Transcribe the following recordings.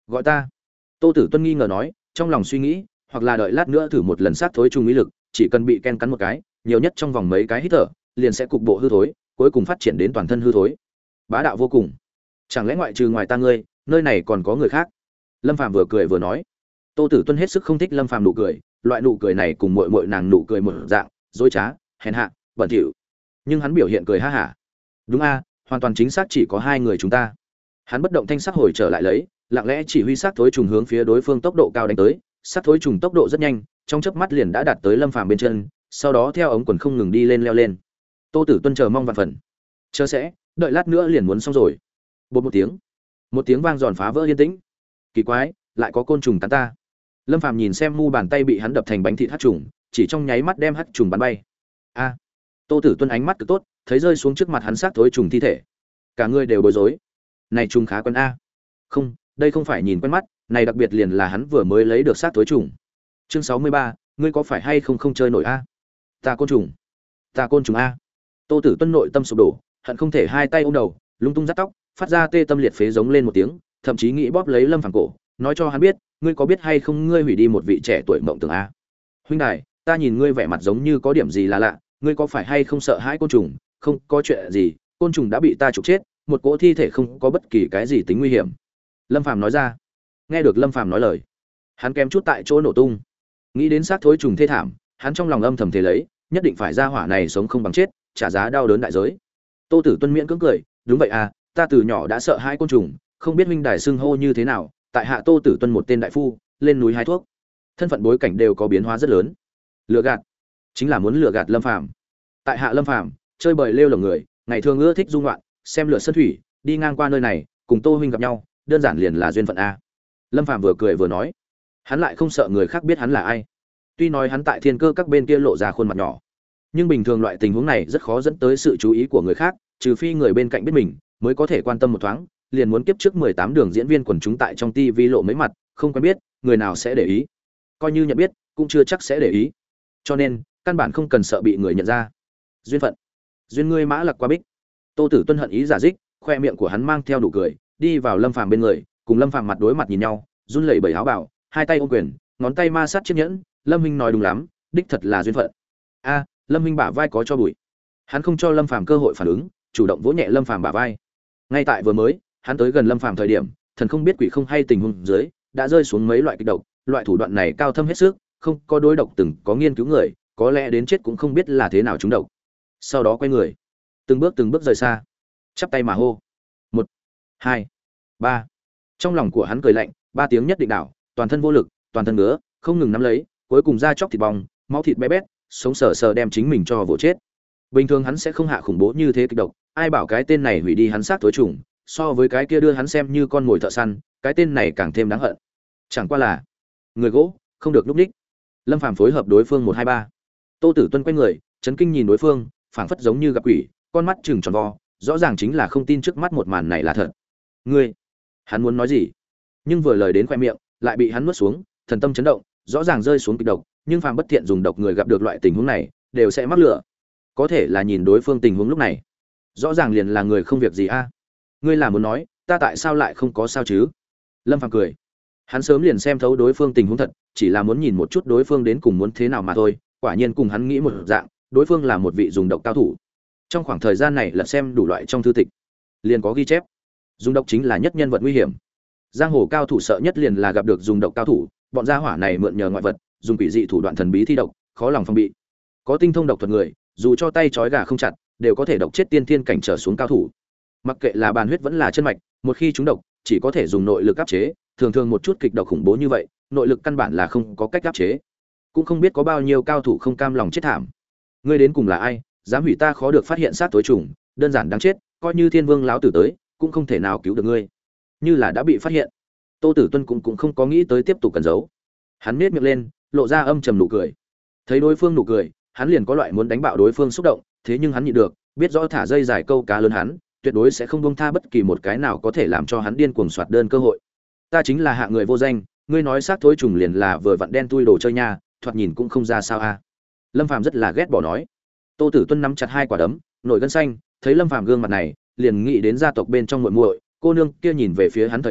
Gọi ta. Tô Tử Tuân nghi ngờ nói, trong lòng suy nghĩ, hoặc là đợi lát nữa thử một lần sát thối trùng ý lực, chỉ cần bị ken cắn một cái, nhiều nhất trong vòng mấy cái hít thở, liền sẽ cục bộ hư thối, cuối cùng phát triển đến toàn thân hư thối. Bá đạo vô cùng. Chẳng lẽ ngoại trừ ngoài ta ngươi, nơi này còn có người khác? Lâm Phàm vừa cười vừa nói. Tô Tử Tuân hết sức không thích Lâm Phàm nụ cười, loại nụ cười này cùng muội muội nàng nụ cười một dạng, dối trá, hèn hạ, bẩn thỉu. Nhưng hắn biểu hiện cười ha hả. Đúng a, hoàn toàn chính xác chỉ có hai người chúng ta. Hắn bất động thanh sắc hồi trở lại lấy, lặng lẽ chỉ huy sát thối trùng hướng phía đối phương tốc độ cao đánh tới, sát thối trùng tốc độ rất nhanh, trong chớp mắt liền đã đạt tới Lâm Phàm bên chân, sau đó theo ống quần không ngừng đi lên leo lên. Tô Tử Tuân chờ mong vạn phần. Chờ sẽ, đợi lát nữa liền muốn xong rồi. Bột một tiếng vang giòn phá vỡ yên tĩnh. Kỳ quái, lại có côn trùng cắn ta. Lâm Phàm nhìn xem mu bàn tay bị hắn đập thành bánh thịt hắc trùng, chỉ trong nháy mắt đem hắc trùng bắn bay. A! Tô Tử Tuân ánh mắt cực tốt, thấy rơi xuống trước mặt hắn xác thối trùng thi thể. Cả người đều bối rối. Này trùng khá quen a. Không, đây không phải nhìn quen mắt, này đặc biệt liền là hắn vừa mới lấy được xác thối trùng. Chương 63, ngươi có phải hay không chơi nổi a? Ta côn trùng a. Tô Tử Tuân nội tâm sụp đổ, hận không thể hai tay ôm đầu, lung tung rát tóc, phát ra tê tâm liệt phế giống lên một tiếng, thậm chí nghĩ bóp lấy Lâm Phàm cổ, nói cho hắn biết, ngươi có biết hay không ngươi hủy đi một vị trẻ tuổi mộng tưởng a. Huynh đài, ta nhìn ngươi vẻ mặt giống như có điểm gì là lạ, ngươi có phải hay không sợ hãi côn trùng? Không, có chuyện gì, côn trùng đã bị ta trục chết, một cỗ thi thể không có bất kỳ cái gì tính nguy hiểm. Lâm Phàm nói ra. Nghe được Lâm Phàm nói lời, hắn kém chút tại chỗ nổ tung. Nghĩ đến xác thối trùng thê thảm, hắn trong lòng âm thầm thề lấy, nhất định phải ra hỏa này sống không bằng chết, trả giá đau đớn đại giới. Tô Tử Tuân miễn cưỡng cười, đúng vậy à, ta từ nhỏ đã sợ hãi côn trùng, không biết huynh đài xưng hô như thế nào, tại hạ Tô Tử Tuân một tên đại phu, lên núi hái thuốc. Thân phận bối cảnh đều có biến hóa rất lớn. Lừa gạt, chính là muốn lừa gạt Lâm Phàm. Tại hạ Lâm Phàm, chơi bời lêu lổng người, ngày thường ưa thích du ngoạn, xem lửa sơn thủy, đi ngang qua nơi này, cùng Tô huynh gặp nhau, đơn giản liền là duyên phận a. Lâm Phàm vừa cười vừa nói, hắn lại không sợ người khác biết hắn là ai. Tuy nói hắn tại thiên cơ các bên kia lộ ra khuôn mặt nhỏ, nhưng bình thường loại tình huống này rất khó dẫn tới sự chú ý của người khác, trừ phi người bên cạnh biết mình mới có thể quan tâm một thoáng, liền muốn kiếp trước 18 đường diễn viên quần chúng tại trong TV lộ mấy mặt, không quen biết, người nào sẽ để ý. Coi như nhận biết, cũng chưa chắc sẽ để ý. Cho nên, căn bản không cần sợ bị người nhận ra. Duyên phận. Duyên ngươi mã lạc qua bích. Tô Tử Tuân hận ý giả dích, khoe miệng của hắn mang theo nụ cười, đi vào Lâm Phàm bên người, cùng Lâm Phàm mặt đối mặt nhìn nhau, run lẩy bẩy áo bảo, hai tay ôm quyền, ngón tay ma sát chiếc nhẫn, Lâm huynh nói đúng lắm, đích thật là duyên phận. A, Lâm huynh bả vai có cho bụi. Hắn không cho Lâm Phàm cơ hội phản ứng, chủ động vỗ nhẹ Lâm Phàm bả vai. Ngay tại vừa mới, hắn tới gần Lâm Phàm thời điểm, thần không biết quỷ không hay tình huống dưới, đã rơi xuống mấy loại kịch độc, loại thủ đoạn này cao thâm hết sức, không có đối độc từng có nghiên cứu người, có lẽ đến chết cũng không biết là thế nào trúng độc. Sau đó quay người, từng bước rời xa, chắp tay mà hô: "1, 2, 3." Trong lòng của hắn cười lạnh, ba tiếng nhất định đảo, toàn thân vô lực, toàn thân ngứa, không ngừng nắm lấy, cuối cùng da chóc thịt bong, máu thịt bé bét, sống sờ sờ đem chính mình cho vỗ chết. Bình thường hắn sẽ không hạ khủng bố như thế kịch độc, ai bảo cái tên này hủy đi hắn xác tối trùng, so với cái kia đưa hắn xem như con mồi thợ săn, cái tên này càng thêm đáng hận. Chẳng qua là người gỗ, không được lúc ních. Lâm Phàm phối hợp đối phương 1 2 3. Tô Tử Tuân quay người, chấn kinh nhìn đối phương, phảng phất giống như gặp quỷ, con mắt trừng tròn vo, rõ ràng chính là không tin trước mắt một màn này là thật. Ngươi, hắn muốn nói gì, nhưng vừa lời đến khoe miệng, lại bị hắn nuốt xuống, thần tâm chấn động, rõ ràng rơi xuống kịch độc, nhưng phàm bất thiện dùng độc người gặp được loại tình huống này, đều sẽ mắc lửa. Có thể là nhìn đối phương tình huống lúc này, rõ ràng liền là người không việc gì a. Ngươi là muốn nói, ta tại sao lại không có sao chứ? Lâm Phàm cười. Hắn sớm liền xem thấu đối phương tình huống thật, chỉ là muốn nhìn một chút đối phương đến cùng muốn thế nào mà thôi, quả nhiên cùng hắn nghĩ một dạng, đối phương là một vị dùng độc cao thủ. Trong khoảng thời gian này là xem đủ loại trong thư tịch, liền có ghi chép, dùng độc chính là nhất nhân vật nguy hiểm. Giang hồ cao thủ sợ nhất liền là gặp được dùng độc cao thủ, bọn gia hỏa này mượn nhờ ngoại vật, dùng quỷ dị thủ đoạn thần bí thi độc, khó lòng phòng bị. Có tinh thông độc thuật người, dù cho tay trói gà không chặt, đều có thể độc chết tiên thiên cảnh trở xuống cao thủ. Mặc kệ là bàn huyết vẫn là chân mạch, một khi chúng độc, chỉ có thể dùng nội lực áp chế, thường thường một chút kịch độc khủng bố như vậy, nội lực căn bản là không có cách áp chế. Cũng không biết có bao nhiêu cao thủ không cam lòng chết thảm. Ngươi đến cùng là ai, dám hủy ta khó được phát hiện sát tối trùng, đơn giản đáng chết, coi như Thiên Vương lão tử tới, cũng không thể nào cứu được ngươi. Như là đã bị phát hiện, Tô Tử Tuân cũng không có nghĩ tới tiếp tục cẩn giấu. Hắn nhếch miệng lên, lộ ra âm trầm nụ cười. Thấy đối phương nụ cười, hắn liền có loại muốn đánh bạo đối phương xúc động, thế nhưng hắn nhịn được, biết rõ thả dây dài câu cá lớn hắn, tuyệt đối sẽ không buông tha bất kỳ một cái nào có thể làm cho hắn điên cuồng soạt đơn cơ hội. Ta chính là hạ người vô danh, ngươi nói xác thối trùng liền là vừa vặn đen tui đồ chơi nha, thoạt nhìn cũng không ra sao a. Lâm Phàm rất là ghét bỏ nói. Tô Tử Tuân nắm chặt hai quả đấm, nổi gân xanh, thấy Lâm Phàm gương mặt này, liền nghĩ đến gia tộc bên trong muội muội, cô nương kia nhìn về phía hắn thời điểm,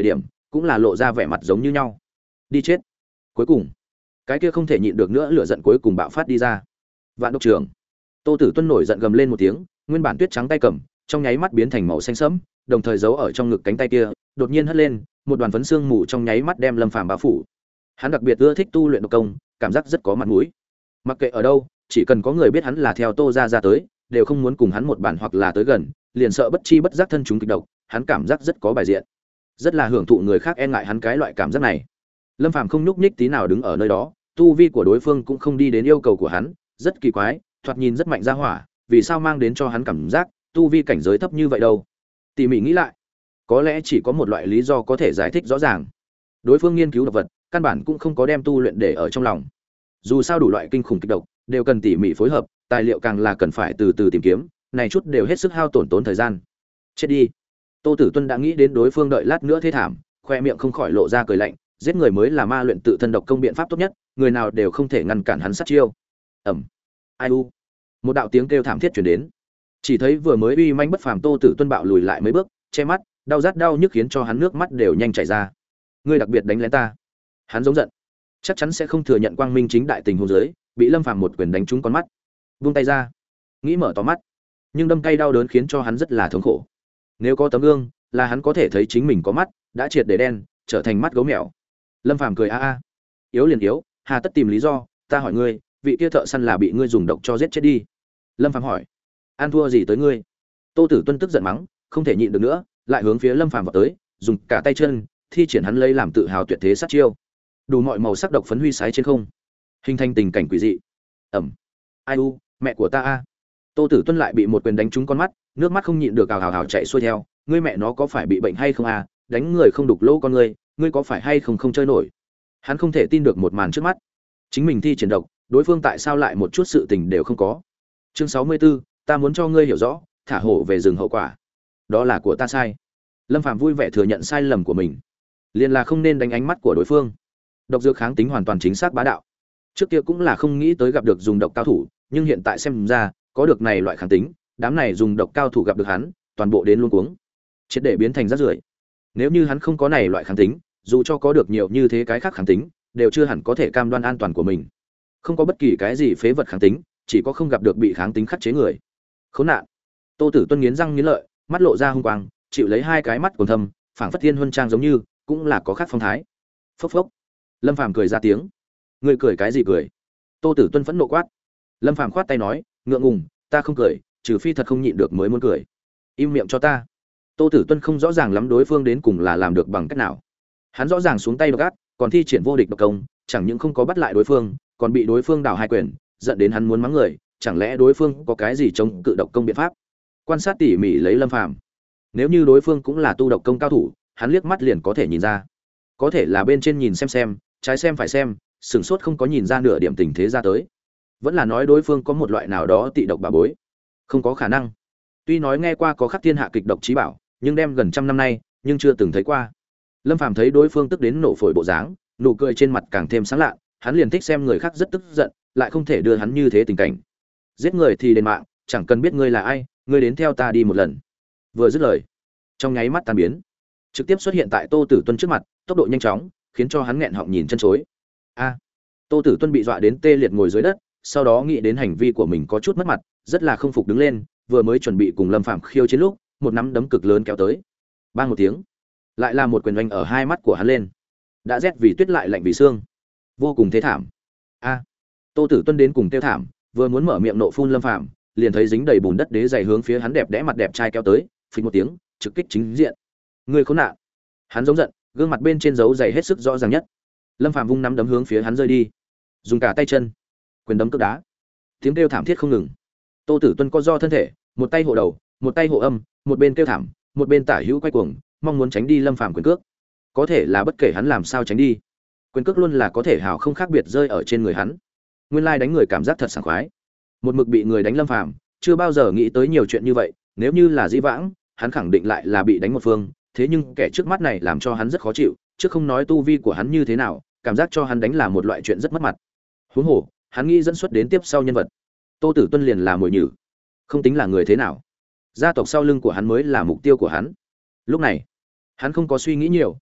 cũng là lộ ra vẻ mặt giống như nhau. Đi chết. Cuối cùng, cái kia không thể nhịn được nữa, lửa giận cuối cùng bạo phát đi ra. Vạn độc trưởng. Tô Tử Tuân nổi giận gầm lên một tiếng, nguyên bản tuyết trắng tay cầm, trong nháy mắt biến thành màu xanh sẫm, đồng thời giấu ở trong ngực cánh tay kia, đột nhiên hất lên, một đoàn phấn xương mù trong nháy mắt đem Lâm Phàm bao phủ. Hắn đặc biệt ưa thích tu luyện độc công, cảm giác rất có mặt mũi. Mặc kệ ở đâu, chỉ cần có người biết hắn là theo Tô gia ra tới, đều không muốn cùng hắn một bàn hoặc là tới gần, liền sợ bất chi bất giác thân chúng kịch độc, hắn cảm giác rất có bài diện. Rất là hưởng thụ người khác e ngại hắn cái loại cảm giác này. Lâm Phàm không nhúc nhích tí nào đứng ở nơi đó, tu vi của đối phương cũng không đi đến yêu cầu của hắn, rất kỳ quái, thoạt nhìn rất mạnh ra hỏa, vì sao mang đến cho hắn cảm giác tu vi cảnh giới thấp như vậy đâu? Tỉ mỉ nghĩ lại, có lẽ chỉ có một loại lý do có thể giải thích rõ ràng. Đối phương nghiên cứu độc vật, căn bản cũng không có đem tu luyện để ở trong lòng. Dù sao đủ loại kinh khủng kịch độc đều cần tỉ mỉ phối hợp, tài liệu càng là cần phải từ từ tìm kiếm, này chút đều hết sức hao tổn thời gian. Chết đi. Tô Tử Tuân đã nghĩ đến đối phương đợi lát nữa thế thảm, khoe miệng không khỏi lộ ra cười lạnh, giết người mới là ma luyện tự thân độc công biện pháp tốt nhất, người nào đều không thể ngăn cản hắn sát chiêu. Ầm. Ai u. Một đạo tiếng kêu thảm thiết truyền đến. Chỉ thấy vừa mới uy manh bất phàm Tô Tử Tuân bạo lùi lại mấy bước, che mắt, đau rát đau nhức khiến cho hắn nước mắt đều nhanh chảy ra. Ngươi đặc biệt đánh lén ta. Hắn giống giận, chắc chắn sẽ không thừa nhận quang minh chính đại tình huống dưới, bị Lâm Phàm một quyền đánh trúng con mắt. Buông tay ra, nghĩ mở to mắt, nhưng đâm cay đau đớn khiến cho hắn rất là thống khổ. Nếu có tấm gương, là hắn có thể thấy chính mình có mắt, đã triệt để đen, trở thành mắt gấu mèo. Lâm Phàm cười a a, yếu liền yếu, hà tất tìm lý do, ta hỏi ngươi, vị kia thợ săn là bị ngươi dùng độc cho giết chết đi? Lâm Phàm hỏi. An thua gì tới ngươi? Tô Tử Tuân tức giận mắng, không thể nhịn được nữa, lại hướng phía Lâm Phàm vào tới, dùng cả tay chân thi triển hắn lấy làm tự hào tuyệt thế sát chiêu. Đủ mọi màu sắc độc phấn huy sái trên không, hình thành tình cảnh quỷ dị. Ẩm. Ai u, mẹ của ta a. Tô Tử Tuân lại bị một quyền đánh trúng con mắt, nước mắt không nhịn được hào hào hào chạy xuôi theo, ngươi mẹ nó có phải bị bệnh hay không a? Đánh người không đục lỗ con ngươi có phải hay không chơi nổi? Hắn không thể tin được một màn trước mắt. Chính mình thi triển độc, đối phương tại sao lại một chút sự tình đều không có? Chương 64, ta muốn cho ngươi hiểu rõ, thả hổ về rừng hậu quả. Đó là của ta sai. Lâm Phàm vui vẻ thừa nhận sai lầm của mình. Liền là không nên đánh ánh mắt của đối phương. Độc dược kháng tính hoàn toàn chính xác bá đạo. Trước kia cũng là không nghĩ tới gặp được dùng độc cao thủ, nhưng hiện tại xem ra, có được này loại kháng tính, đám này dùng độc cao thủ gặp được hắn, toàn bộ đến luống cuống, triệt để biến thành rác rưởi. Nếu như hắn không có này loại kháng tính, dù cho có được nhiều như thế cái khác kháng tính, đều chưa hẳn có thể cam đoan an toàn của mình. Không có bất kỳ cái gì phế vật kháng tính, chỉ có không gặp được bị kháng tính khắc chế người. Khốn nạn. Tô Tử Tuân nghiến răng nghiến lợi, mắt lộ ra hung quang, chịu lấy hai cái mắt còn thâm, phảng phất thiên huân trang giống như, cũng là có khác phong thái. Phốc phốc. Lâm Phàm cười ra tiếng. Ngươi cười cái gì cười? Tô Tử Tuân phẫn nộ quát. Lâm Phàm khoát tay nói, ngượng ngùng, ta không cười, trừ phi thật không nhịn được mới muốn cười. Im miệng cho ta. Tô Tử Tuân không rõ ràng lắm đối phương đến cùng là làm được bằng cách nào. Hắn rõ ràng xuống tay độc ác, còn thi triển vô địch độc công, chẳng những không có bắt lại đối phương, còn bị đối phương đảo hai quyền, giận đến hắn muốn mắng người, chẳng lẽ đối phương có cái gì chống cự độc công biện pháp? Quan sát tỉ mỉ lấy Lâm Phàm. Nếu như đối phương cũng là tu độc công cao thủ, hắn liếc mắt liền có thể nhìn ra. Có thể là bên trên nhìn xem, trái xem phải xem, sửng sốt không có nhìn ra nửa điểm tình thế ra tới. Vẫn là nói đối phương có một loại nào đó tị độc bà bối. Không có khả năng. Tuy nói nghe qua có khắc thiên hạ kịch độc chí bảo, nhưng đem gần trăm năm nay, nhưng chưa từng thấy qua. Lâm Phàm thấy đối phương tức đến nổ phổi bộ dáng, nụ cười trên mặt càng thêm sáng lạ, hắn liền thích xem người khác rất tức giận, lại không thể đưa hắn như thế tình cảnh. Giết người thì đền mạng, chẳng cần biết ngươi là ai, ngươi đến theo ta đi một lần. Vừa dứt lời, trong nháy mắt tan biến, trực tiếp xuất hiện tại Tô Tử Tuân trước mặt, tốc độ nhanh chóng, khiến cho hắn nghẹn họng nhìn chân chối. A! Tô Tử Tuân bị dọa đến tê liệt ngồi dưới đất, sau đó nghĩ đến hành vi của mình có chút mất mặt, rất là không phục đứng lên, vừa mới chuẩn bị cùng Lâm Phàm khiêu chiến lúc, một nắm đấm cực lớn kéo tới. Bang một tiếng, lại là một quyền oanh ở hai mắt của hắn lên. Đã rét vì tuyết lại lạnh vì xương, vô cùng thế thảm. A! Tô Tử Tuân đến cùng tiêu thảm, vừa muốn mở miệng nộ phun Lâm Phàm, liền thấy dính đầy bùn đất đế giày hướng phía hắn đẹp đẽ mặt đẹp trai kéo tới, phịch một tiếng, trực kích chính diện. Người khốn nạn! Hắn giống giận, gương mặt bên trên dấu giày hết sức rõ ràng nhất. Lâm Phàm vung nắm đấm hướng phía hắn rơi đi, dùng cả tay chân, quyền đấm cước đá, tiếng kêu thảm thiết không ngừng. Tô Tử Tuân co do thân thể, một tay hộ đầu, một tay hộ âm, một bên kêu thảm, một bên tả hữu quay cuồng, mong muốn tránh đi Lâm Phàm quyền cước. Có thể là bất kể hắn làm sao tránh đi, quyền cước luôn là có thể hào không khác biệt rơi ở trên người hắn. Nguyên lai đánh người cảm giác thật sảng khoái. Một mực bị người đánh Lâm Phàm, chưa bao giờ nghĩ tới nhiều chuyện như vậy, nếu như là dĩ vãng, hắn khẳng định lại là bị đánh một phương, thế nhưng kẻ trước mắt này làm cho hắn rất khó chịu, chứ không nói tu vi của hắn như thế nào, cảm giác cho hắn đánh là một loại chuyện rất mất mặt. Huống hồ, hắn nghĩ dẫn xuất đến tiếp sau nhân vật. Tô Tử Tuân liền là mồi nhử, không tính là người thế nào. Gia tộc sau lưng của hắn mới là mục tiêu của hắn. Lúc này, hắn không có suy nghĩ nhiều,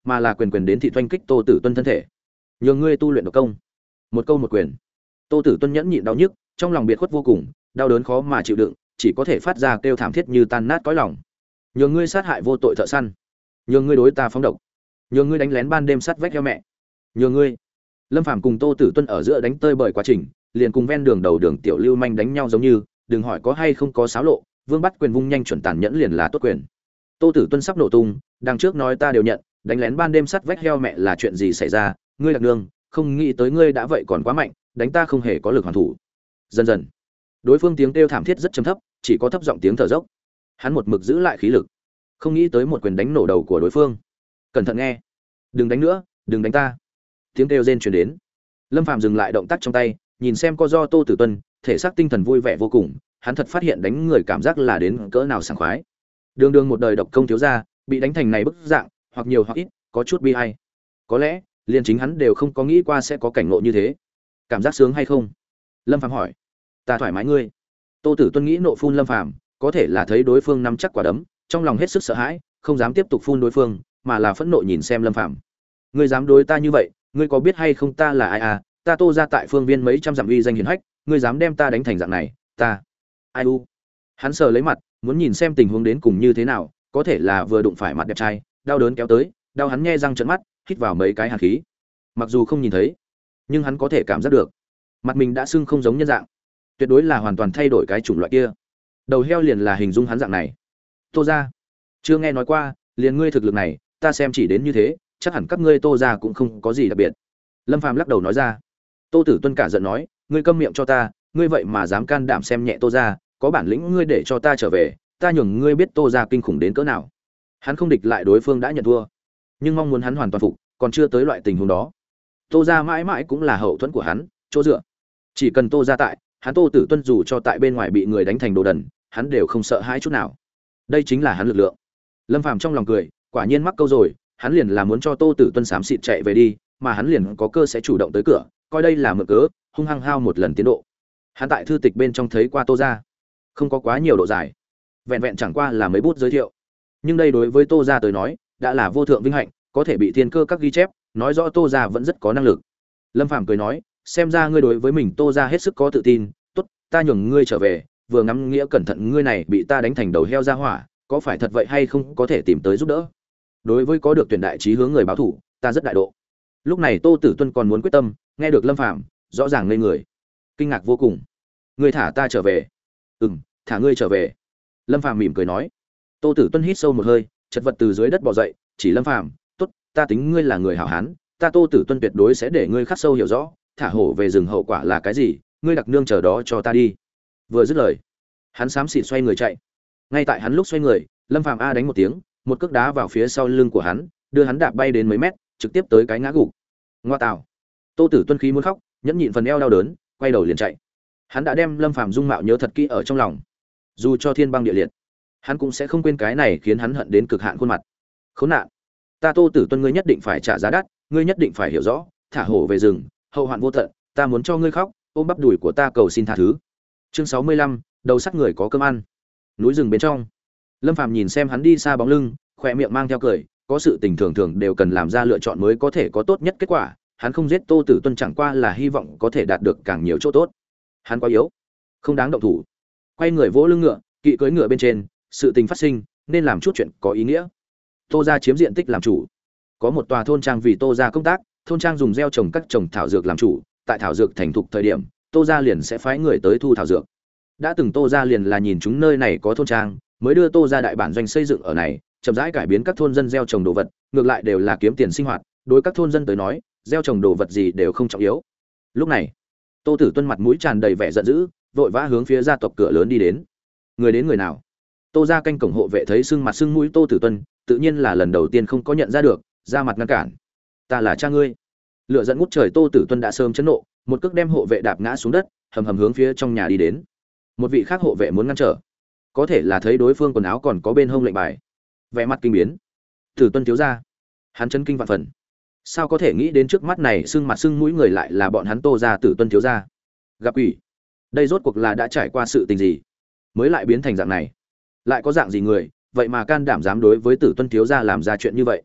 mà là quyền quyền đến thị oanh kích Tô Tử Tuân thân thể. Nhường ngươi tu luyện độc công. Một câu một quyền. Tô Tử Tuân nhẫn nhịn đau nhức, trong lòng biệt khuất vô cùng, đau đớn khó mà chịu đựng, chỉ có thể phát ra kêu thảm thiết như tan nát cõi lòng. Nhường ngươi sát hại vô tội thợ săn, nhường ngươi đối ta phóng độc, nhường ngươi đánh lén ban đêm sát vách heo mẹ, nhường ngươi. Lâm Phàm cùng Tô Tử Tuân ở giữa đánh tơi bời quá trình, liền cùng ven đường đầu đường tiểu lưu manh đánh nhau giống như, đừng hỏi có hay không có xáo lộ, Vương bắt quyền vung nhanh chuẩn tàn nhẫn liền là tốt quyền. Tô Tử Tuân sắp nổ tung, đằng trước nói ta đều nhận, đánh lén ban đêm sát vách heo mẹ là chuyện gì xảy ra, ngươi Lạc Nương, không nghĩ tới ngươi đã vậy còn quá mạnh, đánh ta không hề có lực hoàn thủ. Dần dần, đối phương tiếng kêu thảm thiết rất trầm thấp, chỉ có thấp giọng tiếng thở dốc. Hắn một mực giữ lại khí lực, không nghĩ tới một quyền đánh nổ đầu của đối phương. Cẩn thận nghe, đừng đánh nữa, đừng đánh ta. Tiếng kêu rên truyền đến. Lâm Phàm dừng lại động tác trong tay, nhìn xem co do Tô Tử Tuân, thể xác tinh thần vui vẻ vô cùng, hắn thật phát hiện đánh người cảm giác là đến cỡ nào sảng khoái. Đường đường một đời độc công thiếu gia, bị đánh thành này bức dạng, hoặc nhiều hoặc ít, có chút bi ai. Có lẽ, liền chính hắn đều không có nghĩ qua sẽ có cảnh ngộ như thế. Cảm giác sướng hay không? Lâm Phàm hỏi. Ta thoải mái ngươi. Tô Tử Tuân nghĩ nộ phun Lâm Phàm, có thể là thấy đối phương nắm chắc quả đấm, trong lòng hết sức sợ hãi, không dám tiếp tục phun đối phương, mà là phẫn nộ nhìn xem Lâm Phàm. Ngươi dám đối ta như vậy, ngươi có biết hay không ta là ai à? Ta Tô ra tại phương viên mấy trăm dặm uy danh hiển hách, ngươi dám đem ta đánh thành dạng này, ta. Ai u. Hắn sờ lấy mặt, muốn nhìn xem tình huống đến cùng như thế nào, có thể là vừa đụng phải mặt đẹp trai, đau đớn kéo tới, đau hắn nhe răng trợn mắt, hít vào mấy cái hàn khí. Mặc dù không nhìn thấy, nhưng hắn có thể cảm giác được, mặt mình đã sưng không giống nhân dạng, tuyệt đối là hoàn toàn thay đổi cái chủng loại kia. Đầu heo liền là hình dung hắn dạng này. Tô ra, chưa nghe nói qua, liền ngươi thực lực này, ta xem chỉ đến như thế, chắc hẳn các ngươi Tô ra cũng không có gì đặc biệt. Lâm Phàm lắc đầu nói ra. Tô Tử Tuân cả giận nói, ngươi câm miệng cho ta, ngươi vậy mà dám can đảm xem nhẹ Tô ra, có bản lĩnh ngươi để cho ta trở về, ta nhường ngươi biết Tô ra kinh khủng đến cỡ nào. Hắn không địch lại đối phương đã nhận thua, nhưng mong muốn hắn hoàn toàn phục, còn chưa tới loại tình huống đó. Tô ra mãi mãi cũng là hậu thuẫn của hắn, chỗ dựa. Chỉ cần Tô ra tại, hắn Tô Tử Tuân dù cho tại bên ngoài bị người đánh thành đồ đần, hắn đều không sợ hãi chút nào. Đây chính là hắn lực lượng. Lâm Phàm trong lòng cười, quả nhiên mắc câu rồi, hắn liền là muốn cho Tô Tử Tuân xám xịt chạy về đi, mà hắn liền có cơ sẽ chủ động tới cửa, coi đây là mượn cớ, hung hăng hao một lần tiến độ. Hắn tại thư tịch bên trong thấy qua Tô gia, không có quá nhiều độ dài, vẹn vẹn chẳng qua là mấy bút giới thiệu. Nhưng đây đối với Tô gia tới nói, đã là vô thượng vinh hạnh, có thể bị thiên cơ các ghi chép, nói rõ Tô gia vẫn rất có năng lực. Lâm Phàm cười nói, xem ra ngươi đối với mình Tô gia hết sức có tự tin, tốt, ta nhường ngươi trở về, vừa ngắm nghĩa cẩn thận ngươi này bị ta đánh thành đầu heo ra hỏa, có phải thật vậy hay không, có thể tìm tới giúp đỡ. Đối với có được tuyển đại chí hướng người báo thủ, ta rất đại độ. Lúc này Tô Tử Tuân còn muốn quyết tâm, nghe được Lâm Phàm, rõ ràng ngây người, kinh ngạc vô cùng. Ngươi thả ta trở về? Thả ngươi trở về. Lâm Phàm mỉm cười nói. Tô Tử Tuân hít sâu một hơi, chật vật từ dưới đất bò dậy, chỉ Lâm Phàm, tốt, ta tính ngươi là người hảo hán, ta Tô Tử Tuân tuyệt đối sẽ để ngươi khắc sâu hiểu rõ, thả hổ về rừng hậu quả là cái gì, ngươi đặc nương chờ đó cho ta đi. Vừa dứt lời, hắn xám xịt xoay người chạy. Ngay tại hắn lúc xoay người, Lâm Phàm a đánh một tiếng, một cước đá vào phía sau lưng của hắn, đưa hắn đạp bay đến mấy mét, trực tiếp tới cái ngã gục. Ngoa tạo. Tô Tử Tuân khí muốn khóc, nhẫn nhịn phần eo đau đớn, quay đầu liền chạy. Hắn đã đem Lâm Phàm dung mạo nhớ thật kỹ ở trong lòng, dù cho thiên băng địa liệt, hắn cũng sẽ không quên cái này khiến hắn hận đến cực hạn khuôn mặt. Khốn nạn, ta Tô Tử Tuân ngươi nhất định phải trả giá đắt, ngươi nhất định phải hiểu rõ, thả hổ về rừng, hậu hoạn vô tận, ta muốn cho ngươi khóc, ôm bắp đùi của ta cầu xin tha thứ. Chương 65, đầu sắt người có cơm ăn. Núi rừng bên trong, Lâm Phàm nhìn xem hắn đi xa bóng lưng, khóe miệng mang theo cười, có sự tình thường thường đều cần làm ra lựa chọn mới có thể có tốt nhất kết quả, hắn không giết Tô Tử Tuân chẳng qua là hy vọng có thể đạt được càng nhiều chỗ tốt. Hắn quá yếu, không đáng động thủ. Quay người vỗ lưng ngựa, kỵ cưỡi ngựa bên trên, sự tình phát sinh, nên làm chút chuyện có ý nghĩa. Tô gia chiếm diện tích làm chủ, có một tòa thôn trang vì Tô gia công tác, thôn trang dùng gieo trồng các trồng thảo dược làm chủ, tại thảo dược thành thục thời điểm, Tô gia liền sẽ phái người tới thu thảo dược. Đã từng Tô gia liền là nhìn chúng nơi này có thôn trang, mới đưa Tô gia đại bản doanh xây dựng ở này, chậm rãi cải biến các thôn dân gieo trồng đồ vật, ngược lại đều là kiếm tiền sinh hoạt, đối các thôn dân tới nói, gieo trồng đồ vật gì đều không trọng yếu. Lúc này, Tô Tử Tuân mặt mũi tràn đầy vẻ giận dữ, vội vã hướng phía gia tộc cửa lớn đi đến. Người đến người nào? Tô gia canh cổng hộ vệ thấy sưng mặt sưng mũi Tô Tử Tuân, tự nhiên là lần đầu tiên không có nhận ra được, ra mặt ngăn cản. Ta là cha ngươi. Lửa giận ngút trời Tô Tử Tuân đã sớm chấn nộ, một cước đem hộ vệ đạp ngã xuống đất, hầm hầm hướng phía trong nhà đi đến. Một vị khác hộ vệ muốn ngăn trở, có thể là thấy đối phương quần áo còn có bên hông lệnh bài, vẻ mặt kinh biến. Tử Tuân thiếu gia, hắn chấn kinh vạn phần. Sao có thể nghĩ đến trước mắt này sưng mặt sưng mũi người lại là bọn hắn Tô gia Tử Tuân thiếu gia? Gặp ủy, đây rốt cuộc là đã trải qua sự tình gì, mới lại biến thành dạng này? Lại có dạng gì người, vậy mà can đảm dám đối với Tử Tuân thiếu gia làm ra chuyện như vậy?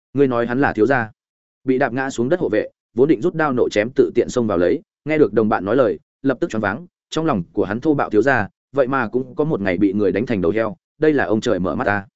Ngươi nói hắn là thiếu gia? Bị đạp ngã xuống đất hộ vệ vốn định rút đao nộ chém tự tiện xông vào lấy, nghe được đồng bạn nói lời lập tức choáng váng. Trong lòng của hắn thô bạo thiếu gia, vậy mà cũng có một ngày bị người đánh thành đầu heo, đây là ông trời mở mắt ta.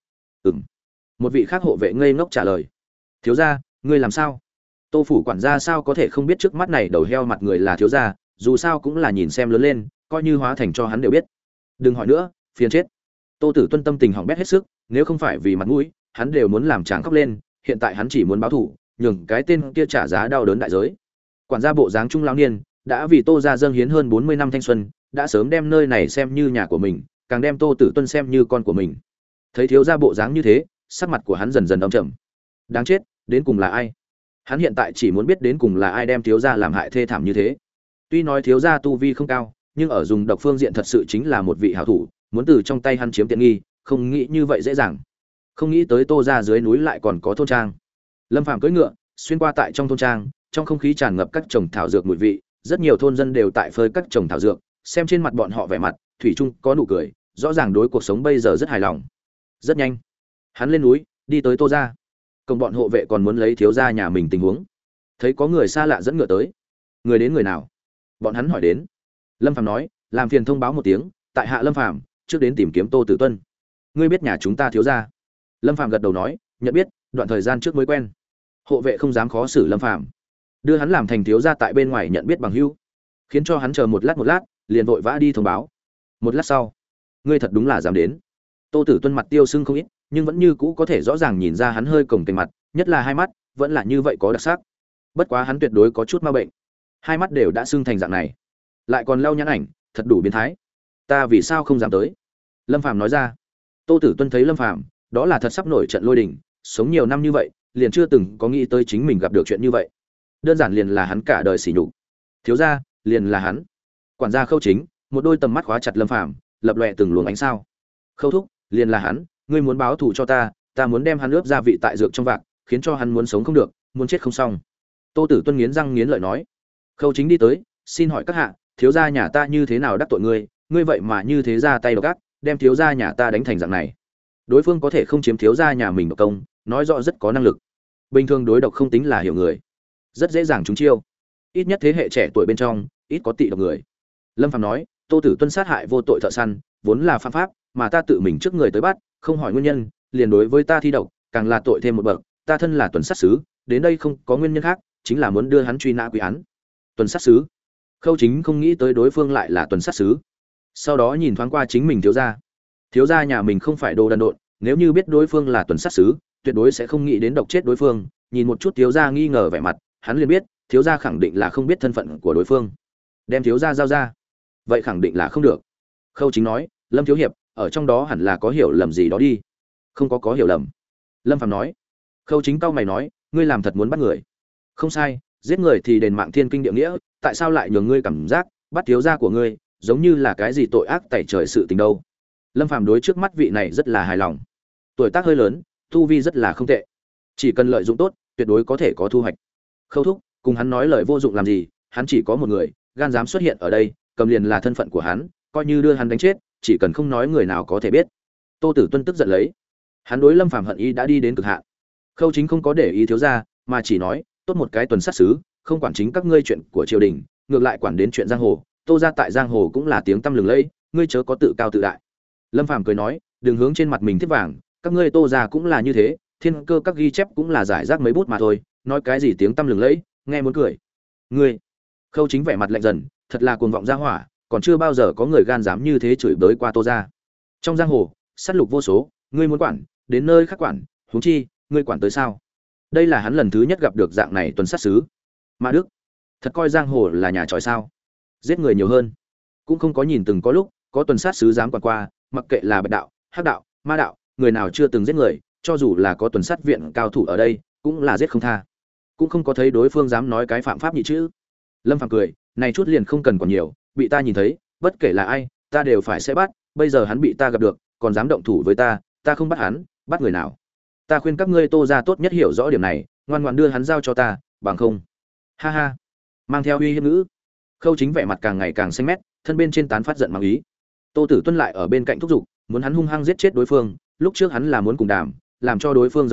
Một vị khác hộ vệ ngây ngốc trả lời. Thiếu gia, ngươi làm sao? Tô phủ quản gia sao có thể không biết trước mắt này đầu heo mặt người là thiếu gia, dù sao cũng là nhìn xem lớn lên, coi như hóa thành cho hắn đều biết. Đừng hỏi nữa, phiền chết. Tô Tử Tuân tâm tình hỏng bét hết sức, nếu không phải vì mặt mũi, hắn đều muốn làm chàng khóc lên, hiện tại hắn chỉ muốn báo thù, nhường cái tên kia trả giá đau đớn đại giới. Quản gia bộ dáng trung lão niên, đã vì Tô gia dâng hiến hơn 40 năm thanh xuân, đã sớm đem nơi này xem như nhà của mình, càng đem Tô Tử Tuân xem như con của mình. Thấy thiếu gia bộ dáng như thế, sắc mặt của hắn dần dần âm trầm. Đáng chết, đến cùng là ai? Hắn hiện tại chỉ muốn biết đến cùng là ai đem thiếu gia làm hại thê thảm như thế. Tuy nói thiếu gia tu vi không cao, nhưng ở dùng độc phương diện thật sự chính là một vị hảo thủ, muốn từ trong tay hắn chiếm tiện nghi, không nghĩ như vậy dễ dàng. Không nghĩ tới Tô gia dưới núi lại còn có thôn trang. Lâm Phàm cưỡi ngựa, xuyên qua tại trong thôn trang, trong không khí tràn ngập các trồng thảo dược mùi vị, rất nhiều thôn dân đều tại phơi các trồng thảo dược, xem trên mặt bọn họ vẻ mặt, thủy chung có nụ cười, rõ ràng đối cuộc sống bây giờ rất hài lòng. Rất nhanh, hắn lên núi, đi tới Tô gia. Công bọn hộ vệ còn muốn lấy thiếu gia nhà mình tình huống. Thấy có người xa lạ dẫn ngựa tới. Người đến người nào? Bọn hắn hỏi đến. Lâm Phàm nói, làm phiền thông báo một tiếng, tại hạ Lâm Phàm, trước đến tìm kiếm Tô Tử Tuân. Ngươi biết nhà chúng ta thiếu gia? Lâm Phàm gật đầu nói, nhận biết, đoạn thời gian trước mới quen. Hộ vệ không dám khó xử Lâm Phàm, đưa hắn làm thành thiếu gia tại bên ngoài nhận biết bằng hữu, khiến cho hắn chờ một lát, liền vội vã đi thông báo. Một lát sau, ngươi thật đúng là dám đến. Tô Tử Tuân mặt tiêu sưng không ít, nhưng vẫn như cũ có thể rõ ràng nhìn ra hắn hơi cồng kềnh mặt, nhất là hai mắt, vẫn là như vậy có đặc sắc. Bất quá hắn tuyệt đối có chút ma bệnh, hai mắt đều đã sưng thành dạng này, lại còn lau nhãn ảnh, thật đủ biến thái. Ta vì sao không dám tới? Lâm Phàm nói ra. Tô Tử Tuân thấy Lâm Phàm, đó là thật sắp nổi trận lôi đình, sống nhiều năm như vậy, liền chưa từng có nghĩ tới chính mình gặp được chuyện như vậy. Đơn giản liền là hắn cả đời sỉ nhục. Thiếu gia, liền là hắn. Quản gia Khâu Chính, một đôi tầm mắt khóa chặt Lâm Phàm, lập lòe từng luồng ánh sao. Khâu thúc, liền là hắn, ngươi muốn báo thù cho ta, ta muốn đem hắn ướp gia vị tại dược trong vạc, khiến cho hắn muốn sống không được, muốn chết không xong. Tô Tử Tuân nghiến răng nghiến lợi nói. Khâu Chính đi tới, xin hỏi các hạ, thiếu gia nhà ta như thế nào đắc tội ngươi, ngươi vậy mà như thế ra tay độc ác, đem thiếu gia nhà ta đánh thành dạng này. Đối phương có thể không chiếm thiếu gia nhà mình độc công, nói rõ rất có năng lực. Bình thường đối độc không tính là hiểu người, rất dễ dàng trúng chiêu. Ít nhất thế hệ trẻ tuổi bên trong, ít có tị độc người. Lâm Phàm nói, Tô Tử Tuân sát hại vô tội thợ săn, vốn là phạm pháp, mà ta tự mình trước người tới bắt, không hỏi nguyên nhân, liền đối với ta thi độc, càng là tội thêm một bậc. Ta thân là tuần sát sứ, đến đây không có nguyên nhân khác, chính là muốn đưa hắn truy nã quy án. Tuần sát sứ? Khâu Chính không nghĩ tới đối phương lại là tuần sát sứ. Sau đó nhìn thoáng qua chính mình thiếu gia nhà mình không phải đồ đần độn, nếu như biết đối phương là tuần sát sứ, tuyệt đối sẽ không nghĩ đến độc chết đối phương. Nhìn một chút thiếu gia nghi ngờ vẻ mặt, hắn liền biết thiếu gia khẳng định là không biết thân phận của đối phương, đem thiếu gia giao ra, vậy khẳng định là không được. Khâu Chính nói, Lâm thiếu hiệp, ở trong đó hẳn là có hiểu lầm gì đó đi. Không có hiểu lầm. Lâm Phàm nói. Khâu Chính cau mày nói, ngươi làm thật muốn bắt người? Không sai, giết người thì đền mạng thiên kinh địa nghĩa, tại sao lại nhường ngươi cảm giác bắt thiếu gia của ngươi giống như là cái gì tội ác tẩy trời sự tình đâu? Lâm Phàm đối trước mắt vị này rất là hài lòng. Tuổi tác hơi lớn, tu vi rất là không tệ, chỉ cần lợi dụng tốt, tuyệt đối có thể có thu hoạch. Khâu thúc, cùng hắn nói lời vô dụng làm gì, hắn chỉ có một người, gan dám xuất hiện ở đây, cầm liền là thân phận của hắn, coi như đưa hắn đánh chết, chỉ cần không nói người nào có thể biết. Tô Tử Tuân tức giận lấy, hắn đối Lâm Phàm hận ý đã đi đến cực hạn. Khâu Chính không có để ý thiếu gia, mà chỉ nói, tốt một cái tuần sát sứ, không quản chính các ngươi chuyện của triều đình, ngược lại quản đến chuyện giang hồ. Tô gia tại giang hồ cũng là tiếng tăm lừng lẫy, ngươi chớ có tự cao tự đại. Lâm Phàm cười nói, đừng hướng trên mặt mình thiết vàng, các ngươi Tô gia cũng là như thế, thiên cơ các ghi chép cũng là giải rác mấy bút mà thôi, nói cái gì tiếng tăm lừng lẫy, nghe muốn cười. Ngươi? Khâu Chính vẻ mặt lạnh dần, thật là cuồng vọng ra hỏa, còn chưa bao giờ có người gan dám như thế chửi bới qua Tô gia. Trong giang hồ, sát lục vô số, ngươi muốn quản, đến nơi khác quản, huống chi, ngươi quản tới sao? Đây là hắn lần thứ nhất gặp được dạng này tuần sát sứ. Mã Đức, thật coi giang hồ là nhà tròi sao? Giết người nhiều hơn, cũng không có nhìn từng có lúc có tuần sát sứ dám quản qua, mặc kệ là bạch đạo, hắc đạo, ma đạo, người nào chưa từng giết người, cho dù là có tuần sát viện cao thủ ở đây, cũng là giết không tha. Cũng không có thấy đối phương dám nói cái phạm pháp nhị chữ. Lâm Phàm cười, này chút liền không cần còn nhiều, bị ta nhìn thấy, bất kể là ai, ta đều phải sẽ bắt, bây giờ hắn bị ta gặp được, còn dám động thủ với ta, ta không bắt hắn, bắt người nào? Ta khuyên các ngươi Tô gia tốt nhất hiểu rõ điểm này, ngoan ngoãn đưa hắn giao cho ta, bằng không. Ha ha. Mang theo uy hiếp ngữ. Khâu Chính vẻ mặt càng ngày càng xanh mét, thân bên trên tán phát giận mang ý. Tô Tử Tuân lại ở bên cạnh thúc giục, muốn hắn hung hăng giết chết đối phương, lúc trước hắn là muốn cùng đàm, làm cho đối phương rời đi,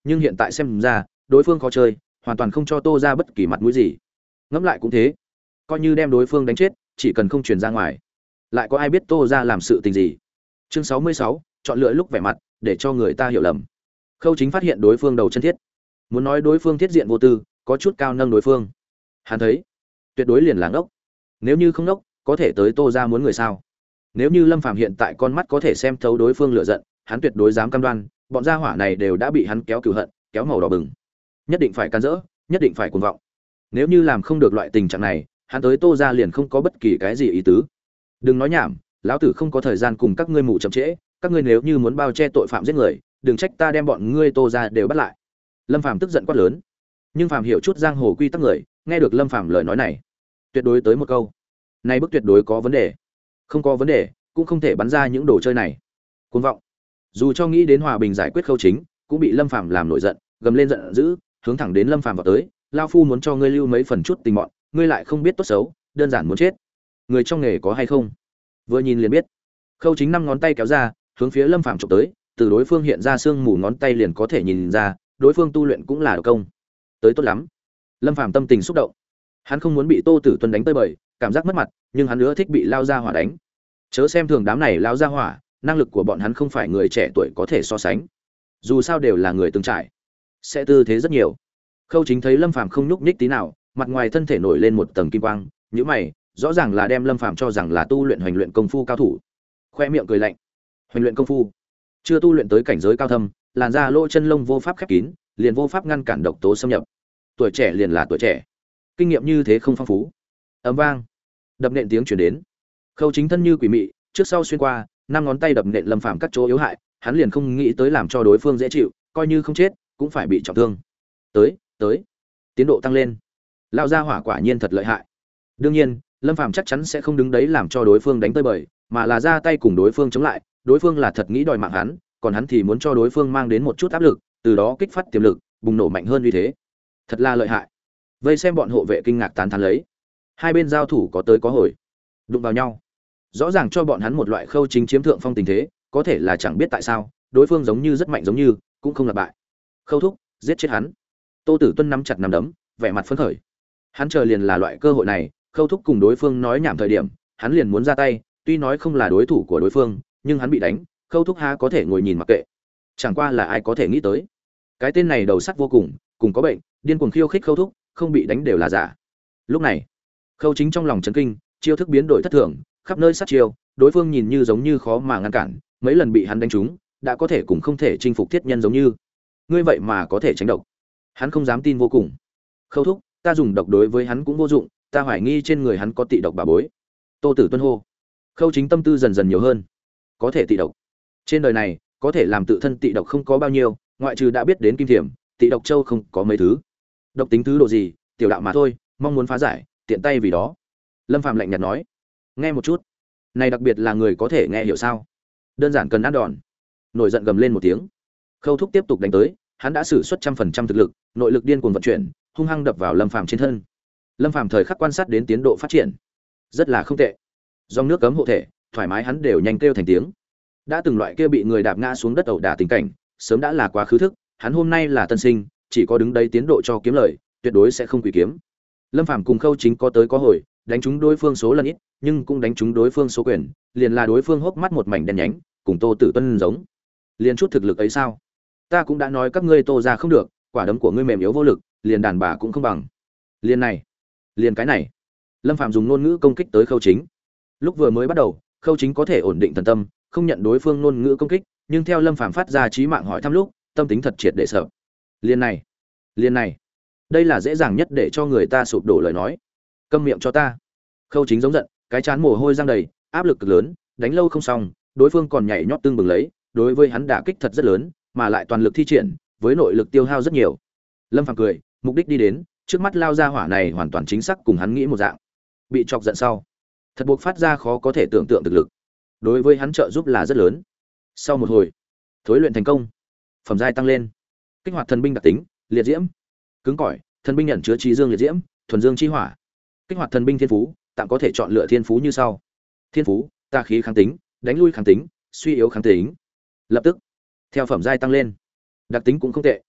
nhưng hiện tại xem ra đối phương khó chơi, hoàn toàn không cho Tô ra bất kỳ mặt mũi gì. Ngẫm lại cũng thế, coi như đem đối phương đánh chết, chỉ cần không truyền ra ngoài, lại có ai biết Tô ra làm sự tình gì. Chương 66, chọn lựa lúc vẻ mặt để cho người ta hiểu lầm. Khâu Chính phát hiện đối phương đầu chân thiết, muốn nói đối phương thiết diện vô tư, có chút cao nâng đối phương. Hắn thấy, tuyệt đối liền là ngốc. Nếu như không ngốc, có thể tới Tô ra muốn người sao? Nếu như Lâm Phàm hiện tại con mắt có thể xem thấu đối phương lựa giận, hắn tuyệt đối dám cam đoan, bọn gia hỏa này đều đã bị hắn kéo cừu hận, kéo màu đỏ bừng. Nhất định phải can dỡ, nhất định phải cuồng vọng. Nếu như làm không được loại tình trạng này, hắn tới Tô ra liền không có bất kỳ cái gì ý tứ. Đừng nói nhảm, lão tử không có thời gian cùng các ngươi mù chậm trễ, các ngươi nếu như muốn bao che tội phạm giết người, đừng trách ta đem bọn ngươi Tô ra đều bắt lại. Lâm Phàm tức giận quát lớn. Nhưng Phàm hiểu chút giang hồ quy tắc người, nghe được Lâm Phàm lời nói này, tuyệt đối tới một câu, này bức tuyệt đối có vấn đề. Không có vấn đề, cũng không thể bắn ra những đồ chơi này. Cuồng vọng. Dù cho nghĩ đến hòa bình giải quyết Khâu Chính, cũng bị Lâm Phàm làm nổi giận, gầm lên giận dữ, hướng thẳng đến Lâm Phàm vào tới, lão phu muốn cho ngươi lưu mấy phần chút tình mọn, ngươi lại không biết tốt xấu, đơn giản muốn chết. Người trong nghề có hay không? Vừa nhìn liền biết. Khâu Chính 5 ngón tay kéo ra, hướng phía Lâm Phàm chụp tới, từ đối phương hiện ra xương mù ngón tay liền có thể nhìn ra, đối phương tu luyện cũng là độc công. Tới tốt lắm. Lâm Phàm tâm tình xúc động. Hắn không muốn bị Tô Tử Tuân đánh tơi bời, cảm giác mất mặt, nhưng hắn nữa thích bị lao ra hỏa đánh. Chớ xem thường đám này lao ra hỏa, năng lực của bọn hắn không phải người trẻ tuổi có thể so sánh. Dù sao đều là người từng trải, sẽ tư thế rất nhiều. Khâu Chính thấy Lâm Phàm không nhúc nhích tí nào, mặt ngoài thân thể nổi lên một tầng kim quang, nhíu mày, rõ ràng là đem Lâm Phàm cho rằng là tu luyện hoành luyện công phu cao thủ. Khoe miệng cười lạnh. Hoành luyện công phu, chưa tu luyện tới cảnh giới cao thâm, làn da lỗ chân lông vô pháp khép kín, liền vô pháp ngăn cản độc tố xâm nhập. Tuổi trẻ liền là tuổi trẻ, kinh nghiệm như thế không phong phú. Ầm vang, đập nện tiếng truyền đến. Khâu Chính thân như quỷ mị, trước sau xuyên qua, 5 ngón tay đập nện Lâm Phàm các chỗ yếu hại, hắn liền không nghĩ tới làm cho đối phương dễ chịu, coi như không chết, cũng phải bị trọng thương. Tới, tiến độ tăng lên. Lão gia hỏa quả nhiên thật lợi hại. Đương nhiên, Lâm Phàm chắc chắn sẽ không đứng đấy làm cho đối phương đánh tơi bời, mà là ra tay cùng đối phương chống lại, đối phương là thật nghĩ đòi mạng hắn, còn hắn thì muốn cho đối phương mang đến một chút áp lực, từ đó kích phát tiềm lực, bùng nổ mạnh hơn như thế. Thật là lợi hại. Vây xem bọn hộ vệ kinh ngạc tán thán lấy. Hai bên giao thủ có tới có hồi, đụng vào nhau. Rõ ràng cho bọn hắn một loại Khâu Chính chiếm thượng phong tình thế, có thể là chẳng biết tại sao, đối phương giống như rất mạnh giống như, cũng không là bại. Khâu thúc, giết chết hắn. Tô Tử Tuân nắm chặt nắm đấm, vẻ mặt phấn khởi. Hắn chờ liền là loại cơ hội này, Khâu thúc cùng đối phương nói nhảm thời điểm, hắn liền muốn ra tay, tuy nói không là đối thủ của đối phương, nhưng hắn bị đánh, Khâu thúc há có thể ngồi nhìn mặc kệ. Chẳng qua là ai có thể nghĩ tới, cái tên này đầu sắt vô cùng có bệnh, điên cuồng khiêu khích Khâu thúc, không bị đánh đều là giả. Lúc này, Khâu Chính trong lòng chấn kinh, chiêu thức biến đổi thất thường, khắp nơi sát chiêu, đối phương nhìn như giống như khó mà ngăn cản, mấy lần bị hắn đánh trúng, đã có thể cùng không thể chinh phục thiết nhân giống như. Ngươi vậy mà có thể tránh độc. Hắn không dám tin vô cùng. Khâu thúc, ta dùng độc đối với hắn cũng vô dụng, ta hoài nghi trên người hắn có tị độc bà bối. Tô Tử Tuân hô. Khâu Chính tâm tư dần dần nhiều hơn. Có thể tị độc. Trên đời này, có thể làm tự thân tị độc không có bao nhiêu, ngoại trừ đã biết đến kim thiểm, tị độc châu không có mấy thứ. Độc tính thứ độ gì, tiểu đạo mà thôi, mong muốn phá giải, tiện tay vì đó. Lâm Phàm lạnh nhạt nói. Nghe một chút. Này đặc biệt là người có thể nghe hiểu sao? Đơn giản cần ăn đòn. Nổi giận gầm lên một tiếng. Khâu thúc tiếp tục đánh tới, hắn đã sử xuất 100% thực lực, nội lực điên cuồng vận chuyển, hung hăng đập vào Lâm Phàm trên thân. Lâm Phàm thời khắc quan sát đến tiến độ phát triển, rất là không tệ. Dòng nước cấm hộ thể, thoải mái hắn đều nhanh kêu thành tiếng. Đã từng loại kia bị người đạp ngã xuống đất ẩu đả tình cảnh, sớm đã là quá khứ thức, hắn hôm nay là tân sinh, chỉ có đứng đây tiến độ cho kiếm lời, tuyệt đối sẽ không quỷ kiếm. Lâm Phàm cùng Khâu Chính có tới có hồi, đánh trúng đối phương số lần ít, nhưng cũng đánh trúng đối phương số quyền, liền là đối phương hốc mắt một mảnh đen nhánh, cùng Tô Tử Tuân giống. Liền chút thực lực ấy sao? Ta cũng đã nói các ngươi Tô ra không được, quả đấm của ngươi mềm yếu vô lực, liền đàn bà cũng không bằng. Liền này, liền cái này. Lâm Phàm dùng ngôn ngữ công kích tới Khâu Chính. Lúc vừa mới bắt đầu, Khâu Chính có thể ổn định thần tâm, không nhận đối phương ngôn ngữ công kích, nhưng theo Lâm Phàm phát ra chí mạng hỏi thăm lúc, tâm tính thật triệt để sợ. Liền này, đây là dễ dàng nhất để cho người ta sụp đổ lời nói. Câm miệng cho ta. Khâu Chính giống giận, cái trán mồ hôi răng đầy, áp lực cực lớn, đánh lâu không xong, đối phương còn nhảy nhót tương bừng lấy, đối với hắn đả kích thật rất lớn, mà lại toàn lực thi triển, với nội lực tiêu hao rất nhiều. Lâm Phàm cười, mục đích đi đến, trước mắt lao ra hỏa này hoàn toàn chính xác cùng hắn nghĩ một dạng. Bị chọc giận sau, thật buộc phát ra khó có thể tưởng tượng thực lực. Đối với hắn trợ giúp là rất lớn. Sau một hồi, thối luyện thành công, phẩm giai tăng lên, kích hoạt thần binh đặc tính, liệt diễm, cứng cỏi, thần binh nhận chứa trí dương liệt diễm, thuần dương chi hỏa. Kích hoạt thần binh thiên phú, tạm có thể chọn lựa thiên phú như sau. Thiên phú, tà khí kháng tính, đánh lui kháng tính, suy yếu kháng tính. Lập tức, theo phẩm giai tăng lên, đặc tính cũng không tệ.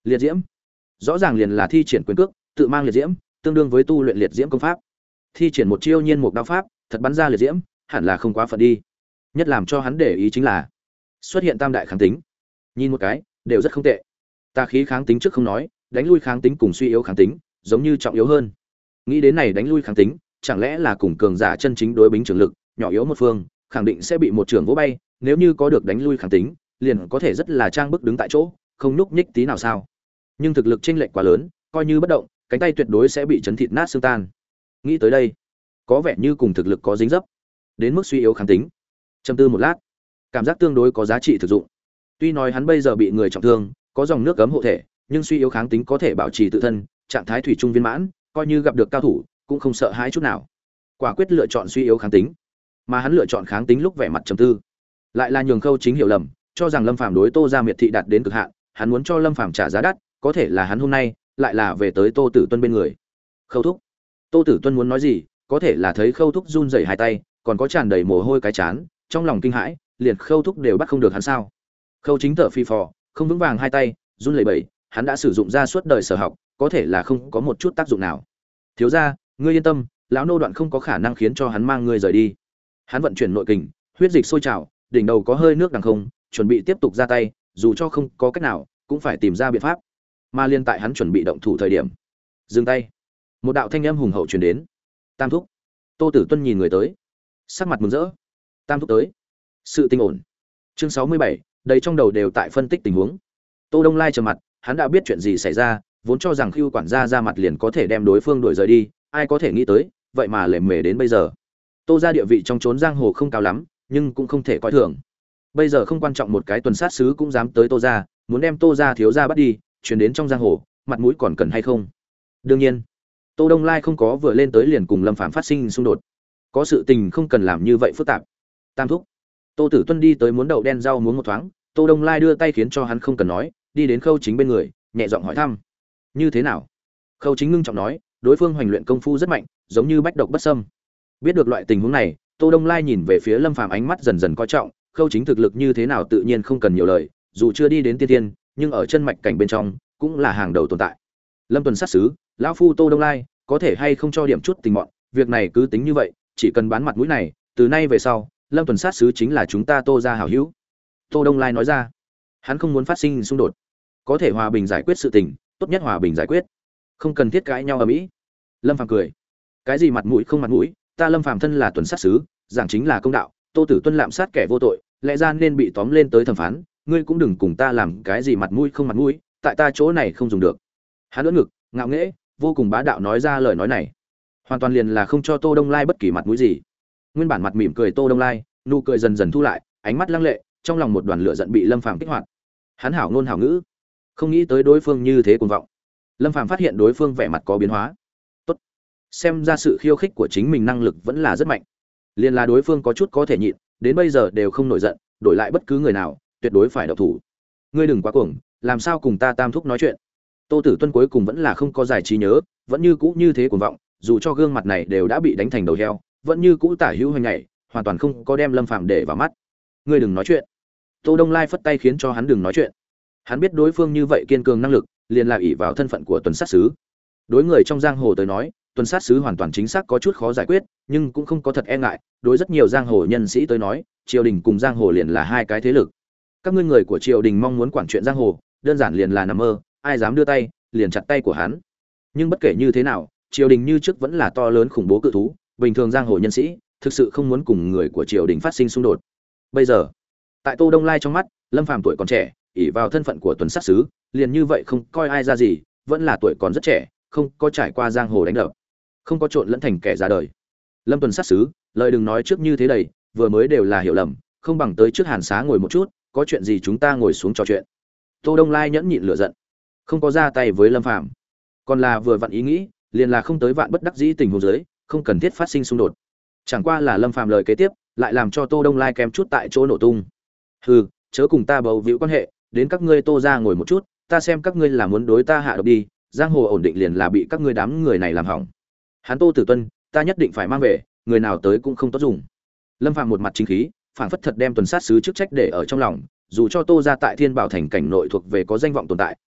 Liệt diễm, rõ ràng liền là thi triển quyền cước, tự mang liệt diễm, tương đương với tu luyện liệt diễm công pháp. Thi triển một chiêu nhiên một đao pháp, thật bắn ra liệt diễm, hẳn là không quá phận đi. Nhất làm cho hắn để ý chính là xuất hiện tam đại kháng tính. Nhìn một cái, đều rất không tệ. Tà khí kháng tính trước không nói, đánh lui kháng tính cùng suy yếu kháng tính, giống như trọng yếu hơn. Nghĩ đến này đánh lui kháng tính, chẳng lẽ là cùng cường giả chân chính đối bính trường lực, nhỏ yếu một phương, khẳng định sẽ bị một trường vỗ bay, nếu như có được đánh lui kháng tính, liền có thể rất là trang bức đứng tại chỗ, không nhúc nhích tí nào sao? Nhưng thực lực chênh lệch quá lớn, coi như bất động, cánh tay tuyệt đối sẽ bị chấn thịt nát xương tan. Nghĩ tới đây, có vẻ như cùng thực lực có dính dấp, đến mức suy yếu kháng tính. Trầm tư một lát, cảm giác tương đối có giá trị thực dụng. Tuy nói hắn bây giờ bị người trọng thương, có dòng nước cấm hộ thể, nhưng suy yếu kháng tính có thể bảo trì tự thân, trạng thái thủy chung viên mãn, coi như gặp được cao thủ, cũng không sợ hãi chút nào. Quả quyết lựa chọn suy yếu kháng tính. Mà hắn lựa chọn kháng tính lúc vẻ mặt trầm tư, lại là nhường Khâu Chính hiểu lầm, cho rằng Lâm Phàm đối Tô gia miệt thị đạt đến cực hạn, hắn muốn cho Lâm Phàm trả giá đắt, có thể là hắn hôm nay lại là về tới Tô Tử Tuân bên người. Khâu thúc. Tô Tử Tuân muốn nói gì, có thể là thấy Khâu thúc run rẩy hai tay, còn có tràn đầy mồ hôi cái chán, trong lòng kinh hãi, liền Khâu thúc đều bắt không được hắn sao? Khâu Chính thở phì phò, không vững vàng hai tay, run lẩy bẩy, hắn đã sử dụng ra suốt đời sở học, có thể là không có một chút tác dụng nào. Thiếu gia, ngươi yên tâm, lão nô đoạn không có khả năng khiến cho hắn mang ngươi rời đi. Hắn vận chuyển nội kình, huyết dịch sôi trào, đỉnh đầu có hơi nước đằng không, chuẩn bị tiếp tục ra tay, dù cho không có cách nào, cũng phải tìm ra biện pháp. Mà liên tại hắn chuẩn bị động thủ thời điểm, dừng tay. Một đạo thanh âm hùng hậu truyền đến. Tam thúc. Tô Tử Tuân nhìn người tới, sắc mặt mừng rỡ. Tam thúc tới. Sự tình ổn. Chương 67, đầy trong đầu đều tại phân tích tình huống. Tô Đông Lai trầm mặt, hắn đã biết chuyện gì xảy ra, vốn cho rằng Khưu quản gia ra mặt liền có thể đem đối phương đuổi rời đi, ai có thể nghĩ tới, vậy mà lề mề đến bây giờ. Tô gia địa vị trong chốn giang hồ không cao lắm, nhưng cũng không thể coi thường. Bây giờ không quan trọng một cái tuần sát sứ cũng dám tới Tô gia, muốn đem Tô gia thiếu gia bắt đi, truyền đến trong giang hồ, mặt mũi còn cần hay không? Đương nhiên, Tô Đông Lai không có vừa lên tới liền cùng Lâm Phàm phát sinh xung đột. Có sự tình không cần làm như vậy phức tạp. Tam thúc. Tô Tử Tuân đi tới muốn đậu đen rau muống một thoáng, Tô Đông Lai đưa tay khiến cho hắn không cần nói, đi đến Khâu Chính bên người, nhẹ giọng hỏi thăm. Như thế nào? Khâu Chính ngưng trọng nói, đối phương hoành luyện công phu rất mạnh, giống như bách độc bất xâm. Biết được loại tình huống này, Tô Đông Lai nhìn về phía Lâm Phàm ánh mắt dần dần coi trọng, Khâu Chính thực lực như thế nào tự nhiên không cần nhiều lời, dù chưa đi đến tiên tiên, nhưng ở chân mạch cảnh bên trong cũng là hàng đầu tồn tại. Lâm tuần sát sứ, lão phu Tô Đông Lai, có thể hay không cho điểm chút tình mọn, việc này cứ tính như vậy, chỉ cần bán mặt mũi này, từ nay về sau, Lâm tuần sát sứ chính là chúng ta Tô gia hảo hữu. Tô Đông Lai nói ra, hắn không muốn phát sinh xung đột, có thể hòa bình giải quyết sự tình, tốt nhất hòa bình giải quyết, không cần thiết cãi nhau ở mỹ. Lâm Phàm cười, cái gì mặt mũi không mặt mũi, ta Lâm Phàm thân là tuần sát sứ, giảng chính là công đạo, Tô Tử Tuân lạm sát kẻ vô tội, lẽ ra nên bị tóm lên tới thẩm phán, ngươi cũng đừng cùng ta làm cái gì mặt mũi không mặt mũi, tại ta chỗ này không dùng được. Hắn ưỡn ngực, ngạo nghễ, vô cùng bá đạo nói ra lời nói này, hoàn toàn liền là không cho Tô Đông Lai bất kỳ mặt mũi gì. Nguyên bản mặt mỉm cười Tô Đông Lai, nụ cười dần dần thu lại, ánh mắt lăng lệ, trong lòng một đoàn lửa giận bị Lâm Phàm kích hoạt. Hắn hảo ngôn hảo ngữ, không nghĩ tới đối phương như thế cuồng vọng. Lâm Phàm phát hiện đối phương vẻ mặt có biến hóa. Tốt, xem ra sự khiêu khích của chính mình năng lực vẫn là rất mạnh. Liên là đối phương có chút có thể nhịn, đến bây giờ đều không nổi giận, đổi lại bất cứ người nào, tuyệt đối phải động thủ. Ngươi đừng quá cuồng, làm sao cùng ta Tam thúc nói chuyện? Tô Tử Tuân cuối cùng vẫn là không có giải trí nhớ, vẫn như cũ như thế cuồng vọng, dù cho gương mặt này đều đã bị đánh thành đầu heo, vẫn như cũ tả hữu hành ngày, hoàn toàn không có đem Lâm Phàm để vào mắt. Ngươi đừng nói chuyện. Tô Đông Lai phất tay khiến cho hắn đừng nói chuyện. Hắn biết đối phương như vậy kiên cường năng lực, liền là ỷ vào thân phận của tuần sát sứ. Đối người trong giang hồ tới nói, tuần sát sứ hoàn toàn chính xác có chút khó giải quyết, nhưng cũng không có thật e ngại, đối rất nhiều giang hồ nhân sĩ tới nói, triều đình cùng giang hồ liền là hai cái thế lực. Các ngươi người của triều đình mong muốn quản chuyện giang hồ, đơn giản liền là nằm mơ, ai dám đưa tay, liền chặt tay của hắn. Nhưng bất kể như thế nào, triều đình như trước vẫn là to lớn khủng bố cự thú, bình thường giang hồ nhân sĩ thực sự không muốn cùng người của triều đình phát sinh xung đột. Bây giờ, tại Tô Đông Lai trong mắt, Lâm Phàm tuổi còn trẻ, ỷ vào thân phận của tuần sát sứ, liền như vậy không coi ai ra gì, vẫn là tuổi còn rất trẻ, không có trải qua giang hồ đánh đập, không có trộn lẫn thành kẻ ra đời. Lâm tuần sát sứ, lời đừng nói trước như thế đầy, vừa mới đều là hiểu lầm, không bằng tới trước Hàn Xá ngồi một chút, có chuyện gì chúng ta ngồi xuống trò chuyện. Tô Đông Lai nhẫn nhịn lửa giận, không có ra tay với Lâm Phàm, còn là vừa vặn ý nghĩ, liền là không tới vạn bất đắc dĩ tình huống dưới, không cần thiết phát sinh xung đột. Chẳng qua là Lâm Phàm lời kế tiếp, lại làm cho Tô Đông Lai kém chút tại chỗ nổ tung. Hừ, chớ cùng ta bầu víu quan hệ, đến các ngươi Tô gia ngồi một chút, ta xem các ngươi là muốn đối ta hạ độc đi, giang hồ ổn định liền là bị các ngươi đám người này làm hỏng. Hắn Tô Tử Tuân, ta nhất định phải mang về, người nào tới cũng không tốt dùng. Lâm Phàm một mặt chính khí, phảng phất thật đem tuần sát sứ chức trách để ở trong lòng, dù cho Tô gia tại Thiên Bảo thành cảnh nội thuộc về có danh vọng tồn tại,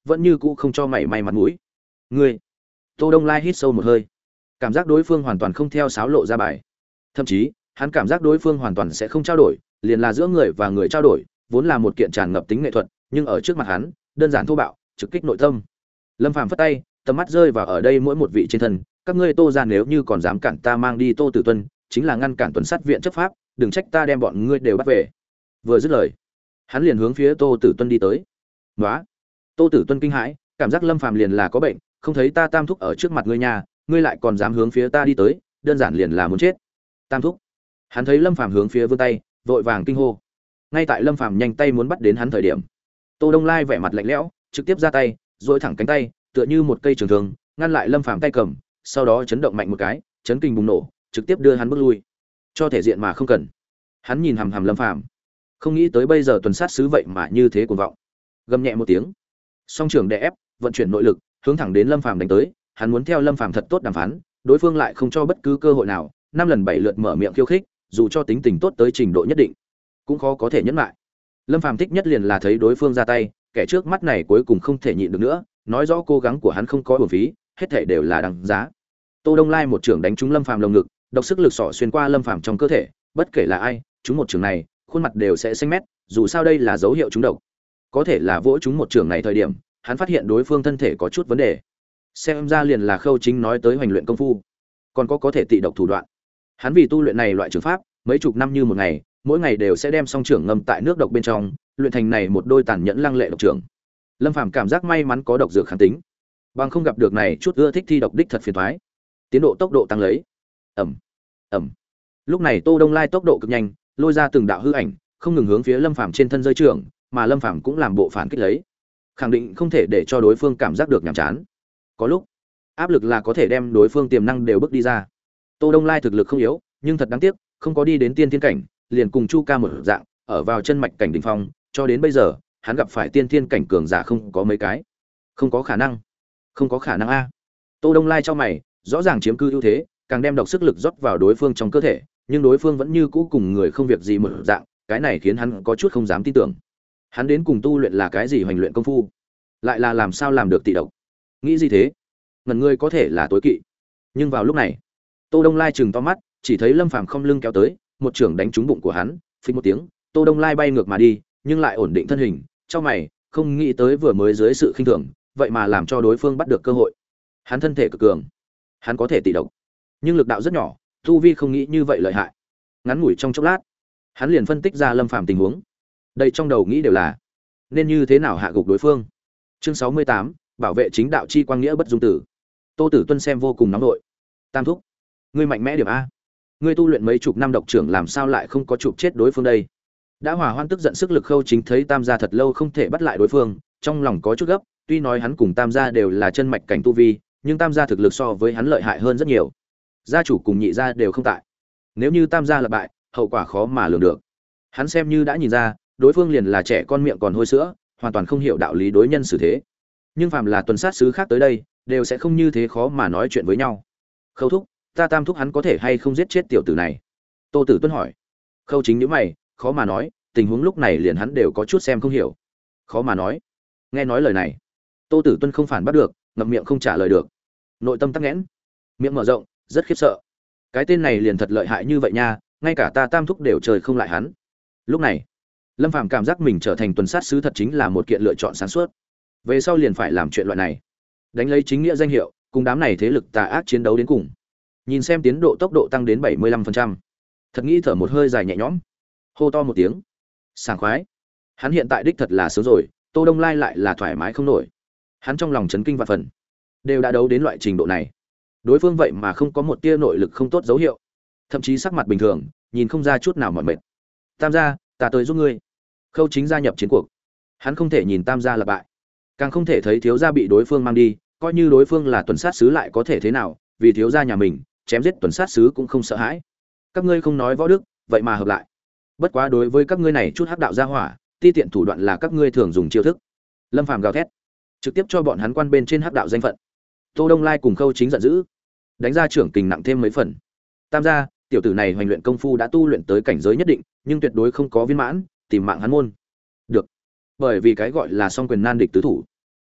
vẫn như cũ không cho mảy may mặt mũi. Ngươi. Tô Đông Lai hít sâu một hơi, cảm giác đối phương hoàn toàn không theo sáo lộ ra bài. Thậm chí, hắn cảm giác đối phương hoàn toàn sẽ không trao đổi, liền là giữa người và người trao đổi, vốn là một kiện tràn ngập tính nghệ thuật, nhưng ở trước mặt hắn, đơn giản thô bạo, trực kích nội tâm. Lâm Phàm phất tay, tầm mắt rơi vào ở đây mỗi một vị trên thân, các ngươi Tô gia nếu như còn dám cản ta mang đi Tô Tử Tuân, chính là ngăn cản tuần sát viện chấp pháp, đừng trách ta đem bọn ngươi đều bắt về. Vừa dứt lời, hắn liền hướng phía Tô Tử Tuân đi tới. "Nóa!" Tô Tử Tuân kinh hãi, cảm giác Lâm Phàm liền là có bệnh, không thấy ta Tam thúc ở trước mặt ngươi nhà, ngươi lại còn dám hướng phía ta đi tới, đơn giản liền là muốn chết. Tam thúc. Hắn thấy Lâm Phàm hướng phía vươn tay, vội vàng kinh hô. Ngay tại Lâm Phàm nhanh tay muốn bắt đến hắn thời điểm, Tô Đông Lai vẻ mặt lạnh lẽo, trực tiếp ra tay, duỗi thẳng cánh tay, tựa như một cây trường thương, ngăn lại Lâm Phàm tay cầm, sau đó chấn động mạnh một cái, chấn kinh bùng nổ, trực tiếp đưa hắn bước lui. Cho thể diện mà không cần. Hắn nhìn hằm hằm Lâm Phàm, không nghĩ tới bây giờ tuần sát sứ vậy mà như thế cuồng vọng. Gầm nhẹ một tiếng, song trưởng đè ép, vận chuyển nội lực, hướng thẳng đến Lâm Phàm đánh tới, hắn muốn theo Lâm Phàm thật tốt đàm phán, đối phương lại không cho bất cứ cơ hội nào, năm lần bảy lượt mở miệng khiêu khích, dù cho tính tình tốt tới trình độ nhất định, cũng khó có thể nhẫn lại. Lâm Phàm thích nhất liền là thấy đối phương ra tay, kẻ trước mắt này cuối cùng không thể nhịn được nữa, nói rõ cố gắng của hắn không có uổng phí, hết thảy đều là đằng giá. Tô Đông Lai một trưởng đánh trúng Lâm Phàm lồng ngực, độc sức lực xỏ xuyên qua Lâm Phàm trong cơ thể, bất kể là ai, trúng một trưởng này, khuôn mặt đều sẽ xanh mét, dù sao đây là dấu hiệu trúng độc. Có thể là vỗ trúng một trưởng này thời điểm, hắn phát hiện đối phương thân thể có chút vấn đề. Xem ra liền là Khâu Chính nói tới hoành luyện công phu, còn có thể tị độc thủ đoạn. Hắn vì tu luyện này loại trường pháp, mấy chục năm như một ngày, mỗi ngày đều sẽ đem song trưởng ngâm tại nước độc bên trong, luyện thành này một đôi tàn nhẫn lăng lệ độc trưởng. Lâm Phàm cảm giác may mắn có độc dược kháng tính, bằng không gặp được này chút ưa thích thi độc đích thật phiền toái. Tiến độ tốc độ tăng lấy. Ầm, ầm. Lúc này Tô Đông Lai tốc độ cực nhanh, lôi ra từng đạo hư ảnh, không ngừng hướng phía Lâm Phàm trên thân rơi trưởng, mà Lâm Phàm cũng làm bộ phản kích lấy. Khẳng định không thể để cho đối phương cảm giác được nhàm chán. Có lúc, áp lực là có thể đem đối phương tiềm năng đều bước đi ra. Tô Đông Lai thực lực không yếu, nhưng thật đáng tiếc, không có đi đến tiên thiên cảnh, liền cùng Chu Ca một dạng, ở vào chân mạch cảnh đỉnh phong, cho đến bây giờ, hắn gặp phải tiên thiên cảnh cường giả không có mấy cái. Không có khả năng. Không có khả năng a. Tô Đông Lai cho mày, rõ ràng chiếm cư ưu thế, càng đem độc sức lực rót vào đối phương trong cơ thể, nhưng đối phương vẫn như cũ cùng người không việc gì một dạng, cái này khiến hắn có chút không dám tin tưởng. Hắn đến cùng tu luyện là cái gì hoành luyện công phu? Lại là làm sao làm được tị độc? Nghĩ gì thế? Ngần ngươi có thể là tối kỵ. Nhưng vào lúc này, Tô Đông Lai trừng to mắt, chỉ thấy Lâm Phàm không lưng kéo tới, một trưởng đánh trúng bụng của hắn, phình một tiếng, Tô Đông Lai bay ngược mà đi, nhưng lại ổn định thân hình, trong mày, không nghĩ tới vừa mới dưới sự khinh thường, vậy mà làm cho đối phương bắt được cơ hội. Hắn thân thể cực cường, hắn có thể tị độc, nhưng lực đạo rất nhỏ, tu vi không nghĩ như vậy lợi hại. Ngắn ngủi trong chốc lát, hắn liền phân tích ra Lâm Phàm tình huống. Đây trong đầu nghĩ đều là nên như thế nào hạ gục đối phương. Chương 68, bảo vệ chính đạo chi quang nghĩa bất dung tử. Tô Tử Tuân xem vô cùng nóng nội. Tam thúc, ngươi mạnh mẽ điểm a. Ngươi tu luyện mấy chục năm độc trưởng làm sao lại không có chụp chết đối phương đây? Đã hòa hoan tức giận sức lực Khâu Chính thấy Tam gia thật lâu không thể bắt lại đối phương, trong lòng có chút gấp, tuy nói hắn cùng Tam gia đều là chân mạch cảnh tu vi, nhưng Tam gia thực lực so với hắn lợi hại hơn rất nhiều. Gia chủ cùng nhị gia đều không tại. Nếu như Tam gia là bại, hậu quả khó mà lường được. Hắn xem như đã nhìn ra, đối phương liền là trẻ con miệng còn hôi sữa, hoàn toàn không hiểu đạo lý đối nhân xử thế. Nhưng phàm là tuần sát sứ khác tới đây, đều sẽ không như thế khó mà nói chuyện với nhau. Khâu thúc, ta Tam thúc hắn có thể hay không giết chết tiểu tử này? Tô Tử Tuân hỏi. Khâu Chính nhíu mày, khó mà nói, tình huống lúc này liền hắn đều có chút xem không hiểu. Khó mà nói. Nghe nói lời này, Tô Tử Tuân không phản bắt được, ngậm miệng không trả lời được. Nội tâm tắc nghẽn, miệng mở rộng, rất khiếp sợ. Cái tên này liền thật lợi hại như vậy nha, ngay cả ta Tam thúc đều trời không lại hắn. Lúc này, Lâm Phàm cảm giác mình trở thành tuần sát sứ thật chính là một kiện lựa chọn sáng suốt. Về sau liền phải làm chuyện loại này, đánh lấy chính nghĩa danh hiệu, cùng đám này thế lực tà ác chiến đấu đến cùng. Nhìn xem tiến độ tốc độ tăng đến 75%, thật nghĩ thở một hơi dài nhẹ nhõm, hô to một tiếng, sảng khoái. Hắn hiện tại đích thật là sướng rồi, Tô Đông Lai lại là thoải mái không nổi. Hắn trong lòng chấn kinh vạn phần, đều đã đấu đến loại trình độ này, đối phương vậy mà không có một tia nội lực không tốt dấu hiệu, thậm chí sắc mặt bình thường, nhìn không ra chút nào mỏi mệt. Tam gia, ta tới giúp ngươi. Khâu Chính gia nhập chiến cuộc, hắn không thể nhìn Tam gia là bại, càng không thể thấy thiếu gia bị đối phương mang đi, coi như đối phương là tuần sát sứ lại có thể thế nào, vì thiếu gia nhà mình, chém giết tuần sát sứ cũng không sợ hãi. Các ngươi không nói võ đức, vậy mà hợp lại. Bất quá đối với các ngươi này chút hắc đạo gia hỏa, ti tiện thủ đoạn là các ngươi thường dùng chiêu thức. Lâm Phàm gào thét, trực tiếp cho bọn hắn quan bên trên hắc đạo danh phận. Tô Đông Lai cùng Khâu Chính giận dữ, đánh ra trưởng kình nặng thêm mấy phần. Tam gia, tiểu tử này hoành luyện công phu đã tu luyện tới cảnh giới nhất định, nhưng tuyệt đối không có viên mãn, tìm mạng hắn môn. Được. Bởi vì cái gọi là song quyền nan địch tứ thủ.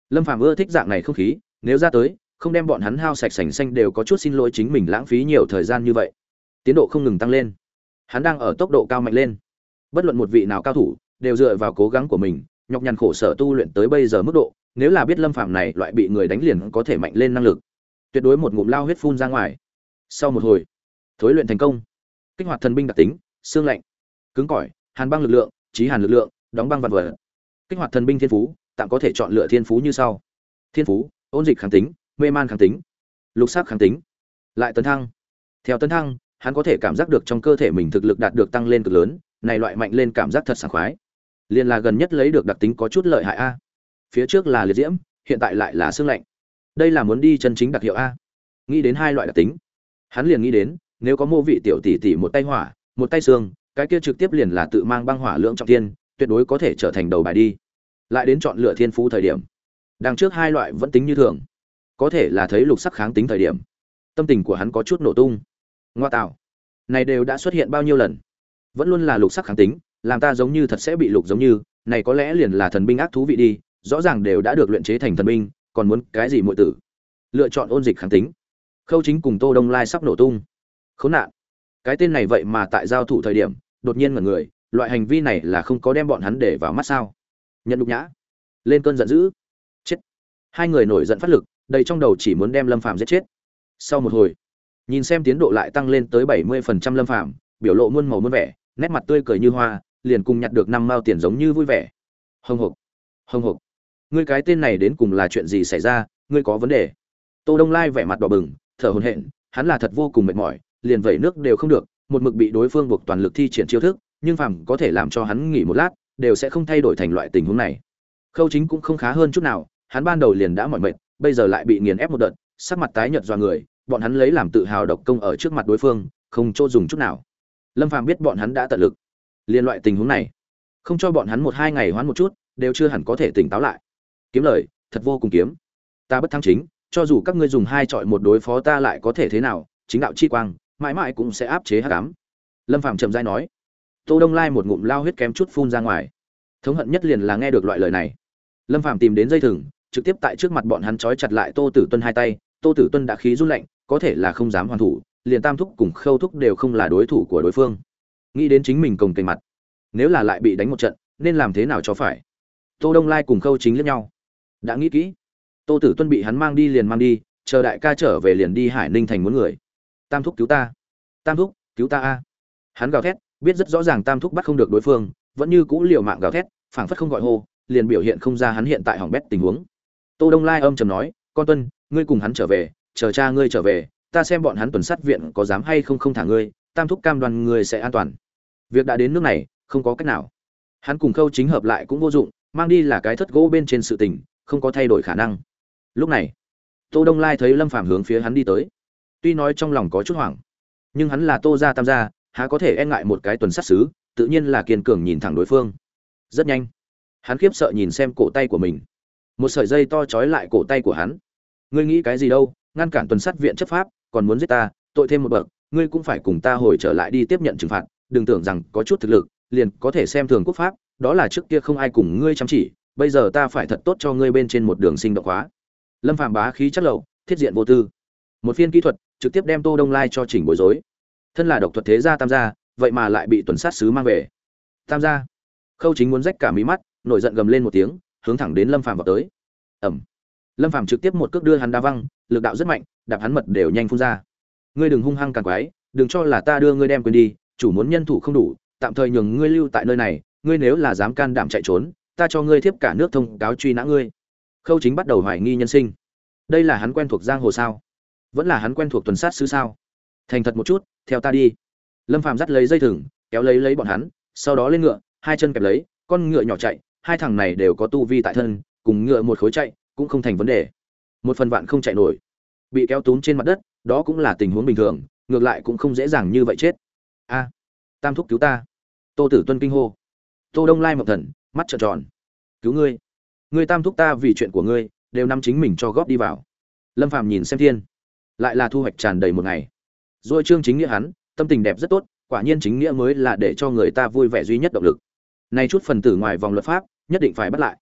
Lâm Phàm ưa thích dạng này không khí, nếu ra tới không đem bọn hắn hao sạch sành xanh đều có chút xin lỗi chính mình lãng phí nhiều thời gian như vậy. Tiến độ không ngừng tăng lên, hắn đang ở tốc độ cao mạnh lên. Bất luận một vị nào cao thủ đều dựa vào cố gắng của mình nhọc nhằn khổ sở tu luyện tới bây giờ mức độ, nếu là biết Lâm Phàm này loại bị người đánh liền có thể mạnh lên năng lực, tuyệt đối một ngụm lao huyết phun ra ngoài. Sau một hồi thối luyện thành công, kích hoạt thần binh đặc tính xương lạnh, cứng cỏi, hàn băng lực lượng, chí hàn lực lượng, đóng băng vạn vật. Kích hoạt thần binh thiên phú, tạm có thể chọn lựa thiên phú như sau: thiên phú ôn dịch kháng tính, mê man kháng tính, lục sắc kháng tính. Lại tấn thăng. Theo tấn thăng, hắn có thể cảm giác được trong cơ thể mình thực lực đạt được tăng lên cực lớn, này loại mạnh lên cảm giác thật sảng khoái. Liên là gần nhất lấy được đặc tính có chút lợi hại a. Phía trước là liệt diễm, hiện tại lại là xương lạnh. Đây là muốn đi chân chính đặc hiệu a. Nghĩ đến hai loại đặc tính, hắn liền nghĩ đến, nếu có mô vị tiểu tỷ tỷ một tay hỏa, một tay xương, cái kia trực tiếp liền là tự mang băng hỏa lượng trọng thiên, tuyệt đối có thể trở thành đầu bài đi. Lại đến chọn lựa thiên phú thời điểm, đằng trước hai loại vẫn tính như thường, có thể là thấy lục sắc kháng tính thời điểm, tâm tình của hắn có chút nổ tung. Ngoa tạo, này đều đã xuất hiện bao nhiêu lần, vẫn luôn là lục sắc kháng tính, làm ta giống như thật sẽ bị lục giống như, này có lẽ liền là thần binh ác thú vị đi, rõ ràng đều đã được luyện chế thành thần binh, còn muốn cái gì muội tử. Lựa chọn ôn dịch kháng tính. Khâu Chính cùng Tô Đông Lai sắp nổ tung. Khốn nạn, cái tên này vậy mà tại giao thủ thời điểm đột nhiên ngẩn người, loại hành vi này là không có đem bọn hắn để vào mắt sao? Nhận nhục nhã, lên cơn giận dữ, chết. Hai người nổi giận phát lực, đầy trong đầu chỉ muốn đem Lâm Phàm giết chết. Sau một hồi, nhìn xem tiến độ lại tăng lên tới 70% Lâm Phàm, biểu lộ muôn màu muôn vẻ, nét mặt tươi cười như hoa, liền cùng nhặt được 5 mao tiền giống như vui vẻ. Hồng hộc, hồng hộc. Ngươi cái tên này đến cùng là chuyện gì xảy ra, ngươi có vấn đề? Tô Đông Lai vẻ mặt đỏ bừng, thở hổn hển, hắn là thật vô cùng mệt mỏi, liền vẩy nước đều không được, một mực bị đối phương buộc toàn lực thi triển chiêu thức, nhưng phàm có thể làm cho hắn nghỉ một lát, đều sẽ không thay đổi thành loại tình huống này. Khâu Chính cũng không khá hơn chút nào, hắn ban đầu liền đã mỏi mệt, bây giờ lại bị nghiền ép một đợt, sắc mặt tái nhợt doa người, bọn hắn lấy làm tự hào độc công ở trước mặt đối phương, không chỗ dùng chút nào. Lâm Phàm biết bọn hắn đã tận lực, liên loại tình huống này, không cho bọn hắn 1-2 ngày hoán một chút, đều chưa hẳn có thể tỉnh táo lại. Kiếm lời, thật vô cùng kiếm. Ta bất thắng chính, cho dù các ngươi dùng 2 chọi 1 đối phó ta lại có thể thế nào, chính đạo chi quang, mãi mãi cũng sẽ áp chế hắc ám. Lâm Phàm trầm rãi nói. Tô Đông Lai một ngụm lao huyết kém chút phun ra ngoài. Thống hận nhất liền là nghe được loại lời này. Lâm Phàm tìm đến dây thừng, trực tiếp tại trước mặt bọn hắn trói chặt lại Tô Tử Tuân hai tay, Tô Tử Tuân đã khí run lạnh, có thể là không dám hoàn thủ, liền Tam Thúc cùng Khâu Thúc đều không là đối thủ của đối phương. Nghĩ đến chính mình cồng kềnh mặt, nếu là lại bị đánh một trận, nên làm thế nào cho phải? Tô Đông Lai cùng Khâu Chính liếc nhau. Đã nghĩ kỹ. Tô Tử Tuân bị hắn mang đi liền mang đi, chờ đại ca trở về liền đi Hải Ninh thành muốn người. Tam Thúc cứu ta, Tam Thúc cứu ta a. Hắn gào thét, biết rất rõ ràng Tam Thúc bắt không được đối phương, vẫn như cũ liều mạng gào thét, phảng phất không gọi hô, liền biểu hiện không ra hắn hiện tại hỏng bét tình huống. Tô Đông Lai âm trầm nói, con Tuân, ngươi cùng hắn trở về, chờ cha ngươi trở về, ta xem bọn hắn tuần sát viện có dám hay không thả ngươi, Tam Thúc cam đoan ngươi sẽ an toàn. Việc đã đến nước này, không có cách nào. Hắn cùng Khâu Chính hợp lại cũng vô dụng, mang đi là cái thất gỗ bên trên sự tình, không có thay đổi khả năng. Lúc này, Tô Đông Lai thấy Lâm Phàm hướng phía hắn đi tới, tuy nói trong lòng có chút hoảng, nhưng hắn là Tô gia Tam gia, há có thể e ngại một cái tuần sát sứ, tự nhiên là kiên cường nhìn thẳng đối phương. Rất nhanh, hắn khiếp sợ nhìn xem cổ tay của mình, một sợi dây to trói lại cổ tay của hắn. Ngươi nghĩ cái gì đâu, ngăn cản tuần sát viện chấp pháp, còn muốn giết ta, tội thêm một bậc, ngươi cũng phải cùng ta hồi trở lại đi tiếp nhận trừng phạt, đừng tưởng rằng có chút thực lực liền có thể xem thường quốc pháp, đó là trước kia không ai cùng ngươi chăm chỉ, bây giờ ta phải thật tốt cho ngươi bên trên một đường sinh động hóa. Lâm Phàm bá khí chất lậu, thiết diện vô tư, một phiên kỹ thuật trực tiếp đem Tô Đông Lai cho chỉnh bối rối. Thân là độc thuật thế gia Tam gia, vậy mà lại bị tuần sát sứ mang về. Tam gia. Khâu Chính muốn rách cả mí mắt, nổi giận gầm lên một tiếng, hướng thẳng đến Lâm Phàm vào tới. Ầm. Lâm Phàm trực tiếp một cước đưa hắn đá văng, lực đạo rất mạnh, đạp hắn mật đều nhanh phun ra. Ngươi đừng hung hăng càng quái, đừng cho là ta đưa ngươi đem quên đi, chủ muốn nhân thủ không đủ, tạm thời nhường ngươi lưu tại nơi này, ngươi nếu là dám can đảm chạy trốn, ta cho ngươi thiếp cả nước thông cáo truy nã ngươi. Khâu Chính bắt đầu hoài nghi nhân sinh. Đây là hắn quen thuộc giang hồ sao? Vẫn là hắn quen thuộc tuần sát sứ sao? Thành thật một chút, theo ta đi. Lâm Phàm dắt lấy dây thừng, kéo lấy bọn hắn, sau đó lên ngựa, hai chân kẹp lấy, con ngựa nhỏ chạy, hai thằng này đều có tu vi tại thân, cùng ngựa một khối chạy, cũng không thành vấn đề. Một phần vạn không chạy nổi, bị kéo túm trên mặt đất, đó cũng là tình huống bình thường, ngược lại cũng không dễ dàng như vậy chết. A, Tam Thúc cứu ta! Tô Tử Tuân kinh hô. Tô Đông Lai mộng thần, mắt trợn tròn. Cứu ngươi! Ngươi Tam Thúc ta vì chuyện của ngươi, đều nắm chính mình cho góp đi vào. Lâm Phàm nhìn xem thiên, lại là thu hoạch tràn đầy một ngày. Rồi Trương Chính Nghĩa hắn, tâm tình đẹp rất tốt, quả nhiên chính nghĩa mới là để cho người ta vui vẻ duy nhất động lực. Này chút phần tử ngoài vòng luật pháp, nhất định phải bắt lại.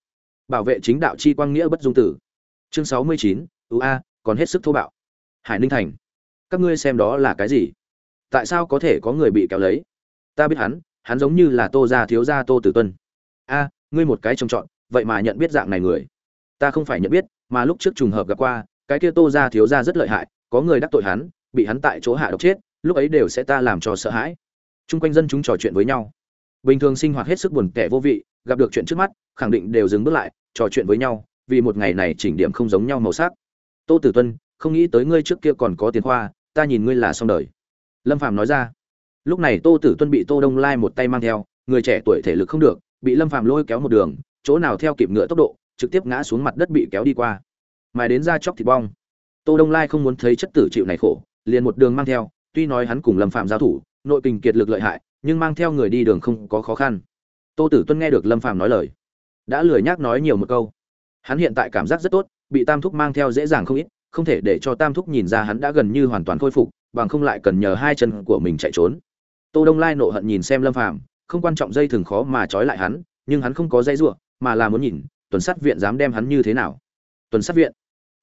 Bảo vệ chính đạo chi quang nghĩa bất dung tử. Chương 69, UA, còn hết sức thô bạo. Hải Ninh thành. Các ngươi xem đó là cái gì? Tại sao có thể có người bị kéo lấy? Ta biết hắn giống như là Tô gia thiếu gia Tô Tử Tuân. A, ngươi một cái trông chọn, vậy mà nhận biết dạng này người. Ta không phải nhận biết, mà lúc trước trùng hợp gặp qua, cái kia Tô gia thiếu gia rất lợi hại, có người đắc tội hắn, bị hắn tại chỗ hạ độc chết, lúc ấy đều sẽ ta làm cho sợ hãi. Trung quanh dân chúng trò chuyện với nhau. Bình thường sinh hoạt hết sức buồn tẻ vô vị, gặp được chuyện trước mắt, khẳng định đều dừng bước lại, trò chuyện với nhau, vì một ngày này chỉnh điểm không giống nhau màu sắc. Tô Tử Tuân, không nghĩ tới ngươi trước kia còn có tiền khoa, ta nhìn ngươi là xong đời. Lâm Phàm nói ra. Lúc này Tô Tử Tuân bị Tô Đông Lai một tay mang theo, người trẻ tuổi thể lực không được, bị Lâm Phàm lôi kéo một đường, chỗ nào theo kịp ngựa tốc độ, trực tiếp ngã xuống mặt đất bị kéo đi qua. Mài đến da chóc thịt bong. Tô Đông Lai không muốn thấy chất tử chịu này khổ, liền một đường mang theo, tuy nói hắn cùng Lâm Phàm giao thủ, nội kình kiệt lực lợi hại, nhưng mang theo người đi đường không có khó khăn. Tô Tử Tuân nghe được Lâm Phàm nói lời, đã lười nhác nói nhiều một câu. Hắn hiện tại cảm giác rất tốt, bị Tam Thúc mang theo dễ dàng không ít, không thể để cho Tam Thúc nhìn ra hắn đã gần như hoàn toàn khôi phục, bằng không lại cần nhờ hai chân của mình chạy trốn. Tô Đông Lai nộ hận nhìn xem Lâm Phàm, không quan trọng dây thừng khó mà trói lại hắn, nhưng hắn không có dây rủa, mà là muốn nhìn, tuần sát viện dám đem hắn như thế nào. Tuần sát viện?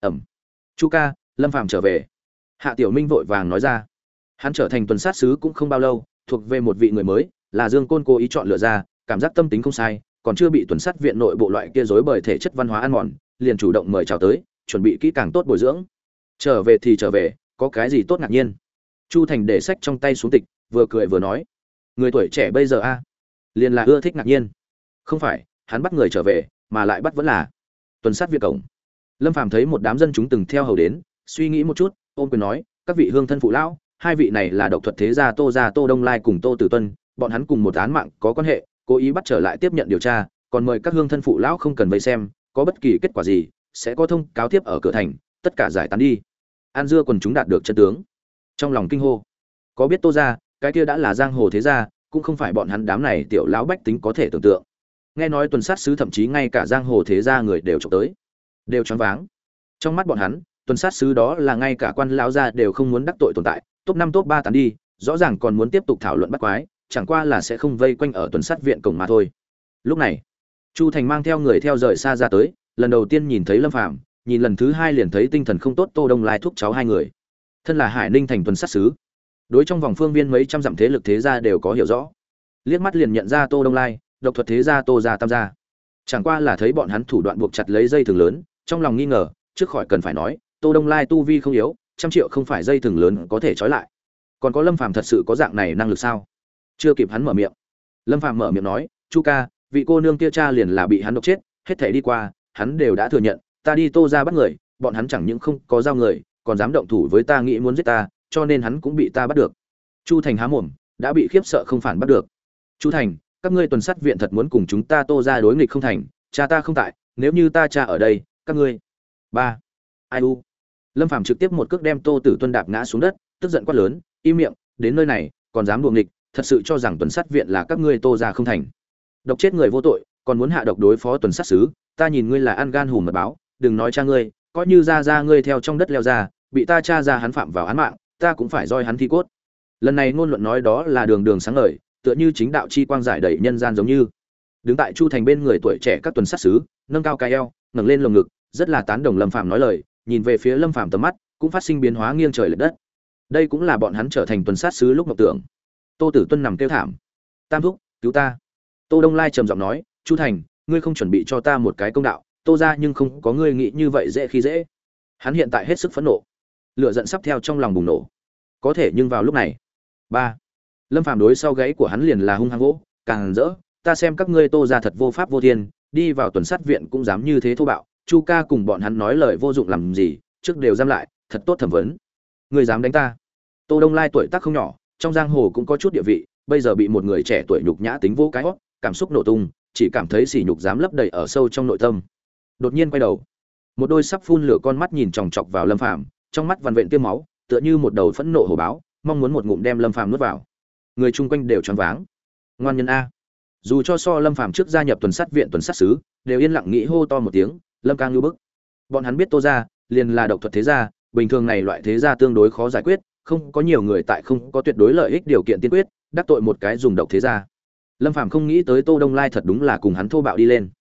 Chu ca, Lâm Phàm trở về. Hạ Tiểu Minh vội vàng nói ra. Hắn trở thành tuần sát sứ cũng không bao lâu, thuộc về một vị người mới, là Dương Côn cố ý chọn lựa ra, cảm giác tâm tính không sai, còn chưa bị tuần sát viện nội bộ loại kia rối bời thể chất văn hóa ăn mòn, liền chủ động mời chào tới, chuẩn bị kỹ càng tốt bồi dưỡng. Trở về thì trở về, có cái gì tốt ngạc nhiên. Chu Thành để sách trong tay xuống tịch, vừa cười vừa nói, người tuổi trẻ bây giờ a, liền là ưa thích ngạc nhiên. Không phải, hắn bắt người trở về, mà lại bắt vẫn là tuần sát viện cổng. Lâm Phàm thấy một đám dân chúng từng theo hầu đến, suy nghĩ một chút, ôm quyền nói, các vị hương thân phụ lão, hai vị này là độc thuật thế gia Tô gia Tô Đông Lai cùng Tô Tử Tuân, bọn hắn cùng một án mạng có quan hệ, cố ý bắt trở lại tiếp nhận điều tra, còn mời các hương thân phụ lão không cần vây xem, có bất kỳ kết quả gì, sẽ có thông cáo tiếp ở cửa thành, tất cả giải tán đi. An dưa quần chúng đạt được chân tướng. Trong lòng kinh hô, có biết Tô gia, cái kia đã là giang hồ thế gia, cũng không phải bọn hắn đám này tiểu lão bách tính có thể tưởng tượng. Nghe nói tuần sát sứ thậm chí ngay cả giang hồ thế gia người đều chụp tới, đều choáng váng. Trong mắt bọn hắn, tuần sát sứ đó là ngay cả quan lão gia đều không muốn đắc tội tồn tại, top 5 top 3 tán đi, rõ ràng còn muốn tiếp tục thảo luận bắt quái, chẳng qua là sẽ không vây quanh ở tuần sát viện cổng mà thôi. Lúc này, Chu Thành mang theo người theo rời xa ra tới, lần đầu tiên nhìn thấy Lâm Phàm, nhìn lần thứ hai liền thấy tinh thần không tốt Tô Đông Lai thúc cháu hai người. Thân là Hải Ninh thành tuần sát sứ, đối trong vòng phương viên mấy trăm dặm thế lực thế gia đều có hiểu rõ. Liếc mắt liền nhận ra Tô Đông Lai, độc thuật thế gia Tô gia Tam gia. Chẳng qua là thấy bọn hắn thủ đoạn buộc chặt lấy dây thừng lớn, trong lòng nghi ngờ, trước khỏi cần phải nói, Tô Đông Lai tu vi không yếu, 100 triệu không phải dây thừng lớn có thể trói lại. Còn có Lâm Phàm thật sự có dạng này năng lực sao? Chưa kịp hắn mở miệng, Lâm Phàm mở miệng nói, "Chu ca, vị cô nương kia cha liền là bị hắn độc chết, hết thảy đi qua, hắn đều đã thừa nhận, ta đi Tô gia bắt người, bọn hắn chẳng những không có giao người, còn dám động thủ với ta nghĩ muốn giết ta, cho nên hắn cũng bị ta bắt được." Chu Thành há mồm, đã bị khiếp sợ không phản bắt được. "Chu Thành, các ngươi tuần sát viện thật muốn cùng chúng ta Tô gia đối nghịch không thành, cha ta không tại, nếu như ta cha ở đây, các ngươi." Ba. Ai u. Lâm Phàm trực tiếp một cước đem Tô Tử Tuân đạp ngã xuống đất, tức giận quát lớn, "Im miệng, đến nơi này, còn dám đùa nghịch, thật sự cho rằng tuần sát viện là các ngươi Tô gia không thành. Độc chết người vô tội, còn muốn hạ độc đối phó tuần sát sứ, ta nhìn ngươi là ăn gan hùm mật báo, đừng nói cha ngươi, coi như ra ngươi theo trong đất leo ra, bị ta tra ra hắn phạm vào án mạng, ta cũng phải roi hắn thi cốt." Lần này ngôn luận nói đó là đường đường sáng ngời, tựa như chính đạo chi quang giải đầy nhân gian giống như. Đứng tại Chu Thành bên người tuổi trẻ các tuần sát sứ, nâng cao cái eo, ngẩng lên lồng ngực, rất là tán đồng Lâm Phàm nói lời, nhìn về phía Lâm Phàm tầm mắt cũng phát sinh biến hóa nghiêng trời lệch đất. Đây cũng là bọn hắn trở thành tuần sát sứ lúc mộng tưởng. Tô Tử Tuân nằm kêu thảm, "Tam thúc, cứu ta!" Tô Đông Lai trầm giọng nói, "Chu Thành, ngươi không chuẩn bị cho ta một cái công đạo, Tô gia nhưng không có ngươi nghĩ như vậy dễ khi dễ." Hắn hiện tại hết sức phẫn nộ, lửa giận sắp theo trong lòng bùng nổ. Có thể nhưng vào lúc này, ba, Lâm Phàm đối sau gáy của hắn liền là hung hăng gỗ, càng rỡ, "Ta xem các ngươi Tô gia thật vô pháp vô thiên, đi vào tuần sát viện cũng dám như thế thô bạo, Chu ca cùng bọn hắn nói lời vô dụng làm gì, trước đều giam lại, thật tốt thẩm vấn. Ngươi dám đánh ta?" Tô Đông Lai tuổi tác không nhỏ, trong giang hồ cũng có chút địa vị, bây giờ bị một người trẻ tuổi nhục nhã tính vô cái hót, cảm xúc nổ tung, chỉ cảm thấy sỉ nhục dám lấp đầy ở sâu trong nội tâm. Đột nhiên quay đầu, một đôi sắp phun lửa con mắt nhìn chòng chọc vào Lâm Phàm, trong mắt vằn vện tiêm máu, tựa như một đầu phẫn nộ hổ báo, mong muốn một ngụm đem Lâm Phàm nuốt vào. Người chung quanh đều choáng váng. Ngoan nhân a. Dù cho so Lâm Phàm trước gia nhập tuần sát viện tuần sát sứ, đều yên lặng nghĩ hô to một tiếng, Lâm Cang lưu bức. Bọn hắn biết Tô gia liền là độc thuật thế gia, bình thường này loại thế gia tương đối khó giải quyết, không có nhiều người tại không có tuyệt đối lợi ích điều kiện tiên quyết, đắc tội một cái dùng độc thế gia. Lâm Phàm không nghĩ tới Tô Đông Lai thật đúng là cùng hắn thô bạo đi lên.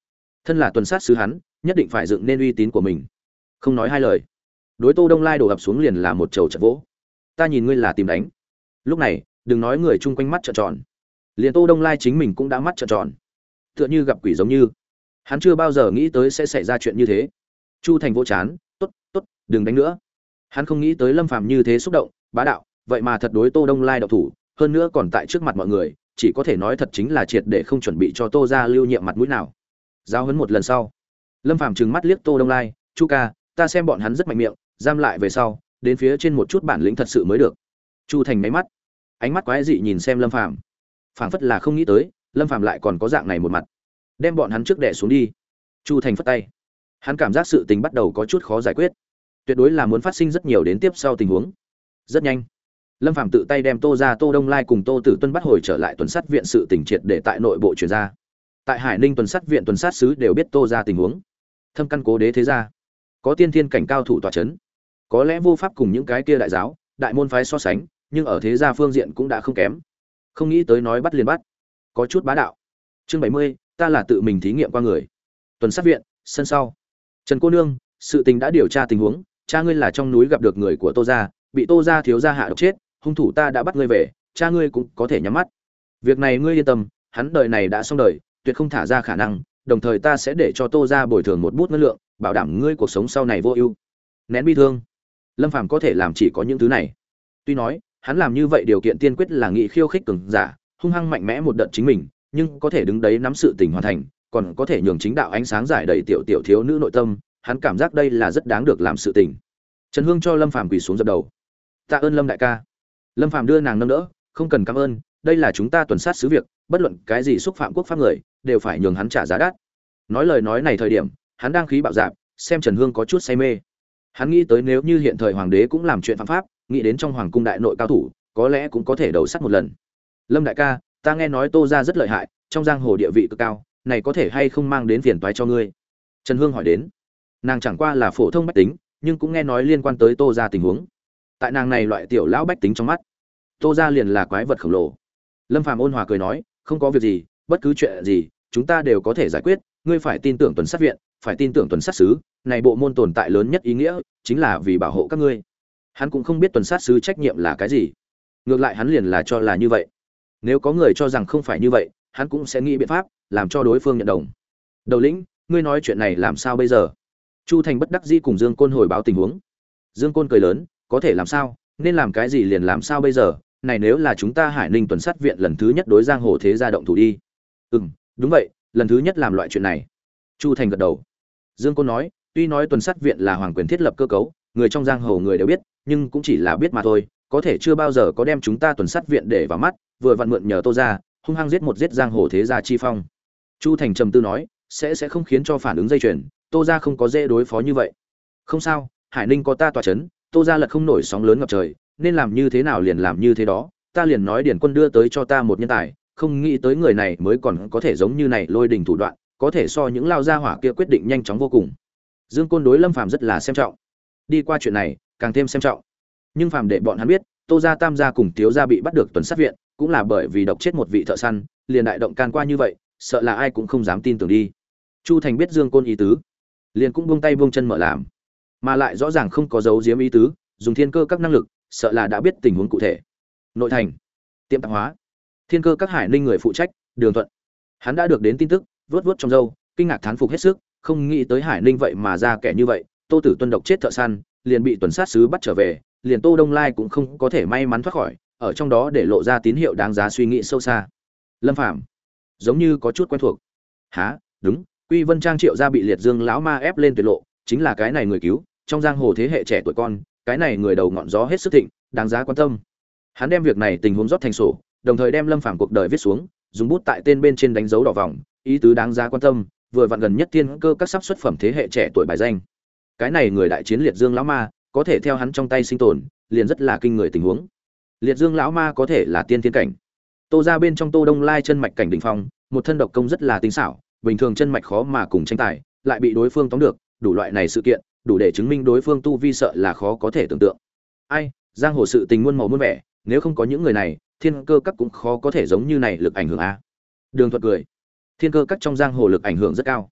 Thân là tuần sát sứ hắn, nhất định phải dựng nên uy tín của mình. Không nói hai lời, đối Tô Đông Lai đổ ập xuống liền là một chầu trận vỗ. Ta nhìn ngươi là tìm đánh. Lúc này, đừng nói người chung quanh mắt trợn tròn, liền Tô Đông Lai chính mình cũng đã mắt trợn tròn, tựa như gặp quỷ giống như. Hắn chưa bao giờ nghĩ tới sẽ xảy ra chuyện như thế. Chu Thành vỗ chán, tốt, tốt, đừng đánh nữa. Hắn không nghĩ tới Lâm Phàm như thế xúc động, bá đạo, vậy mà thật đối Tô Đông Lai động thủ, hơn nữa còn tại trước mặt mọi người, chỉ có thể nói thật chính là triệt để không chuẩn bị cho Tô gia lưu nhiệm mặt mũi nào. Giao huấn một lần sau, Lâm Phàm trừng mắt liếc Tô Đông Lai, "Chu ca, ta xem bọn hắn rất mạnh miệng, giam lại về sau, đến phía trên một chút bản lĩnh thật sự mới được." Chu Thành máy mắt, ánh mắt quái dị nhìn xem Lâm Phàm, phảng phất là không nghĩ tới, Lâm Phàm lại còn có dạng này một mặt. Đem bọn hắn trước đè xuống đi. Chu Thành phất tay. Hắn cảm giác sự tình bắt đầu có chút khó giải quyết, tuyệt đối là muốn phát sinh rất nhiều đến tiếp sau tình huống. Rất nhanh, Lâm Phàm tự tay đem Tô gia Tô Đông Lai cùng Tô Tử Tuân bắt hồi trở lại tuần sát viện, sự tình triệt để tại nội bộ truyền ra. Tại Hải Ninh tuần sát viện tuần sát sứ đều biết Tô gia tình huống. Thâm căn cố đế thế gia, có tiên thiên cảnh cao thủ tọa chấn, có lẽ vô pháp cùng những cái kia đại giáo, đại môn phái so sánh, nhưng ở thế gia phương diện cũng đã không kém. Không nghĩ tới nói bắt liền bắt, có chút bá đạo. Chương 70, ta là tự mình thí nghiệm qua người. Tuần sát viện, sân sau. Trần cô nương, sự tình đã điều tra tình huống, cha ngươi là trong núi gặp được người của Tô gia, bị Tô gia thiếu gia hạ độc chết, hung thủ ta đã bắt ngươi về, cha ngươi cũng có thể nhắm mắt. Việc này ngươi yên tâm, hắn đời này đã xong đời, tuyệt không thả ra khả năng, đồng thời ta sẽ để cho Tô gia bồi thường một bút ngân lượng, bảo đảm ngươi cuộc sống sau này vô ưu. Nén bi thương. Lâm Phàm có thể làm chỉ có những thứ này. Tuy nói, hắn làm như vậy điều kiện tiên quyết là nghị khiêu khích cường giả, hung hăng mạnh mẽ một đợt chính mình, nhưng có thể đứng đấy nắm sự tình hoàn thành, còn có thể nhường chính đạo ánh sáng giải đầy tiểu tiểu thiếu nữ nội tâm, hắn cảm giác đây là rất đáng được làm sự tình. Trần Hương cho Lâm Phàm quỳ xuống dập đầu. Tạ ơn Lâm đại ca. Lâm Phàm đưa nàng nâng đỡ, không cần cảm ơn, đây là chúng ta tuần sát sứ việc, bất luận cái gì xúc phạm quốc pháp người, đều phải nhường hắn trả giá đắt. Nói lời nói này thời điểm, hắn đang khí bạo dạn, xem Trần Hương có chút say mê. Hắn nghĩ tới nếu như hiện thời hoàng đế cũng làm chuyện phạm pháp, nghĩ đến trong hoàng cung đại nội cao thủ, có lẽ cũng có thể đầu sắt một lần. Lâm đại ca, ta nghe nói Tô gia rất lợi hại, trong giang hồ địa vị cực cao, này có thể hay không mang đến phiền toái cho ngươi? Trần Hương hỏi đến. Nàng chẳng qua là phổ thông bách tính, nhưng cũng nghe nói liên quan tới Tô gia tình huống. Tại nàng này loại tiểu lão bách tính trong mắt, Tô gia liền là quái vật khổng lồ. Lâm Phàm ôn hòa cười nói, không có việc gì, bất cứ chuyện gì, chúng ta đều có thể giải quyết, ngươi phải tin tưởng tuần sát viện, phải tin tưởng tuần sát sứ, này bộ môn tồn tại lớn nhất ý nghĩa chính là vì bảo hộ các ngươi. Hắn cũng không biết tuần sát sứ trách nhiệm là cái gì, ngược lại hắn liền là cho là như vậy. Nếu có người cho rằng không phải như vậy, hắn cũng sẽ nghĩ biện pháp làm cho đối phương nhận đồng. Đầu lĩnh, ngươi nói chuyện này làm sao bây giờ? Chu Thành bất đắc dĩ cùng Dương Côn hồi báo tình huống. Dương Côn cười lớn, có thể làm sao, nên làm cái gì liền làm sao bây giờ, này nếu là chúng ta Hải Ninh tuần sát viện lần thứ nhất đối giang hồ thế gia động thủ đi. Đúng vậy, lần thứ nhất làm loại chuyện này. Chu Thành gật đầu. Dương Côn nói, tuy nói tuần sát viện là hoàng quyền thiết lập cơ cấu, người trong giang hồ người đều biết, nhưng cũng chỉ là biết mà thôi, có thể chưa bao giờ có đem chúng ta tuần sát viện để vào mắt, vừa vặn mượn nhờ Tô gia, hung hăng giết giang hồ thế gia chi phong. Chu Thành trầm tư nói, sẽ không khiến cho phản ứng dây chuyền, Tô gia không có dễ đối phó như vậy. Không sao, Hải Ninh có ta tọa chấn, Tô gia lật không nổi sóng lớn ngập trời, nên làm như thế nào liền làm như thế đó, ta liền nói Điển Quân đưa tới cho ta một nhân tài, không nghĩ tới người này mới còn có thể giống như này lôi đình thủ đoạn, có thể so những lao gia hỏa kia quyết định nhanh chóng vô cùng. Dương Côn đối Lâm Phàm rất là xem trọng. Đi qua chuyện này, càng thêm xem trọng. Nhưng Phàm để bọn hắn biết, Tô gia Tam gia cùng Tiếu gia bị bắt được tuần sát viện, cũng là bởi vì độc chết một vị thợ săn, liền đại động can qua như vậy, sợ là ai cũng không dám tin tưởng đi. Chu Thành biết Dương Côn ý tứ, liền cũng buông tay buông chân mở làm, mà lại rõ ràng không có giấu giếm ý tứ, dùng thiên cơ các năng lực, sợ là đã biết tình huống cụ thể. Nội thành, tiệm tạp hóa, thiên cơ các Hải Ninh người phụ trách, Đường Thuận, hắn đã được đến tin tức, vuốt vuốt trong râu, kinh ngạc thán phục hết sức, không nghĩ tới Hải Ninh vậy mà ra kẻ như vậy, Tô Tử Tuân độc chết thợ săn, liền bị tuần sát sứ bắt trở về, liền Tô Đông Lai cũng không có thể may mắn thoát khỏi, ở trong đó để lộ ra tín hiệu đáng giá suy nghĩ sâu xa. Lâm Phàm giống như có chút quen thuộc. Hả? Đúng, Quy Vân Trang Triệu gia bị Liệt Dương lão ma ép lên tuyệt lộ, chính là cái này người cứu, trong giang hồ thế hệ trẻ tuổi con, cái này người đầu ngọn gió hết sức thịnh, đáng giá quan tâm. Hắn đem việc này tình huống rót thành sổ, đồng thời đem Lâm Phàm cuộc đời viết xuống, dùng bút tại tên bên trên đánh dấu đỏ vòng, ý tứ đáng giá quan tâm, vừa vặn gần nhất thiên cơ các sắp xuất phẩm thế hệ trẻ tuổi bài danh. Cái này người đại chiến Liệt Dương lão ma, có thể theo hắn trong tay sinh tồn, liền rất là kinh người tình huống. Liệt Dương lão ma có thể là tiên thiên cảnh. Tô gia bên trong Tô Đông Lai chân mạch cảnh đỉnh phong, một thân độc công rất là tinh xảo, bình thường chân mạch khó mà cùng tranh tài, lại bị đối phương tóm được, đủ loại này sự kiện, đủ để chứng minh đối phương tu vi sợ là khó có thể tưởng tượng. Ai, giang hồ sự tình muôn màu muôn vẻ, nếu không có những người này, thiên cơ các cũng khó có thể giống như này lực ảnh hưởng a. Đường Thuật cười. Thiên cơ các trong giang hồ lực ảnh hưởng rất cao.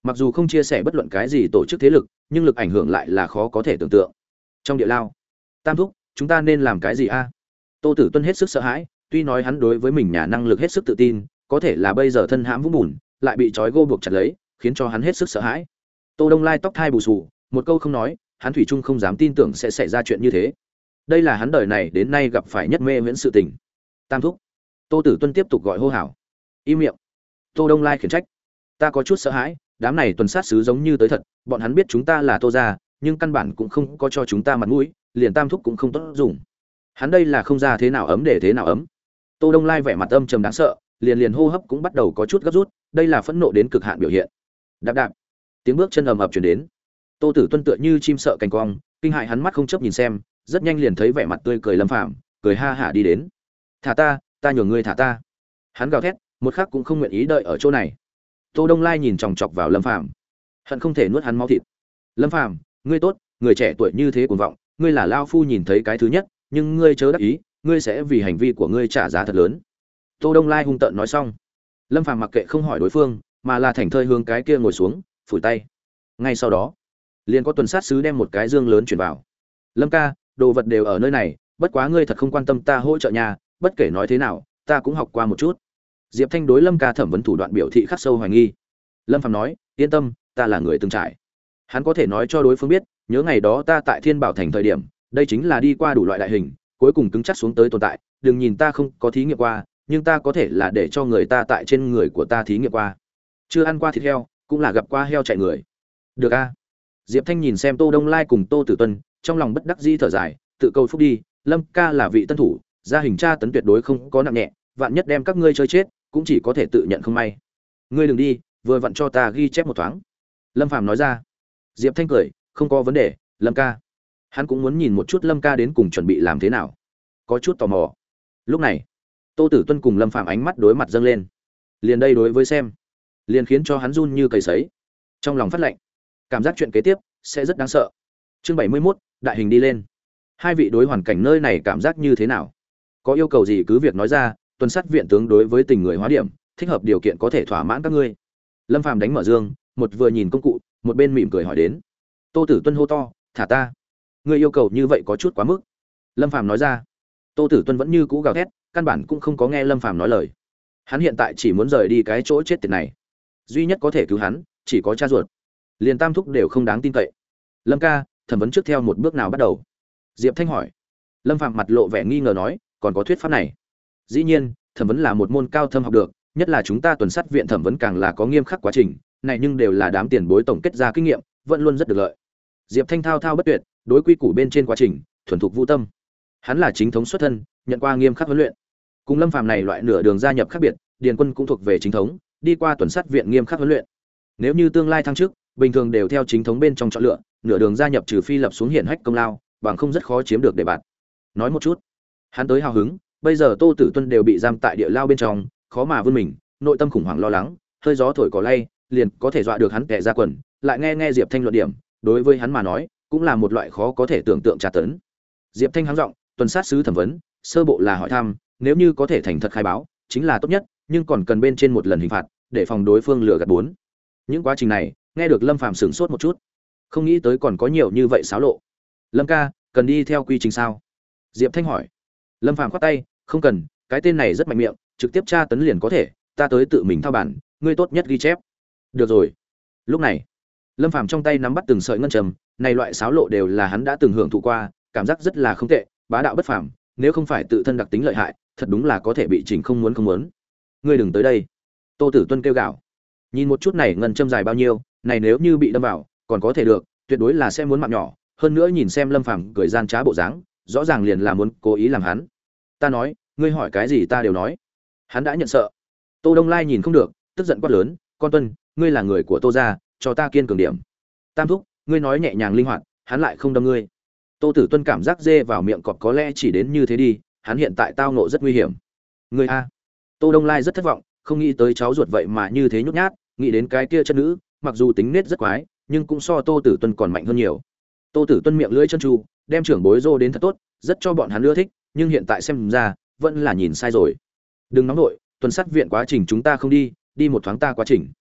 Mặc dù không chia sẻ bất luận cái gì tổ chức thế lực, nhưng lực ảnh hưởng lại là khó có thể tưởng tượng. Trong địa lao, Tam thúc, chúng ta nên làm cái gì a? Tô Tử Tuân hết sức sợ hãi, tuy nói hắn đối với mình nhà năng lực hết sức tự tin, có thể là bây giờ thân hãm vũng bùn, lại bị trói gô buộc chặt lấy, khiến cho hắn hết sức sợ hãi. Tô Đông Lai tóc thai bù xù, một câu không nói, hắn thủy chung không dám tin tưởng sẽ xảy ra chuyện như thế. Đây là hắn đời này đến nay gặp phải nhất mê viễn sự tình. Tam thúc. Tô Tử Tuân tiếp tục gọi hô hào. Im miệng. Tô Đông Lai khiển trách. Ta có chút sợ hãi, đám này tuần sát sứ giống như tới thật, bọn hắn biết chúng ta là Tô gia, nhưng căn bản cũng không có cho chúng ta mặt mũi, liền Tam thúc cũng không tốt dùng. Hắn đây là không ra thế nào ấm để thế nào ấm. Tô Đông Lai vẻ mặt âm trầm đáng sợ, liền hô hấp cũng bắt đầu có chút gấp rút, đây là phẫn nộ đến cực hạn biểu hiện. Đạp đạp, tiếng bước chân ầm ầm truyền đến. Tô Tử Tuân tựa như chim sợ cành cong, kinh hại hắn mắt không chớp nhìn xem, rất nhanh liền thấy vẻ mặt tươi cười Lâm Phàm, cười ha hả đi đến. "Thả ta nhường ngươi thả ta." Hắn gào thét, một khắc cũng không nguyện ý đợi ở chỗ này. Tô Đông Lai nhìn chòng chọc vào Lâm Phàm, hận không thể nuốt hắn máu thịt. "Lâm Phàm, ngươi tốt, người trẻ tuổi như thế cuồng vọng, ngươi là lão phu nhìn thấy cái thứ nhất, nhưng ngươi chớ đắc ý, ngươi sẽ vì hành vi của ngươi trả giá thật lớn." Tô Đông Lai hung tợn nói xong, Lâm Phàm mặc kệ không hỏi đối phương, mà là thảnh thơi hướng cái kia ngồi xuống, phủi tay. Ngay sau đó, liền có tuần sát sứ đem một cái dương lớn chuyển vào. "Lâm ca, đồ vật đều ở nơi này, bất quá ngươi thật không quan tâm ta hỗ trợ nhà, bất kể nói thế nào, ta cũng học qua một chút." Diệp Thanh đối Lâm ca thẩm vấn thủ đoạn biểu thị khắc sâu hoài nghi. Lâm Phàm nói, "Yên tâm, ta là người từng trải." Hắn có thể nói cho đối phương biết, nhớ ngày đó ta tại Thiên Bảo Thành thời điểm, đây chính là đi qua đủ loại đại hình, cuối cùng cứng chắc xuống tới tồn tại, đừng nhìn ta không có thí nghiệm qua, nhưng ta có thể là để cho người ta tại trên người của ta thí nghiệm qua. Chưa ăn qua thịt heo, cũng là gặp qua heo chạy người. Được a. Diệp Thanh nhìn xem Tô Đông Lai cùng Tô Tử Tuân, trong lòng bất đắc dĩ thở dài, tự cầu phúc đi, Lâm ca là vị tân thủ, gia hình tra tấn tuyệt đối không có nặng nhẹ, vạn nhất đem các ngươi chơi chết, cũng chỉ có thể tự nhận không may. Ngươi đừng đi, vừa vặn cho ta ghi chép một thoáng." Lâm Phàm nói ra. Diệp Thanh cười, "Không có vấn đề, Lâm ca." Hắn cũng muốn nhìn một chút Lâm ca đến cùng chuẩn bị làm thế nào, có chút tò mò. Lúc này, Tô Tử Tuân cùng Lâm Phàm ánh mắt đối mặt dâng lên. Liền đây đối với xem, liền khiến cho hắn run như cầy sấy. Trong lòng phát lạnh, cảm giác chuyện kế tiếp sẽ rất đáng sợ. Chương 71, đại hình đi lên. Hai vị đối hoàn cảnh nơi này cảm giác như thế nào? Có yêu cầu gì cứ việc nói ra, tuần sát viện tướng đối với tình người hóa điểm, thích hợp điều kiện có thể thỏa mãn các ngươi. Lâm Phàm đánh mở dương, một vừa nhìn công cụ, một bên mỉm cười hỏi đến. Tô Tử Tuân hô to, "Thả ta!" "Ngươi yêu cầu như vậy có chút quá mức." Lâm Phàm nói ra. Tô Tử Tuân vẫn như cũ gào thét, căn bản cũng không có nghe Lâm Phàm nói lời. Hắn hiện tại chỉ muốn rời đi cái chỗ chết tiệt này. Duy nhất có thể cứu hắn, chỉ có cha ruột. Liền Tam thúc đều không đáng tin cậy. "Lâm ca, thẩm vấn trước theo một bước nào bắt đầu?" Diệp Thanh hỏi. Lâm Phàm mặt lộ vẻ nghi ngờ nói, "Còn có thuyết pháp này?" "Dĩ nhiên, thẩm vấn là một môn cao thâm học được, nhất là chúng ta tuần sát viện thẩm vấn càng là có nghiêm khắc quá trình, này nhưng đều là đám tiền bối tổng kết ra kinh nghiệm, vẫn luôn rất được lợi." Diệp Thanh thao thao bất tuyệt, đối quy củ bên trên quá trình, thuần thục vô tâm. Hắn là chính thống xuất thân, nhận qua nghiêm khắc huấn luyện. Cùng Lâm Phàm này loại nửa đường gia nhập khác biệt, Điền Quân cũng thuộc về chính thống, đi qua tuần sát viện nghiêm khắc huấn luyện. Nếu như tương lai thăng chức, bình thường đều theo chính thống bên trong chọn lựa, nửa đường gia nhập trừ phi lập xuống hiển hách công lao, bằng không rất khó chiếm được đề bạt. Nói một chút, hắn tới hào hứng, bây giờ Tô Tử Tuân đều bị giam tại địa lao bên trong, khó mà vươn mình, nội tâm khủng hoảng lo lắng, hơi gió thổi cỏ lay, liền có thể dọa được hắn kẻ ra quần, lại nghe Diệp Thanh luận điểm, đối với hắn mà nói, cũng là một loại khó có thể tưởng tượng tra tấn. Diệp Thanh hắng giọng, "Tuần sát sứ thẩm vấn, sơ bộ là hỏi thăm, nếu như có thể thành thật khai báo, chính là tốt nhất, nhưng còn cần bên trên một lần hình phạt, để phòng đối phương lừa gạt bốn." Những quá trình này, nghe được Lâm Phàm sửng sốt một chút, không nghĩ tới còn có nhiều như vậy xáo lộ. "Lâm ca, cần đi theo quy trình sao?" Diệp Thanh hỏi. Lâm Phàm khoát tay, "Không cần, cái tên này rất mạnh miệng, trực tiếp tra tấn liền có thể, ta tới tự mình thao bản, ngươi tốt nhất ghi chép." "Được rồi." Lúc này, Lâm Phàm trong tay nắm bắt từng sợi ngân trầm, này loại xáo lộ đều là hắn đã từng hưởng thụ qua, cảm giác rất là không tệ, bá đạo bất phàm, nếu không phải tự thân đặc tính lợi hại, thật đúng là có thể bị chỉnh không muốn. "Ngươi đừng tới đây." Tô Tử Tuân kêu gào. Nhìn một chút này ngân châm dài bao nhiêu, này nếu như bị đâm vào, còn có thể được, tuyệt đối là sẽ muốn mạng nhỏ, hơn nữa nhìn xem Lâm Phàm cười gian trá bộ dáng, rõ ràng liền là muốn cố ý làm hắn. "Ta nói, ngươi hỏi cái gì ta đều nói." Hắn đã nhận sợ. Tô Đông Lai nhìn không được, tức giận quát lớn, "Con Tuân, ngươi là người của Tô gia, cho ta kiên cường điểm." "Tam thúc, ngươi nói nhẹ nhàng linh hoạt, hắn lại không đâm ngươi." Tô Tử Tuân cảm giác dê vào miệng cọp có lẽ chỉ đến như thế đi, hắn hiện tại tao ngộ rất nguy hiểm. "Ngươi a." Tô Đông Lai rất thất vọng, không nghĩ tới cháu ruột vậy mà như thế nhút nhát, nghĩ đến cái kia chân nữ, mặc dù tính nết rất quái, nhưng cũng so Tô Tử Tuân còn mạnh hơn nhiều. Tô Tử Tuân miệng lưỡi chân tru, đem trưởng bối rô đến thật tốt, rất cho bọn hắn ưa thích, nhưng hiện tại xem ra, vẫn là nhìn sai rồi. "Đừng nóng nội, tuần sát viện quá trình chúng ta không đi, đi một thoáng ta quá trình."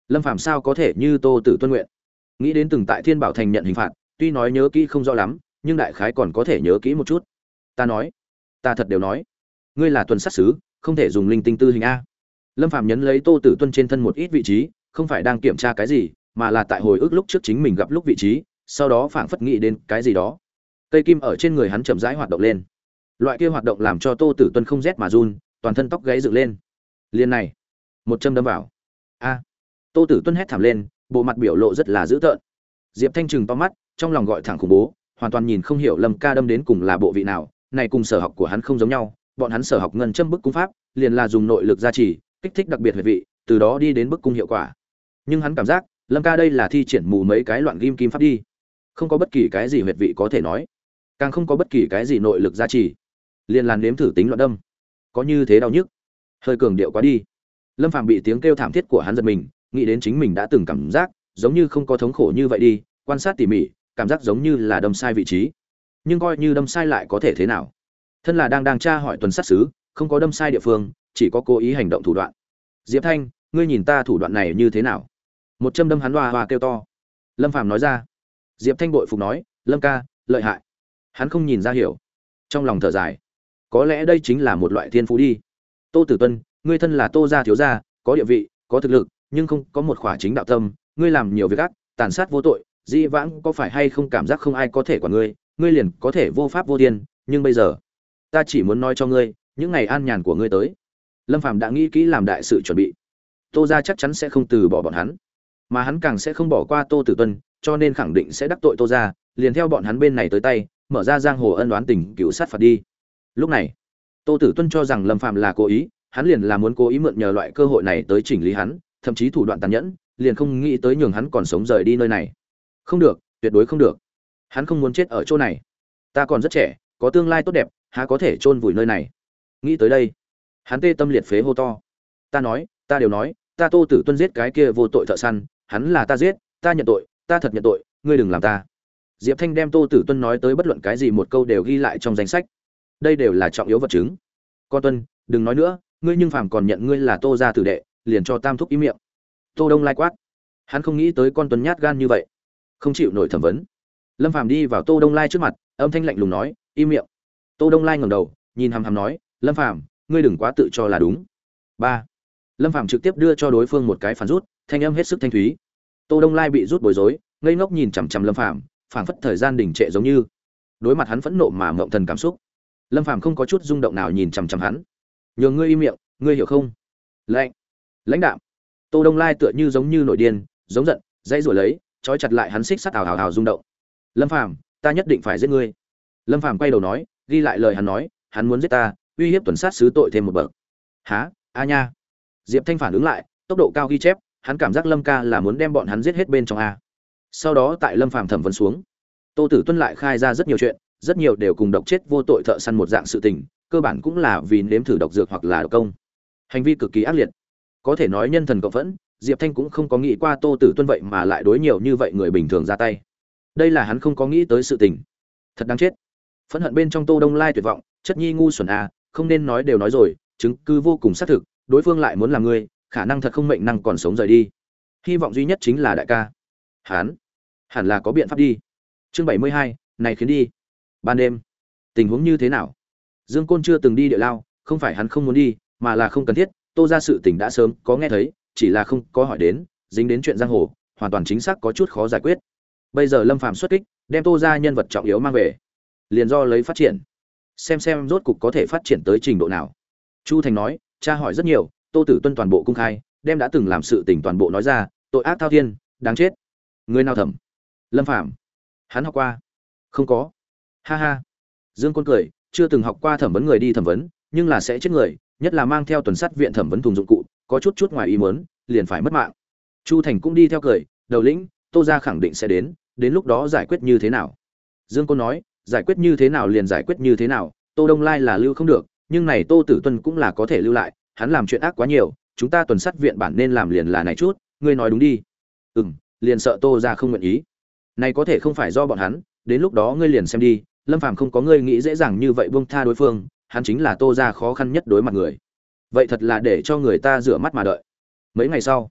Lâm Phàm sao có thể như Tô Tử Tuân nguyện. Nghĩ đến từng tại Thiên Bảo Thành nhận hình phạt, tuy nói nhớ kỹ không rõ lắm, nhưng đại khái còn có thể nhớ kỹ một chút. Ta nói, ta thật đều nói, ngươi là tuần sát sứ, không thể dùng linh tinh tư hình a. Lâm Phàm nhấn lấy Tô Tử Tuân trên thân một ít vị trí, không phải đang kiểm tra cái gì, mà là tại hồi ức lúc trước chính mình gặp lúc vị trí, sau đó phảng phất nghĩ đến cái gì đó. Cây kim ở trên người hắn chậm rãi hoạt động lên. Loại kia hoạt động làm cho Tô Tử Tuân không rét mà run, toàn thân tóc gáy dựng lên. Liên này, một châm đâm vào. A! Tô Tử Tuân hét thảm lên, bộ mặt biểu lộ rất là dữ tợn. Diệp Thanh trừng to mắt, trong lòng gọi thẳng khủng bố, hoàn toàn nhìn không hiểu Lâm Ca đâm đến cùng là bộ vị nào, này cùng sở học của hắn không giống nhau, bọn hắn sở học ngân châm bức cung pháp, liền là dùng nội lực gia trì, kích thích đặc biệt huyệt vị, từ đó đi đến bức cung hiệu quả. Nhưng hắn cảm giác, Lâm Ca đây là thi triển mù mấy cái loạn ghim kim pháp đi, không có bất kỳ cái gì huyệt vị có thể nói, càng không có bất kỳ cái gì nội lực gia trì, liền là nếm thử tính loạn đâm, có như thế đau nhức, hơi cường điệu quá đi. Lâm Phàm bị tiếng kêu thảm thiết của hắn giật mình, nghĩ đến chính mình đã từng cảm giác, giống như không có thống khổ như vậy đi, quan sát tỉ mỉ, cảm giác giống như là đâm sai vị trí. Nhưng coi như đâm sai lại có thể thế nào? Thân là đang tra hỏi tuần sát sứ, không có đâm sai địa phương, chỉ có cố ý hành động thủ đoạn. Diệp Thanh, ngươi nhìn ta thủ đoạn này như thế nào? Một châm đâm hắn hoa hoa kêu to. Lâm Phàm nói ra. Diệp Thanh bội phục nói, Lâm ca, lợi hại. Hắn không nhìn ra hiểu, trong lòng thở dài. Có lẽ đây chính là một loại thiên phú đi. Tô Tử Tuân, ngươi thân là Tô gia thiếu gia, có địa vị, có thực lực, nhưng không có một khỏa chính đạo tâm, ngươi làm nhiều việc ác, tàn sát vô tội, dĩ vãng có phải hay không cảm giác không ai có thể quản ngươi, ngươi liền có thể vô pháp vô thiên, nhưng bây giờ, ta chỉ muốn nói cho ngươi, những ngày an nhàn của ngươi tới. Lâm Phàm đã nghĩ kỹ làm đại sự chuẩn bị. Tô gia chắc chắn sẽ không từ bỏ bọn hắn, mà hắn càng sẽ không bỏ qua Tô Tử Tuân, cho nên khẳng định sẽ đắc tội Tô gia, liền theo bọn hắn bên này tới tay, mở ra giang hồ ân oán tình cựu sát phạt đi. Lúc này, Tô Tử Tuân cho rằng Lâm Phàm là cố ý, hắn liền là muốn cố ý mượn nhờ loại cơ hội này tới chỉnh lý hắn, thậm chí thủ đoạn tàn nhẫn, liền không nghĩ tới nhường hắn còn sống rời đi nơi này. Không được, tuyệt đối không được. Hắn không muốn chết ở chỗ này. Ta còn rất trẻ, có tương lai tốt đẹp, há có thể chôn vùi nơi này. Nghĩ tới đây, hắn tê tâm liệt phế hô to. Ta nói, ta đều nói, ta Tô Tử Tuân giết cái kia vô tội thợ săn, hắn là ta giết, ta nhận tội, ta thật nhận tội, ngươi đừng làm ta. Diệp Thanh đem Tô Tử Tuân nói tới bất luận cái gì một câu đều ghi lại trong danh sách. Đây đều là trọng yếu vật chứng. Con Tuân, đừng nói nữa, ngươi nhưng phàm còn nhận ngươi là Tô gia tử đệ, liền cho tam thúc im miệng. Tô Đông lai quát. Hắn không nghĩ tới con Tuân nhát gan như vậy, không chịu nổi thẩm vấn. Lâm Phàm đi vào Tô Đông lai trước mặt, âm thanh lạnh lùng nói, im miệng. Tô Đông lai ngẩng đầu, nhìn hằm hằm nói, Lâm Phàm, ngươi đừng quá tự cho là đúng. 3. Lâm Phàm trực tiếp đưa cho đối phương một cái phản rút, thanh âm hết sức thanh thúy. Tô Đông lai bị rút bối rối, ngây ngốc nhìn chằm chằm Lâm Phàm, phảng phất thời gian đình trệ giống như. Đối mặt hắn phẫn nộ mà ngậm thần cảm xúc. Lâm Phàm không có chút rung động nào nhìn chằm chằm hắn. Nhường ngươi im miệng, ngươi hiểu không? Lãnh đạm. Tô Đông lai tựa như giống như nổi điên, giống giận, dãy rủa lấy, trói chặt lại hắn xích sắt ào ào ào rung động. Lâm Phàm, ta nhất định phải giết ngươi. Lâm Phàm quay đầu nói, ghi lại lời hắn nói, hắn muốn giết ta, uy hiếp tuần sát sứ tội thêm một bậc. Hả? A nha. Diệp Thanh phản ứng lại, tốc độ cao ghi chép, hắn cảm giác Lâm ca là muốn đem bọn hắn giết hết bên trong a. Sau đó tại Lâm Phàm thẩm vấn xuống, Tô Tử Tuân lại khai ra rất nhiều chuyện, rất nhiều đều cùng độc chết vô tội thợ săn một dạng sự tình, cơ bản cũng là vì nếm thử độc dược hoặc là độc công. Hành vi cực kỳ ác liệt. Có thể nói nhân thần cộng phẫn, Diệp Thanh cũng không có nghĩ qua Tô Tử Tuân vậy mà lại đối nhiều như vậy người bình thường ra tay. Đây là hắn không có nghĩ tới sự tình. Thật đáng chết. Phẫn hận bên trong Tô Đông Lai tuyệt vọng, chất nhi ngu xuẩn a, không nên nói đều nói rồi, chứng cứ vô cùng xác thực, đối phương lại muốn làm ngươi, khả năng thật không mệnh năng còn sống rời đi. Hy vọng duy nhất chính là đại ca. Hắn hẳn là có biện pháp đi. Chương 72, này khiến đi. Ban đêm, tình huống như thế nào? Dương Côn chưa từng đi địa lao, không phải hắn không muốn đi, mà là không cần thiết, Tô ra sự tình đã sớm có nghe thấy, chỉ là không có hỏi đến, dính đến chuyện giang hồ, hoàn toàn chính xác có chút khó giải quyết. Bây giờ Lâm Phàm xuất kích, đem Tô ra nhân vật trọng yếu mang về, liền do lấy phát triển. Xem rốt cục có thể phát triển tới trình độ nào. Chu Thành nói, tra hỏi rất nhiều, Tô Tử Tuân toàn bộ công khai, đem đã từng làm sự tình toàn bộ nói ra, tội ác thao thiên, đáng chết. Người nào thẩm? Lâm Phàm. Hắn học qua? Không có. Ha ha. Dương Côn cười, chưa từng học qua thẩm vấn người đi thẩm vấn, nhưng là sẽ chết người, nhất là mang theo tuần sát viện thẩm vấn thùng dụng cụ, có chút ngoài ý muốn, liền phải mất mạng. Chu Thành cũng đi theo cười, đầu lĩnh, Tô gia khẳng định sẽ đến lúc đó giải quyết như thế nào? Dương Côn nói, giải quyết như thế nào liền giải quyết như thế nào, Tô Đông Lai là lưu không được, nhưng này Tô Tử Tuân cũng là có thể lưu lại, hắn làm chuyện ác quá nhiều, chúng ta tuần sát viện bản nên làm liền là này chút, ngươi nói đúng đi. Liền sợ Tô gia không nguyện ý. Này có thể không phải do bọn hắn, đến lúc đó ngươi liền xem đi, Lâm Phàm không có ngươi nghĩ dễ dàng như vậy buông tha đối phương, hắn chính là Tô gia khó khăn nhất đối mặt người. Vậy thật là để cho người ta rửa mắt mà đợi. Mấy ngày sau,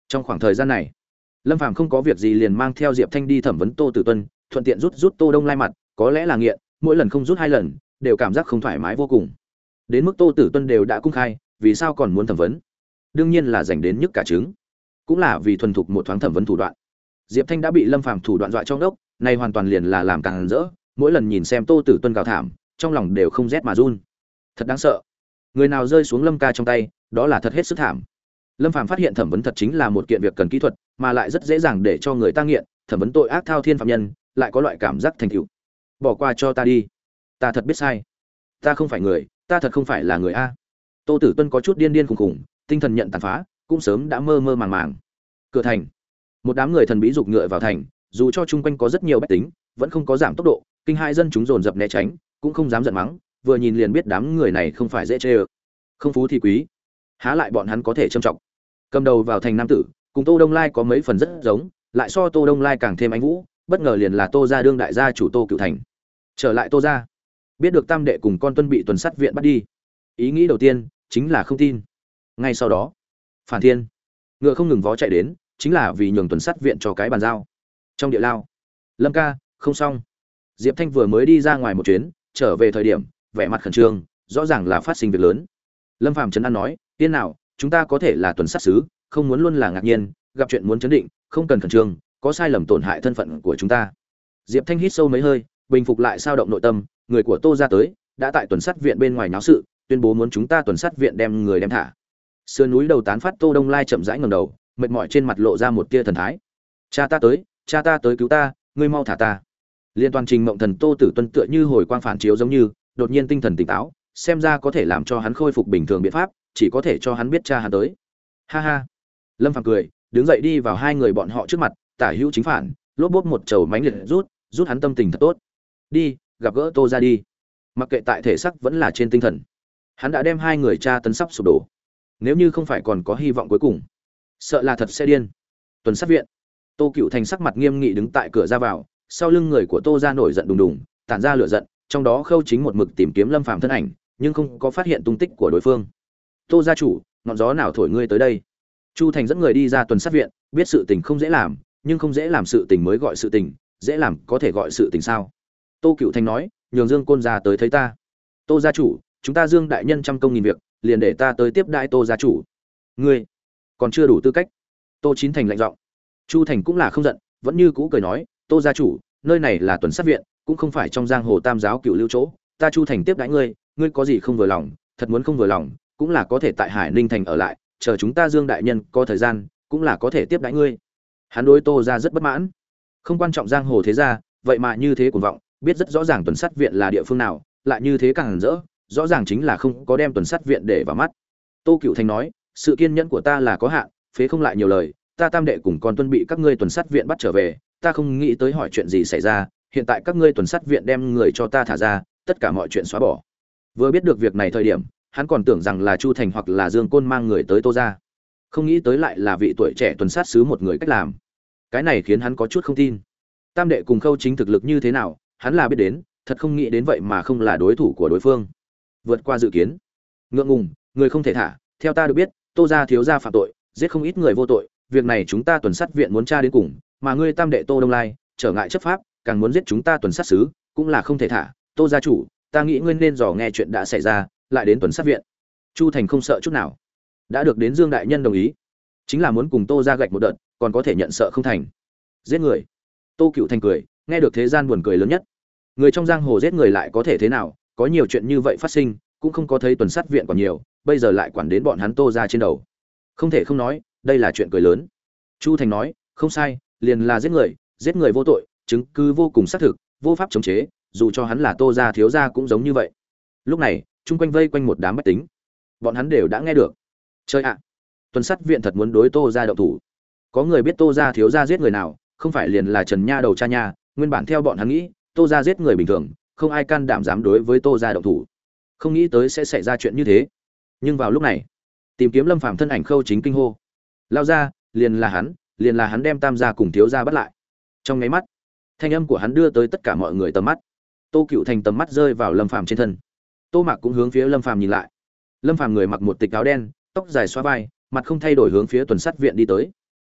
Trong khoảng thời gian này, Lâm Phàm không có việc gì liền mang theo Diệp Thanh đi thẩm vấn Tô Tử Tuân, thuận tiện rút Tô Đông Lai mặt, có lẽ là nghiện, mỗi lần không rút 2 lần, đều cảm giác không thoải mái vô cùng. Đến mức Tô Tử Tuân đều đã cung khai, vì sao còn muốn thẩm vấn? Đương nhiên là dành đến nhức cả trứng, cũng là vì thuần thục một thoáng thẩm vấn thủ đoạn. Diệp Thanh đã bị Lâm Phàm thủ đoạn dọa trong đốc, này hoàn toàn liền là làm càng rỡ, mỗi lần nhìn xem Tô Tử Tuân gào thảm, trong lòng đều không rét mà run. Thật đáng sợ. Người nào rơi xuống Lâm ca trong tay, đó là thật hết sức thảm. Lâm Phàm phát hiện thẩm vấn thật chính là một kiện việc cần kỹ thuật, mà lại rất dễ dàng để cho người ta nghiện, thẩm vấn tội ác thao thiên phạm nhân, lại có loại cảm giác thành tựu. Bỏ qua cho ta đi, ta thật biết sai, ta không phải người, ta thật không phải là người a. Tô Tử Tuân có chút điên điên khùng khùng, tinh thần nhận tàn phá, cũng sớm đã mơ mơ màng màng. Cửa thành, một đám người thần bí dục ngựa vào thành, dù cho chung quanh có rất nhiều bách tính, vẫn không có giảm tốc độ, kinh hai dân chúng dồn dập né tránh, cũng không dám giận mắng, vừa nhìn liền biết đám người này không phải dễ chơi ơ. Không phú thì quý, há lại bọn hắn có thể trâm trọng. Cầm đầu vào thành nam tử, cùng Tô Đông Lai có mấy phần rất giống, lại so Tô Đông Lai càng thêm anh vũ, bất ngờ liền là Tô gia đương đại gia chủ Tô Cửu Thành. Trở lại Tô gia, biết được tam đệ cùng con Tuân bị tuần sát viện bắt đi, ý nghĩ đầu tiên chính là không tin. Ngay sau đó, Phản Thiên ngựa không ngừng vó chạy đến, chính là vì nhường tuần sát viện cho cái bàn giao. Trong địa lao, Lâm ca, không xong. Diệp Thanh vừa mới đi ra ngoài một chuyến, trở về thời điểm vẻ mặt khẩn trương, rõ ràng là phát sinh việc lớn. Lâm Phàm trấn an nói, tiên nào, chúng ta có thể là tuần sát sứ, không muốn luôn là ngạc nhiên, gặp chuyện muốn chấn định, không cần khẩn trương, có sai lầm tổn hại thân phận của chúng ta. Diệp Thanh hít sâu mấy hơi, bình phục lại sao động nội tâm, người của Tô gia tới, đã tại tuần sát viện bên ngoài náo sự, tuyên bố muốn chúng ta tuần sát viện đem người đem thả. Sườn núi đầu tán phát Tô Đông Lai chậm rãi ngẩng đầu, mệt mỏi trên mặt lộ ra một tia thần thái. Cha ta tới cứu ta, ngươi mau thả ta. Liên toàn trình mộng thần Tô Tử Tuân tựa như hồi quang phản chiếu giống như, đột nhiên tinh thần tỉnh táo, xem ra có thể làm cho hắn khôi phục bình thường biện pháp, chỉ có thể cho hắn biết cha hắn tới. Ha ha. Lâm Phàm cười, đứng dậy đi vào hai người bọn họ trước mặt, tả hữu chính phản, lốp bốp một chầu mánh liệt rút hắn tâm tình thật tốt. Đi, gặp gỡ Tô gia đi. Mặc kệ tại thể xác vẫn là trên tinh thần, hắn đã đem hai người cha tấn sắp sụp đổ. Nếu như không phải còn có hy vọng cuối cùng, sợ là thật sẽ điên. Tuần sát viện, Tô Cửu Thành sắc mặt nghiêm nghị đứng tại cửa ra vào, sau lưng người của Tô gia nổi giận đùng đùng, tản ra lửa giận, trong đó Khâu Chính một mực tìm kiếm Lâm Phàm thân ảnh, nhưng không có phát hiện tung tích của đối phương. Tô gia chủ, ngọn gió nào thổi ngươi tới đây? Chu Thành dẫn người đi ra tuần sát viện, biết sự tình không dễ làm, nhưng không dễ làm sự tình mới gọi sự tình, dễ làm có thể gọi sự tình sao? Tô Cửu Thành nói, nhường Dương Côn gia tới thấy ta. Tô gia chủ, chúng ta Dương đại nhân trăm công nghìn việc, liền để ta tới tiếp đãi Tô gia chủ. Ngươi còn chưa đủ tư cách. Tô Chín Thành lạnh giọng. Chu Thành cũng là không giận, vẫn như cũ cười nói, Tô gia chủ, nơi này là tuần sát viện, cũng không phải trong giang hồ tam giáo cựu lưu chỗ, ta Chu Thành tiếp đãi ngươi, ngươi có gì không vừa lòng, thật muốn không vừa lòng, cũng là có thể tại Hải Ninh thành ở lại, chờ chúng ta Dương đại nhân có thời gian, cũng là có thể tiếp đãi ngươi. Hắn đối Tô gia rất bất mãn, không quan trọng giang hồ thế gia, vậy mà như thế cuồng vọng, biết rất rõ ràng tuần sát viện là địa phương nào, lại như thế càng rỡ, rõ ràng chính là không có đem tuần sát viện để vào mắt. Tô Cửu Thành nói, sự kiên nhẫn của ta là có hạn, phế không lại nhiều lời, ta tam đệ cùng con Tuân bị các ngươi tuần sát viện bắt trở về, ta không nghĩ tới hỏi chuyện gì xảy ra, hiện tại các ngươi tuần sát viện đem người cho ta thả ra, tất cả mọi chuyện xóa bỏ. Vừa biết được việc này thời điểm, hắn còn tưởng rằng là Chu Thành hoặc là Dương Côn mang người tới Tô gia, không nghĩ tới lại là vị tuổi trẻ tuần sát sứ một người cách làm. Cái này khiến hắn có chút không tin. Tam đệ cùng Khâu Chính thực lực như thế nào, hắn là biết đến, thật không nghĩ đến vậy mà không là đối thủ của đối phương. Vượt qua dự kiến. Ngượng ngùng, người không thể thả, theo ta được biết, Tô gia thiếu gia phạm tội, giết không ít người vô tội, việc này chúng ta tuần sát viện muốn tra đến cùng, mà ngươi tam đệ Tô Đông Lai, trở ngại chấp pháp, càng muốn giết chúng ta tuần sát sứ, cũng là không thể thả. Tô gia chủ, ta nghĩ ngươi nên dò nghe chuyện đã xảy ra, lại đến tuần sát viện. Chu Thành không sợ chút nào, đã được đến Dương đại nhân đồng ý, chính là muốn cùng Tô gia gạch một đợt, còn có thể nhận sợ không thành. Giết người. Tô Cửu Thành cười, nghe được thế gian buồn cười lớn nhất. Người trong giang hồ giết người lại có thể thế nào, có nhiều chuyện như vậy phát sinh, cũng không có thấy tuần sát viện còn nhiều, bây giờ lại quản đến bọn hắn Tô gia trên đầu. Không thể không nói, đây là chuyện cười lớn. Chu Thành nói, không sai, liền là giết người vô tội, chứng cứ vô cùng xác thực, vô pháp chống chế, dù cho hắn là Tô gia thiếu gia cũng giống như vậy. Lúc này, chung quanh vây quanh một đám bách tính, bọn hắn đều đã nghe được. Chơi ạ, tuần sát viện thật muốn đối Tô gia động thủ. Có người biết Tô gia thiếu gia giết người nào, không phải liền là Trần Nha đầu cha nha, nguyên bản theo bọn hắn nghĩ, Tô gia giết người bình thường, không ai can đảm dám đối với Tô gia động thủ. Không nghĩ tới sẽ xảy ra chuyện như thế. Nhưng vào lúc này, tìm kiếm Lâm Phàm thân ảnh Khâu Chính kinh hô. Lao ra, liền là hắn đem Tam gia cùng thiếu gia bắt lại. Trong nháy mắt, thanh âm của hắn đưa tới tất cả mọi người tầm mắt. Tô Cửu Thành tầm mắt rơi vào Lâm Phàm trên thân. Tô Mạc cũng hướng phía Lâm Phàm nhìn lại. Lâm Phàm người mặc một tịch áo đen, tóc dài xóa vai, mặt không thay đổi hướng phía tuần sát viện đi tới.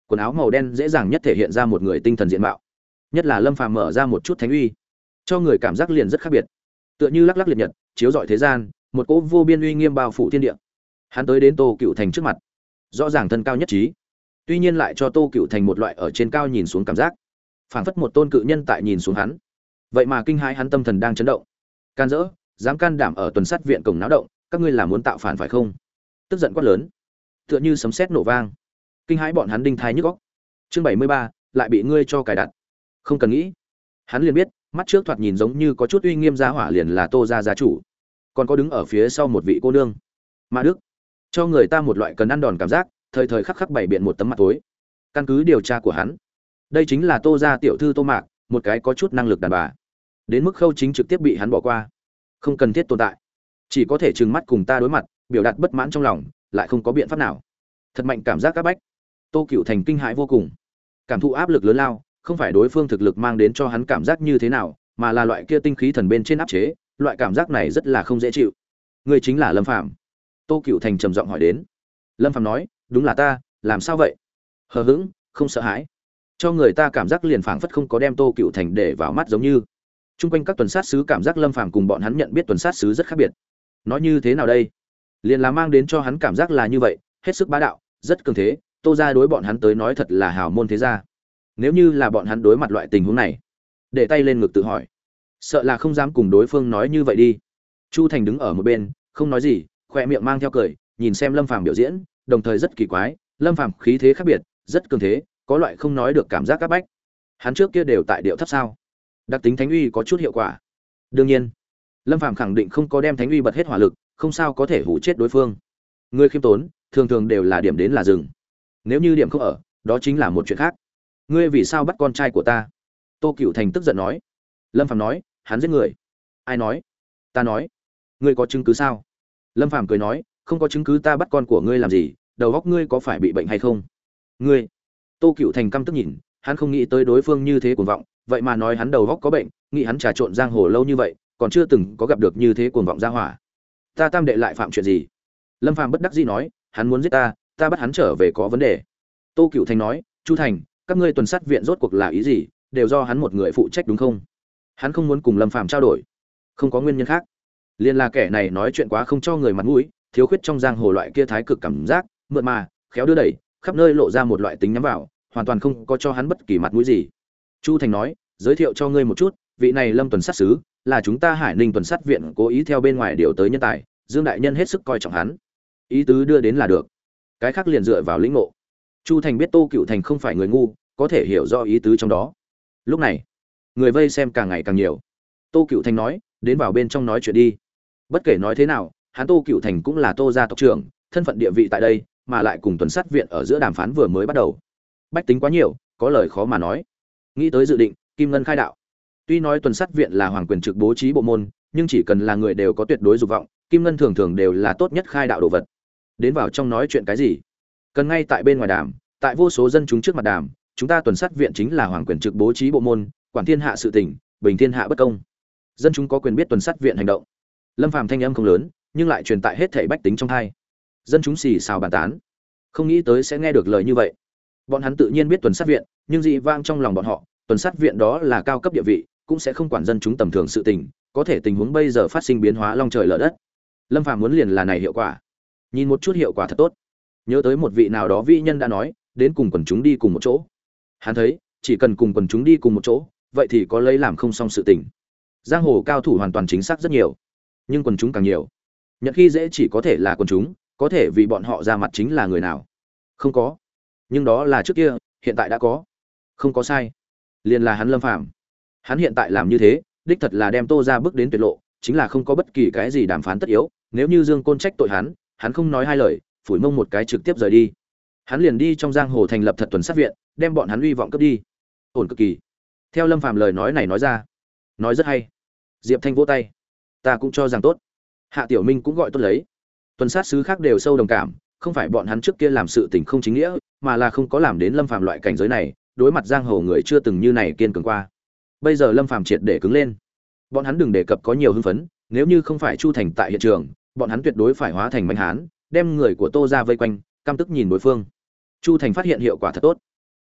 Quần áo màu đen dễ dàng nhất thể hiện ra một người tinh thần diện mạo, nhất là Lâm Phàm mở ra một chút thánh uy, cho người cảm giác liền rất khác biệt, tựa như lắc lắc liệt nhật, chiếu rọi thế gian, một cỗ vô biên uy nghiêm bao phủ thiên địa. Hắn tới đến Tô Cựu Thành trước mặt, rõ ràng thân cao nhất trí, tuy nhiên lại cho Tô Cựu Thành một loại ở trên cao nhìn xuống cảm giác, phảng phất một tôn cự nhân tại nhìn xuống hắn. Vậy mà kinh hãi hắn tâm thần đang chấn động. Can dỡ, dám can đảm ở tuần sát viện cổng náo động, các ngươi là muốn tạo phản phải không? Tức giận quát lớn, tựa như sấm sét nổ vang, kinh hãi bọn hắn đinh thai nhức óc. Chương 73, lại bị ngươi cho cài đặt. Không cần nghĩ, hắn liền biết, mắt trước thoạt nhìn giống như có chút uy nghiêm gia hỏa liền là Tô gia gia chủ, còn có đứng ở phía sau một vị cô nương. Mã Đức, cho người ta một loại cần ăn đòn cảm giác, thời thời khắc khắc bày biện một tấm mặt tối. Căn cứ điều tra của hắn, đây chính là Tô gia tiểu thư Tô Mạc, một cái có chút năng lực đàn bà. Đến mức Khâu Chính trực tiếp bị hắn bỏ qua, không cần thiết tồn tại, chỉ có thể trừng mắt cùng ta đối mặt, biểu đạt bất mãn trong lòng, lại không có biện pháp nào. Thật mạnh cảm giác các bách. Tô Cựu Thành kinh hãi vô cùng, cảm thụ áp lực lớn lao, không phải đối phương thực lực mang đến cho hắn cảm giác như thế nào, mà là loại kia tinh khí thần bên trên áp chế, loại cảm giác này rất là không dễ chịu. Ngươi chính là Lâm Phàm? Tô Cựu Thành trầm giọng hỏi đến. Lâm Phàm nói, đúng là ta, làm sao vậy? Hờ hững, không sợ hãi, cho người ta cảm giác liền phảng phất không có đem Tô Cựu Thành để vào mắt, giống như chung quanh các tuần sát sứ cảm giác Lâm Phàm cùng bọn hắn nhận biết tuần sát sứ rất khác biệt. Nói như thế nào đây? Liền là mang đến cho hắn cảm giác là như vậy, hết sức bá đạo, rất cường thế. Tô gia đối bọn hắn tới nói thật là hào môn thế gia. Nếu như là bọn hắn đối mặt loại tình huống này, để tay lên ngực tự hỏi, sợ là không dám cùng đối phương nói như vậy đi. Chu Thành đứng ở một bên, không nói gì, khỏe miệng mang theo cười, nhìn xem Lâm Phàm biểu diễn, đồng thời rất kỳ quái, Lâm Phàm khí thế khác biệt, rất cường thế, có loại không nói được cảm giác áp bách. Hắn trước kia đều tại điệu thấp sao? Đặc tính thánh uy có chút hiệu quả. Đương nhiên, Lâm Phàm khẳng định không có đem thánh uy bật hết hỏa lực, không sao có thể hủ chết đối phương. Người khiêm tốn, thường thường đều là điểm đến là dừng. Nếu như điểm không ở, đó chính là một chuyện khác. Ngươi vì sao bắt con trai của ta? Tô Cựu Thành tức giận nói. Lâm Phàm nói, hắn giết người. Ai nói? Ta nói. Ngươi có chứng cứ sao? Lâm Phàm cười nói, không có chứng cứ ta bắt con của ngươi làm gì, đầu óc ngươi có phải bị bệnh hay không? Ngươi. Tô Cựu Thành căm tức nhìn, hắn không nghĩ tới đối phương như thế cuồng vọng, vậy mà nói hắn đầu óc có bệnh, nghĩ hắn trà trộn giang hồ lâu như vậy, còn chưa từng có gặp được như thế cuồng vọng ra hỏa. Ta tam đệ lại phạm chuyện gì? Lâm Phàm bất đắc dĩ nói, hắn muốn giết ta, ta bắt hắn trở về có vấn đề. Tô Cựu Thành nói, Chu Thành, các ngươi tuần sát viện rốt cuộc là ý gì, đều do hắn một người phụ trách đúng không? Hắn không muốn cùng Lâm Phàm trao đổi, không có nguyên nhân khác, liên là kẻ này nói chuyện quá không cho người mặt mũi, thiếu khuyết trong giang hồ loại kia thái cực cảm giác, mượn mà, khéo đưa đẩy, khắp nơi lộ ra một loại tính nhắm vào, hoàn toàn không có cho hắn bất kỳ mặt mũi gì. Chu Thành nói, giới thiệu cho ngươi một chút, vị này Lâm tuần sát sứ, là chúng ta Hải Ninh tuần sát viện cố ý theo bên ngoài điều tới nhân tài, Dương đại nhân hết sức coi trọng hắn, ý tứ đưa đến là được, cái khác liền dựa vào lĩnh ngộ. Chu Thành biết Tô Cựu Thành không phải người ngu, có thể hiểu rõ ý tứ trong đó. Lúc này, người vây xem càng ngày càng nhiều. Tô Cựu Thành nói, đến vào bên trong nói chuyện đi. Bất kể nói thế nào, hắn Tô Cựu Thành cũng là Tô gia tộc trưởng, thân phận địa vị tại đây, mà lại cùng tuần sát viện ở giữa đàm phán vừa mới bắt đầu. Bách tính quá nhiều, có lời khó mà nói. Nghĩ tới dự định, Kim Ngân khai đạo. Tuy nói tuần sát viện là hoàng quyền trực bố trí bộ môn, nhưng chỉ cần là người đều có tuyệt đối dục vọng, Kim Ngân thường thường đều là tốt nhất khai đạo đồ vật. Đến vào trong nói chuyện cái gì? Cần ngay tại bên ngoài đàm, tại vô số dân chúng trước mặt đàm, chúng ta tuần sát viện chính là hoàng quyền trực bố trí bộ môn, quản thiên hạ sự tình, bình thiên hạ bất công. Dân chúng có quyền biết tuần sát viện hành động. Lâm Phàm thanh âm không lớn, nhưng lại truyền tại hết thảy bách tính trong tai. Dân chúng xì xào bàn tán, không nghĩ tới sẽ nghe được lời như vậy. Bọn hắn tự nhiên biết tuần sát viện, nhưng dị vang trong lòng bọn họ, tuần sát viện đó là cao cấp địa vị, cũng sẽ không quản dân chúng tầm thường sự tình, có thể tình huống bây giờ phát sinh biến hóa long trời lở đất. Lâm Phàm muốn liền là này hiệu quả. Nhìn một chút hiệu quả thật tốt. Nhớ tới một vị nào đó vĩ nhân đã nói, đến cùng quần chúng đi cùng một chỗ. Hắn thấy, chỉ cần cùng quần chúng đi cùng một chỗ, vậy thì có lấy làm không xong sự tình. Giang hồ cao thủ hoàn toàn chính xác rất nhiều, nhưng quần chúng càng nhiều. Nhận khi dễ chỉ có thể là quần chúng, có thể vì bọn họ ra mặt chính là người nào? Không có. Nhưng đó là trước kia, hiện tại đã có. Không có sai. Liền là hắn Lâm Phàm. Hắn hiện tại làm như thế, đích thật là đem Tô gia bước đến tuyệt lộ, chính là không có bất kỳ cái gì đàm phán tất yếu, nếu như Dương Côn trách tội hắn không nói hai lời, phủi mông một cái trực tiếp rời đi. Hắn liền đi trong giang hồ thành lập thật tuần sát viện, đem bọn hắn uy vọng cướp đi. Ổn cực kỳ. Theo Lâm Phàm lời nói này nói ra, nói rất hay. Diệp Thanh vỗ tay. Ta cũng cho rằng tốt. Hạ Tiểu Minh cũng gọi tốt lấy. Tuần sát sứ khác đều sâu đồng cảm, không phải bọn hắn trước kia làm sự tình không chính nghĩa, mà là không có làm đến Lâm Phàm loại cảnh giới này, đối mặt giang hồ người chưa từng như này kiên cường qua. Bây giờ Lâm Phàm triệt để cứng lên. Bọn hắn đừng đề cập có nhiều hưng phấn, nếu như không phải Chu Thành tại hiện trường, bọn hắn tuyệt đối phải hóa thành mạnh hán, đem người của Tô gia vây quanh, căm tức nhìn đối phương. Chu Thành phát hiện hiệu quả thật tốt.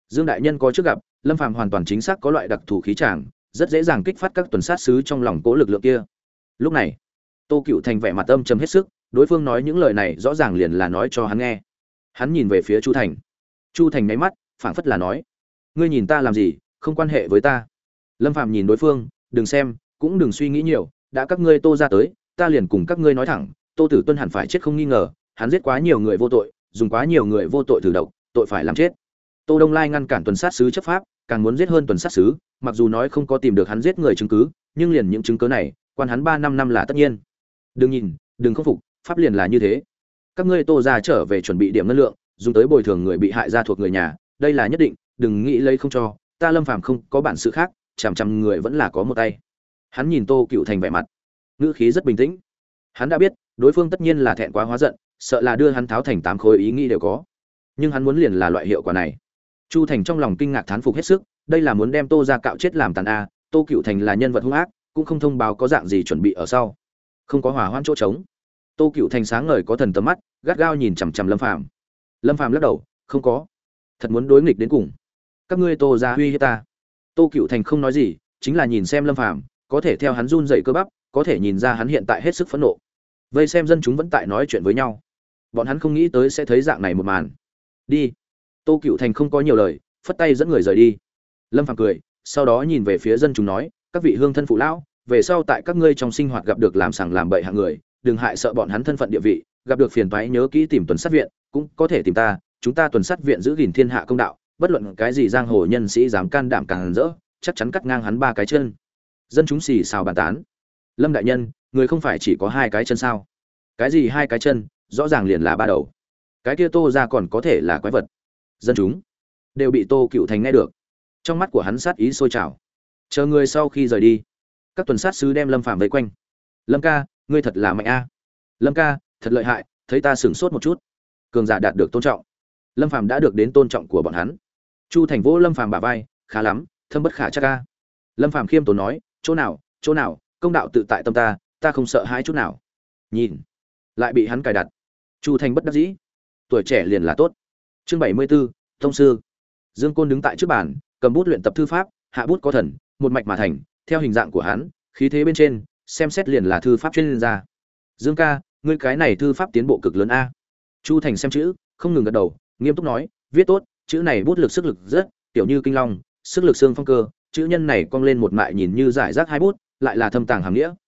Dương đại nhân có trước gặp, Lâm Phàm hoàn toàn chính xác có loại đặc thù khí tràng, rất dễ dàng kích phát các tuần sát sứ trong lòng cố lực lượng kia. Lúc này, Tô Cựu Thành vẻ mặt âm trầm hết sức, đối phương nói những lời này rõ ràng liền là nói cho hắn nghe. Hắn nhìn về phía Chu Thành. Chu Thành nháy mắt, phảng phất là nói: "Ngươi nhìn ta làm gì, không quan hệ với ta." Lâm Phàm nhìn đối phương, đừng xem, cũng đừng suy nghĩ nhiều, đã các ngươi Tô ra tới, ta liền cùng các ngươi nói thẳng, Tô Tử Tuân hẳn phải chết không nghi ngờ, hắn giết quá nhiều người vô tội, dùng quá nhiều người vô tội thử độc, tội phải làm chết. Tô Đông Lai ngăn cản tuần sát sứ chấp pháp, càng muốn giết hơn tuần sát sứ, mặc dù nói không có tìm được hắn giết người chứng cứ, nhưng liền những chứng cứ này, quan hắn 3-5 năm là tất nhiên. Đừng nhìn, đừng không phục, pháp liền là như thế. Các ngươi Tô ra trở về chuẩn bị điểm ngân lượng, dùng tới bồi thường người bị hại gia thuộc người nhà, đây là nhất định, đừng nghĩ lấy không cho, ta Lâm Phàm không có bản sự khác, chằm chằm người vẫn là có một tay. Hắn nhìn Tô Cựu Thành vẻ mặt, ngữ khí rất bình tĩnh. Hắn đã biết, đối phương tất nhiên là thẹn quá hóa giận, sợ là đưa hắn tháo thành 8 khối ý nghĩ đều có. Nhưng hắn muốn liền là loại hiệu quả này. Chu Thành trong lòng kinh ngạc thán phục hết sức, đây là muốn đem Tô ra cạo chết làm tàn a, Tô Cựu Thành là nhân vật hung ác, cũng không thông báo có dạng gì chuẩn bị ở sau. Không có hòa hoãn chỗ trống. Tô Cựu Thành sáng ngời có thần tầm mắt, gắt gao nhìn chằm chằm Lâm Phàm. Lâm Phàm lắc đầu, không có. Thật muốn đối nghịch đến cùng. Các ngươi Tô ra uy hiếp ta. Tô Cựu Thành không nói gì, chính là nhìn xem Lâm Phàm, có thể theo hắn run dậy cơ bắp, có thể nhìn ra hắn hiện tại hết sức phẫn nộ. Vây xem dân chúng vẫn tại nói chuyện với nhau. Bọn hắn không nghĩ tới sẽ thấy dạng này một màn. Đi. Tô Cựu Thành không có nhiều lời, phất tay dẫn người rời đi. Lâm Phàm cười, sau đó nhìn về phía dân chúng nói, các vị hương thân phụ lão, về sau tại các ngươi trong sinh hoạt gặp được làm sằng làm bậy hạng người, đừng hại sợ bọn hắn thân phận địa vị, gặp được phiền toái nhớ kỹ tìm tuần sát viện, cũng có thể tìm ta, chúng ta tuần sát viện giữ gìn thiên hạ công đạo, bất luận cái gì giang hồ nhân sĩ dám can đảm càng rỡ, chắc chắn cắt ngang hắn 3 cái chân. Dân chúng xì xào bàn tán. Lâm đại nhân, người không phải chỉ có 2 cái chân sao? Cái gì 2 cái chân, rõ ràng liền là 3 đầu. Cái kia Tô ra còn có thể là quái vật. Dân chúng đều bị Tô Cựu Thành nghe được. Trong mắt của hắn sát ý sôi trào. Chờ người sau khi rời đi, các tuần sát sứ đem Lâm Phàm vây quanh. Lâm ca, ngươi thật là mạnh a. Lâm ca, thật lợi hại, thấy ta sửng sốt một chút. Cường giả đạt được tôn trọng. Lâm Phàm đã được đến tôn trọng của bọn hắn. Chu Thành vỗ Lâm Phàm bả vai, khá lắm, thâm bất khả trắc a. Lâm Phàm khiêm tốn nói, chỗ nào, công đạo tự tại tâm ta, ta không sợ hãi chút nào. Nhìn, lại bị hắn cài đặt. Chu Thành bất đắc dĩ. Tuổi trẻ liền là tốt. Chương 74, thông sư. Dương Côn đứng tại trước bàn, cầm bút luyện tập thư pháp, hạ bút có thần, một mạch mà thành, theo hình dạng của hắn, khí thế bên trên, xem xét liền là thư pháp chuyên gia. Dương ca, ngươi cái này thư pháp tiến bộ cực lớn a. Chu Thành xem chữ, không ngừng gật đầu, nghiêm túc nói, viết tốt, chữ này bút lực sức lực rất, tiểu như kinh long, sức lực xương phong cơ, chữ nhân này cong lên một mại nhìn như giải rác 2 bút, lại là thâm tàng hàm nghĩa.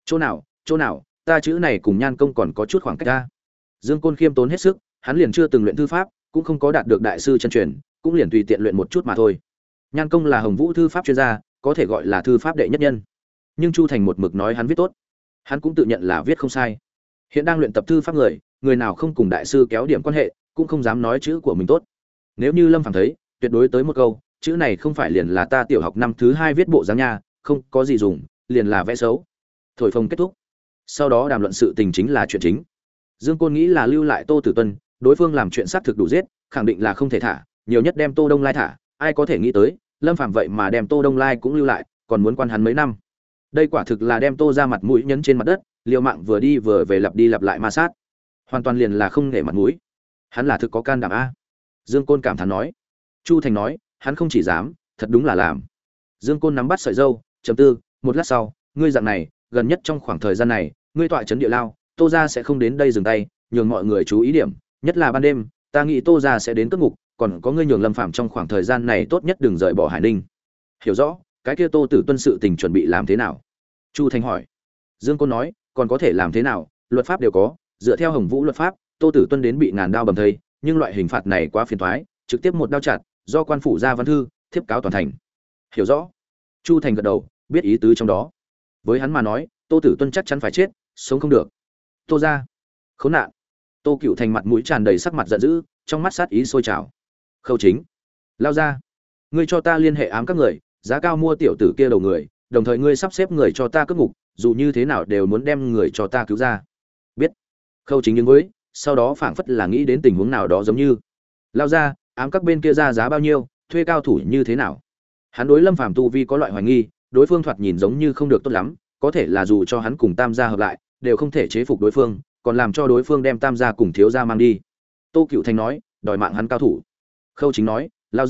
Chỗ nào, ta chữ này cùng Nhan công còn có chút khoảng cách a. Dương Côn khiêm tốn hết sức, hắn liền chưa từng luyện thư pháp, cũng không có đạt được đại sư chân truyền, cũng liền tùy tiện luyện một chút mà thôi. Nhan công là Hồng Vũ thư pháp chuyên gia, có thể gọi là thư pháp đệ nhất nhân. Nhưng Chu Thành một mực nói hắn viết tốt, hắn cũng tự nhận là viết không sai. Hiện đang luyện tập thư pháp người nào không cùng đại sư kéo điểm quan hệ, cũng không dám nói chữ của mình tốt. Nếu như Lâm Phàm thấy, tuyệt đối tới một câu, chữ này không phải liền là ta tiểu học năm thứ 2 viết bộ dáng nha, không có gì dùng, liền là vẽ xấu. Thổi phồng kết thúc. Sau đó đàm luận sự tình chính là chuyện chính. Dương Côn nghĩ là lưu lại Tô Tử Tuân, đối phương làm chuyện xác thực đủ giết, khẳng định là không thể thả, nhiều nhất đem Tô Đông Lai thả, ai có thể nghĩ tới, Lâm Phàm vậy mà đem Tô Đông Lai cũng lưu lại, còn muốn quan hắn mấy năm. Đây quả thực là đem Tô ra mặt mũi nhấn trên mặt đất, liều mạng vừa đi vừa về lặp đi lặp lại ma sát. Hoàn toàn liền là không nể mặt mũi. Hắn là thực có can đảm a. Dương Côn cảm thán nói. Chu Thành nói, hắn không chỉ dám, thật đúng là làm. Dương Côn nắm bắt sợi dâu, trầm tư, một lát sau, ngươi dạng này, gần nhất trong khoảng thời gian này, ngươi tọa trấn địa lao, Tô gia sẽ không đến đây dừng tay, nhường mọi người chú ý điểm, nhất là ban đêm, ta nghĩ Tô gia sẽ đến cất ngục, còn có ngươi nhường Lâm Phàm trong khoảng thời gian này tốt nhất đừng rời bỏ Hải Ninh. Hiểu rõ, cái kia Tô Tử Tuân sự tình chuẩn bị làm thế nào? Chu Thành hỏi. Dương Côn nói, còn có thể làm thế nào, luật pháp đều có, dựa theo Hồng Vũ luật pháp, Tô Tử Tuân đến bị ngàn đao bầm thây, nhưng loại hình phạt này quá phiền toái, trực tiếp một đao chặt, do quan phủ ra văn thư, thiếp cáo toàn thành. Hiểu rõ. Chu Thành gật đầu, biết ý tứ trong đó. Với hắn mà nói, Tô Tử Tuân chắc chắn phải chết, sống không được. Tô gia, khốn nạn. Tô Cựu Thành mặt mũi tràn đầy sắc mặt giận dữ, trong mắt sát ý sôi trào. Khâu Chính, lao ra, ngươi cho ta liên hệ ám các người, giá cao mua tiểu tử kia đầu người, đồng thời ngươi sắp xếp người cho ta cất ngục, dù như thế nào đều muốn đem người cho ta cứu ra. Biết. Khâu Chính ứng với, sau đó phảng phất là nghĩ đến tình huống nào đó giống như, lao ra, ám các bên kia ra giá bao nhiêu, thuê cao thủ như thế nào. Hắn đối Lâm Phàm tu vi có loại hoài nghi, đối phương thoạt nhìn giống như không được tốt lắm, có thể là dù cho hắn cùng Tam gia hợp lại, đều không thể chế phục đối phương, còn làm cho đối phương đem Tam gia cùng thiếu gia mang đi. Tô Cựu Thành nói, đòi mạng hắn cao thủ. Khâu Chính nói, lao ra,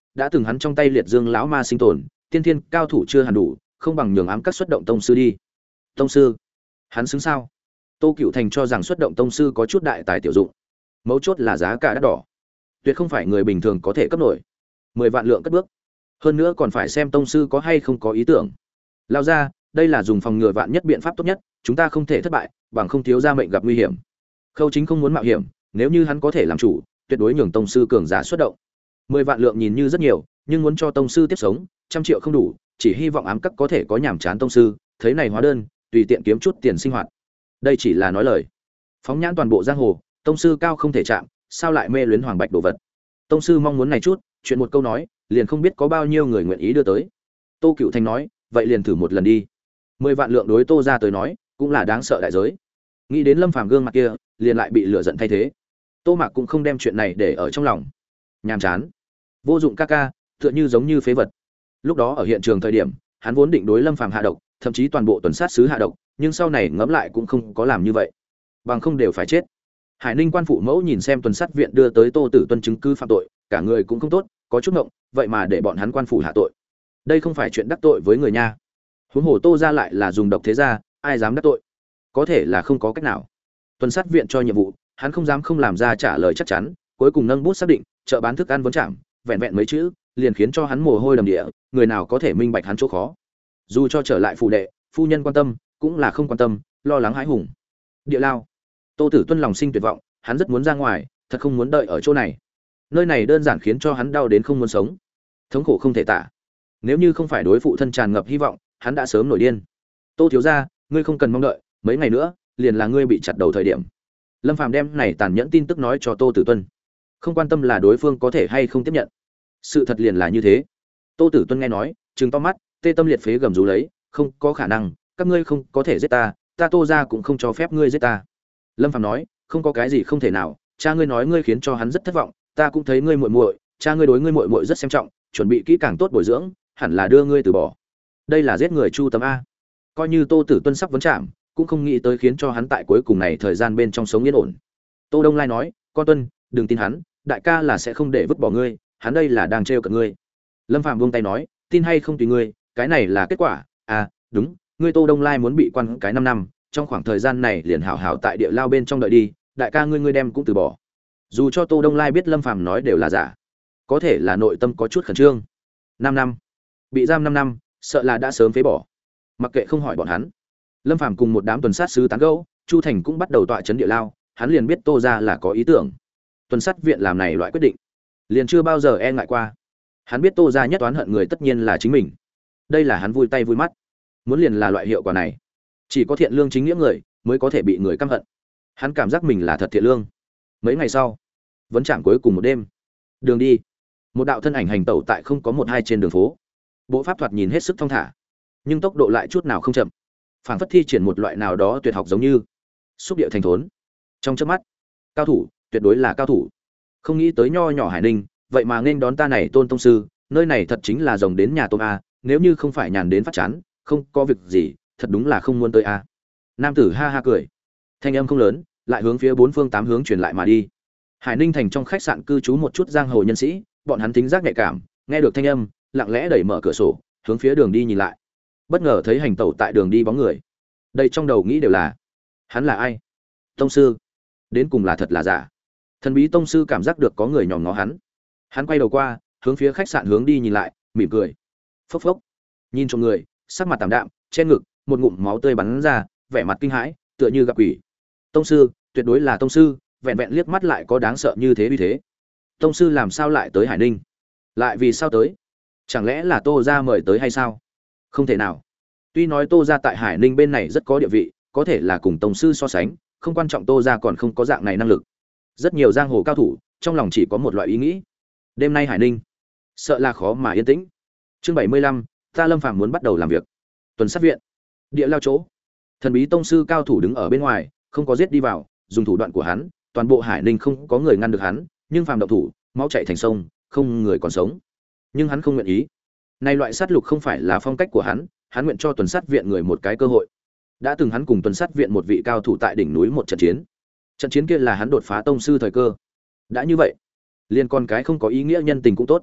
đã từng hắn trong tay liệt dương lão ma sinh tồn, tiên thiên cao thủ chưa hẳn đủ, không bằng nhường ám các xuất động tông sư đi. Tông sư? Hắn xứng sao? Tô Cựu Thành cho rằng xuất động tông sư có chút đại tài tiểu dụng. Mấu chốt là giá cả đắt đỏ. Tuyệt không phải người bình thường có thể cấp nổi. 10 vạn lượng cất bước. Hơn nữa còn phải xem tông sư có hay không có ý tưởng. Lao ra, đây là dùng phòng ngừa vạn nhất biện pháp tốt nhất, chúng ta không thể thất bại, bằng không thiếu gia mệnh gặp nguy hiểm. Khâu Chính không muốn mạo hiểm, nếu như hắn có thể làm chủ, tuyệt đối nhường tông sư cường giả xuất động. 10 vạn lượng nhìn như rất nhiều, nhưng muốn cho tông sư tiếp sống, 100 triệu không đủ, chỉ hy vọng ám các có thể có nhảm chán tông sư, thấy này hóa đơn, tùy tiện kiếm chút tiền sinh hoạt. Đây chỉ là nói lời. Phóng nhãn toàn bộ giang hồ, tông sư cao không thể chạm, sao lại mê luyến hoàng bạch đồ vật. Tông sư mong muốn này chút, chuyện một câu nói, liền không biết có bao nhiêu người nguyện ý đưa tới. Tô Cựu Thành nói, vậy liền thử một lần đi. 10 vạn lượng đối Tô gia tới nói, cũng là đáng sợ đại giới. Nghĩ đến Lâm Phàm gương mặt kia, liền lại bị lửa giận thay thế. Tô Mạc cũng không đem chuyện này để ở trong lòng. Nhàm chán, vô dụng ca ca, tựa như giống như phế vật. Lúc đó ở hiện trường thời điểm, hắn vốn định đối Lâm Phàm hạ độc, thậm chí toàn bộ tuần sát sứ hạ độc, nhưng sau này ngẫm lại cũng không có làm như vậy. Bằng không đều phải chết. Hải Ninh quan phụ mẫu nhìn xem tuần sát viện đưa tới Tô Tử Tuân chứng cứ phạm tội, cả người cũng không tốt, có chút ngộng, vậy mà để bọn hắn quan phủ hạ tội. Đây không phải chuyện đắc tội với người nha. Huống hồ Tô gia lại là dùng độc thế gia, ai dám đắc tội? Có thể là không có cách nào. Tuần sát viện cho nhiệm vụ, hắn không dám không làm ra trả lời chắc chắn, cuối cùng nâng bút xác định, chợ bán thức ăn vấn chạm, vẹn vẹn mấy chữ, liền khiến cho hắn mồ hôi đầm địa, người nào có thể minh bạch hắn chỗ khó. Dù cho trở lại phủ đệ, phu nhân quan tâm, cũng là không quan tâm, lo lắng hãi hùng. Địa lao. Tô Tử Tuân lòng sinh tuyệt vọng, hắn rất muốn ra ngoài, thật không muốn đợi ở chỗ này. Nơi này đơn giản khiến cho hắn đau đến không muốn sống, thống khổ không thể tả. Nếu như không phải đối phụ thân tràn ngập hy vọng, hắn đã sớm nổi điên. Tô thiếu gia, ngươi không cần mong đợi, mấy ngày nữa, liền là ngươi bị chặt đầu thời điểm. Lâm Phàm đem này tàn nhẫn tin tức nói cho Tô Tử Tuân, không quan tâm là đối phương có thể hay không tiếp nhận. Sự thật liền là như thế. Tô Tử Tuân nghe nói, trừng to mắt, tê tâm liệt phế gầm rú lấy, không có khả năng, các ngươi không có thể giết ta, ta Tô gia cũng không cho phép ngươi giết ta. Lâm Phàm nói, không có cái gì không thể nào, cha ngươi nói ngươi khiến cho hắn rất thất vọng, ta cũng thấy ngươi muội muội, cha ngươi đối ngươi muội muội rất xem trọng, chuẩn bị kỹ càng tốt bồi dưỡng, hẳn là đưa ngươi từ bỏ. Đây là giết người chu tâm a. Coi như Tô Tử Tuân sắp vấn chạm, cũng không nghĩ tới khiến cho hắn tại cuối cùng này thời gian bên trong sống yên ổn. Tô Đông Lai nói, con Tuân, đừng tin hắn, đại ca là sẽ không để vứt bỏ ngươi, hắn đây là đang trêu cợt ngươi. Lâm Phàm buông tay nói, tin hay không tùy ngươi, cái này là kết quả. À, đúng, ngươi Tô Đông Lai muốn bị quan cái 5 năm, trong khoảng thời gian này liền hảo hảo tại địa lao bên trong đợi đi, đại ca ngươi đem cũng từ bỏ. Dù cho Tô Đông Lai biết Lâm Phàm nói đều là giả, có thể là nội tâm có chút khẩn trương. 5 năm, bị giam 5 năm, sợ là đã sớm phế bỏ. Mặc kệ không hỏi bọn hắn, Lâm Phàm cùng một đám tuần sát sứ tán gẫu, Chu Thành cũng bắt đầu tọa trấn địa lao, hắn liền biết Tô gia là có ý tưởng. Tuần sát viện làm này loại quyết định, liền chưa bao giờ e ngại qua. Hắn biết Tô gia nhất oán hận người tất nhiên là chính mình. Đây là hắn vui tay vui mắt. Muốn liền là loại hiệu quả này. Chỉ có thiện lương chính nghĩa người mới có thể bị người căm hận. Hắn cảm giác mình là thật thiện lương. Mấy ngày sau, vẫn chẳng cuối cùng một đêm. Đường đi, một đạo thân ảnh hành tẩu tại không có một hai trên đường phố. Bộ pháp thoạt nhìn hết sức thong thả, nhưng tốc độ lại chút nào không chậm. Phảng phất thi triển một loại nào đó tuyệt học giống như xúc điệu thành thốn. Trong chớp mắt, cao thủ, tuyệt đối là cao thủ. Không nghĩ tới nho nhỏ Hải Ninh, vậy mà nên đón ta này Tôn tông sư, nơi này thật chính là rồng đến nhà tôm a, nếu như không phải nhàn đến phát chán, không có việc gì, thật đúng là không muốn tới a. Nam tử ha ha cười. Thanh âm không lớn, lại hướng phía bốn phương tám hướng truyền lại mà đi. Hải Ninh thành trong khách sạn cư trú một chút giang hồ nhân sĩ, bọn hắn tính giác nhạy cảm, nghe được thanh âm, lặng lẽ đẩy mở cửa sổ, hướng phía đường đi nhìn lại. Bất ngờ thấy hành tẩu tại đường đi bóng người. Đây trong đầu nghĩ đều là, hắn là ai? Tông sư? Đến cùng là thật là giả? Thần bí tông sư cảm giác được có người nhòm ngó hắn. Hắn quay đầu qua, hướng phía khách sạn hướng đi nhìn lại, mỉm cười. Phốc phốc. Nhìn trộm người, sắc mặt tạm đạm, trên ngực một ngụm máu tươi bắn ra, vẻ mặt kinh hãi, tựa như gặp quỷ. Tông sư, tuyệt đối là tông sư, vẹn vẹn liếc mắt lại có đáng sợ như thế uy thế. Tông sư làm sao lại tới Hải Ninh? Lại vì sao tới? Chẳng lẽ là Tô gia mời tới hay sao? Không thể nào. Tuy nói Tô gia tại Hải Ninh bên này rất có địa vị, có thể là cùng tông sư so sánh, không quan trọng Tô gia còn không có dạng này năng lực. Rất nhiều giang hồ cao thủ, trong lòng chỉ có một loại ý nghĩ. Đêm nay Hải Ninh, sợ là khó mà yên tĩnh. Chương 75, ta Lâm Phàm muốn bắt đầu làm việc. Tuần sát viện, địa lao chỗ. Thần bí tông sư cao thủ đứng ở bên ngoài, không có giết đi vào, dùng thủ đoạn của hắn, toàn bộ Hải Ninh không có người ngăn được hắn, nhưng phàm động thủ, máu chảy thành sông, không người còn sống. Nhưng hắn không nguyện ý. Này loại sát lục không phải là phong cách của hắn nguyện cho tuần sát viện người một cái cơ hội. Đã từng hắn cùng tuần sát viện một vị cao thủ tại đỉnh núi một trận chiến. Trận chiến kia là hắn đột phá tông sư thời cơ. Đã như vậy, liên con cái không có ý nghĩa nhân tình cũng tốt.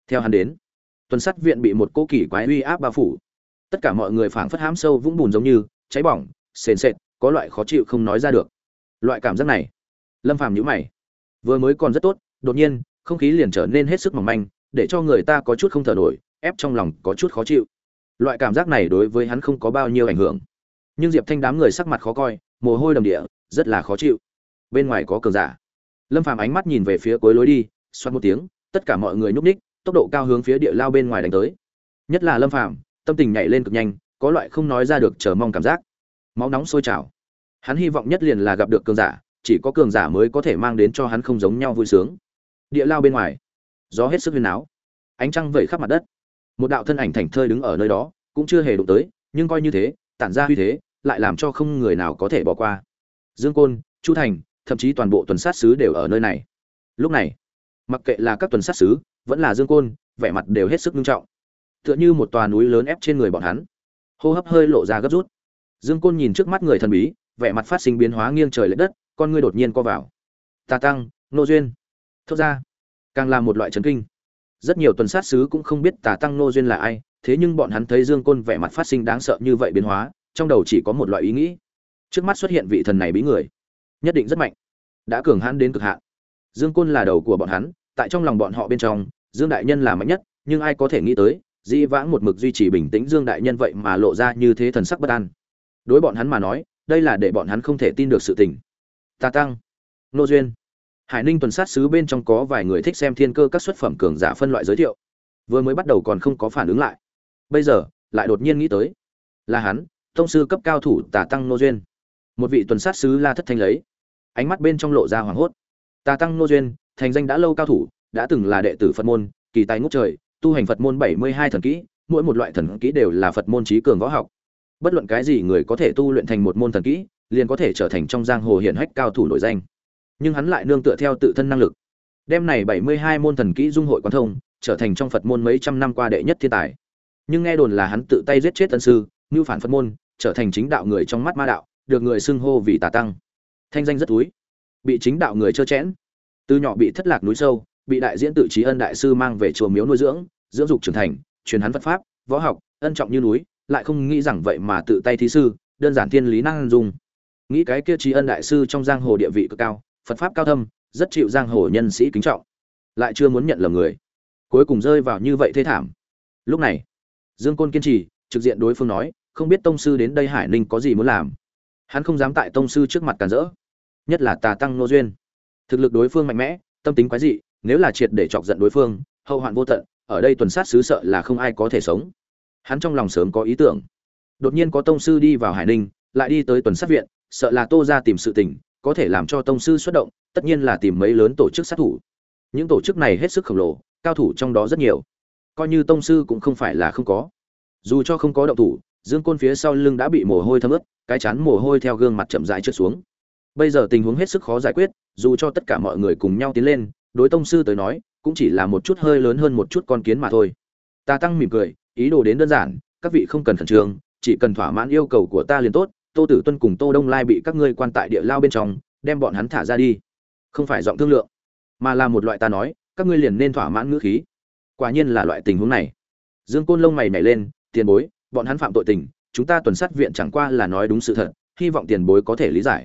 Theo hắn đến, tuần sát viện bị một cỗ kỳ quái uy áp bao phủ. Tất cả mọi người phảng phất hãm sâu vũng bùn giống như cháy bỏng, sền sệt, có loại khó chịu không nói ra được. Loại cảm giác này, Lâm Phàm nhíu mày. Vừa mới còn rất tốt, đột nhiên, không khí liền trở nên hết sức mỏng manh, để cho người ta có chút không thở nổi, ép trong lòng có chút khó chịu. Loại cảm giác này đối với hắn không có bao nhiêu ảnh hưởng, nhưng Diệp Thanh đám người sắc mặt khó coi, mồ hôi đầm địa, rất là khó chịu. Bên ngoài có cường giả. Lâm Phàm ánh mắt nhìn về phía cuối lối đi, xoát một tiếng, tất cả mọi người nhúc nhích, tốc độ cao hướng phía địa lao bên ngoài đánh tới. Nhất là Lâm Phàm, tâm tình nhảy lên cực nhanh, có loại không nói ra được chờ mong cảm giác. Máu nóng sôi trào. Hắn hy vọng nhất liền là gặp được cường giả, chỉ có cường giả mới có thể mang đến cho hắn không giống nhau vui sướng. Địa lao bên ngoài, gió hết sức huyền áo, ánh trăng vẩy khắp mặt đất. Một đạo thân ảnh thảnh thơi đứng ở nơi đó, cũng chưa hề đụng tới, nhưng coi như thế, tản ra uy thế, lại làm cho không người nào có thể bỏ qua. Dương Côn, Chu Thành, thậm chí toàn bộ tuần sát sứ đều ở nơi này. Lúc này, mặc kệ là các tuần sát sứ, vẫn là Dương Côn, vẻ mặt đều hết sức nghiêm trọng, tựa như một tòa núi lớn ép trên người bọn hắn. Hô hấp hơi lộ ra gấp rút. Dương Côn nhìn trước mắt người thần bí, vẻ mặt phát sinh biến hóa nghiêng trời lệch đất, con ngươi đột nhiên co vào. Tà tăng, Nô duyên. Thốt ra, càng là một loại chấn kinh. Rất nhiều tuần sát sứ cũng không biết Tà tăng Nô duyên là ai, thế nhưng bọn hắn thấy Dương Côn vẻ mặt phát sinh đáng sợ như vậy biến hóa, trong đầu chỉ có một loại ý nghĩ. Trước mắt xuất hiện vị thần này bí người, nhất định rất mạnh, đã cường hãn đến cực hạn. Dương Côn là đầu của bọn hắn, tại trong lòng bọn họ bên trong, Dương đại nhân là mạnh nhất, nhưng ai có thể nghĩ tới, dĩ vãng một mực duy trì bình tĩnh Dương đại nhân vậy mà lộ ra như thế thần sắc bất an. Đối bọn hắn mà nói, đây là để bọn hắn không thể tin được sự tình. Tà tăng, Nô duyên. Hải Ninh tuần sát sứ bên trong có vài người thích xem thiên cơ các xuất phẩm cường giả phân loại giới thiệu. Vừa mới bắt đầu còn không có phản ứng lại, bây giờ lại đột nhiên nghĩ tới, là hắn, tông sư cấp cao thủ Tà tăng Nô duyên. Một vị tuần sát sứ La Thất Thanh lấy, ánh mắt bên trong lộ ra hoảng hốt. Tà tăng Nô duyên, thành danh đã lâu cao thủ, đã từng là đệ tử Phật môn, kỳ tài ngút trời, tu hành Phật môn 72 thần kỹ, mỗi một loại thần kỹ đều là Phật môn chí cường võ học. Bất luận cái gì người có thể tu luyện thành một môn thần kỹ, liền có thể trở thành trong giang hồ hiển hách cao thủ nổi danh. Nhưng hắn lại nương tựa theo tự thân năng lực, đem này 72 môn thần kỹ dung hội quán thông, trở thành trong Phật môn mấy trăm năm qua đệ nhất thiên tài. Nhưng nghe đồn là hắn tự tay giết chết ân sư, mưu phản Phật môn, trở thành chính đạo người trong mắt ma đạo, được người xưng hô vì Tà tăng. Thanh danh rất túi, bị chính đạo người trơ chẽn. Từ nhỏ bị thất lạc núi sâu, bị đại diễn tự Trí Ân đại sư mang về chùa miếu nuôi dưỡng, dưỡng dục trưởng thành, truyền hắn Phật pháp, võ học, ân trọng như núi, lại không nghĩ rằng vậy mà tự tay thí sư, đơn giản thiên lý năng dung. Nghĩ cái kia Trí Ân đại sư trong giang hồ địa vị cực cao, Phật pháp cao thâm, rất chịu giang hồ nhân sĩ kính trọng, lại chưa muốn nhận lầm người, cuối cùng rơi vào như vậy thê thảm. Lúc này, Dương Côn kiên trì, trực diện đối phương nói, không biết tông sư đến đây Hải Ninh có gì muốn làm. Hắn không dám tại tông sư trước mặt cản rỡ, nhất là Tà tăng Nô duyên. Thực lực đối phương mạnh mẽ, tâm tính quái dị, nếu là triệt để chọc giận đối phương, hậu hoạn vô tận, ở đây tuần sát sứ sợ là không ai có thể sống. Hắn trong lòng sớm có ý tưởng. Đột nhiên có tông sư đi vào Hải Ninh, lại đi tới tuần sát viện, sợ là Tô ra tìm sự tình, có thể làm cho tông sư xuất động, tất nhiên là tìm mấy lớn tổ chức sát thủ. Những tổ chức này hết sức khổng lồ, cao thủ trong đó rất nhiều. Coi như tông sư cũng không phải là không có. Dù cho không có động thủ, Dương Côn phía sau lưng đã bị mồ hôi thấm ướt, cái chán mồ hôi theo gương mặt chậm rãi trượt xuống. Bây giờ tình huống hết sức khó giải quyết, dù cho tất cả mọi người cùng nhau tiến lên, đối tông sư tới nói, cũng chỉ là một chút hơi lớn hơn một chút con kiến mà thôi. Tà tăng mỉm cười, ý đồ đến đơn giản, các vị không cần khẩn trương, chỉ cần thỏa mãn yêu cầu của ta liền tốt. Tô Tử Tuân cùng Tô Đông Lai bị các ngươi quan tại địa lao bên trong, đem bọn hắn thả ra đi. Không phải giọng thương lượng, mà là một loại ta nói, các ngươi liền nên thỏa mãn ngữ khí. Quả nhiên là loại tình huống này. Dương Côn lông mày nhảy lên, tiền bối, bọn hắn phạm tội tình, chúng ta tuần sát viện chẳng qua là nói đúng sự thật, hy vọng tiền bối có thể lý giải.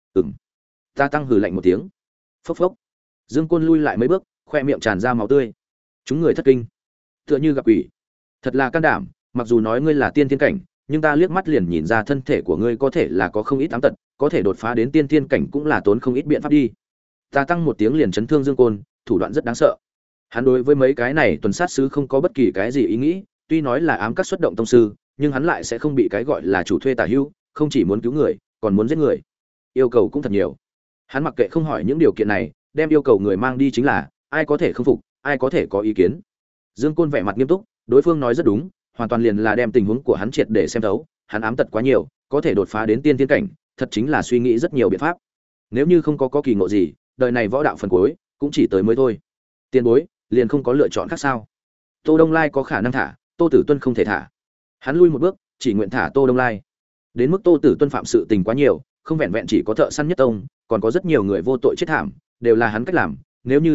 Ta tăng hừ lạnh một tiếng. Phốc phốc. Dương Côn lui lại mấy bước, khoe miệng tràn ra máu tươi. Chúng người thất kinh, tựa như gặp quỷ. Thật là can đảm, mặc dù nói ngươi là tiên thiên cảnh, nhưng ta liếc mắt liền nhìn ra thân thể của ngươi có thể là có không ít ám tật, có thể đột phá đến tiên thiên cảnh cũng là tốn không ít biện pháp đi. Ta tăng một tiếng liền chấn thương Dương Côn, thủ đoạn rất đáng sợ. Hắn đối với mấy cái này tuần sát sứ không có bất kỳ cái gì ý nghĩ, tuy nói là ám các xuất động tông sư, nhưng hắn lại sẽ không bị cái gọi là chủ thuê tả hữu, không chỉ muốn cứu người, còn muốn giết người. Yêu cầu cũng thật nhiều. Hắn mặc kệ không hỏi những điều kiện này, đem yêu cầu người mang đi chính là, ai có thể không phục, ai có thể có ý kiến. Dương Côn vẻ mặt nghiêm túc, đối phương nói rất đúng, hoàn toàn liền là đem tình huống của hắn triệt để xem thấu, hắn ám tật quá nhiều, có thể đột phá đến tiên thiên cảnh, thật chính là suy nghĩ rất nhiều biện pháp. Nếu như không có kỳ ngộ gì, đời này võ đạo phần cuối cũng chỉ tới mới thôi. Tiền bối, liền không có lựa chọn khác sao? Tô Đông Lai có khả năng thả, Tô Tử Tuân không thể thả. Hắn lui một bước, chỉ nguyện thả Tô Đông Lai. Đến mức Tô Tử Tuân phạm sự tình quá nhiều, không vẹn vẹn chỉ có thợ săn nhất tông, còn có rất nhiều người vô tội chết thảm, đều là hắn cách làm, nếu như đều thả,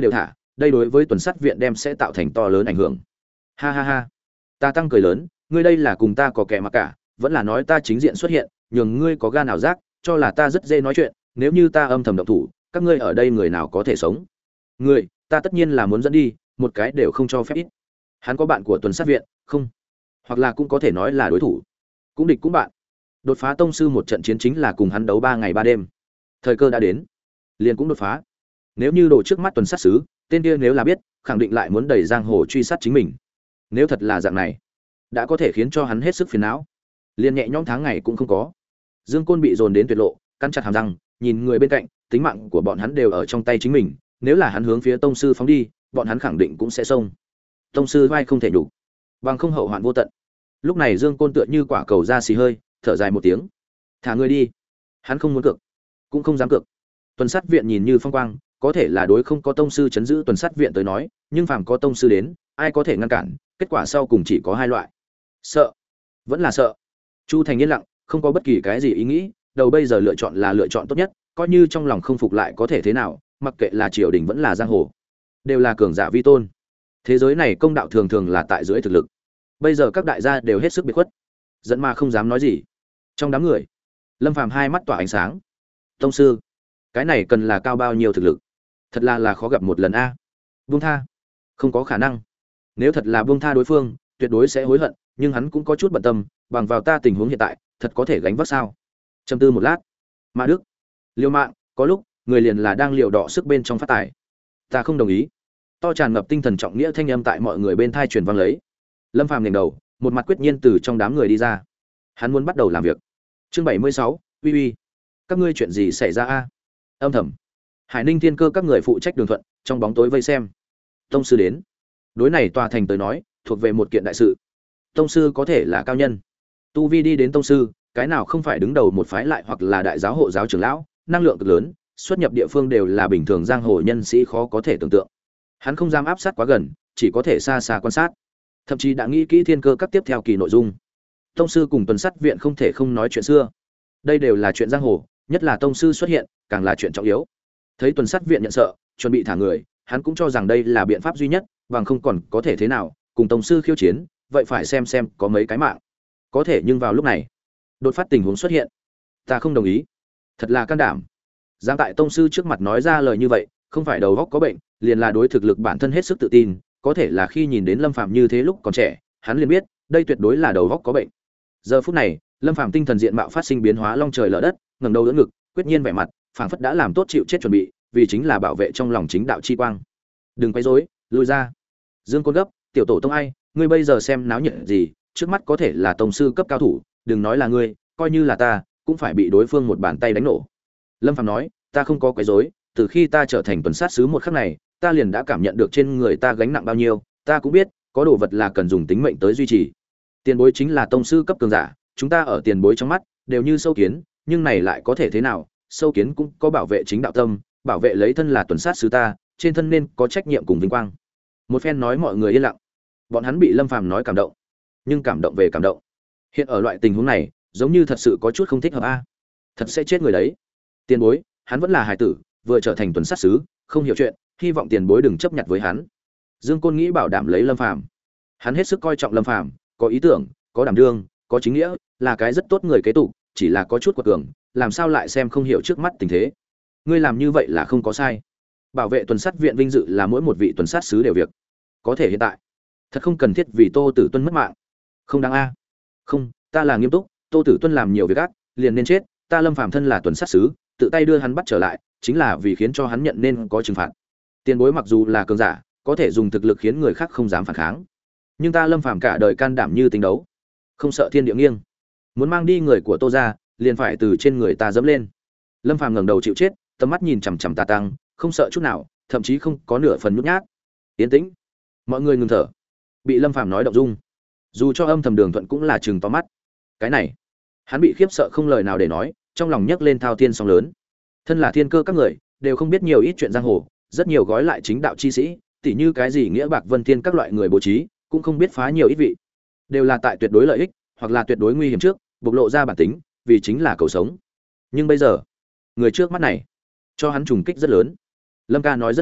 đây đối với tuần sát viện đem sẽ tạo thành to lớn ảnh hưởng. Ha ha ha. Ta tăng cười lớn, ngươi đây là cùng ta có kẻ mà cả, vẫn là nói ta chính diện xuất hiện, nhường ngươi có gan nào giác, cho là ta rất dễ nói chuyện, nếu như ta âm thầm động thủ, các ngươi ở đây người nào có thể sống? Ngươi, ta tất nhiên là muốn dẫn đi, một cái đều không cho phép ít. Hắn có bạn của tuần sát viện, không? Hoặc là cũng có thể nói là đối thủ. Cũng địch cũng bạn. Đột phá tông sư một trận chiến chính là cùng hắn đấu 3 ngày 3 đêm. Thời cơ đã đến, liền cũng đột phá. Nếu như đổ trước mắt tuần sát sứ, tên kia nếu là biết, khẳng định lại muốn đẩy giang hồ truy sát chính mình. Nếu thật là dạng này, đã có thể khiến cho hắn hết sức phiền não. Liền nhẹ nhõm tháng ngày cũng không có. Dương Côn bị dồn đến tuyệt lộ, cắn chặt hàm răng, nhìn người bên cạnh, tính mạng của bọn hắn đều ở trong tay chính mình, nếu là hắn hướng phía tông sư phóng đi, bọn hắn khẳng định cũng sẽ xông. Tông sư vai không thể đủ, bằng không hậu hoạn vô tận. Lúc này Dương Côn tựa như quả cầu ra xì hơi, thở dài một tiếng. Thả người đi. Hắn không muốn cược, cũng không dám cược. Tuần sát viện nhìn như phong quang, có thể là đối không có tông sư chấn giữ tuần sát viện tới nói, nhưng phàm có tông sư đến, ai có thể ngăn cản, kết quả sau cùng chỉ có hai loại. Sợ, vẫn là sợ. Chu Thành yên lặng, không có bất kỳ cái gì ý nghĩ, đầu bây giờ lựa chọn là lựa chọn tốt nhất, coi như trong lòng không phục lại có thể thế nào, mặc kệ là triều đình vẫn là giang hồ, đều là cường giả vi tôn. Thế giới này công đạo thường thường là tại dưới thực lực. Bây giờ các đại gia đều hết sức biệt khuất, giận mà không dám nói gì. Trong đám người, Lâm Phàm hai mắt tỏa ánh sáng. Tông sư, cái này cần là cao bao nhiêu thực lực? Thật là khó gặp một lần a. Buông tha, không có khả năng. Nếu thật là buông tha đối phương, tuyệt đối sẽ hối hận, nhưng hắn cũng có chút bận tâm, bằng vào ta tình huống hiện tại, thật có thể gánh vác sao? Trầm tư một lát, Mã Đức, liều mạng, có lúc người liền là đang liều đọ sức bên trong phát tài. Ta không đồng ý. To tràn ngập tinh thần trọng nghĩa thanh âm tại mọi người bên thai truyền vang lấy. Lâm Phàm ngẩng đầu, một mặt quyết nhiên từ trong đám người đi ra. Hắn muốn bắt đầu làm việc. Chương 76, uy uy. Các ngươi chuyện gì xảy ra a? Âm thầm. Hải Ninh Thiên Cơ các người phụ trách đường thuận, trong bóng tối vây xem. Tông sư đến. Đối này tòa thành tới nói, thuộc về một kiện đại sự. Tông sư có thể là cao nhân. Tu vi đi đến tông sư, cái nào không phải đứng đầu một phái lại hoặc là đại giáo hộ giáo trưởng lão, năng lượng cực lớn, xuất nhập địa phương đều là bình thường giang hồ nhân sĩ khó có thể tưởng tượng. Hắn không dám áp sát quá gần, chỉ có thể xa xa quan sát. Thậm chí đã nghĩ kỹ Thiên Cơ các tiếp theo kỳ nội dung. Tông sư cùng tuần sát viện không thể không nói chuyện xưa. Đây đều là chuyện giang hồ, nhất là tông sư xuất hiện, càng là chuyện trọng yếu. Thấy tuần sát viện nhận sợ, chuẩn bị thả người, hắn cũng cho rằng đây là biện pháp duy nhất, bằng không còn có thể thế nào, cùng tông sư khiêu chiến, vậy phải xem có mấy cái mạng. Có thể nhưng vào lúc này, đột phát tình huống xuất hiện. Ta không đồng ý. Thật là can đảm. Dám tại tông sư trước mặt nói ra lời như vậy, không phải đầu óc có bệnh, liền là đối thực lực bản thân hết sức tự tin, có thể là khi nhìn đến Lâm Phàm như thế lúc còn trẻ, hắn liền biết, đây tuyệt đối là đầu óc có bệnh. Giờ phút này, Lâm Phàm tinh thần diện mạo phát sinh biến hóa long trời lở đất, ngẩng đầu đỡ ngực, quyết nhiên vẻ mặt, phảng phất đã làm tốt chịu chết chuẩn bị, vì chính là bảo vệ trong lòng chính đạo chi quang. Đừng quấy rối, lùi ra. Dương Côn gấp, tiểu tổ tông ai, ngươi bây giờ xem náo nhiệt gì, trước mắt có thể là tông sư cấp cao thủ, đừng nói là ngươi, coi như là ta, cũng phải bị đối phương một bàn tay đánh nổ. Lâm Phàm nói, ta không có quấy rối, từ khi ta trở thành tuần sát sứ một khắc này, ta liền đã cảm nhận được trên người ta gánh nặng bao nhiêu, ta cũng biết, có đồ vật là cần dùng tính mệnh tới duy trì. Tiền bối chính là tông sư cấp cường giả, chúng ta ở tiền bối trong mắt đều như sâu kiến, nhưng này lại có thể thế nào? Sâu kiến cũng có bảo vệ chính đạo tâm, bảo vệ lấy thân là tuần sát sứ ta, trên thân nên có trách nhiệm cùng vinh quang. Một phen nói mọi người yên lặng. Bọn hắn bị Lâm Phàm nói cảm động, nhưng cảm động về cảm động. Hiện ở loại tình huống này, giống như thật sự có chút không thích hợp a. Thật sẽ chết người đấy. Tiền bối, hắn vẫn là hài tử, vừa trở thành tuần sát sứ, không hiểu chuyện, hy vọng tiền bối đừng chấp nhặt với hắn. Dương Côn nghĩ bảo đảm lấy Lâm Phàm. Hắn hết sức coi trọng Lâm Phàm, có ý tưởng, có đảm đương, có chính nghĩa, là cái rất tốt người kế tục, chỉ là có chút quật cường, làm sao lại xem không hiểu trước mắt tình thế. Ngươi làm như vậy là không có sai. Bảo vệ tuần sát viện vinh dự là mỗi một vị tuần sát sứ đều việc. Có thể hiện tại, thật không cần thiết vì Tô Tử Tuân mất mạng. Không đáng a. Không, ta là nghiêm túc, Tô Tử Tuân làm nhiều việc ác, liền nên chết, ta Lâm Phàm thân là tuần sát sứ, tự tay đưa hắn bắt trở lại, chính là vì khiến cho hắn nhận nên có trừng phạt. Tiền bối mặc dù là cường giả, có thể dùng thực lực khiến người khác không dám phản kháng. Nhưng ta Lâm Phàm cả đời can đảm như tính đấu, không sợ thiên địa nghiêng. Muốn mang đi người của Tô gia, liền phải từ trên người ta dẫm lên. Lâm Phàm ngẩng đầu chịu chết, tầm mắt nhìn chằm chằm Ta Tăng, không sợ chút nào, thậm chí không có nửa phần nhút nhát. Yên tĩnh. Mọi người ngừng thở. Bị Lâm Phàm nói động dung. Dù cho âm thầm Đường Thuận cũng là trừng to mắt. Cái này, hắn bị khiếp sợ không lời nào để nói, trong lòng nhấc lên thao thiên sóng lớn. Thân là thiên cơ các người, đều không biết nhiều ít chuyện giang hồ, rất nhiều gói lại chính đạo chi sĩ, tỉ như cái gì nghĩa bạc vân thiên các loại người bố trí, cũng không biết phá nhiều ít vị. Đều là tại tuyệt đối lợi ích, hoặc là tuyệt đối nguy hiểm trước, bộc lộ ra bản tính, vì chính là cầu sống. Nhưng bây giờ, người trước mắt này, cho hắn trùng kích rất lớn. Lâm ca nói rất đúng,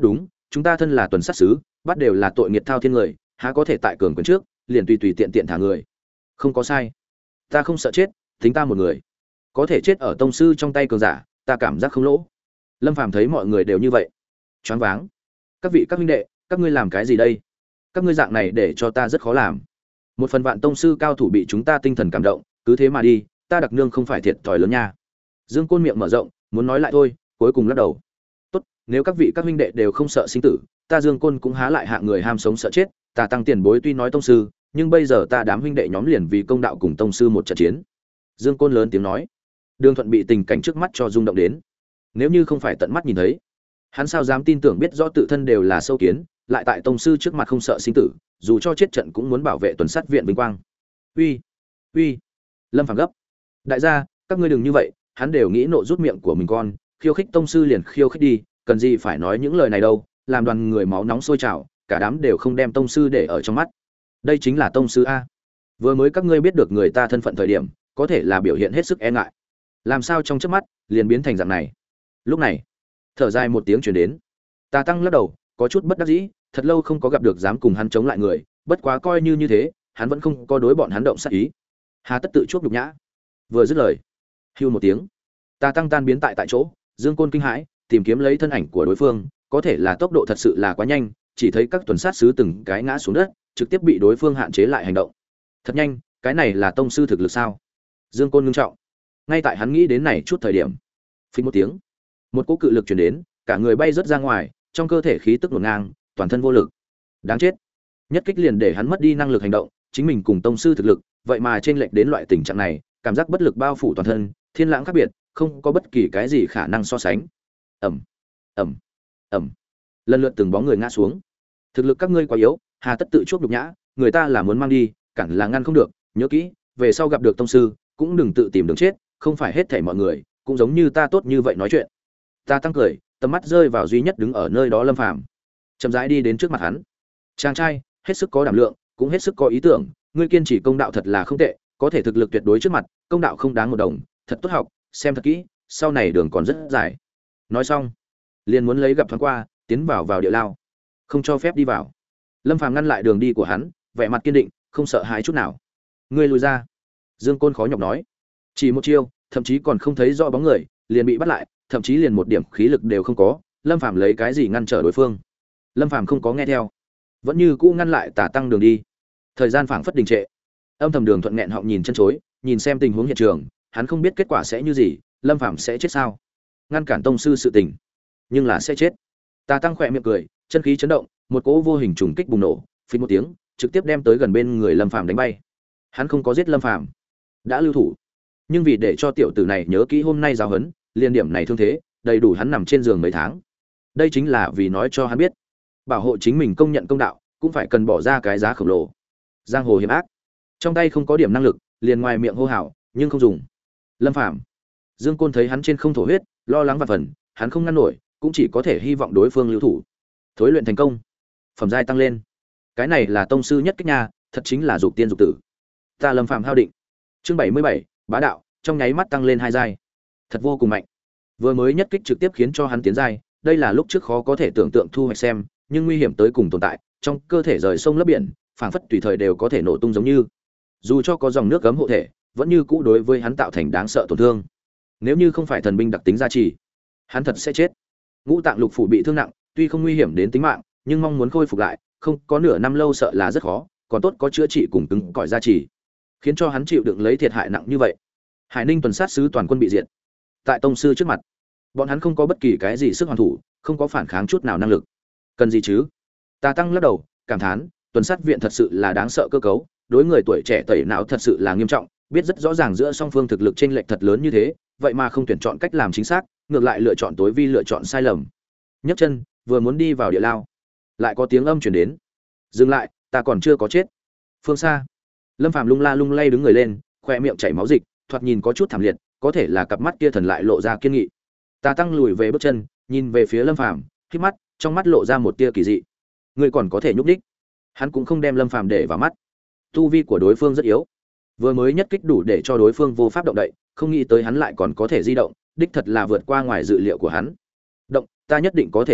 chúng ta thân là tuần sát sứ, bắt đều là tội nghiệt thao thiên người, há có thể tại cường quyền trước liền tùy tùy tiện tiện thả người. Không có sai, ta không sợ chết, tính ta một người có thể chết ở tông sư trong tay cường giả, ta cảm giác không lỗ. Lâm Phàm thấy mọi người đều như vậy, choáng váng. Các vị các huynh đệ, các ngươi làm cái gì đây? Các ngươi dạng này để cho ta rất khó làm. Một phần vạn tông sư cao thủ bị chúng ta tinh thần cảm động, cứ thế mà đi, ta đặc nương không phải thiệt thòi lớn nha. Dương Côn miệng mở rộng, muốn nói lại thôi, cuối cùng lắc đầu. Tốt, nếu các vị các huynh đệ đều không sợ sinh tử, ta Dương Côn cũng há lại hạng người ham sống sợ chết, ta tăng tiền bối tuy nói tông sư, nhưng bây giờ ta đám huynh đệ nhóm liền vì công đạo cùng tông sư một trận chiến. Dương Côn lớn tiếng nói. Đường Thuận bị tình cảnh trước mắt cho rung động đến. Nếu như không phải tận mắt nhìn thấy, hắn sao dám tin tưởng biết rõ tự thân đều là sâu kiến, lại tại tông sư trước mặt không sợ sinh tử, dù cho chết trận cũng muốn bảo vệ tuần sát viện vinh quang. Uy, uy, Lâm Phàm gấp. Đại gia, các ngươi đừng như vậy, hắn đều nghĩ nộ rút miệng của mình con, khiêu khích tông sư liền khiêu khích đi, cần gì phải nói những lời này đâu, làm đoàn người máu nóng sôi trào, cả đám đều không đem tông sư để ở trong mắt. Đây chính là tông sư a. Vừa mới các ngươi biết được người ta thân phận thời điểm, có thể là biểu hiện hết sức e ngại. Làm sao trong chớp mắt liền biến thành dạng này? Lúc này, thở dài một tiếng truyền đến. Tà Tăng lắc đầu, có chút bất đắc dĩ, thật lâu không có gặp được dám cùng hắn chống lại người, bất quá coi như thế, hắn vẫn không có đối bọn hắn động sát ý. Hà tất tự chuốc nhục nhã. Vừa dứt lời, hưu một tiếng, Tà Tăng tan biến tại chỗ, Dương Côn kinh hãi, tìm kiếm lấy thân ảnh của đối phương, có thể là tốc độ thật sự là quá nhanh, chỉ thấy các tuần sát sứ từng cái ngã xuống đất, trực tiếp bị đối phương hạn chế lại hành động. Thật nhanh, cái này là tông sư thực lực sao? Dương Côn ngưng trọng. Ngay tại hắn nghĩ đến này chút thời điểm, phình một tiếng, một cỗ cự lực truyền đến, cả người bay rớt ra ngoài, trong cơ thể khí tức hỗn ngang, toàn thân vô lực. Đáng chết. Nhất kích liền để hắn mất đi năng lực hành động, chính mình cùng tông sư thực lực, vậy mà chênh lệch đến loại tình trạng này, cảm giác bất lực bao phủ toàn thân, thiên lãng khác biệt, không có bất kỳ cái gì khả năng so sánh. Ầm, ầm, ầm. Lần lượt từng bóng người ngã xuống. Thực lực các ngươi quá yếu, hà tất tự chuốc nhục nhã, người ta là muốn mang đi, cản là ngăn không được, nhớ kỹ, về sau gặp được tông sư, cũng đừng tự tìm đường chết, không phải hết thảy mọi người cũng giống như ta tốt như vậy nói chuyện. Ta Tăng cười, tầm mắt rơi vào duy nhất đứng ở nơi đó Lâm Phàm, chậm rãi đi đến trước mặt hắn. Chàng trai, hết sức có đảm lượng, cũng hết sức có ý tưởng, ngươi kiên trì công đạo thật là không tệ, có thể thực lực tuyệt đối trước mặt, công đạo không đáng một đồng, thật tốt học, xem thật kỹ, sau này đường còn rất dài. Nói xong, liền muốn lấy gặp thoáng qua, tiến vào địa lao, không cho phép đi vào. Lâm Phàm ngăn lại đường đi của hắn, vẻ mặt kiên định, không sợ hãi chút nào. Ngươi lùi ra. Dương Côn khó nhọc nói. Chỉ một chiêu, thậm chí còn không thấy rõ bóng người, liền bị bắt lại, thậm chí liền một điểm khí lực đều không có, Lâm Phàm lấy cái gì ngăn trở đối phương? Lâm Phàm không có nghe theo, vẫn như cũ ngăn lại Tà Tăng đường đi. Thời gian phảng phất đình trệ. Âm thầm Đường Thuận nghẹn họng nhìn chân chối, nhìn xem tình huống hiện trường, hắn không biết kết quả sẽ như gì, Lâm Phàm sẽ chết sao? Ngăn cản tông sư sự tình, nhưng là sẽ chết. Tà Tăng khẽ miệng cười, chân khí chấn động, một cỗ vô hình trùng kích bùng nổ, phình một tiếng, trực tiếp đem tới gần bên người Lâm Phàm đánh bay. Hắn không có giết Lâm Phàm, đã lưu thủ, nhưng vì để cho tiểu tử này nhớ kỹ hôm nay giáo huấn, liên điểm này thương thế, đầy đủ hắn nằm trên giường mấy tháng. Đây chính là vì nói cho hắn biết, bảo hộ chính mình công nhận công đạo, cũng phải cần bỏ ra cái giá khổng lồ. Giang hồ hiểm ác, trong tay không có điểm năng lực, liền ngoài miệng hô hào, nhưng không dùng. Lâm Phàm, Dương Côn thấy hắn trên không thổ huyết, lo lắng vạn phần, hắn không ngăn nổi, cũng chỉ có thể hy vọng đối phương lưu thủ. Thối luyện thành công, phẩm giai tăng lên. Cái này là tông sư nhất kích nha, thật chính là dục tiên dục tử. Ta Lâm Phàm hao định. Chương 77, bá đạo, trong nháy mắt tăng lên 2 giai. Thật vô cùng mạnh. Vừa mới nhất kích trực tiếp khiến cho hắn tiến giai, đây là lúc trước khó có thể tưởng tượng thu hoạch xem, nhưng nguy hiểm tới cùng tồn tại, trong cơ thể rời sông lấp biển, phảng phất tùy thời đều có thể nổ tung giống như. Dù cho có dòng nước cấm hộ thể, vẫn như cũ đối với hắn tạo thành đáng sợ tổn thương. Nếu như không phải thần binh đặc tính gia trì, hắn thật sẽ chết. Ngũ tạng lục phủ bị thương nặng, tuy không nguy hiểm đến tính mạng, nhưng mong muốn khôi phục lại, không có nửa năm lâu sợ là rất khó, còn tốt có chữa trị cùng cứng cỏi gia trì, khiến cho hắn chịu đựng lấy thiệt hại nặng như vậy. Hải Ninh tuần sát sứ toàn quân bị diệt. Tại tông sư trước mặt, bọn hắn không có bất kỳ cái gì sức hoàn thủ, không có phản kháng chút nào năng lực. Cần gì chứ? Tà Tăng lắc đầu, cảm thán, tuần sát viện thật sự là đáng sợ cơ cấu, đối người tuổi trẻ tẩy não thật sự là nghiêm trọng, biết rất rõ ràng giữa song phương thực lực chênh lệch thật lớn như thế, vậy mà không tuyển chọn cách làm chính xác, ngược lại lựa chọn tối vi lựa chọn sai lầm. Nhấc chân, vừa muốn đi vào địa lao, lại có tiếng âm truyền đến. Dừng lại, ta còn chưa có chết. Phương xa, Lâm Phàm lung la lung lay đứng người lên, khoe miệng chảy máu dịch, thoạt nhìn có chút thảm liệt, có thể là cặp mắt kia thần lại lộ ra kiên nghị. Tà Tăng lùi về bước chân, nhìn về phía Lâm Phàm, khép mắt, trong mắt lộ ra một tia kỳ dị. Người còn có thể nhúc đích. Hắn cũng không đem Lâm Phàm để vào mắt. Tu vi của đối phương rất yếu, vừa mới nhất kích đủ để cho đối phương vô pháp động đậy, không nghĩ tới hắn lại còn có thể di động, đích thật là vượt qua ngoài dự liệu của hắn. Động, ta nhất định có thể động,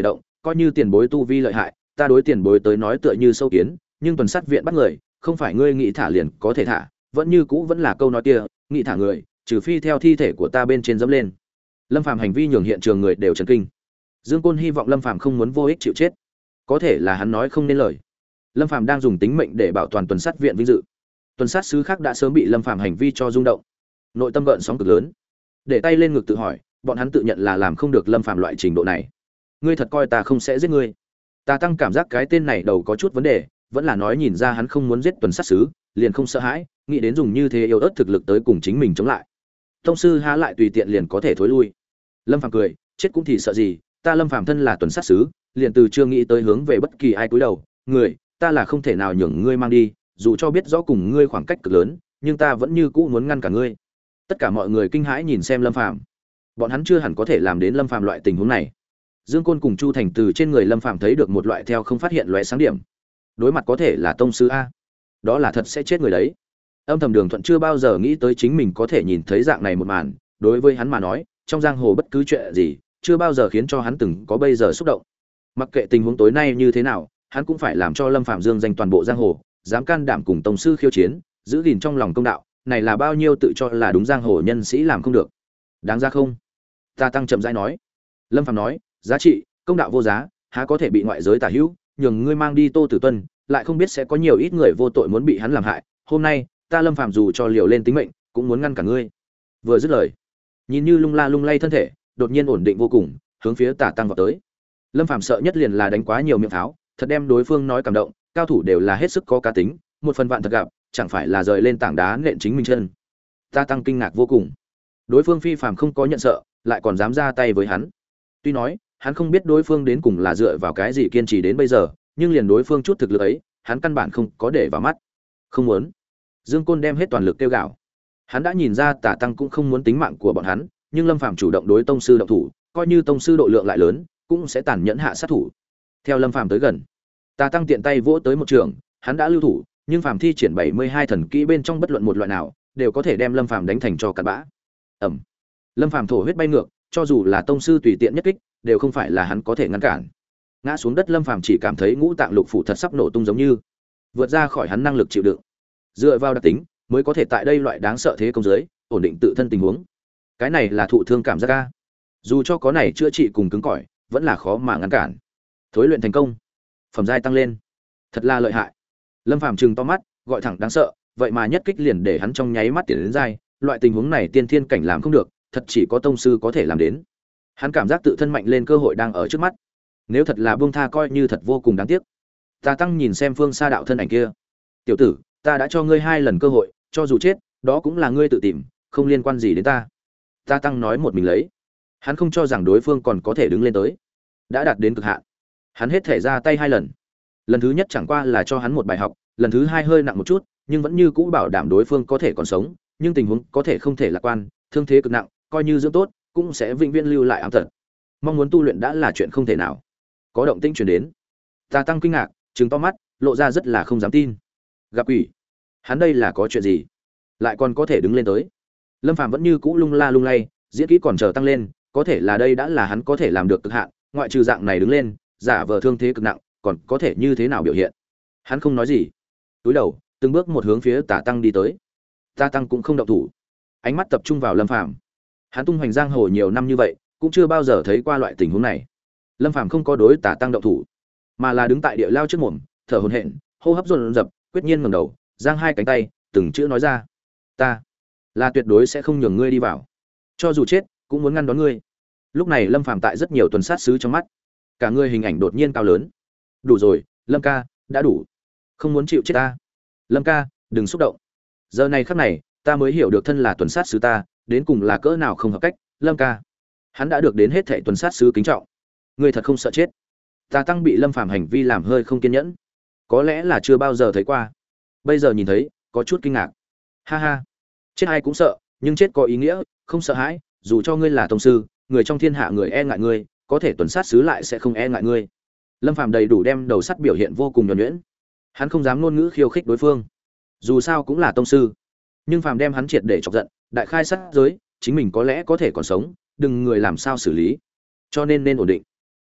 coi như tiền bối tu vi lợi hại, ta đối tiền bối tới nói tựa như sâu kiến, nhưng tuần sát viện bắt người, không phải ngươi nghĩ thả liền có thể thả, vẫn như cũ vẫn là câu nói kia, nghĩ thả người, trừ phi theo thi thể của ta bên trên dẫm lên. Lâm Phàm hành vi nhường hiện trường người đều chấn kinh. Dương Côn hy vọng Lâm Phàm không muốn vô ích chịu chết, có thể là hắn nói không nên lời. Lâm Phàm đang dùng tính mệnh để bảo toàn tuần sát viện vinh dự. Tuần sát sứ khác đã sớm bị Lâm Phàm hành vi cho rung động, nội tâm gợn sóng cực lớn, để tay lên ngực tự hỏi, bọn hắn tự nhận là làm không được Lâm Phàm loại trình độ này. Ngươi thật coi ta không sẽ giết ngươi? Ta tăng cảm giác cái tên này đầu có chút vấn đề, vẫn là nói nhìn ra hắn không muốn giết tuần sát sứ, liền không sợ hãi, nghĩ đến dùng như thế yếu ớt thực lực tới cùng chính mình chống lại. Tông sư há lại tùy tiện liền có thể thối lui. Lâm Phàm cười, chết cũng thì sợ gì, ta Lâm Phàm thân là tuần sát sứ, liền từ chưa nghĩ tới hướng về bất kỳ ai cúi đầu, người, ta là không thể nào nhường ngươi mang đi, dù cho biết rõ cùng ngươi khoảng cách cực lớn, nhưng ta vẫn như cũ muốn ngăn cả ngươi. Tất cả mọi người kinh hãi nhìn xem Lâm Phàm. Bọn hắn chưa hẳn có thể làm đến Lâm Phàm loại tình huống này. Dương Côn cùng Chu Thành từ trên người Lâm Phàm thấy được một loại theo không phát hiện lóe sáng điểm. Đối mặt có thể là tông sư a, đó là thật sẽ chết người đấy. Âm thầm Đường Thuận chưa bao giờ nghĩ tới chính mình có thể nhìn thấy dạng này một màn, đối với hắn mà nói, trong giang hồ bất cứ chuyện gì, chưa bao giờ khiến cho hắn từng có bây giờ xúc động. Mặc kệ tình huống tối nay như thế nào, hắn cũng phải làm cho Lâm Phàm dương danh toàn bộ giang hồ, dám can đảm cùng tông sư khiêu chiến, giữ gìn trong lòng công đạo, này là bao nhiêu tự cho là đúng giang hồ nhân sĩ làm không được. Đáng ra không? Ta tăng chậm rãi nói. Lâm Phàm nói, giá trị, công đạo vô giá, há có thể bị ngoại giới tả hữu, nhường ngươi mang đi Tô Tử Tuân, lại không biết sẽ có nhiều ít người vô tội muốn bị hắn làm hại, hôm nay, ta Lâm Phàm dù cho liều lên tính mệnh, cũng muốn ngăn cả ngươi. Vừa dứt lời, nhìn như lung la lung lay thân thể, đột nhiên ổn định vô cùng, hướng phía Tả Tăng vào tới. Lâm Phàm sợ nhất liền là đánh quá nhiều miệng pháo, thật đem đối phương nói cảm động, cao thủ đều là hết sức có cá tính, một phần vạn thật gặp, chẳng phải là rời lên tảng đá nện chính mình chân. Tả Tăng kinh ngạc vô cùng. Đối phương phi phàm không có nhận sợ, lại còn dám ra tay với hắn. Tuy nói, hắn không biết đối phương đến cùng là dựa vào cái gì kiên trì đến bây giờ, nhưng liền đối phương chút thực lực ấy, hắn căn bản không có để vào mắt. Không muốn. Dương Côn đem hết toàn lực kêu gào. Hắn đã nhìn ra Tả Tăng cũng không muốn tính mạng của bọn hắn, nhưng Lâm Phàm chủ động đối tông sư động thủ, coi như tông sư độ lượng lại lớn, cũng sẽ tàn nhẫn hạ sát thủ. Theo Lâm Phàm tới gần, Tả Tăng tiện tay vỗ tới một trường, hắn đã lưu thủ, nhưng Phàm thi triển 72 thần kỹ bên trong bất luận một loại nào, đều có thể đem Lâm Phàm đánh thành cho cặn bã. Ầm. Lâm Phàm thổ huyết bay ngược, cho dù là tông sư tùy tiện nhất kích, đều không phải là hắn có thể ngăn cản. Ngã xuống đất Lâm Phàm chỉ cảm thấy ngũ tạng lục phủ thật sắp nổ tung giống như vượt ra khỏi hắn năng lực chịu đựng. Dựa vào đặc tính, mới có thể tại đây loại đáng sợ thế công giới, ổn định tự thân tình huống. Cái này là thụ thương cảm giác a. Dù cho có này chữa trị cùng cứng cỏi, vẫn là khó mà ngăn cản. Thối luyện thành công, phẩm giai tăng lên, thật là lợi hại. Lâm Phàm trừng to mắt, gọi thẳng đáng sợ, vậy mà nhất kích liền để hắn trong nháy mắt tiến đến giai, loại tình huống này tiên thiên cảnh làm không được, thật chỉ có tông sư có thể làm đến. Hắn cảm giác tự thân mạnh lên cơ hội đang ở trước mắt. Nếu thật là buông tha coi như thật vô cùng đáng tiếc. Tà Tăng nhìn xem phương xa đạo thân ảnh kia. Tiểu tử, ta đã cho ngươi 2 lần cơ hội, cho dù chết, đó cũng là ngươi tự tìm, không liên quan gì đến ta. Tà Tăng nói một mình lấy. Hắn không cho rằng đối phương còn có thể đứng lên tới. Đã đạt đến cực hạn. Hắn hết thể ra tay 2 lần. Lần thứ nhất chẳng qua là cho hắn một bài học, lần thứ 2 hơi nặng một chút, nhưng vẫn như cũ bảo đảm đối phương có thể còn sống, nhưng tình huống có thể không thể lạc quan, thương thế cực nặng, coi như dưỡng tốt, cũng sẽ vĩnh viễn lưu lại ám tật. Mong muốn tu luyện đã là chuyện không thể nào. Có động tĩnh truyền đến. Tà Tăng kinh ngạc, trừng to mắt, lộ ra rất là không dám tin. Gặp quỷ. Hắn đây là có chuyện gì? Lại còn có thể đứng lên tới. Lâm Phàm vẫn như cũ lung la lung lay, diễn kỹ còn chờ tăng lên, có thể là đây đã là hắn có thể làm được cực hạn, ngoại trừ dạng này đứng lên, giả vờ thương thế cực nặng, còn có thể như thế nào biểu hiện. Hắn không nói gì. Túi đầu, từng bước một hướng phía Tà Tăng đi tới. Tà Tăng cũng không động thủ, ánh mắt tập trung vào Lâm Phàm. Hắn tung hoành giang hồ nhiều năm như vậy, cũng chưa bao giờ thấy qua loại tình huống này. Lâm Phàm không có đối Tà Tăng động thủ, mà là đứng tại địa lao trước mồm, thở hổn hển, hô hấp dồn dập, quyết nhiên ngẩng đầu, giang hai cánh tay, từng chữ nói ra: "Ta là tuyệt đối sẽ không nhường ngươi đi vào, cho dù chết, cũng muốn ngăn đón ngươi." Lúc này Lâm Phàm tại rất nhiều tuần sát sứ trong mắt, cả người hình ảnh đột nhiên cao lớn. "Đủ rồi, Lâm ca, đã đủ. Không muốn chịu chết ta. Lâm ca, đừng xúc động. Giờ này khắc này, ta mới hiểu được thân là tuần sát sứ ta, đến cùng là cỡ nào không hợp cách, Lâm ca." Hắn đã được đến hết thảy tuần sát sứ kính trọng. Ngươi thật không sợ chết? Tà Tăng bị Lâm Phàm hành vi làm hơi không kiên nhẫn, có lẽ là chưa bao giờ thấy qua, bây giờ nhìn thấy, có chút kinh ngạc. Ha ha, chết ai cũng sợ, nhưng chết có ý nghĩa, không sợ hãi, dù cho ngươi là tông sư, người trong thiên hạ người e ngại ngươi, có thể tuần sát sứ lại sẽ không e ngại ngươi. Lâm Phàm đầy đủ đem đầu sắt biểu hiện vô cùng nhuần nhuyễn, hắn không dám ngôn ngữ khiêu khích đối phương, dù sao cũng là tông sư. Nhưng Phàm đem hắn triệt để chọc giận, đại khai sát giới, chính mình có lẽ có thể còn sống, đừng người làm sao xử lý, cho nên ổn định. Tốt,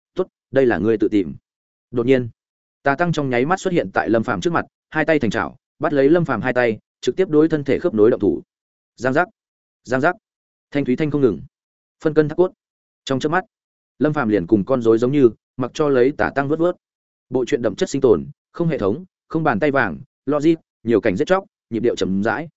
đây là ngươi tự tìm. Đột nhiên, Tà Tăng trong nháy mắt xuất hiện tại Lâm Phàm trước mặt, hai tay thành chảo, bắt lấy Lâm Phàm hai tay, trực tiếp đối thân thể khớp nối động thủ. Giang giác, giang giác, thanh thúy thanh không ngừng, phân cân thác cốt. Trong chớp mắt, Lâm Phàm liền cùng con rối giống như, mặc cho lấy Tà Tăng vớt vớt. Bộ truyện đậm chất sinh tồn, không hệ thống, không bàn tay vàng, logic, nhiều cảnh giết chóc, nhịp điệu chậm rãi.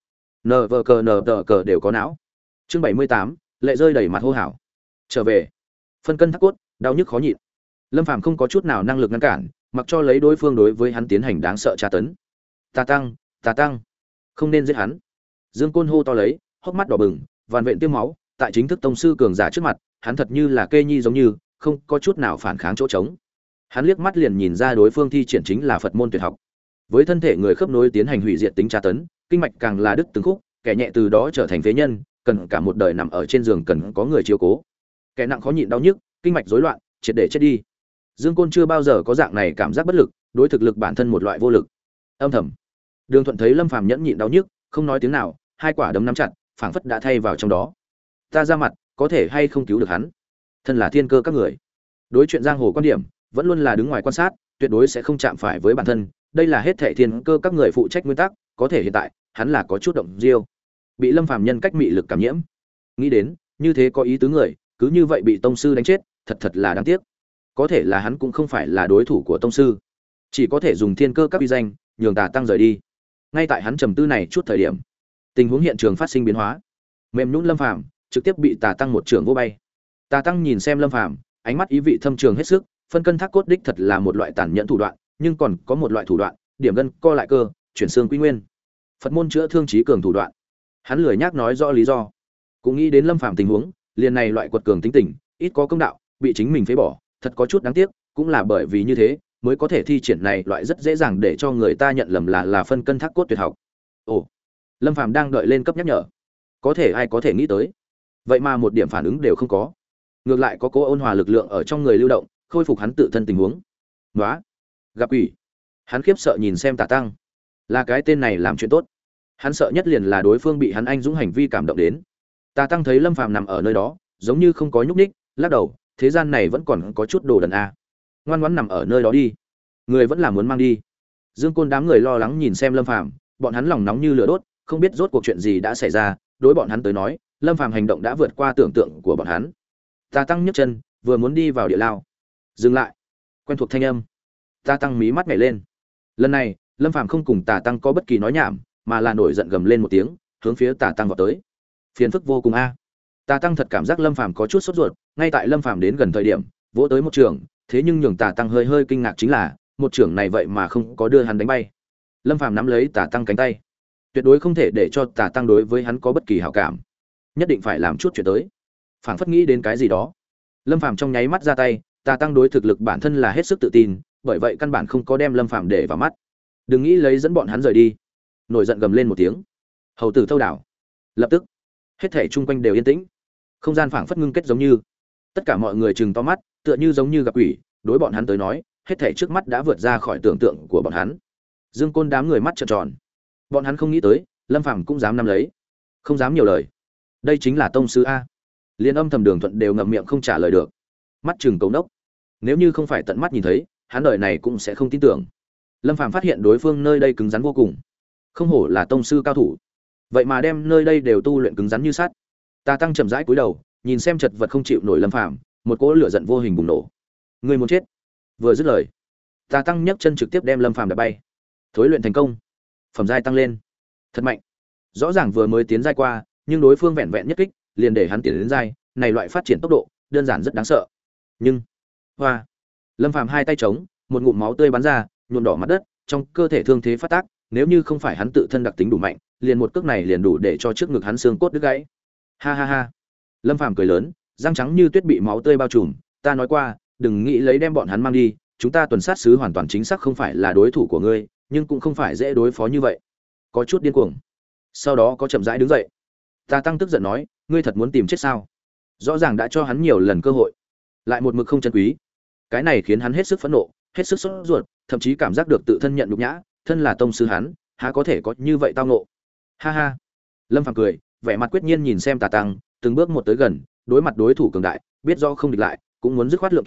Nờ cờ đều có não. Chương 78, lệ rơi đầy mặt hô hào. Trở về. Phân cân thác cốt, đau nhức khó nhịn. Lâm Phàm không có chút nào năng lực ngăn cản, mặc cho lấy đối phương đối với hắn tiến hành đáng sợ tra tấn. Tà Tăng, không nên giết hắn. Dương Côn hô to lấy, hốc mắt đỏ bừng, vằn vện tiêm máu, tại chính thức tông sư cường giả trước mặt, hắn thật như là kê nhi giống như, không có chút nào phản kháng chỗ trống. Hắn liếc mắt liền nhìn ra đối phương thi triển chính là Phật môn tuyệt học. Với thân thể người khớp nối tiến hành hủy diệt tính tra tấn, kinh mạch càng là đứt từng khúc, kẻ nhẹ từ đó trở thành phế nhân, cần cả một đời nằm ở trên giường cần có người chiếu cố. Kẻ nặng khó nhịn đau nhức, kinh mạch rối loạn, triệt để chết đi. Dương Côn chưa bao giờ có dạng này cảm giác bất lực, đối thực lực bản thân một loại vô lực. Âm thầm, Đường Thuận thấy Lâm Phàm nhẫn nhịn đau nhức, không nói tiếng nào, hai quả đấm nắm chặt, phảng phất đã thay vào trong đó. Ta ra mặt, có thể hay không cứu được hắn? Thân là thiên cơ các người, đối chuyện giang hồ quan điểm, vẫn luôn là đứng ngoài quan sát, tuyệt đối sẽ không chạm phải với bản thân, đây là hết thảy thiên cơ các người phụ trách nguyên tắc, có thể hiện tại, hắn là có chút động diêu. Bị Lâm Phàm nhân cách mị lực cảm nhiễm. Nghĩ đến, như thế có ý tứ người, cứ như vậy bị tông sư đánh chết, thật thật là đáng tiếc. Có thể là hắn cũng không phải là đối thủ của tông sư, chỉ có thể dùng thiên cơ các uy danh, nhường Tà Tăng rời đi. Ngay tại hắn trầm tư này chút thời điểm, tình huống hiện trường phát sinh biến hóa. Mềm nhũn Lâm Phàm trực tiếp bị Tà Tăng một trường vô bay. Tà Tăng nhìn xem Lâm Phàm, ánh mắt ý vị thâm trường hết sức, phân cân thác cốt đích thật là một loại tàn nhẫn thủ đoạn, nhưng còn có một loại thủ đoạn, điểm gân co lại cơ, chuyển xương quy nguyên. Phật môn chữa thương trí cường thủ đoạn. Hắn lười nhác nói rõ lý do, cũng nghĩ đến Lâm Phàm tình huống, liền này loại quật cường tính tình, ít có công đạo, bị chính mình phế bỏ, thật có chút đáng tiếc, cũng là bởi vì như thế, mới có thể thi triển này loại rất dễ dàng để cho người ta nhận lầm là phân cân thác cốt tuyệt học. Ồ, Lâm Phàm đang đợi lên cấp nhắc nhở. Có thể ai có thể nghĩ tới, vậy mà một điểm phản ứng đều không có. Ngược lại có cố ôn hòa lực lượng ở trong người lưu động, khôi phục hắn tự thân tình huống. Nóa, gặp quỷ. Hắn khiếp sợ nhìn xem Tà Tăng, là cái tên này làm chuyện tốt. Hắn sợ nhất liền là đối phương bị hắn anh dũng hành vi cảm động đến. Tà Tăng thấy Lâm Phàm nằm ở nơi đó, giống như không có nhúc nhích, lắc đầu, thế gian này vẫn còn có chút đồ đần a. Ngoan ngoãn nằm ở nơi đó đi, người vẫn là muốn mang đi. Dương Côn đám người lo lắng nhìn xem Lâm Phàm, bọn hắn lòng nóng như lửa đốt, không biết rốt cuộc chuyện gì đã xảy ra, đối bọn hắn tới nói, Lâm Phàm hành động đã vượt qua tưởng tượng của bọn hắn. Tà Tăng nhấc chân, vừa muốn đi vào địa lao. Dừng lại. Quen thuộc thanh âm. Tà Tăng mí mắt nhảy lên. Lần này, Lâm Phàm không cùng Tà Tăng có bất kỳ nói nhảm, mà là nổi giận gầm lên một tiếng, hướng phía Tà Tăng vọt tới. Phiền phức vô cùng a. Tà Tăng thật cảm giác Lâm Phàm có chút sốt ruột, ngay tại Lâm Phàm đến gần thời điểm, vỗ tới một trường, thế nhưng nhường Tà Tăng hơi hơi kinh ngạc chính là, một trường này vậy mà không có đưa hắn đánh bay. Lâm Phàm nắm lấy Tà Tăng cánh tay, tuyệt đối không thể để cho Tà Tăng đối với hắn có bất kỳ hảo cảm, nhất định phải làm chút chuyện tới. Phảng phất nghĩ đến cái gì đó, Lâm Phàm trong nháy mắt ra tay, Tà Tăng đối thực lực bản thân là hết sức tự tin, bởi vậy căn bản không có đem Lâm Phàm để vào mắt. Đừng nghĩ lấy dẫn bọn hắn rời đi. Nổi giận gầm lên một tiếng. Hầu tử thâu đảo. Lập tức, hết thảy chung quanh đều yên tĩnh. Không gian phảng phất ngưng kết giống như, tất cả mọi người trừng to mắt, tựa như giống như gặp quỷ, đối bọn hắn tới nói, hết thảy trước mắt đã vượt ra khỏi tưởng tượng của bọn hắn. Dương Côn đám người mắt trợn tròn. Bọn hắn không nghĩ tới, Lâm Phàm cũng dám nắm lấy, không dám nhiều lời. Đây chính là tông sư a. Liên âm thầm Đường Thuận đều ngậm miệng không trả lời được. Mắt trừng cầu nốc. Nếu như không phải tận mắt nhìn thấy, hắn đời này cũng sẽ không tin tưởng. Lâm Phàm phát hiện đối phương nơi đây cứng rắn vô cùng, không hổ là tông sư cao thủ, vậy mà đem nơi đây đều tu luyện cứng rắn như sắt. Tà Tăng chậm rãi cúi đầu, nhìn xem chật vật không chịu nổi Lâm Phàm, một cỗ lửa giận vô hình bùng nổ. Người muốn chết. Vừa dứt lời, Tà Tăng nhấc chân trực tiếp đem Lâm Phàm đập bay. Thối luyện thành công, phẩm giai tăng lên, thật mạnh. Rõ ràng vừa mới tiến giai qua, nhưng đối phương vẹn vẹn nhất kích, liền để hắn tiến đến giai, này loại phát triển tốc độ, đơn giản rất đáng sợ. Nhưng, hoa, Lâm Phàm hai tay trống, một ngụm máu tươi bắn ra, nhuộm đỏ mặt đất, trong cơ thể thương thế phát tác, nếu như không phải hắn tự thân đặc tính đủ mạnh, liền một cước này liền đủ để cho trước ngực hắn xương cốt đứt gãy. Ha ha ha. Lâm Phàm cười lớn, răng trắng như tuyết bị máu tươi bao trùm, ta nói qua, đừng nghĩ lấy đem bọn hắn mang đi, chúng ta tuần sát sứ hoàn toàn chính xác không phải là đối thủ của ngươi, nhưng cũng không phải dễ đối phó như vậy. Có chút điên cuồng. Sau đó có chậm rãi đứng dậy. Tà Tăng tức giận nói, ngươi thật muốn tìm chết sao? Rõ ràng đã cho hắn nhiều lần cơ hội, lại một mực không trân quý. Cái này khiến hắn hết sức phẫn nộ, hết sức sốt ruột, thậm chí cảm giác được tự thân nhận nhục nhã, thân là tông sư hắn, há có thể có như vậy tao nộ. Ha ha. Lâm Phàm cười, vẻ mặt quyết nhiên nhìn xem Tà Tăng, từng bước một tới gần, đối mặt đối thủ cường đại, biết rõ không địch lại, cũng muốn dứt khoát lượng kiếm,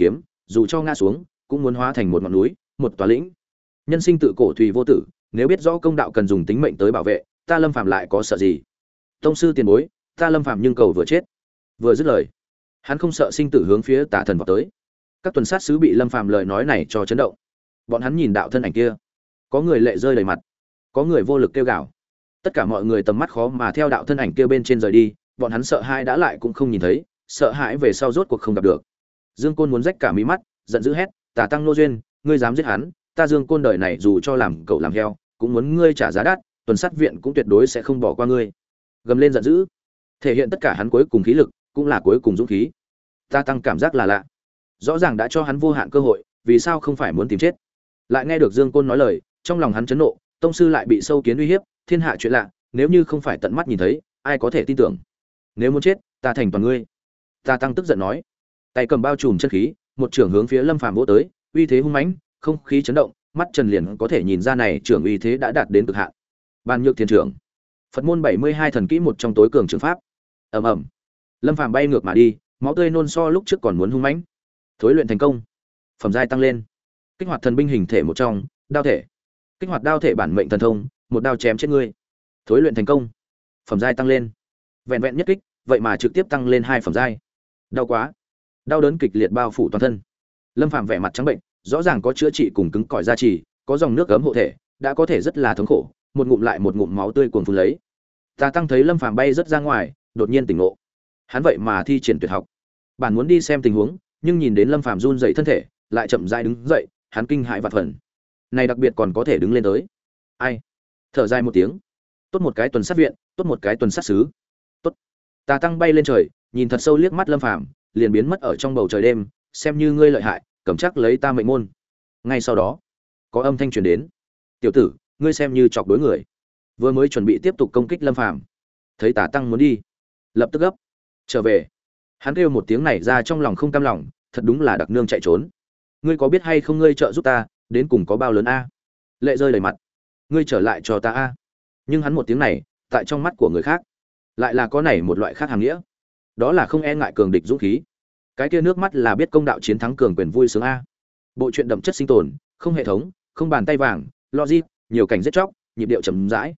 dù cho ngã xuống cũng muốn hóa thành một ngọn núi, một tòa lĩnh. Nhân sinh tự cổ thùy vô tử, nếu biết rõ công đạo cần dùng tính mệnh tới bảo vệ, ta Lâm Phàm lại có sợ gì? Tông sư tiền bối, ta Lâm Phàm nhưng cầu vừa chết. Vừa dứt lời, hắn không sợ sinh tử hướng phía Tà Thần vọt tới. Các tuần sát sứ bị Lâm Phàm lời nói này cho chấn động. Bọn hắn nhìn đạo thân ảnh kia, có người lệ rơi đầy mặt, có người vô lực kêu gào. Tất cả mọi người tầm mắt khó mà theo đạo thân ảnh kia bên trên rời đi, bọn hắn sợ hãi đã lại cũng không nhìn thấy, sợ hãi về sau rốt cuộc không gặp được. Dương Côn muốn rách cả mí mắt, giận dữ hét, "Tà tăng Nô Duyên, ngươi dám giết hắn, ta Dương Côn đời này dù cho làm cậu làm heo, cũng muốn ngươi trả giá đắt, tuần sát viện cũng tuyệt đối sẽ không bỏ qua ngươi." Gầm lên giận dữ, thể hiện tất cả hắn cuối cùng khí lực, cũng là cuối cùng dũng khí. Tà tăng cảm giác là lạ, rõ ràng đã cho hắn vô hạn cơ hội, vì sao không phải muốn tìm chết? Lại nghe được Dương Côn nói lời, trong lòng hắn chấn nộ, tông sư lại bị sâu kiến uy hiếp, thiên hạ chuyện lạ, nếu như không phải tận mắt nhìn thấy, ai có thể tin tưởng? Nếu muốn chết, ta thành toàn ngươi. Tà tăng tức giận nói, tay cầm bao trùm chân khí, một trường hướng phía Lâm Phàm vỗ tới, uy thế hung mãnh, không khí chấn động, mắt Trần liền có thể nhìn ra này trường uy thế đã đạt đến cực hạn. Ban Nhược Thiên Trưởng, Phật môn 72 thần kỹ một trong tối cường trường pháp. Ầm ầm. Lâm Phàm bay ngược mà đi, máu tươi nôn so lúc trước còn muốn hung mãnh. Thối luyện thành công, phẩm giai tăng lên. Kích hoạt thần binh hình thể một trong, đao thể. Kích hoạt đao thể bản mệnh thần thông, một đao chém chết ngươi. Thối luyện thành công, phẩm giai tăng lên. Vẹn vẹn nhất kích, vậy mà trực tiếp tăng lên 2 phẩm giai. Đau quá. Đau đớn kịch liệt bao phủ toàn thân. Lâm Phàm vẻ mặt trắng bệnh, rõ ràng có chữa trị cùng cứng cỏi gia trì, có dòng nước ấm hộ thể, đã có thể rất là thống khổ, một ngụm lại một ngụm máu tươi cuồn phun lấy. Tà tăng thấy Lâm Phàm bay rất ra ngoài, đột nhiên tỉnh ngộ. Hắn vậy mà thi triển tuyệt học. Bản muốn đi xem tình huống, nhưng nhìn đến Lâm Phàm run rẩy thân thể, lại chậm rãi đứng dậy, hắn kinh hãi vạn phần. Này đặc biệt còn có thể đứng lên tới. Ai? Thở dài một tiếng. Tốt một cái tuần sát viện, tốt một cái tuần sát sứ. Tốt. Tà tăng bay lên trời, nhìn thật sâu liếc mắt Lâm Phàm, liền biến mất ở trong bầu trời đêm, xem như ngươi lợi hại, cầm chắc lấy ta mệnh môn. Ngay sau đó, có âm thanh truyền đến. Tiểu tử, ngươi xem như chọc đối người. Vừa mới chuẩn bị tiếp tục công kích Lâm Phàm, thấy Tà tăng muốn đi, lập tức gấp trở về. Hắn kêu một tiếng này ra trong lòng không cam lòng, thật đúng là đặc nương chạy trốn. Ngươi có biết hay không ngươi trợ giúp ta, đến cùng có bao lớn a? Lệ rơi đầy mặt. Ngươi trở lại cho ta a. Nhưng hắn một tiếng này, tại trong mắt của người khác, lại là có này một loại khác hàm nghĩa. Đó là không e ngại cường địch dũng khí. Cái kia nước mắt là biết công đạo chiến thắng cường quyền vui sướng a. Bộ truyện đậm chất sinh tồn, không hệ thống, không bàn tay vàng, logic, nhiều cảnh giết chóc, nhịp điệu chậm rãi.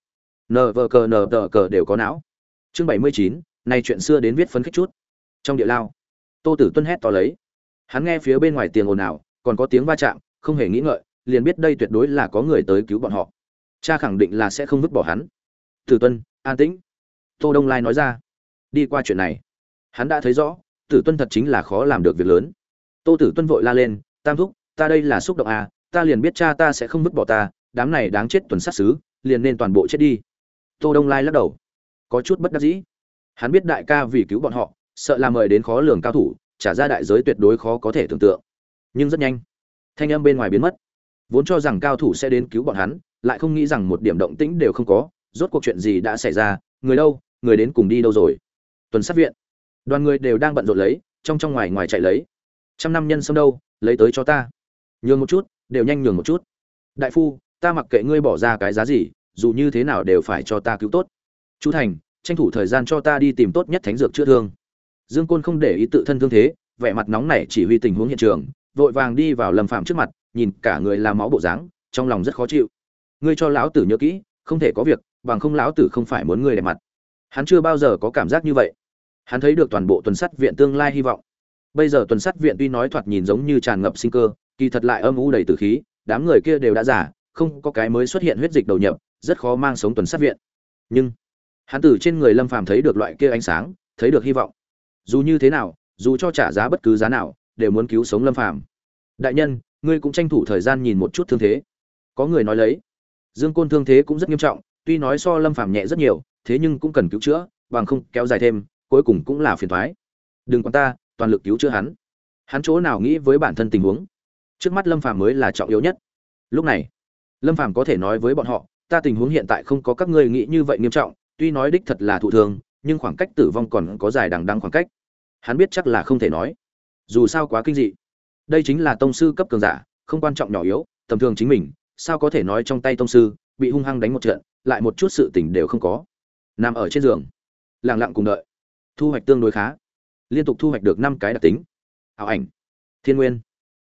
Nờ cờ đều có não. Chương 79, này chuyện xưa đến viết phấn khích chút. Trong địa lao, Tô Tử Tuân hét to lấy. Hắn nghe phía bên ngoài tiếng ồn ào, còn có tiếng va chạm, không hề nghĩ ngợi, liền biết đây tuyệt đối là có người tới cứu bọn họ. Cha khẳng định là sẽ không vứt bỏ hắn. Tử Tuân, an tĩnh. Tô Đông Lai nói ra. Đi qua chuyện này, hắn đã thấy rõ, Tử Tuân thật chính là khó làm được việc lớn. Tô Tử Tuân vội la lên, Tam thúc, ta đây là xúc động à, ta liền biết cha ta sẽ không vứt bỏ ta, đám này đáng chết tuần sát sứ, liền nên toàn bộ chết đi. Tô Đông Lai lắc đầu, có chút bất đắc dĩ. Hắn biết đại ca vì cứu bọn họ, sợ là mời đến khó lường cao thủ, trả ra đại giới tuyệt đối khó có thể tưởng tượng. Nhưng rất nhanh, thanh âm bên ngoài biến mất. Vốn cho rằng cao thủ sẽ đến cứu bọn hắn, lại không nghĩ rằng một điểm động tĩnh đều không có, rốt cuộc chuyện gì đã xảy ra, người đâu, người đến cùng đi đâu rồi? Tuần sát viện, đoàn người đều đang bận rộn lấy, trong ngoài ngoài chạy lấy. Trăm năm nhân sâm đâu, lấy tới cho ta. Nhường một chút, đều nhanh nhường một chút. Đại phu, ta mặc kệ ngươi bỏ ra cái giá gì, dù như thế nào đều phải cho ta cứu tốt. Chú Thành, tranh thủ thời gian cho ta đi tìm tốt nhất thánh dược chữa thương. Dương Côn không để ý tự thân thương thế, vẻ mặt nóng nảy chỉ huy tình huống hiện trường, vội vàng đi vào Lâm Phàm trước mặt, nhìn cả người là máu bộ dáng, trong lòng rất khó chịu. Ngươi cho lão tử nhớ kỹ, không thể có việc, bằng không lão tử không phải muốn ngươi đẹp mặt. Hắn chưa bao giờ có cảm giác như vậy. Hắn thấy được toàn bộ tuần sắt viện tương lai hy vọng. Bây giờ tuần sắt viện tuy nói thoạt nhìn giống như tràn ngập sinh cơ, kỳ thật lại âm u đầy tử khí, đám người kia đều đã già, không có cái mới xuất hiện huyết dịch đầu nhập, rất khó mang sống tuần sắt viện. Nhưng hắn từ trên người Lâm Phàm thấy được loại kia ánh sáng, thấy được hy vọng. Dù như thế nào, dù cho trả giá bất cứ giá nào, đều muốn cứu sống Lâm Phàm. Đại nhân, ngươi cũng tranh thủ thời gian nhìn một chút thương thế. Có người nói lấy. Dương Côn thương thế cũng rất nghiêm trọng, tuy nói so Lâm Phàm nhẹ rất nhiều, thế nhưng cũng cần cứu chữa, bằng không kéo dài thêm, cuối cùng cũng là phiền toái. Đừng quan ta, toàn lực cứu chữa hắn. Hắn chỗ nào nghĩ với bản thân tình huống, trước mắt Lâm Phàm mới là trọng yếu nhất. Lúc này, Lâm Phàm có thể nói với bọn họ, ta tình huống hiện tại không có các ngươi nghĩ như vậy nghiêm trọng, tuy nói đích thật là thụ thương, nhưng khoảng cách tử vong còn có dài đằng đẵng khoảng cách. Hắn biết chắc là không thể nói. Dù sao quá kinh dị. Đây chính là tông sư cấp cường giả, không quan trọng nhỏ yếu, tầm thường chính mình, sao có thể nói trong tay tông sư bị hung hăng đánh một trận, lại một chút sự tình đều không có. Nằm ở trên giường, lặng lặng cùng đợi. Thu hoạch tương đối khá. Liên tục thu hoạch được 5 cái đặc tính. Ảo ảnh, thiên nguyên,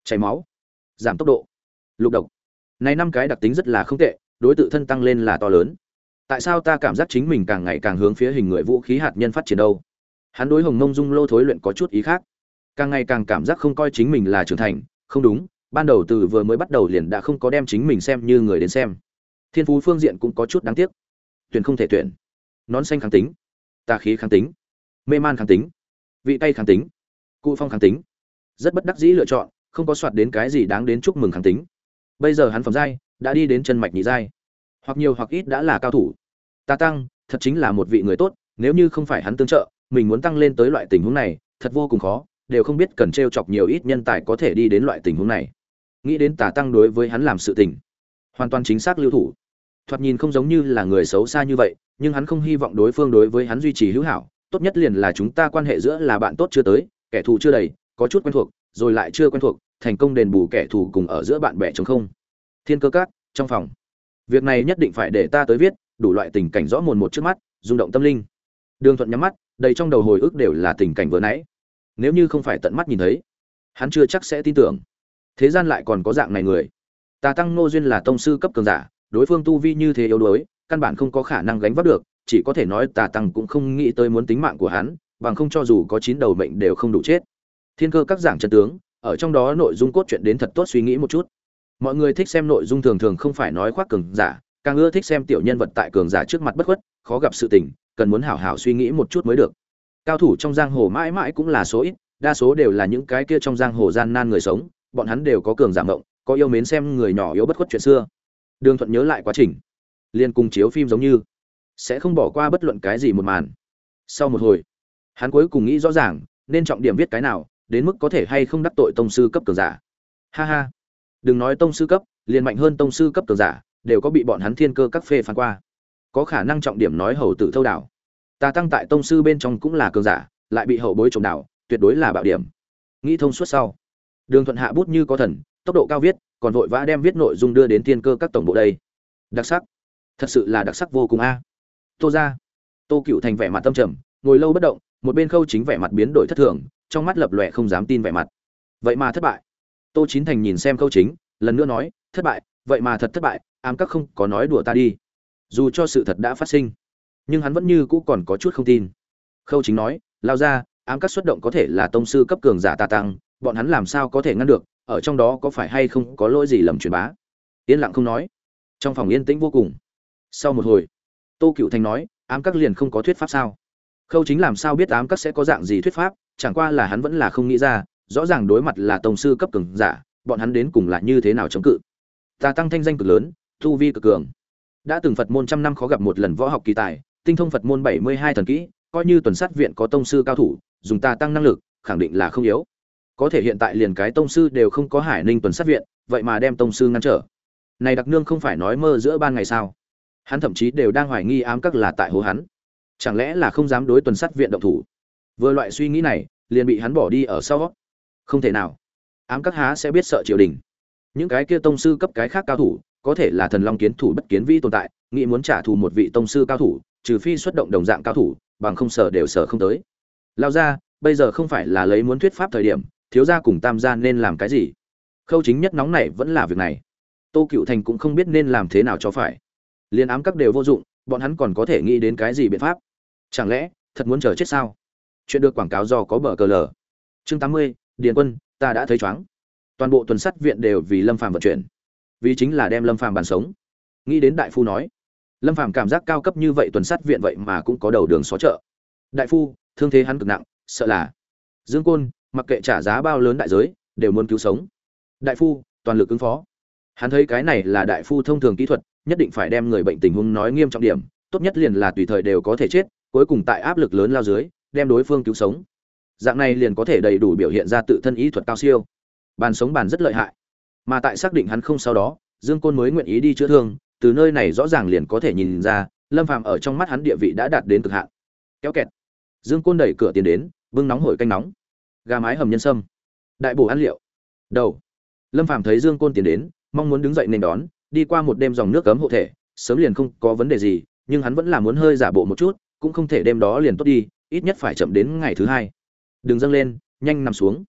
chảy máu, giảm tốc độ, lục độc. Này 5 cái đặc tính rất là không tệ, đối tự thân tăng lên là to lớn. Tại sao ta cảm giác chính mình càng ngày càng hướng phía hình người vũ khí hạt nhân phát triển đâu? Hắn đối Hồng Mông Dung Lô thối luyện có chút ý khác. Càng ngày càng cảm giác không coi chính mình là trưởng thành, không đúng, ban đầu từ vừa mới bắt đầu liền đã không có đem chính mình xem như người đến xem. Thiên phú phương diện cũng có chút đáng tiếc. Tuyển không thể tuyển. Nón xanh kháng tính, tà khí kháng tính, mê man kháng tính, vị cay kháng tính, cụ phong kháng tính. Rất bất đắc dĩ lựa chọn, không có soạt đến cái gì đáng đến chúc mừng kháng tính. Bây giờ hắn phẩm giai đã đi đến chân mạch nhị giai, hoặc nhiều hoặc ít đã là cao thủ. Ta tăng, thật chính là một vị người tốt, nếu như không phải hắn tương trợ, mình muốn tăng lên tới loại tình huống này, thật vô cùng khó, đều không biết cần trêu chọc nhiều ít nhân tài có thể đi đến loại tình huống này. Nghĩ đến Tà Tăng đối với hắn làm sự tình, hoàn toàn chính xác lưu thủ. Thoạt nhìn không giống như là người xấu xa như vậy, nhưng hắn không hy vọng đối phương đối với hắn duy trì hữu hảo, tốt nhất liền là chúng ta quan hệ giữa là bạn tốt chưa tới, kẻ thù chưa đầy, có chút quen thuộc, rồi lại chưa quen thuộc, thành công đền bù kẻ thù cùng ở giữa bạn bè trống không. Thiên Cơ Các, trong phòng. Việc này nhất định phải để ta tới viết, đủ loại tình cảnh rõ mồn một trước mắt, rung động tâm linh. Đường Thuận nhắm mắt, đầy trong đầu hồi ức đều là tình cảnh vừa nãy. Nếu như không phải tận mắt nhìn thấy, hắn chưa chắc sẽ tin tưởng. Thế gian lại còn có dạng này người. Tà Tăng Ngô Duyên là tông sư cấp cường giả, đối phương tu vi như thế yếu đuối, căn bản không có khả năng gánh vác được, chỉ có thể nói Tà Tăng cũng không nghĩ tới muốn tính mạng của hắn, bằng không cho dù có 9 đầu mệnh đều không đủ chết. Thiên Cơ Các giảng chân tướng, ở trong đó nội dung cốt truyện đến thật tốt suy nghĩ một chút. Mọi người thích xem nội dung thường thường không phải nói khoác cường giả, càng ưa thích xem tiểu nhân vật tại cường giả trước mặt bất khuất, khó gặp sự tình, cần muốn hảo hảo suy nghĩ một chút mới được. Cao thủ trong giang hồ mãi mãi cũng là số ít, đa số đều là những cái kia trong giang hồ gian nan người sống, bọn hắn đều có cường giả mộng, có yêu mến xem người nhỏ yếu bất khuất chuyện xưa. Đường Thuận nhớ lại quá trình, liên cùng chiếu phim giống như, sẽ không bỏ qua bất luận cái gì một màn. Sau một hồi, hắn cuối cùng nghĩ rõ ràng, nên trọng điểm viết cái nào, đến mức có thể hay không đắc tội tông sư cấp cường giả. Ha ha, đừng nói tông sư cấp, liền mạnh hơn tông sư cấp cường giả, đều có bị bọn hắn Thiên Cơ Các phê phán qua. Có khả năng trọng điểm nói hầu tử thâu đảo. Tà Tăng tại tông sư bên trong cũng là cường giả, lại bị hậu bối trộm đảo, tuyệt đối là bạo điểm. Nghĩ thông suốt sau, Đường Thuận hạ bút như có thần, tốc độ cao viết, còn vội vã đem viết nội dung đưa đến Thiên Cơ Các tổng bộ đây. Đặc sắc, thật sự là đặc sắc vô cùng a. Tô gia, Tô Cựu Thành vẻ mặt tâm trầm, ngồi lâu bất động, một bên Khâu Chính vẻ mặt biến đổi thất thường, trong mắt lập lòe không dám tin vẻ mặt. Vậy mà thất bại. Tô Chín Thành nhìn xem Khâu Chính, lần nữa nói, thất bại, vậy mà thật thất bại, ám các không có nói đùa ta đi. Dù cho sự thật đã phát sinh, nhưng hắn vẫn như cũ còn có chút không tin. Khâu Chính nói, lao ra, ám các xuất động có thể là tông sư cấp cường giả Tà Tăng, bọn hắn làm sao có thể ngăn được, ở trong đó có phải hay không có lỗi gì lầm truyền bá. Yên lặng không nói. Trong phòng yên tĩnh vô cùng. Sau một hồi, Tô Cựu Thành nói, ám các liền không có thuyết pháp sao? Khâu Chính làm sao biết ám các sẽ có dạng gì thuyết pháp, chẳng qua là hắn vẫn là không nghĩ ra, rõ ràng đối mặt là tông sư cấp cường giả, bọn hắn đến cùng là như thế nào chống cự. Tà Tăng thanh danh cực lớn, tu vi cực cường. Đã từng Phật môn trăm năm khó gặp một lần võ học kỳ tài, tinh thông Phật môn 72 thần kỹ, coi như tuần sát viện có tông sư cao thủ, dùng Tà Tăng năng lực, khẳng định là không yếu. Có thể hiện tại liền cái tông sư đều không có Hải Ninh tuần sát viện, vậy mà đem tông sư ngăn trở. Này đặc nương không phải nói mơ giữa ban ngày sao? Hắn thậm chí đều đang hoài nghi ám các là tại hố hắn. Chẳng lẽ là không dám đối tuần sát viện động thủ? Vừa loại suy nghĩ này, liền bị hắn bỏ đi ở sau. Không thể nào. Ám các há sẽ biết sợ triều đình. Những cái kia tông sư cấp cái khác cao thủ, có thể là thần long kiến thủ bất kiến vi tồn tại, nghĩ muốn trả thù một vị tông sư cao thủ, trừ phi xuất động đồng dạng cao thủ, bằng không sở đều sở không tới. Lao ra, bây giờ không phải là lấy muốn thuyết pháp thời điểm, thiếu gia cùng tam gia nên làm cái gì? Khâu Chính nhất nóng này vẫn là việc này. Tô Cựu Thành cũng không biết nên làm thế nào cho phải. Liên ám các đều vô dụng, bọn hắn còn có thể nghĩ đến cái gì biện pháp? Chẳng lẽ thật muốn chờ chết sao? Chuyện được quảng cáo do có bờ cờ lờ. Chương 80, Điền Quân, ta đã thấy choáng. Toàn bộ tuần sắt viện đều vì Lâm Phàm vận chuyển, vì chính là đem Lâm Phàm bàn sống. Nghĩ đến đại phu nói, Lâm Phàm cảm giác cao cấp như vậy tuần sắt viện vậy mà cũng có đầu đường xó chợ. Đại phu, thương thế hắn cực nặng, sợ là Dương Côn, mặc kệ trả giá bao lớn đại giới, đều muốn cứu sống. Đại phu, toàn lực ứng phó. Hắn thấy cái này là đại phu thông thường kỹ thuật, nhất định phải đem người bệnh tình huống nói nghiêm trọng điểm, tốt nhất liền là tùy thời đều có thể chết, cuối cùng tại áp lực lớn lao dưới, đem đối phương cứu sống. Dạng này liền có thể đầy đủ biểu hiện ra tự thân ý thuật cao siêu. Bàn sống bàn rất lợi hại. Mà tại xác định hắn không sau đó, Dương Côn mới nguyện ý đi chữa thương, từ nơi này rõ ràng liền có thể nhìn ra, Lâm Phàm ở trong mắt hắn địa vị đã đạt đến cực hạn. Kéo kẹt. Dương Côn đẩy cửa tiến đến, bưng nóng hổi canh nóng, gà mái hầm nhân sâm, đại bổ ăn liệu. Đầu. Lâm Phàm thấy Dương Côn tiến đến, mong muốn đứng dậy nên đón, đi qua một đêm dòng nước cấm hộ thể, sớm liền không có vấn đề gì, nhưng hắn vẫn là muốn hơi giả bộ một chút, cũng không thể đêm đó liền tốt đi, ít nhất phải chậm đến ngày thứ hai. Đừng dâng lên, nhanh nằm xuống.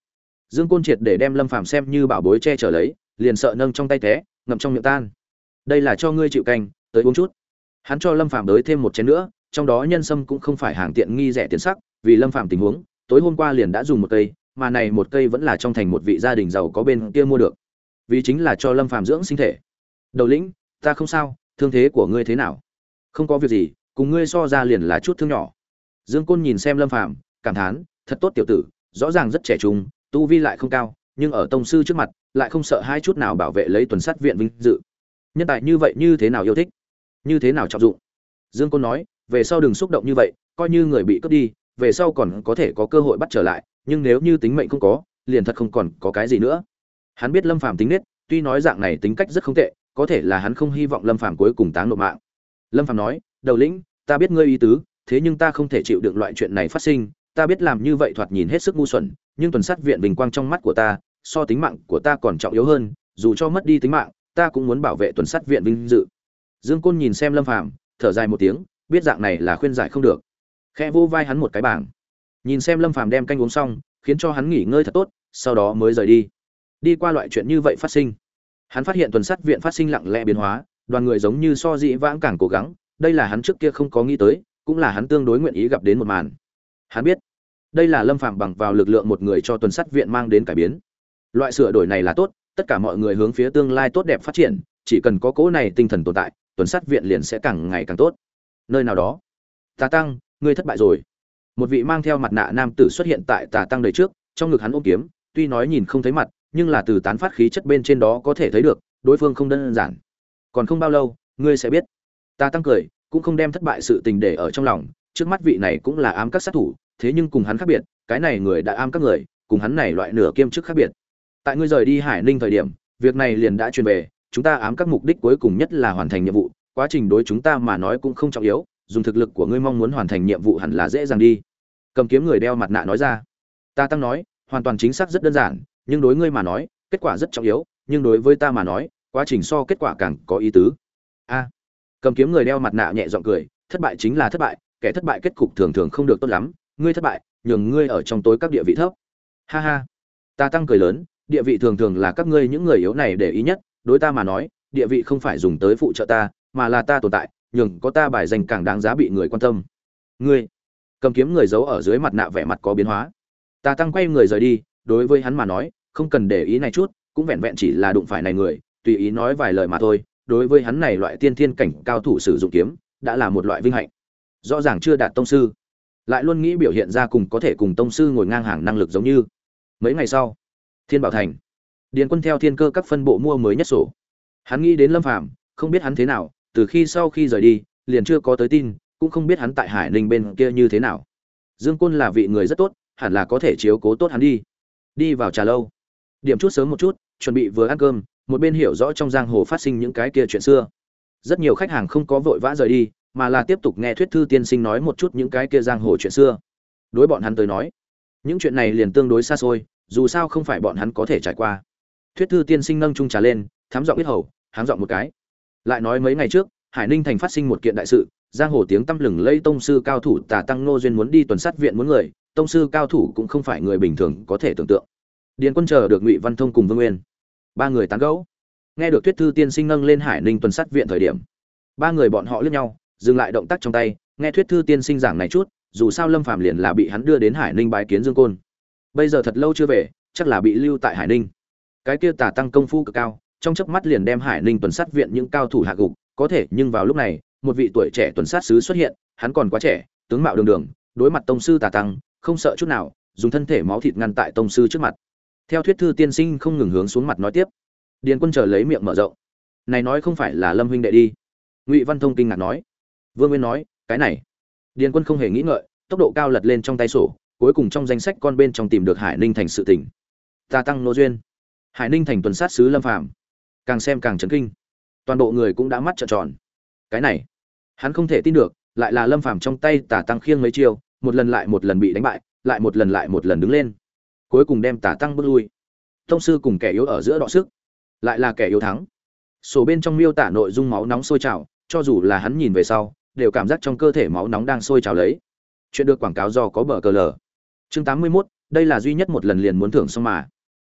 Dương Côn triệt để đem Lâm Phàm xem như bảo bối che chở lấy, liền sợ nâng trong tay té, ngậm trong miệng tan. Đây là cho ngươi chịu canh, tới uống chút. Hắn cho Lâm Phàm đới thêm một chén nữa, trong đó nhân sâm cũng không phải hàng tiện nghi rẻ tiền sắc, vì Lâm Phàm tình huống, tối hôm qua liền đã dùng một cây, mà này một cây vẫn là trong thành một vị gia đình giàu có bên kia mua được. Vì chính là cho Lâm Phàm dưỡng sinh thể. Đầu lĩnh, ta không sao, thương thế của ngươi thế nào? Không có việc gì, cùng ngươi so ra liền là chút thương nhỏ. Dương Côn nhìn xem Lâm Phàm, cảm thán, thật tốt tiểu tử, rõ ràng rất trẻ trung, tu vi lại không cao, nhưng ở tông sư trước mặt, lại không sợ hai chút nào bảo vệ lấy tuần sát viện vinh dự. Nhân tài như vậy như thế nào yêu thích, như thế nào trọng dụng. Dương Côn nói, về sau đừng xúc động như vậy, coi như người bị cướp đi, về sau còn có thể có cơ hội bắt trở lại, nhưng nếu như tính mệnh không có, liền thật không còn có cái gì nữa. Hắn biết Lâm Phàm tính nết, tuy nói dạng này tính cách rất không tệ, có thể là hắn không hy vọng Lâm Phàm cuối cùng táng nộp mạng. Lâm Phàm nói, đầu lĩnh, ta biết ngươi ý tứ, thế nhưng ta không thể chịu đựng loại chuyện này phát sinh, ta biết làm như vậy thoạt nhìn hết sức ngu xuẩn, nhưng tuần sát viện vinh quang trong mắt của ta, so tính mạng của ta còn trọng yếu hơn, dù cho mất đi tính mạng, ta cũng muốn bảo vệ tuần sát viện vinh dự. Dương Côn nhìn xem Lâm Phàm, thở dài một tiếng, biết dạng này là khuyên giải không được, khẽ vô vai hắn một cái bảng. Nhìn xem Lâm Phàm đem canh uống xong, khiến cho hắn nghỉ ngơi thật tốt, sau đó mới rời đi. Đi qua loại chuyện như vậy phát sinh, hắn phát hiện tuần sát viện phát sinh lặng lẽ biến hóa, đoàn người giống như so dĩ vãng càng cố gắng, đây là hắn trước kia không có nghĩ tới, cũng là hắn tương đối nguyện ý gặp đến một màn. Hắn biết, đây là Lâm Phàm bằng vào lực lượng một người cho tuần sát viện mang đến cải biến. Loại sửa đổi này là tốt, tất cả mọi người hướng phía tương lai tốt đẹp phát triển, chỉ cần có cố này tinh thần tồn tại, tuần sát viện liền sẽ càng ngày càng tốt. Nơi nào đó, Tà Tăng, ngươi thất bại rồi. Một vị mang theo mặt nạ nam tử xuất hiện tại Tà Tăng đời trước, trong ngực hắn ôm kiếm, tuy nói nhìn không thấy mặt, nhưng là từ tán phát khí chất bên trên đó có thể thấy được, đối phương không đơn giản. Còn không bao lâu, ngươi sẽ biết. Tà Tăng cười, cũng không đem thất bại sự tình để ở trong lòng, trước mắt vị này cũng là ám các sát thủ, thế nhưng cùng hắn khác biệt, cái này người đã ám các người, cùng hắn này loại nửa kiêm chức khác biệt. Tại ngươi rời đi Hải Ninh thời điểm, việc này liền đã truyền về, chúng ta ám các mục đích cuối cùng nhất là hoàn thành nhiệm vụ, quá trình đối chúng ta mà nói cũng không trọng yếu, dùng thực lực của ngươi mong muốn hoàn thành nhiệm vụ hẳn là dễ dàng đi. Cầm kiếm người đeo mặt nạ nói ra. Ta Tăng nói, hoàn toàn chính xác rất đơn giản, nhưng đối ngươi mà nói, kết quả rất trọng yếu, nhưng đối với ta mà nói, quá trình so kết quả càng có ý tứ. A. Cầm kiếm người đeo mặt nạ nhẹ giọng cười, thất bại chính là thất bại, kẻ thất bại kết cục thường thường không được tốt lắm, ngươi thất bại, nhường ngươi ở trong tối các địa vị thấp. Ha ha. Ta Tăng cười lớn, địa vị thường thường là các ngươi những người yếu này để ý nhất, đối ta mà nói, địa vị không phải dùng tới phụ trợ ta, mà là ta tồn tại, nhường có ta bài danh càng đáng giá bị người quan tâm. Ngươi. Cầm kiếm người giấu ở dưới mặt nạ vẻ mặt có biến hóa. Ta Tăng quay người rời đi, đối với hắn mà nói, không cần để ý này chút, cũng vẹn vẹn chỉ là đụng phải này người, tùy ý nói vài lời mà thôi, đối với hắn này loại tiên thiên cảnh cao thủ sử dụng kiếm, đã là một loại vinh hạnh. Rõ ràng chưa đạt tông sư, lại luôn nghĩ biểu hiện ra cùng có thể cùng tông sư ngồi ngang hàng năng lực giống như. Mấy ngày sau, Thiên Bảo Thành, Điền Quân theo Thiên Cơ các phân bộ mua mới nhất sổ. Hắn nghĩ đến Lâm Phàm, không biết hắn thế nào, từ khi sau khi rời đi, liền chưa có tới tin, cũng không biết hắn tại Hải Ninh bên kia như thế nào. Dương Côn là vị người rất tốt, hẳn là có thể chiếu cố tốt hắn đi. Đi vào trà lâu, điểm chút sớm một chút, chuẩn bị vừa ăn cơm, một bên hiểu rõ trong giang hồ phát sinh những cái kia chuyện xưa. Rất nhiều khách hàng không có vội vã rời đi, mà là tiếp tục nghe Thuyết Thư tiên sinh nói một chút những cái kia giang hồ chuyện xưa. Đối bọn hắn tới nói, những chuyện này liền tương đối xa xôi, dù sao không phải bọn hắn có thể trải qua. Thuyết Thư tiên sinh nâng chung trà lên, thám giọng biết hầu, háng giọng một cái. Lại nói mấy ngày trước, Hải Ninh thành phát sinh một kiện đại sự, giang hồ tiếng tăm lừng lây tông sư cao thủ Tà Tăng Nô duyên muốn đi tuần sát viện muốn người, tông sư cao thủ cũng không phải người bình thường có thể tưởng tượng. Điền Quân chờ được Ngụy Văn Thông cùng Vương Nguyên, ba người tán gẫu. Nghe được Thuyết Thư tiên sinh nâng lên Hải Ninh tuần sát viện thời điểm, ba người bọn họ liếc nhau, dừng lại động tác trong tay, nghe Thuyết Thư tiên sinh giảng này chút, dù sao Lâm Phàm liền là bị hắn đưa đến Hải Ninh bái kiến Dương Côn. Bây giờ thật lâu chưa về, chắc là bị lưu tại Hải Ninh. Cái kia Tà Tăng công phu cực cao, trong chớp mắt liền đem Hải Ninh tuần sát viện những cao thủ hạ gục, có thể nhưng vào lúc này, một vị tuổi trẻ tuần sát sứ xuất hiện, hắn còn quá trẻ, tướng mạo đường đường, đối mặt tông sư Tà Tăng, không sợ chút nào, dùng thân thể máu thịt ngăn tại tông sư trước mặt. Theo Thuyết Thư tiên sinh không ngừng hướng xuống mặt nói tiếp. Điền Quân chờ lấy miệng mở rộng. Này nói không phải là Lâm huynh đệ đi? Ngụy Văn Thông kinh ngạc nói. Vương Nguyên nói, cái này. Điền Quân không hề nghĩ ngợi, tốc độ cao lật lên trong tay sổ, cuối cùng trong danh sách con bên trong tìm được Hải Ninh thành sự tình. Tà Tăng Nô duyên, Hải Ninh thành tuần sát sứ Lâm Phàm. Càng xem càng chấn kinh, toàn bộ người cũng đã mắt trợn tròn. Cái này, hắn không thể tin được, lại là Lâm Phàm trong tay Tà Tăng khiêng mấy chiêu, một lần lại một lần bị đánh bại, lại một lần đứng lên, cuối cùng đem Tà Tăng bước lui. Tông sư cùng kẻ yếu ở giữa đọ sức, lại là kẻ yếu thắng. Sổ bên trong miêu tả nội dung máu nóng sôi trào, cho dù là hắn nhìn về sau, đều cảm giác trong cơ thể máu nóng đang sôi trào lấy. Chuyện được quảng cáo do có bờ cờ lờ. Chương 81, đây là duy nhất một lần liền muốn thưởng xong mà.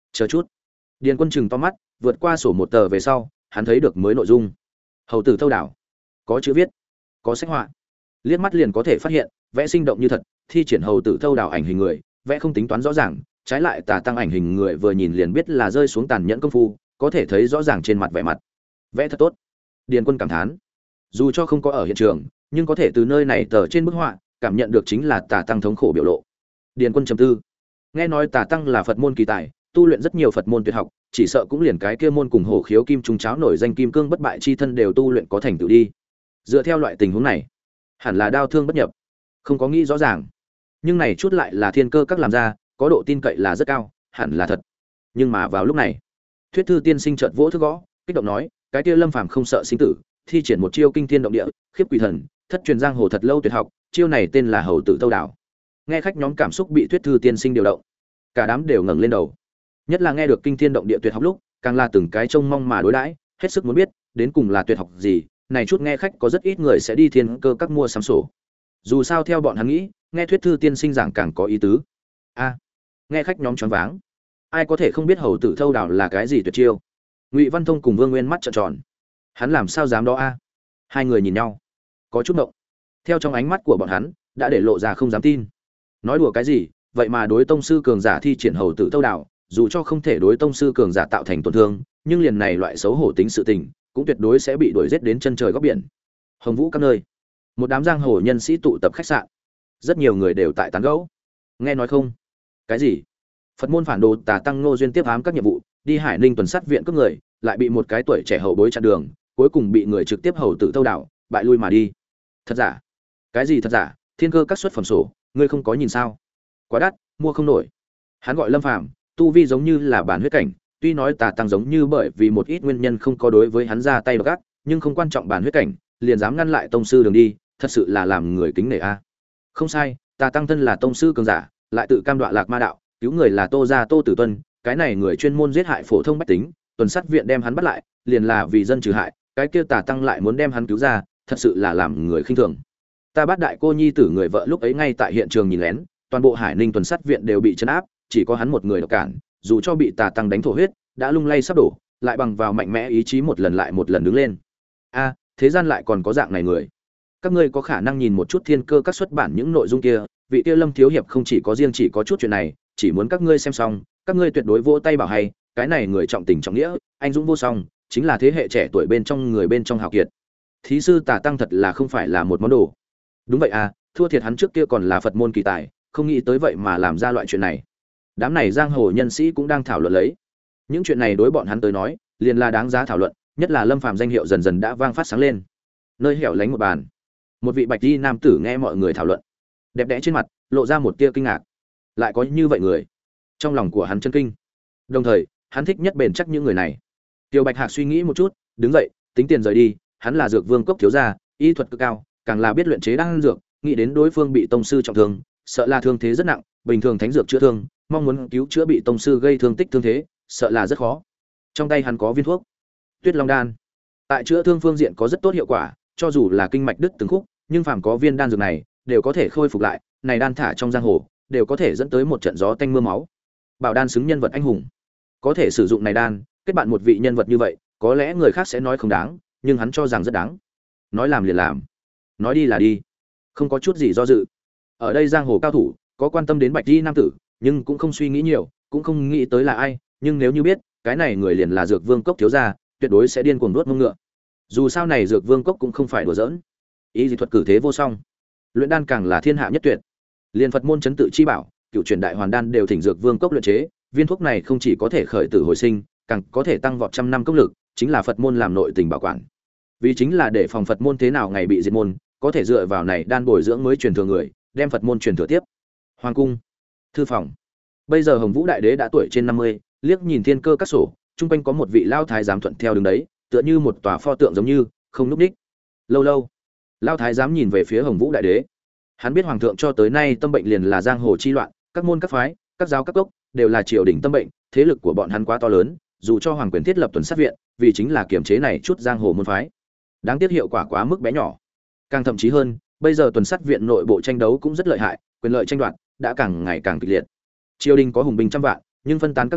Chờ chút. Điền Quân chừng to mắt, vượt qua sổ một tờ về sau, hắn thấy được mới nội dung. Hầu tử thâu đảo, có chữ viết, có sách họa. Liếc mắt liền có thể phát hiện, vẽ sinh động như thật, thi triển hầu tử thâu đảo ảnh hình người, vẽ không tính toán rõ ràng, trái lại tà tăng ảnh hình người vừa nhìn liền biết là rơi xuống tàn nhẫn công phu, có thể thấy rõ ràng trên mặt vẻ mặt. Vẽ thật tốt. Điền Quân cảm thán. Dù cho không có ở hiện trường, nhưng có thể từ nơi này tờ trên bức họa, cảm nhận được chính là tà tăng thống khổ biểu lộ. Điền Quân trầm tư. Nghe nói tà tăng là Phật môn kỳ tài, tu luyện rất nhiều Phật môn tuyệt học, chỉ sợ cũng liền cái kia môn cùng Hổ Khiếu Kim Trung cháo nổi danh kim cương bất bại chi thân đều tu luyện có thành tựu đi. Dựa theo loại tình huống này, hẳn là đao thương bất nhập. Không có nghĩ rõ ràng. Nhưng này chút lại là thiên cơ các làm ra, có độ tin cậy là rất cao, hẳn là thật. Nhưng mà vào lúc này, Thuyết Thư tiên sinh chợt vỗ thức gõ, kích động nói, cái kia Lâm Phàm không sợ sinh tử, thi triển một chiêu kinh thiên động địa, khiếp quỷ thần, thất truyền giang hồ thật lâu tuyệt học, chiêu này tên là Hầu Tử Tâu Đảo. Nghe khách nhóm cảm xúc bị Thuyết Thư tiên sinh điều động, cả đám đều ngẩng lên đầu. Nhất là nghe được kinh thiên động địa tuyệt học lúc, càng là từng cái trông mong mà đối đãi, hết sức muốn biết đến cùng là tuyệt học gì. Này chút nghe khách có rất ít người sẽ đi thiên cơ các mua sắm sổ. Dù sao theo bọn hắn nghĩ, nghe Thuyết Thư tiên sinh giảng càng có ý tứ. A, nghe khách nhóm choáng váng. Ai có thể không biết Hầu Tử Thâu Đảo là cái gì tuyệt chiêu? Ngụy Văn Thông cùng Vương Nguyên mắt trợn tròn. Hắn làm sao dám đó a? Hai người nhìn nhau, có chút động. Theo trong ánh mắt của bọn hắn, đã để lộ ra không dám tin. Nói đùa cái gì, vậy mà đối tông sư cường giả thi triển Hầu Tử Thâu Đảo, dù cho không thể đối tông sư cường giả tạo thành tổn thương, nhưng liền này loại xấu hổ tính sự tình, cũng tuyệt đối sẽ bị đuổi giết đến chân trời góc biển. Hồng Vũ các nơi, một đám giang hồ nhân sĩ tụ tập khách sạn, rất nhiều người đều tại tán gẫu. Nghe nói không? Cái gì? Phật môn phản đồ tà tăng Ngô Duyên tiếp ám các nhiệm vụ, đi Hải Ninh tuần sát viện cướp người, lại bị một cái tuổi trẻ hậu bối chặn đường, cuối cùng bị người trực tiếp Hầu Tử Thâu Đảo, bại lui mà đi. Thật giả? Cái gì thật giả? Thiên cơ các xuất phẩm sổ, ngươi không có nhìn sao? Quá đắt, mua không nổi. Hắn gọi Lâm Phàm, tu vi giống như là bản huyết cảnh, tuy nói tà tăng giống như bởi vì một ít nguyên nhân không có đối với hắn ra tay độc ác, nhưng không quan trọng bản huyết cảnh, liền dám ngăn lại tông sư đường đi, thật sự là làm người kính nể a. Không sai, tà tăng thân là tông sư cường giả, lại tự cam đoạ lạc ma đạo, cứu người là Tô gia Tô Tử Tuân, cái này người chuyên môn giết hại phổ thông bách tính, tuần sát viện đem hắn bắt lại, liền là vì dân trừ hại, cái kia tà tăng lại muốn đem hắn cứu ra, thật sự là làm người khinh thường. Ta bắt đại cô nhi tử người vợ lúc ấy ngay tại hiện trường nhìn lén, toàn bộ Hải Ninh tuần sát viện đều bị trấn áp, chỉ có hắn một người độc cản, dù cho bị tà tăng đánh thổ huyết, đã lung lay sắp đổ, lại bằng vào mạnh mẽ ý chí một lần lại một lần đứng lên. A, thế gian lại còn có dạng này người. Các ngươi có khả năng nhìn một chút thiên cơ các xuất bản những nội dung kia, vị kia Lâm thiếu hiệp không chỉ có riêng chỉ có chút chuyện này, chỉ muốn các ngươi xem xong, các ngươi tuyệt đối vỗ tay bảo hay, cái này người trọng tình trọng nghĩa, anh dũng vô song, chính là thế hệ trẻ tuổi bên trong người bên trong hào kiệt. Thí sư tà tăng thật là không phải là một món đồ. Đúng vậy à, thua thiệt hắn trước kia còn là Phật môn kỳ tài, không nghĩ tới vậy mà làm ra loại chuyện này. Đám này giang hồ nhân sĩ cũng đang thảo luận lấy. Những chuyện này đối bọn hắn tới nói, liền là đáng giá thảo luận, nhất là Lâm Phàm danh hiệu dần dần đã vang phát sáng lên. Nơi hẻo lánh một bàn, một vị bạch y nam tử nghe mọi người thảo luận, đẹp đẽ trên mặt lộ ra một tia kinh ngạc. Lại có như vậy người, trong lòng của hắn chân kinh. Đồng thời, hắn thích nhất bền chắc những người này. Tiêu Bạch Hạc suy nghĩ một chút, đứng dậy, tính tiền rời đi. Hắn là Dược Vương cốc thiếu gia, y thuật cực cao, càng là biết luyện chế đan dược. Nghĩ đến đối phương bị tông sư trọng thương, sợ là thương thế rất nặng, bình thường thánh dược chữa thương, mong muốn cứu chữa bị tông sư gây thương tích thương thế, sợ là rất khó. Trong tay hắn có viên thuốc Tuyết Long đan, tại chữa thương phương diện có rất tốt hiệu quả, cho dù là kinh mạch đứt từng khúc, nhưng phàm có viên đan dược này, đều có thể khôi phục lại. Này đan thả trong giang hồ, đều có thể dẫn tới một trận gió tanh mưa máu. Bảo đan xứng nhân vật anh hùng, có thể sử dụng này đan, kết bạn một vị nhân vật như vậy, có lẽ người khác sẽ nói không đáng, nhưng hắn cho rằng rất đáng. Nói làm liền làm, nói đi là đi, không có chút gì do dự. Ở đây giang hồ cao thủ, có quan tâm đến bạch y nam tử, nhưng cũng không suy nghĩ nhiều, cũng không nghĩ tới là ai, nhưng nếu như biết, cái này người liền là Dược Vương cốc thiếu gia, tuyệt đối sẽ điên cuồng đuốt mông ngựa. Dù sao này Dược Vương cốc cũng không phải đùa giỡn, ý dị thuật cử thế vô song, luyện đan càng là thiên hạ nhất tuyệt. Liên Phật môn chấn tự chi bảo, cựu truyền đại hoàn đan đều thỉnh Dược Vương cốc luyện chế, viên thuốc này không chỉ có thể khởi tử hồi sinh, càng có thể tăng vọt trăm năm công lực, chính là Phật môn làm nội tình bảo quản. Vì chính là để phòng Phật môn thế nào ngày bị diệt môn, có thể dựa vào này đan bồi dưỡng mới truyền thừa người, đem Phật môn truyền thừa tiếp. Hoàng cung, thư phòng. Bây giờ Hồng Vũ đại đế đã tuổi trên 50, liếc nhìn thiên cơ các sổ, trung quanh có một vị lao thái giám thuận theo đứng đấy, tựa như một tòa pho tượng giống như, không núp đích. Lâu lâu, lao thái giám nhìn về phía Hồng Vũ đại đế. Hắn biết hoàng thượng cho tới nay tâm bệnh liền là giang hồ chi loạn, các môn các phái, các giáo các cốc đều là triều đình tâm bệnh, thế lực của bọn hắn quá to lớn, dù cho hoàng quyền thiết lập tuần sát viện, vì chính là kiềm chế này chút giang hồ môn phái. Đáng tiếc hiệu quả quá mức bé nhỏ. Càng thậm chí hơn, bây giờ tuần sát viện nội bộ tranh đấu cũng rất lợi hại, quyền lợi tranh đoạt đã càng ngày càng kịch liệt. Triều đình có hùng binh trăm vạn, nhưng phân tán các nơi,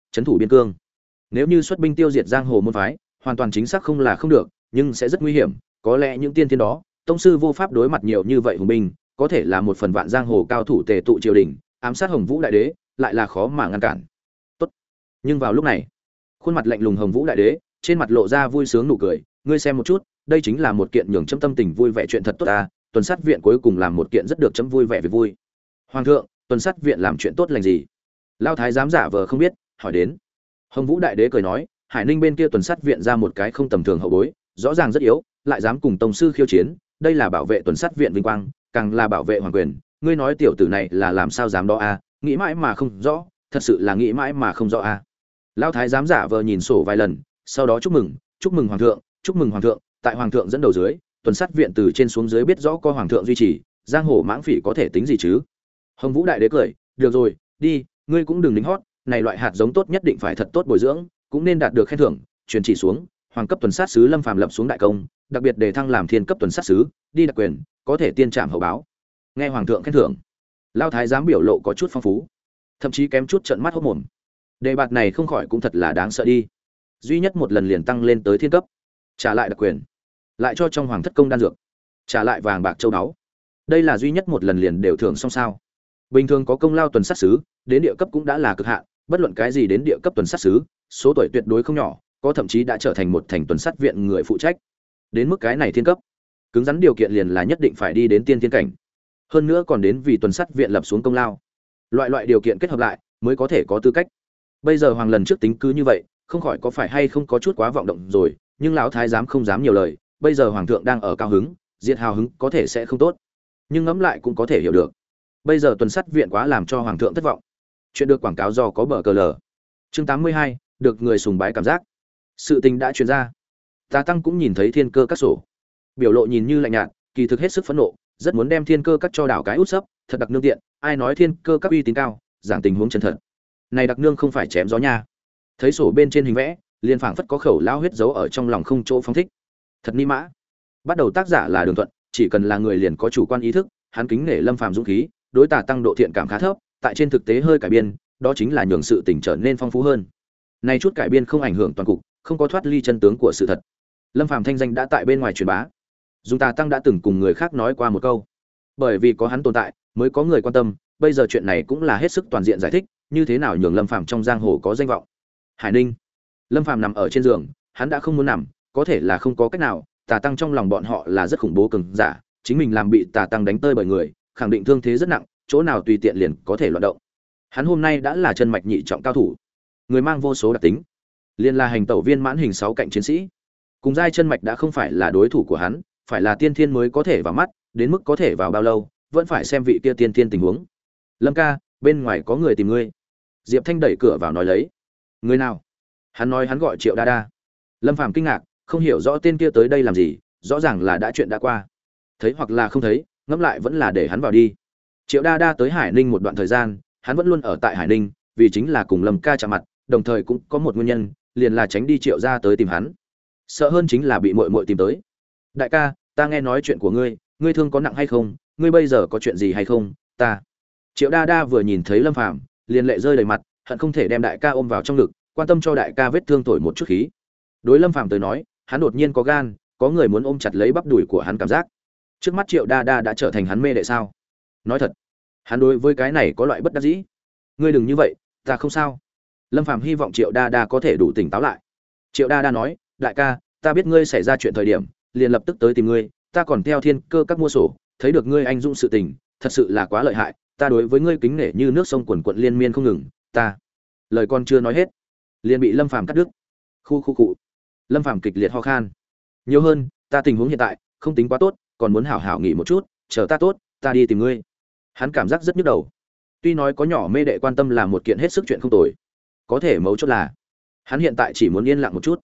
trấn thủ biên cương. Nếu như xuất binh tiêu diệt giang hồ môn phái, hoàn toàn chính xác không là không được, nhưng sẽ rất nguy hiểm, có lẽ những tiên thiên đó, tông sư vô pháp đối mặt nhiều như vậy hùng binh, có thể là một phần vạn giang hồ cao thủ tề tụ triều đình, ám sát Hồng Vũ đại đế, lại là khó mà ngăn cản. Tốt. Nhưng vào lúc này, khuôn mặt lạnh lùng Hồng Vũ đại đế, trên mặt lộ ra vui sướng nụ cười, ngươi xem một chút, đây chính là một kiện nhường chấm tâm tình vui vẻ chuyện thật tốt ta, tuần sát viện cuối cùng làm một kiện rất được chấm vui vẻ vì vui. Hoàng thượng, tuần sát viện làm chuyện tốt lành gì? Lão thái giám giả vờ không biết, hỏi đến. Hồng Vũ đại đế cười nói, Hải Ninh bên kia tuần sát viện ra một cái không tầm thường hậu bối, rõ ràng rất yếu, lại dám cùng tông sư khiêu chiến, đây là bảo vệ tuần sát viện vinh quang, càng là bảo vệ hoàng quyền, ngươi nói tiểu tử này là làm sao dám đó a, nghĩ mãi mà không rõ, thật sự là nghĩ mãi mà không rõ a. Lão thái giám giả vờ nhìn sổ vài lần, sau đó chúc mừng hoàng thượng, chúc mừng hoàng thượng, tại hoàng thượng dẫn đầu dưới, tuần sát viện từ trên xuống dưới biết rõ có hoàng thượng duy trì, giang hồ mãng phỉ có thể tính gì chứ. Hồng Vũ đại đế cười, được rồi, đi, ngươi cũng đừng lính hót, này loại hạt giống tốt nhất định phải thật tốt bồi dưỡng, cũng nên đạt được khen thưởng, truyền chỉ xuống, hoàng cấp tuần sát sứ Lâm Phàm lập xuống đại công, đặc biệt đề thăng làm thiên cấp tuần sát sứ, đi đặc quyền, có thể tiên trảm hậu báo. Nghe hoàng thượng khen thưởng, Lão thái giám biểu lộ có chút phong phú, thậm chí kém chút trợn mắt hốt mồm. Đề bạt này không khỏi cũng thật là đáng sợ đi. Duy nhất một lần liền tăng lên tới thiên cấp, trả lại đặc quyền, lại cho trong hoàng thất công đan dược, trả lại vàng bạc châu báu. Đây là duy nhất một lần liền đều thưởng xong sao? Bình thường có công lao tuần sát sứ, đến địa cấp cũng đã là cực hạn, bất luận cái gì đến địa cấp tuần sát sứ, số tuổi tuyệt đối không nhỏ, có thậm chí đã trở thành một thành tuần sát viện người phụ trách. Đến mức cái này thiên cấp, cứng rắn điều kiện liền là nhất định phải đi đến tiên thiên cảnh. Hơn nữa còn đến vì tuần sát viện lập xuống công lao. Loại điều kiện kết hợp lại mới có thể có tư cách. Bây giờ hoàng lần trước tính cứ như vậy, không khỏi có phải hay không có chút quá vọng động rồi, nhưng lão thái giám không dám nhiều lời, bây giờ hoàng thượng đang ở cao hứng, diệt hào hứng có thể sẽ không tốt. Nhưng ngẫm lại cũng có thể hiểu được. Bây giờ tuần sát viện quá làm cho hoàng thượng thất vọng. Chuyện được quảng cáo do có bờ cờ lờ. Chương 82, được người sùng bái cảm giác. Sự tình đã truyền ra. Tà Tăng cũng nhìn thấy thiên cơ các sổ. Biểu lộ nhìn như lạnh nhạt, kỳ thực hết sức phẫn nộ, rất muốn đem thiên cơ các cho đảo cái út sấp, thật đặc nương tiện, ai nói thiên cơ các uy tín cao, giảng tình huống chân thật. Này đặc nương không phải chém gió nha. Thấy sổ bên trên hình vẽ, liền phảng phất có khẩu lao huyết dấu ở trong lòng không chỗ phóng thích. Thật ni mã. Bắt đầu tác giả là Đường Thuận, chỉ cần là người liền có chủ quan ý thức, hắn kính nể Lâm Phàm dũng khí, đối Tà Tăng độ thiện cảm khá thấp, tại trên thực tế hơi cải biên, đó chính là nhường sự tình trở nên phong phú hơn. Này chút cải biên không ảnh hưởng toàn cục, không có thoát ly chân tướng của sự thật. Lâm Phàm thanh danh đã tại bên ngoài truyền bá. Dung Tà Tăng đã từng cùng người khác nói qua một câu, bởi vì có hắn tồn tại, mới có người quan tâm, bây giờ chuyện này cũng là hết sức toàn diện giải thích, như thế nào nhường Lâm Phàm trong giang hồ có danh vọng. Hải Ninh. Lâm Phàm nằm ở trên giường, hắn đã không muốn nằm, có thể là không có cách nào, Tà Tăng trong lòng bọn họ là rất khủng bố cường giả, chính mình làm bị Tà Tăng đánh tơi bởi người, khẳng định thương thế rất nặng, chỗ nào tùy tiện liền có thể loạn động. Hắn hôm nay đã là chân mạch nhị trọng cao thủ, người mang vô số đặc tính, liên là hành tẩu viên mãn hình 6 cạnh chiến sĩ. Cùng giai chân mạch đã không phải là đối thủ của hắn, phải là tiên thiên mới có thể vào mắt, đến mức có thể vào bao lâu, vẫn phải xem vị kia tiên thiên tình huống. Lâm ca, bên ngoài có người tìm ngươi. Diệp Thanh đẩy cửa vào nói lấy. Người nào? Hắn nói hắn gọi Triệu Đa Đa. Lâm Phàm kinh ngạc, không hiểu rõ tên kia tới đây làm gì, rõ ràng là đã chuyện đã qua. Thấy hoặc là không thấy, ngẫm lại vẫn là để hắn vào đi. Triệu Đa Đa tới Hải Ninh một đoạn thời gian, hắn vẫn luôn ở tại Hải Ninh, vì chính là cùng Lâm ca chạm mặt, đồng thời cũng có một nguyên nhân, liền là tránh đi Triệu gia tới tìm hắn. Sợ hơn chính là bị muội muội tìm tới. Đại ca, ta nghe nói chuyện của ngươi, ngươi thương có nặng hay không, ngươi bây giờ có chuyện gì hay không? Ta. Triệu Đa Đa vừa nhìn thấy Lâm Phàm, liền lệ rơi đầy mặt, hận không thể đem đại ca ôm vào trong ngực, quan tâm cho đại ca vết thương thổi một chút khí. Đối Lâm Phàm tới nói, hắn đột nhiên có gan, có người muốn ôm chặt lấy bắp đùi của hắn cảm giác. Trước mắt Triệu Đa Đa đã trở thành hắn mê đệ sao? Nói thật, hắn đối với cái này có loại bất đắc dĩ. Ngươi đừng như vậy, ta không sao. Lâm Phàm hy vọng Triệu Đa Đa có thể đủ tỉnh táo lại. Triệu Đa Đa nói, đại ca, ta biết ngươi xảy ra chuyện thời điểm, liền lập tức tới tìm ngươi, ta còn theo thiên cơ các mua sổ, thấy được ngươi anh dũng sự tình, thật sự là quá lợi hại, ta đối với ngươi kính nể như nước sông quần quận liên miên không ngừng, ta. Lời con chưa nói hết, liền bị Lâm Phàm cắt đứt. Khu. Lâm Phàm kịch liệt ho khan. Nhiều hơn, ta tình huống hiện tại không tính quá tốt, còn muốn hảo hảo nghỉ một chút, chờ ta tốt, ta đi tìm ngươi. Hắn cảm giác rất nhức đầu. Tuy nói có nhỏ mê đệ quan tâm là một kiện hết sức chuyện không tồi, có thể mấu chốt là hắn hiện tại chỉ muốn yên lặng một chút.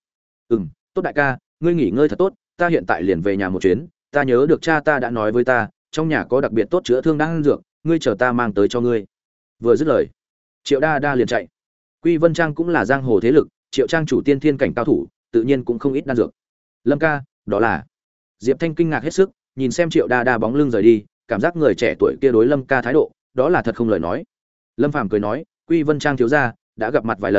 Tốt đại ca, ngươi nghỉ ngơi thật tốt, ta hiện tại liền về nhà một chuyến, ta nhớ được cha ta đã nói với ta, trong nhà có đặc biệt tốt chữa thương đang ăn dược, ngươi chờ ta mang tới cho ngươi. Vừa dứt lời, Triệu Đa Đa liền chạy. Quy Vân Trang cũng là giang hồ thế lực, Triệu Trang chủ tiên thiên cảnh cao thủ, tự nhiên cũng không ít đan dược. Lâm ca, đó là. Diệp Thanh kinh ngạc hết sức, nhìn xem Triệu Đa Đa bóng lưng rời đi, cảm giác người trẻ tuổi kia đối Lâm ca thái độ, đó là thật không lời nói. Lâm Phàm cười nói, Quy Vân Trang thiếu gia, đã gặp mặt vài lần,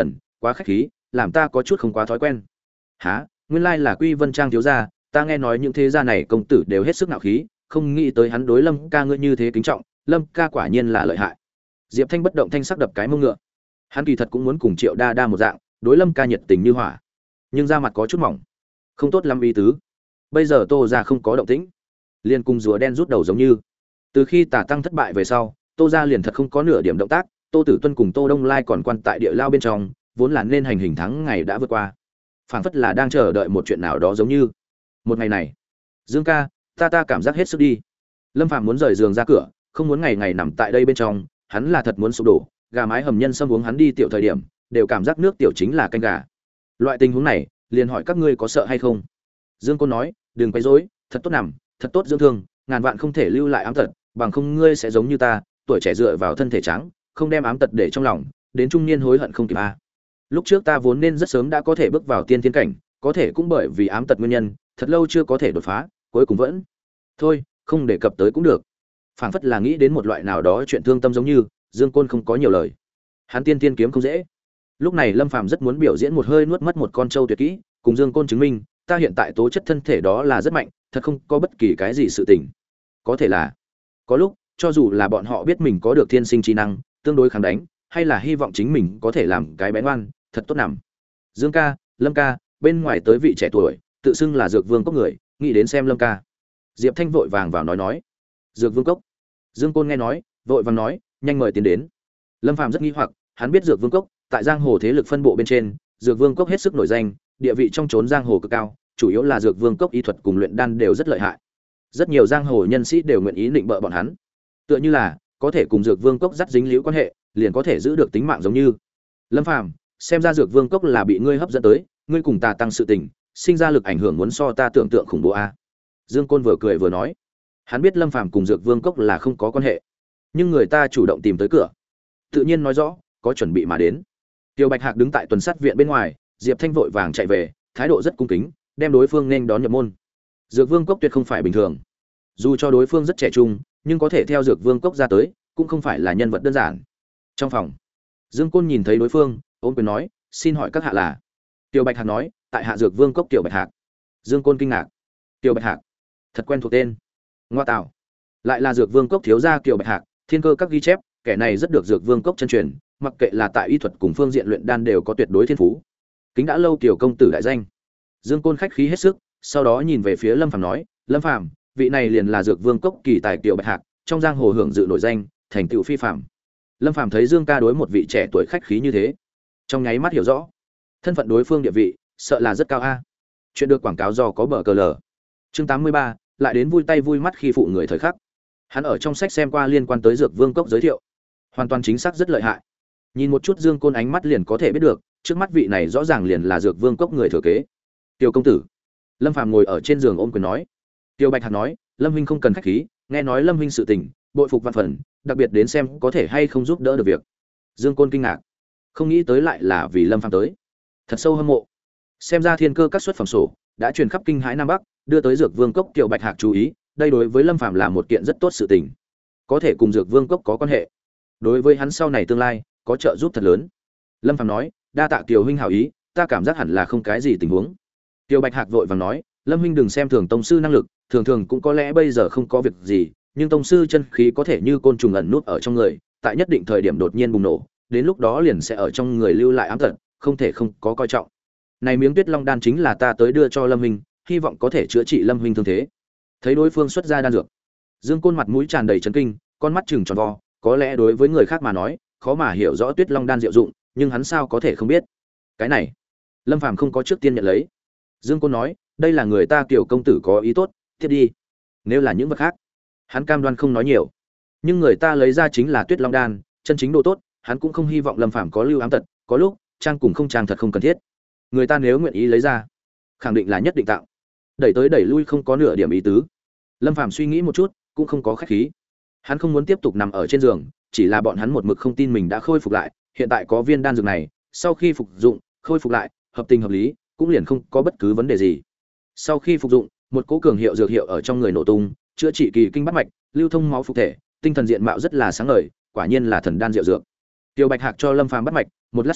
quá khách khí, làm ta có chút không quá thói quen. Hả? Nguyên lai là Quy Vân Trang thiếu gia, ta nghe nói những thế gia này công tử đều hết sức nạo khí, không nghĩ tới hắn đối Lâm ca ngươi như thế kính trọng, Lâm ca quả nhiên là lợi hại. Diệp Thanh bất động thanh sắc đập cái mông ngựa. Hắn kỳ thật cũng muốn cùng Triệu Đa Đa một dạng, đối Lâm ca nhiệt tình như hỏa, nhưng da mặt có chút mỏng, không tốt lắm ý tứ. Bây giờ Tô gia không có động tĩnh, liền cùng rùa đen rút đầu giống như. Từ khi Tả Tăng thất bại về sau, Tô gia liền thật không có nửa điểm động tác, Tô Tử Tuân cùng Tô Đông Lai còn quan tại địa lao bên trong, vốn là nên hành hình thắng ngày đã vượt qua. Phảng phất là đang chờ đợi một chuyện nào đó giống như. Một ngày này, Dương ca, ta cảm giác hết sức đi. Lâm Phàm muốn rời giường ra cửa, không muốn ngày ngày nằm tại đây bên trong, hắn là thật muốn sụp đổ, gà mái hầm nhân sâm uống hắn đi tiểu thời điểm, đều cảm giác nước tiểu chính là canh gà. Loại tình huống này, liền hỏi các ngươi có sợ hay không? Dương Côn nói, đừng quấy rối, thật tốt nằm, thật tốt dưỡng thương, ngàn vạn không thể lưu lại ám tật, bằng không ngươi sẽ giống như ta, tuổi trẻ dựa vào thân thể trắng, không đem ám tật để trong lòng, đến trung niên hối hận không kịp a. Lúc trước ta vốn nên rất sớm đã có thể bước vào tiên thiên cảnh, có thể cũng bởi vì ám tật nguyên nhân, thật lâu chưa có thể đột phá, cuối cùng vẫn thôi, không đề cập tới cũng được. Phảng phất là nghĩ đến một loại nào đó chuyện thương tâm giống như, Dương Côn không có nhiều lời. Hắn tiên tiên kiếm không dễ. Lúc này Lâm Phàm rất muốn biểu diễn một hơi nuốt mất một con trâu tuyệt kỹ, cùng Dương Côn chứng minh, ta hiện tại tố chất thân thể đó là rất mạnh, thật không có bất kỳ cái gì sự tình. Có thể là, có lúc, cho dù là bọn họ biết mình có được thiên sinh trí năng, tương đối kháng đánh, hay là hy vọng chính mình có thể làm cái bé ngoan, thật tốt nằm. Dương ca, Lâm ca, bên ngoài tới vị trẻ tuổi, tự xưng là Dược Vương cốc người, nghĩ đến xem Lâm ca. Diệp Thanh vội vàng vào nói. Dược Vương cốc. Dương Côn nghe nói, vội vàng nói, nhanh mời tiến đến. Lâm Phàm rất nghi hoặc, hắn biết Dược Vương cốc, tại giang hồ thế lực phân bộ bên trên, Dược Vương cốc hết sức nổi danh, địa vị trong chốn giang hồ cực cao, chủ yếu là Dược Vương cốc y thuật cùng luyện đan đều rất lợi hại. Rất nhiều giang hồ nhân sĩ đều nguyện ý định bợ bọn hắn. Tựa như là, có thể cùng Dược Vương cốc dắt dính liễu quan hệ, liền có thể giữ được tính mạng giống như. Lâm Phàm, xem ra Dược Vương cốc là bị ngươi hấp dẫn tới, ngươi cùng ta tăng sự tình, sinh ra lực ảnh hưởng muốn so ta tưởng tượng khủng bố a. Dương Côn vừa cười vừa nói, hắn biết Lâm Phàm cùng Dược Vương cốc là không có quan hệ, nhưng người ta chủ động tìm tới cửa, tự nhiên nói rõ có chuẩn bị mà đến. Tiêu Bạch Hạc đứng tại tuần sát viện bên ngoài, Diệp Thanh vội vàng chạy về, thái độ rất cung kính, đem đối phương nên đón nhập môn. Dược Vương cốc tuyệt không phải bình thường, dù cho đối phương rất trẻ trung, nhưng có thể theo Dược Vương cốc ra tới, cũng không phải là nhân vật đơn giản. Trong phòng, Dương Côn nhìn thấy đối phương, ôn quyền nói, xin hỏi các hạ là? Tiêu Bạch Hạc nói, tại hạ Dược Vương cốc Tiêu Bạch Hạc. Dương Côn kinh ngạc, Tiêu Bạch Hạc, thật quen thuộc tên. Ngoa tạo, lại là Dược Vương cốc thiếu gia Tiêu Bạch Hạc, thiên cơ các ghi chép, kẻ này rất được Dược Vương cốc chân truyền, mặc kệ là tại y thuật cùng phương diện luyện đan đều có tuyệt đối thiên phú. Kính đã lâu Kiều công tử đại danh. Dương Côn khách khí hết sức, sau đó nhìn về phía Lâm Phàm nói, Lâm Phàm, vị này liền là Dược Vương cốc kỳ tài Kiều Bạch Hạc, trong giang hồ hưởng dự nổi danh, thành tựu phi phàm. Lâm Phàm thấy Dương ca đối một vị trẻ tuổi khách khí như thế, trong nháy mắt hiểu rõ, thân phận đối phương địa vị, sợ là rất cao a. Chuyện được quảng cáo do có bờ cờ lờ. Chương 83, lại đến vui tay vui mắt khi phụ người thời khắc. Hắn ở trong sách xem qua liên quan tới Dược Vương cốc giới thiệu, hoàn toàn chính xác rất lợi hại. Nhìn một chút Dương Côn ánh mắt liền có thể biết được, trước mắt vị này rõ ràng liền là Dược Vương cốc người thừa kế. Tiêu công tử. Lâm Phàm ngồi ở trên giường ôm quyền nói. Tiêu Bạch Hạc nói, Lâm huynh không cần khách khí, nghe nói Lâm huynh sự tình, bội phục vạn phần, đặc biệt đến xem có thể hay không giúp đỡ được việc. Dương Côn kinh ngạc, không nghĩ tới lại là vì Lâm Phàm tới, thật sâu hâm mộ. Xem ra thiên cơ các xuất phẩm sổ đã truyền khắp kinh hãi nam bắc, đưa tới Dược Vương cốc Tiêu Bạch Hạc chú ý, đây đối với Lâm Phàm là một kiện rất tốt sự tình, có thể cùng Dược Vương cốc có quan hệ, đối với hắn sau này tương lai có trợ giúp thật lớn. Lâm Phàm nói, đa tạ Kiều huynh hảo ý, ta cảm giác hẳn là không cái gì tình huống. Tiêu Bạch Hạc vội vàng nói, Lâm huynh đừng xem thường tông sư năng lực, thường thường cũng có lẽ bây giờ không có việc gì, nhưng tông sư chân khí có thể như côn trùng ẩn nút ở trong người, tại nhất định thời điểm đột nhiên bùng nổ, đến lúc đó liền sẽ ở trong người lưu lại ám tật, không thể không có coi trọng. Này miếng Tuyết Long đan chính là ta tới đưa cho Lâm huynh, hy vọng có thể chữa trị Lâm huynh thương thế. Thấy đối phương xuất ra đan dược, Dương Côn mặt mũi tràn đầy chấn kinh, con mắt trừng tròn vo, có lẽ đối với người khác mà nói, khó mà hiểu rõ Tuyết Long đan diệu dụng, nhưng hắn sao có thể không biết. Cái này, Lâm Phàm không có trước tiên nhận lấy. Dương Côn nói, đây là người ta Kiều công tử có ý tốt, tiếp đi. Nếu là những vật khác, hắn cam đoan không nói nhiều. Nhưng người ta lấy ra chính là Tuyết Long đan, chân chính độ tốt, hắn cũng không hy vọng Lâm Phàm có lưu ám tật, có lúc trang cùng không trang thật không cần thiết. Người ta nếu nguyện ý lấy ra, khẳng định là nhất định tạo. Đẩy tới đẩy lui không có nửa điểm ý tứ. Lâm Phàm suy nghĩ một chút, cũng không có khách khí. Hắn không muốn tiếp tục nằm ở trên giường, chỉ là bọn hắn một mực không tin mình đã khôi phục lại, hiện tại có viên đan dược này, sau khi phục dụng, khôi phục lại, hợp tình hợp lý, cũng liền không có bất cứ vấn đề gì. Sau khi phục dụng, một cỗ cường hiệu dược hiệu ở trong người nổ tung, chữa trị kỳ kinh bát mạch, lưu thông máu phục thể, tinh thần diện mạo rất là sáng ngời, quả nhiên là thần đan diệu dược. Tiêu Bạch Hạc cho Lâm Phàm bắt mạch, một lát sau,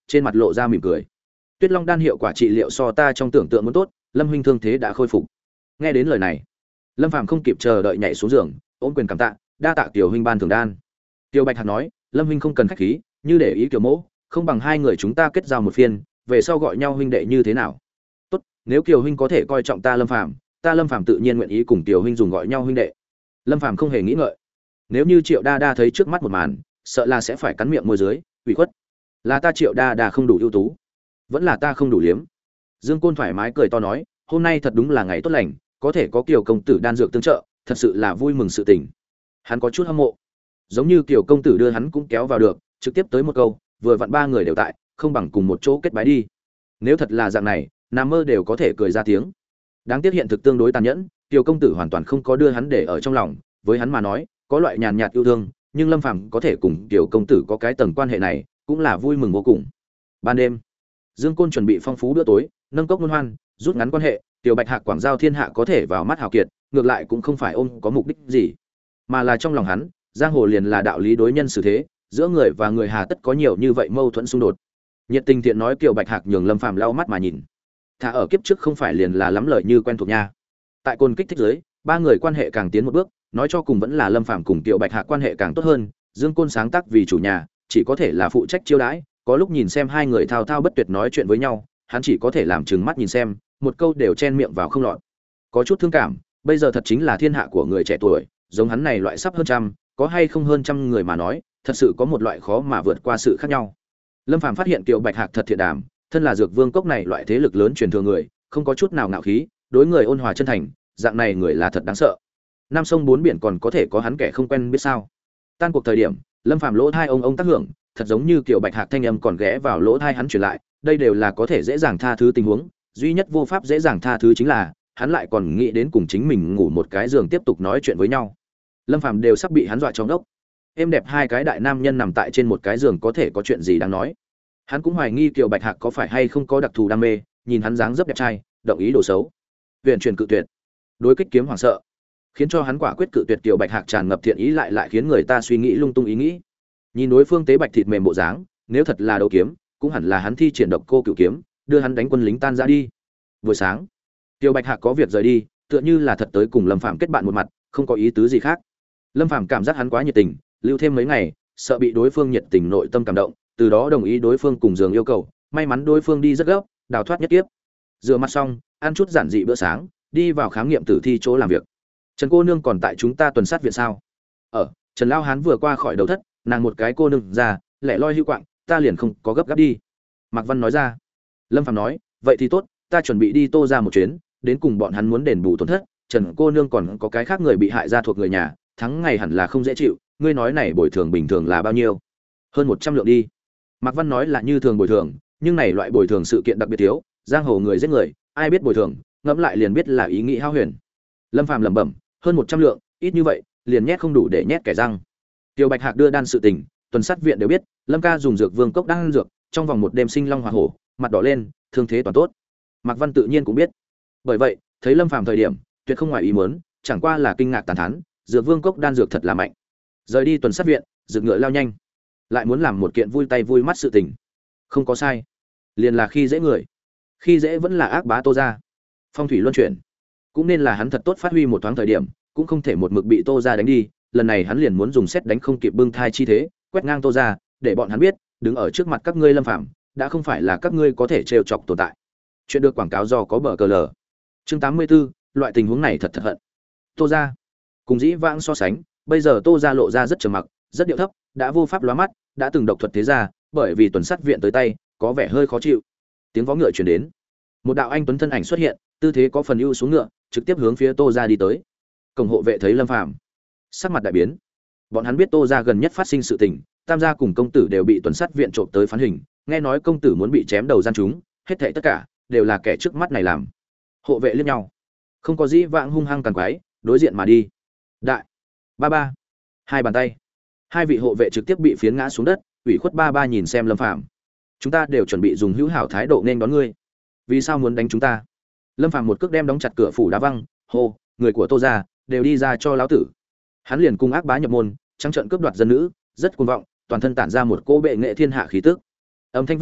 trên mặt lộ ra mỉm cười. Tuyết Long đan hiệu quả trị liệu so ta trong tưởng tượng muốn tốt, Lâm huynh thương thế đã khôi phục. Nghe đến lời này, Lâm Phàm không kịp chờ đợi nhảy xuống giường, ôm quyền cảm tạ, đa tạ Kiều huynh ban thưởng đan. Tiêu Bạch Hạc nói, Lâm huynh không cần khách khí, như để ý Kiều mỗ, không bằng hai người chúng ta kết giao một phiên, về sau gọi nhau huynh đệ như thế nào? Tốt, nếu Kiều huynh có thể coi trọng ta Lâm Phàm tự nhiên nguyện ý cùng Kiều huynh dùng gọi nhau huynh đệ. Lâm Phàm không hề nghĩ ngợi. Nếu như Triệu Đa Đa thấy trước mắt một màn, sợ là sẽ phải cắn miệng môi dưới, ủy khuất. Là ta Triệu Đa Đa không đủ ưu tú, vẫn là ta không đủ liếm. Dương Côn thoải mái cười to nói, hôm nay thật đúng là ngày tốt lành, có thể có Kiều công tử đan dược tương trợ, thật sự là vui mừng sự tình. Hắn có chút hâm mộ, giống như Kiều công tử đưa hắn cũng kéo vào được, trực tiếp tới một câu, vừa vặn ba người đều tại, không bằng cùng một chỗ kết bái đi. Nếu thật là dạng này, nằm mơ đều có thể cười ra tiếng. Đáng tiếc hiện thực tương đối tàn nhẫn, Kiều công tử hoàn toàn không có đưa hắn để ở trong lòng, với hắn mà nói, có loại nhàn nhạt yêu thương, nhưng Lâm Phàm có thể cùng Kiều công tử có cái tầng quan hệ này, cũng là vui mừng vô cùng. Ban đêm, Dương Côn chuẩn bị phong phú bữa tối, nâng cốc luân hoan, rút ngắn quan hệ, Tiểu Bạch Hạc quảng giao thiên hạ có thể vào mắt hào kiệt, ngược lại cũng không phải ôm có mục đích gì, mà là trong lòng hắn, giang hồ liền là đạo lý đối nhân xử thế, giữa người và người hà tất có nhiều như vậy mâu thuẫn xung đột. Nhiệt tình thiện nói Kiều Bạch Hạc nhường Lâm Phàm lau mắt mà nhìn. Thả ở kiếp trước không phải liền là lắm lời như quen thuộc nha. Tại côn kích thích giới, ba người quan hệ càng tiến một bước, nói cho cùng vẫn là Lâm Phàm cùng Kiều Bạch Hạc quan hệ càng tốt hơn, Dương Côn sáng tác vì chủ nhà, chỉ có thể là phụ trách chiêu đãi, có lúc nhìn xem hai người thao thao bất tuyệt nói chuyện với nhau, hắn chỉ có thể làm trừng mắt nhìn xem, một câu đều chen miệng vào không lọt. Có chút thương cảm, bây giờ thật chính là thiên hạ của người trẻ tuổi, giống hắn này loại sắp hơn trăm, có hay không hơn trăm người mà nói, thật sự có một loại khó mà vượt qua sự khác nhau. Lâm Phàm phát hiện Kiều Bạch Hạc thật thiện đàm, thân là Dược Vương cốc này loại thế lực lớn truyền thừa người, không có chút nào ngạo khí, đối người ôn hòa chân thành, dạng này người là thật đáng sợ. Năm sông bốn biển còn có thể có hắn kẻ không quen biết sao? Tan cuộc thời điểm, Lâm Phàm lỗ tai ông tác hưởng, thật giống như Kiều Bạch Hạc thanh âm còn ghé vào lỗ tai hắn truyền lại, đây đều là có thể dễ dàng tha thứ tình huống, duy nhất vô pháp dễ dàng tha thứ chính là, hắn lại còn nghĩ đến cùng chính mình ngủ một cái giường tiếp tục nói chuyện với nhau. Lâm Phàm đều sắp bị hắn dọa cho ngốc. Êm đẹp hai cái đại nam nhân nằm tại trên một cái giường có thể có chuyện gì đáng nói. Hắn cũng hoài nghi Kiều Bạch Hạc có phải hay không có đặc thù đam mê, nhìn hắn dáng dấp đẹp trai, động ý đồ xấu. Huyền truyền cự tuyệt, đối kích kiếm hoảng sợ, khiến cho hắn quả quyết cự tuyệt Kiều Bạch Hạc tràn ngập thiện ý lại khiến người ta suy nghĩ lung tung ý nghĩ. Nhìn đối phương tế bạch thịt mềm bộ dáng, nếu thật là đấu kiếm, cũng hẳn là hắn thi triển độc cô cửu kiếm, đưa hắn đánh quân lính tan ra đi. Buổi sáng, Kiều Bạch Hạc có việc rời đi, tựa như là thật tới cùng Lâm Phàm kết bạn một mặt, không có ý tứ gì khác. Lâm Phàm cảm giác hắn quá nhiệt tình, lưu thêm mấy ngày, sợ bị đối phương nhiệt tình nội tâm cảm động, từ đó đồng ý đối phương cùng giường yêu cầu, may mắn đối phương đi rất gấp, đào thoát nhất kiếp. Rửa mặt xong, ăn chút giản dị bữa sáng, đi vào khám nghiệm tử thi chỗ làm việc. Trần cô nương còn tại chúng ta tuần sát viện sao? Trần Lao Hán vừa qua khỏi đầu thất, nàng một cái cô nương ra, lẻ loi hữu quạng, ta liền không có gấp gáp đi. Mạc Văn nói ra. Lâm Phàm nói, vậy thì tốt, ta chuẩn bị đi Tô ra một chuyến, đến cùng bọn hắn muốn đền bù tổn thất, Trần cô nương còn có cái khác người bị hại ra thuộc người nhà, thắng ngày hẳn là không dễ chịu, ngươi nói này bồi thường bình thường là bao nhiêu? Hơn 100 lượng đi. Mạc Văn nói là như thường bồi thường, nhưng này loại bồi thường sự kiện đặc biệt thiếu, giang hồ người giết người, ai biết bồi thường, ngẫm lại liền biết là ý nghĩ hao huyền. Lâm Phàm lẩm bẩm, hơn 100 lượng, ít như vậy, liền nhét không đủ để nhét kẻ răng. Tiêu Bạch Hạc đưa đan sự tình, tuần sát viện đều biết, Lâm ca dùng dược vương cốc đan dược, trong vòng một đêm sinh long hỏa hổ, mặt đỏ lên, thương thế toàn tốt. Mạc Văn tự nhiên cũng biết. Bởi vậy, thấy Lâm Phàm thời điểm, tuyệt không ngoài ý muốn, chẳng qua là kinh ngạc tán thán, dược vương cốc đan dược thật là mạnh. Rời đi tuần sát viện, dược ngựa lao nhanh, lại muốn làm một kiện vui tay vui mắt sự tình. Không có sai, liền là khi dễ người. Khi dễ vẫn là ác bá Tô gia. Phong thủy luân chuyển, cũng nên là hắn thật tốt phát huy một thoáng thời điểm, cũng không thể một mực bị Tô gia đánh đi, lần này hắn liền muốn dùng xét đánh không kịp bưng thai chi thế, quét ngang Tô gia, để bọn hắn biết, đứng ở trước mặt các ngươi Lâm Phàm, đã không phải là các ngươi có thể trêu chọc tồn tại. Chuyện được quảng cáo do có bờ cờ lờ. Chương 84, loại tình huống này thật thật hận. Tô gia, cùng dĩ vãng so sánh, bây giờ Tô gia lộ ra rất trầm mặc, rất điệu thấp, đã vô pháp lóa mắt, đã từng độc thuật thế gia, bởi vì tuần sát viện tới tay, có vẻ hơi khó chịu. Tiếng vó ngựa truyền đến, một đạo anh tuấn thân ảnh xuất hiện, tư thế có phần ưu xuống ngựa, trực tiếp hướng phía Tô gia đi tới. Cổng hộ vệ thấy Lâm Phàm, sắc mặt đại biến. Bọn hắn biết Tô gia gần nhất phát sinh sự tình, Tam gia cùng công tử đều bị tuần sát viện trộm tới phán hình, nghe nói công tử muốn bị chém đầu gian chúng, hết thảy tất cả đều là kẻ trước mắt này làm. Hộ vệ liếc nhau, không có dĩ vãng hung hăng càn quái, đối diện mà đi. Đại ba ba, hai bàn tay, hai vị hộ vệ trực tiếp bị phiến ngã xuống đất, ủy khuất ba ba nhìn xem Lâm Phàm. Chúng ta đều chuẩn bị dùng hữu hảo thái độ nên đón ngươi, vì sao muốn đánh chúng ta? Lâm Phàm một cước đem đóng chặt cửa phủ đá văng, hô, người của Tô gia đều đi ra cho lão tử. Hắn liền cung ác bá nhập môn, trắng trợn cướp đoạt dân nữ, rất cuồng vọng, toàn thân tản ra một cỗ bệ nghệ thiên hạ khí tức. Âm thanh vang dội,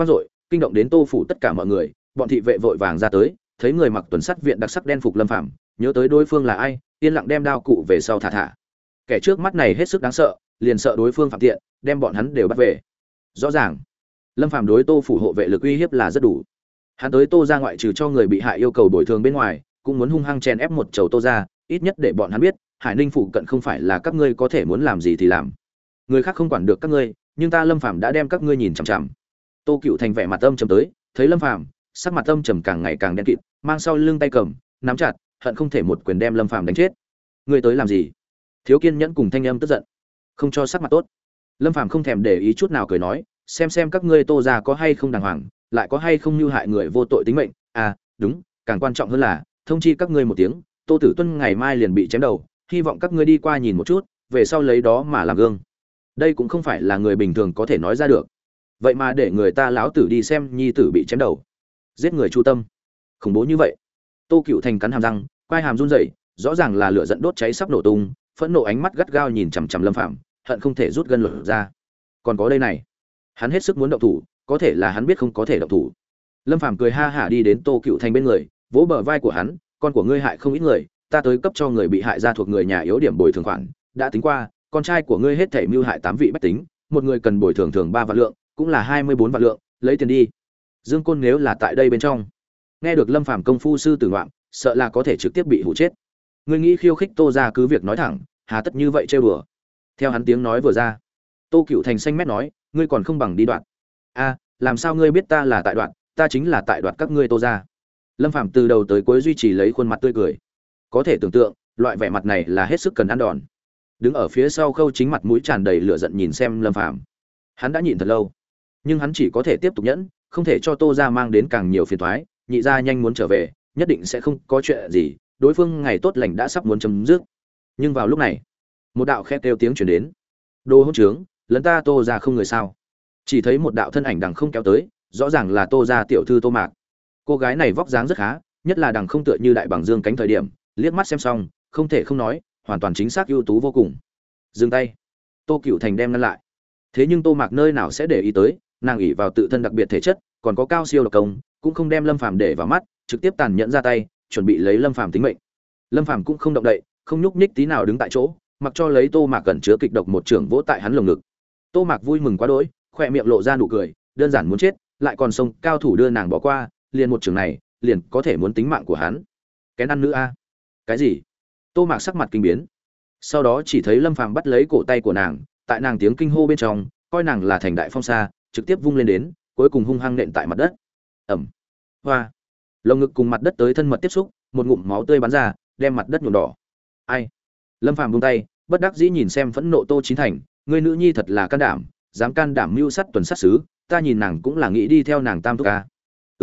kinh động đến Tô phủ tất cả mọi người, bọn thị vệ vội vàng ra tới, thấy người mặc tuần sắt viện đặc sắc đen phục Lâm Phàm, nhớ tới đối phương là ai, yên lặng đem đao cụ về sau thả thả. Kẻ trước mắt này hết sức đáng sợ, liền sợ đối phương phạm tiện, đem bọn hắn đều bắt về. Rõ ràng, Lâm Phàm đối Tô phủ hộ vệ lực uy hiếp là rất đủ. Hắn tới Tô gia ngoại trừ cho người bị hại yêu cầu bồi thường bên ngoài, cũng muốn hung hăng chèn ép một chầu Tô gia, ít nhất để bọn hắn biết, Hải Ninh phủ cận không phải là các ngươi có thể muốn làm gì thì làm. Người khác không quản được các ngươi, nhưng ta Lâm Phàm đã đem các ngươi nhìn chằm chằm. Tô Cựu Thành vẻ mặt âm trầm tới, thấy Lâm Phàm, sắc mặt âm trầm càng ngày càng đen kịt, mang sau lưng tay cầm, nắm chặt, hận không thể một quyền đem Lâm Phàm đánh chết. Ngươi tới làm gì? Thiếu kiên nhẫn cùng thanh âm tức giận, không cho sắc mặt tốt. Lâm Phàm không thèm để ý chút nào cười nói, xem các ngươi Tô gia có hay không đàng hoàng, lại có hay không mưu hại người vô tội tính mệnh. À, đúng, càng quan trọng hơn là thông chi các ngươi một tiếng, Tô Tử Tuân ngày mai liền bị chém đầu, hy vọng các ngươi đi qua nhìn một chút, về sau lấy đó mà làm gương. Đây cũng không phải là người bình thường có thể nói ra được. Vậy mà để người ta lão tử đi xem nhi tử bị chém đầu, giết người chu tâm, khủng bố như vậy. Tô Cựu Thành cắn hàm răng, quai hàm run rẩy, rõ ràng là lửa giận đốt cháy sắp nổ tung, phẫn nộ ánh mắt gắt gao nhìn chằm chằm Lâm Phàm, hận không thể rút gân lột ra. Còn có đây này, hắn hết sức muốn động thủ, có thể là hắn biết không có thể động thủ. Lâm Phàm cười ha hả đi đến Tô Cựu Thành bên người, vỗ bờ vai của hắn, con của ngươi hại không ít người, ta tới cấp cho người bị hại ra thuộc người nhà yếu điểm bồi thường khoản, đã tính qua, con trai của ngươi hết thảy mưu hại 8 vị bách tính, một người cần bồi thường thường 3 vạn lượng, cũng là 24 vạn lượng, lấy tiền đi. Dương Côn nếu là tại đây bên trong, nghe được Lâm Phàm công phu sư tử ngoạm, sợ là có thể trực tiếp bị hụ chết. Ngươi nghĩ khiêu khích Tô gia cứ việc nói thẳng, hà tất như vậy trêu đùa. Theo hắn tiếng nói vừa ra, Tô Cựu Thành xanh mét nói, ngươi còn không bằng đi đoạn. A, làm sao ngươi biết ta là tại đoạn, ta chính là tại đoạn các ngươi Tô gia. Lâm Phàm từ đầu tới cuối duy trì lấy khuôn mặt tươi cười. Có thể tưởng tượng, loại vẻ mặt này là hết sức cần ăn đòn. Đứng ở phía sau Khâu Chính mặt mũi tràn đầy lửa giận nhìn xem Lâm Phàm. Hắn đã nhịn thật lâu, nhưng hắn chỉ có thể tiếp tục nhẫn, không thể cho Tô gia mang đến càng nhiều phiền toái, nhị gia nhanh muốn trở về, nhất định sẽ không có chuyện gì, đối phương ngày tốt lành đã sắp muốn chấm dứt. Nhưng vào lúc này, một đạo khét kêu tiếng truyền đến. Đồ hỗn trướng, lấn ta Tô gia không người sao? Chỉ thấy một đạo thân ảnh đằng không kéo tới, rõ ràng là Tô gia tiểu thư Tô Mạc. Cô gái này vóc dáng rất khá, nhất là đằng không tựa như đại bằng dương cánh thời điểm, liếc mắt xem xong, không thể không nói, hoàn toàn chính xác ưu tú vô cùng. Dừng tay. Tô Cựu Thành đem ngăn lại. Thế nhưng Tô Mạc nơi nào sẽ để ý tới, nàng ỷ vào tự thân đặc biệt thể chất, còn có cao siêu độc công, cũng không đem Lâm Phàm để vào mắt, trực tiếp tàn nhẫn ra tay, chuẩn bị lấy Lâm Phàm tính mệnh. Lâm Phàm cũng không động đậy, không nhúc nhích tí nào đứng tại chỗ, mặc cho lấy Tô Mạc cẩn chứa kịch độc một trường vỗ tại hắn lồng ngực. Tô Mạc vui mừng quá đỗi, khỏe miệng lộ ra nụ cười, đơn giản muốn chết, lại còn xông cao thủ đưa nàng bỏ qua, liền một trường này, liền có thể muốn tính mạng của hắn. Cái ăn nữ a? Cái gì? Tô Mạc sắc mặt kinh biến. Sau đó chỉ thấy Lâm Phàm bắt lấy cổ tay của nàng, tại nàng tiếng kinh hô bên trong, coi nàng là thành đại phong sa, trực tiếp vung lên đến, cuối cùng hung hăng nện tại mặt đất. Ầm. Hoa. Lồng ngực cùng mặt đất tới thân mật tiếp xúc, một ngụm máu tươi bắn ra, đem mặt đất nhuộm đỏ. Ai? Lâm Phàm buông tay, bất đắc dĩ nhìn xem phẫn nộ Tô Chí Thành, người nữ nhi thật là can đảm, dám can đảm mưu sát tuần sát sứ, ta nhìn nàng cũng là nghĩ đi theo nàng tam thúc ca.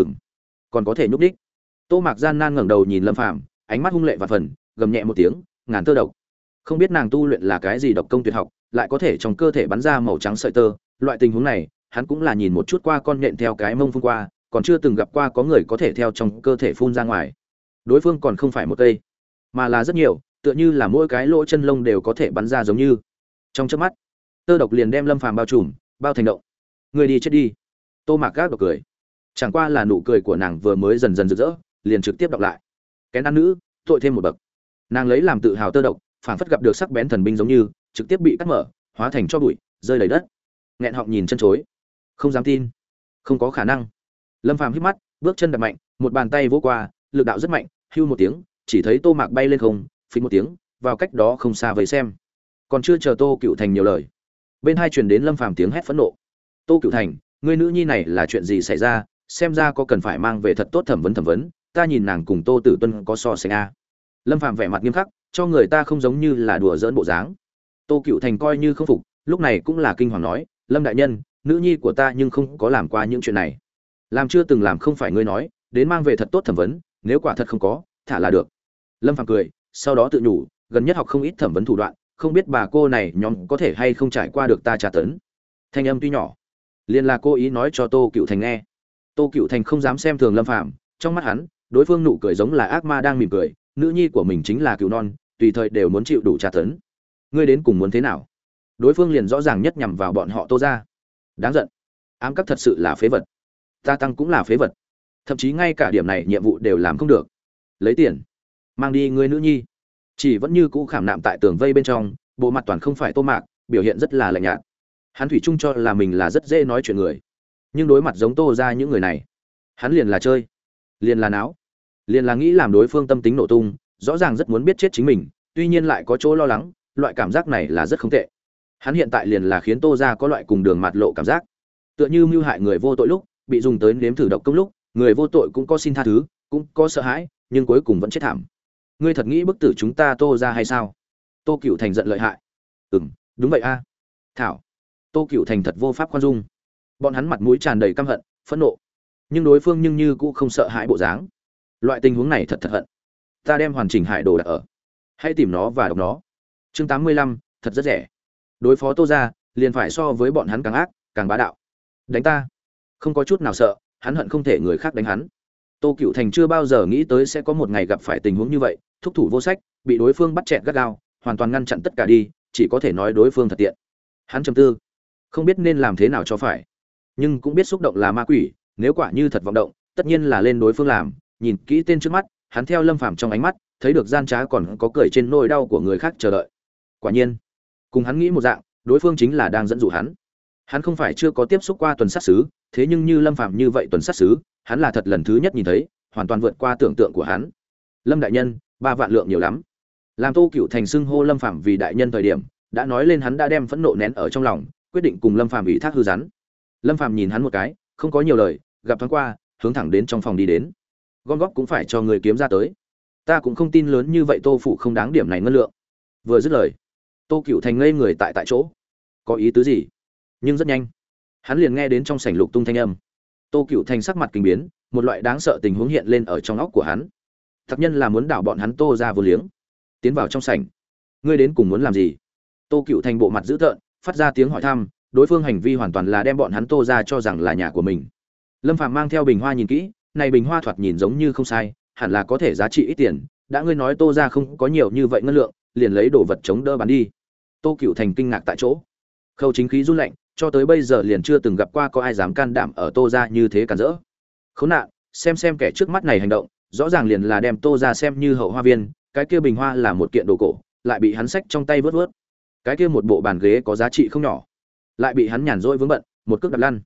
Còn có thể nhúc đích. Tô Mạc gian nan ngẩng đầu nhìn Lâm Phàm, ánh mắt hung lệ và phần, gầm nhẹ một tiếng, ngàn tơ độc. Không biết nàng tu luyện là cái gì độc công tuyệt học, lại có thể trong cơ thể bắn ra màu trắng sợi tơ, loại tình huống này, hắn cũng là nhìn một chút qua con nhện theo cái mông phun qua, còn chưa từng gặp qua có người có thể theo trong cơ thể phun ra ngoài. Đối phương còn không phải một cây, mà là rất nhiều, tựa như là mỗi cái lỗ chân lông đều có thể bắn ra giống như. Trong chớp mắt, tơ độc liền đem Lâm Phàm bao trùm, bao thành động. Người đi chết đi. Tô Mạc gác độc cười. Chẳng qua là nụ cười của nàng vừa mới dần dần rực rỡ, liền trực tiếp đọc lại. Kén ăn nữ, tội thêm một bậc. Nàng lấy làm tự hào tơ độc, phảng phất gặp được sắc bén thần binh giống như, trực tiếp bị cắt mở, hóa thành cho bụi, rơi đầy đất. Nghẹn họng nhìn chân chối, không dám tin, không có khả năng. Lâm Phàm hít mắt, bước chân đạp mạnh, một bàn tay vỗ qua, lực đạo rất mạnh, hưu một tiếng, chỉ thấy Tô Mạc bay lên không, phình một tiếng, vào cách đó không xa vậy xem. Còn chưa chờ Tô Cựu Thành nhiều lời, bên hai truyền đến Lâm Phàm tiếng hét phẫn nộ. Tô Cựu Thành, ngươi nữ nhi này là chuyện gì xảy ra? Xem ra có cần phải mang về thật tốt thẩm vấn, ta nhìn nàng cùng Tô Tử Tuân có so sánh a. Lâm Phàm vẻ mặt nghiêm khắc, cho người ta không giống như là đùa giỡn bộ dáng. Tô Cựu Thành coi như không phục, lúc này cũng là kinh hoàng nói, Lâm đại nhân, nữ nhi của ta nhưng không có làm qua những chuyện này. Làm chưa từng làm không phải ngươi nói, đến mang về thật tốt thẩm vấn, nếu quả thật không có, thả là được. Lâm Phàm cười, sau đó tự nhủ, gần nhất học không ít thẩm vấn thủ đoạn, không biết bà cô này nhóm có thể hay không trải qua được ta tra tấn. Thanh âm tuy nhỏ, liền là cô ý nói cho Tô Cựu Thành nghe. Tô Cựu Thành không dám xem thường Lâm Phàm, trong mắt hắn, đối phương nụ cười giống là ác ma đang mỉm cười, nữ nhi của mình chính là cừu non, tùy thời đều muốn chịu đủ tra tấn. Ngươi đến cùng muốn thế nào? Đối phương liền rõ ràng nhất nhằm vào bọn họ Tô gia. Đáng giận. Ám các thật sự là phế vật. Ta tăng cũng là phế vật, thậm chí ngay cả điểm này nhiệm vụ đều làm không được. Lấy tiền mang đi người nữ nhi. Chỉ vẫn như cũ khảm nạm tại tường vây bên trong, bộ mặt toàn không phải Tô Mạc, biểu hiện rất là lạnh nhạt. Hắn thủy chung cho là mình là rất dễ nói chuyện người, nhưng đối mặt giống Tô ra những người này, hắn liền là chơi, liền là náo, liền là nghĩ làm đối phương tâm tính nổ tung, rõ ràng rất muốn biết chết chính mình, tuy nhiên lại có chỗ lo lắng, loại cảm giác này là rất không tệ. Hắn hiện tại liền là khiến Tô ra có loại cùng đường mạt lộ cảm giác, tựa như mưu hại người vô tội lúc, bị dùng tới nếm thử độc công lúc, người vô tội cũng có xin tha thứ, cũng có sợ hãi, nhưng cuối cùng vẫn chết thảm. Ngươi thật nghĩ bức tử chúng ta Tô ra hay sao? Tô Cựu Thành giận lợi hại. Đúng vậy a. Thảo. Tô Cựu Thành thật vô pháp khoan dung. Bọn hắn mặt mũi tràn đầy căm hận, phẫn nộ, nhưng đối phương nhưng như cũng không sợ hãi bộ dáng. Loại tình huống này thật hận. Ta đem hoàn chỉnh hải đồ đặt ở, hãy tìm nó và đọc nó. Chương 85, thật rất rẻ. Đối phó Tô ra, liền phải so với bọn hắn càng ác, càng bá đạo. Đánh ta, không có chút nào sợ, hắn hận không thể người khác đánh hắn. Tô Cựu Thành chưa bao giờ nghĩ tới sẽ có một ngày gặp phải tình huống như vậy, thúc thủ vô sách, bị đối phương bắt chẹt gắt gao, hoàn toàn ngăn chặn tất cả đi, chỉ có thể nói đối phương thật tiện. Hắn trầm tư, không biết nên làm thế nào cho phải, nhưng cũng biết xúc động là ma quỷ, nếu quả như thật vọng động, tất nhiên là lên đối phương làm. Nhìn kỹ tên trước mắt, hắn theo Lâm Phàm trong ánh mắt, thấy được gian trá còn có cười trên nỗi đau của người khác chờ đợi. Quả nhiên, cùng hắn nghĩ một dạng, đối phương chính là đang dẫn dụ hắn. Hắn không phải chưa có tiếp xúc qua tuần sát sứ, thế nhưng như Lâm Phàm như vậy tuần sát sứ, hắn là thật lần thứ nhất nhìn thấy, hoàn toàn vượt qua tưởng tượng của hắn. Lâm đại nhân, 3 vạn lượng nhiều lắm. Làm Tô Cựu Thành xưng hô Lâm Phàm vì đại nhân thời điểm, đã nói lên hắn đã đem phẫn nộ nén ở trong lòng, quyết định cùng Lâm Phàm ủy thác hư rắn. Lâm Phàm nhìn hắn một cái, không có nhiều lời, gặp thoáng qua, hướng thẳng đến trong phòng đi đến. Gom góp cũng phải cho người kiếm ra tới. Ta cũng không tin lớn như vậy Tô phụ không đáng điểm này ngân lượng. Vừa dứt lời, Tô Cựu Thành ngây người tại chỗ. Có ý tứ gì? Nhưng rất nhanh, hắn liền nghe đến trong sảnh lục tung thanh âm. Tô Cựu Thành sắc mặt kinh biến, một loại đáng sợ tình huống hiện lên ở trong óc của hắn. Thật nhân là muốn đảo bọn hắn Tô ra vô liếng. Tiến vào trong sảnh, ngươi đến cùng muốn làm gì? Tô Cựu Thành bộ mặt dữ tợn, phát ra tiếng hỏi thăm, đối phương hành vi hoàn toàn là đem bọn hắn Tô ra cho rằng là nhà của mình. Lâm Phàm mang theo bình hoa nhìn kỹ, này bình hoa thoạt nhìn giống như không sai, hẳn là có thể giá trị ít tiền, đã ngươi nói Tô ra không có nhiều như vậy ngân lượng, liền lấy đồ vật chống đỡ bán đi. Tô Cựu Thành kinh ngạc tại chỗ. Khâu Chính Khí run lạnh, cho tới bây giờ liền chưa từng gặp qua có ai dám can đảm ở Tô ra như thế cản rỡ. Khốn nạn, xem kẻ trước mắt này hành động, rõ ràng liền là đem Tô ra xem như hậu hoa viên, cái kia bình hoa là một kiện đồ cổ, lại bị hắn xách trong tay vớt vớt. Cái kia một bộ bàn ghế có giá trị không nhỏ, lại bị hắn nhàn rỗi vướng bận, một cước đạp lăn.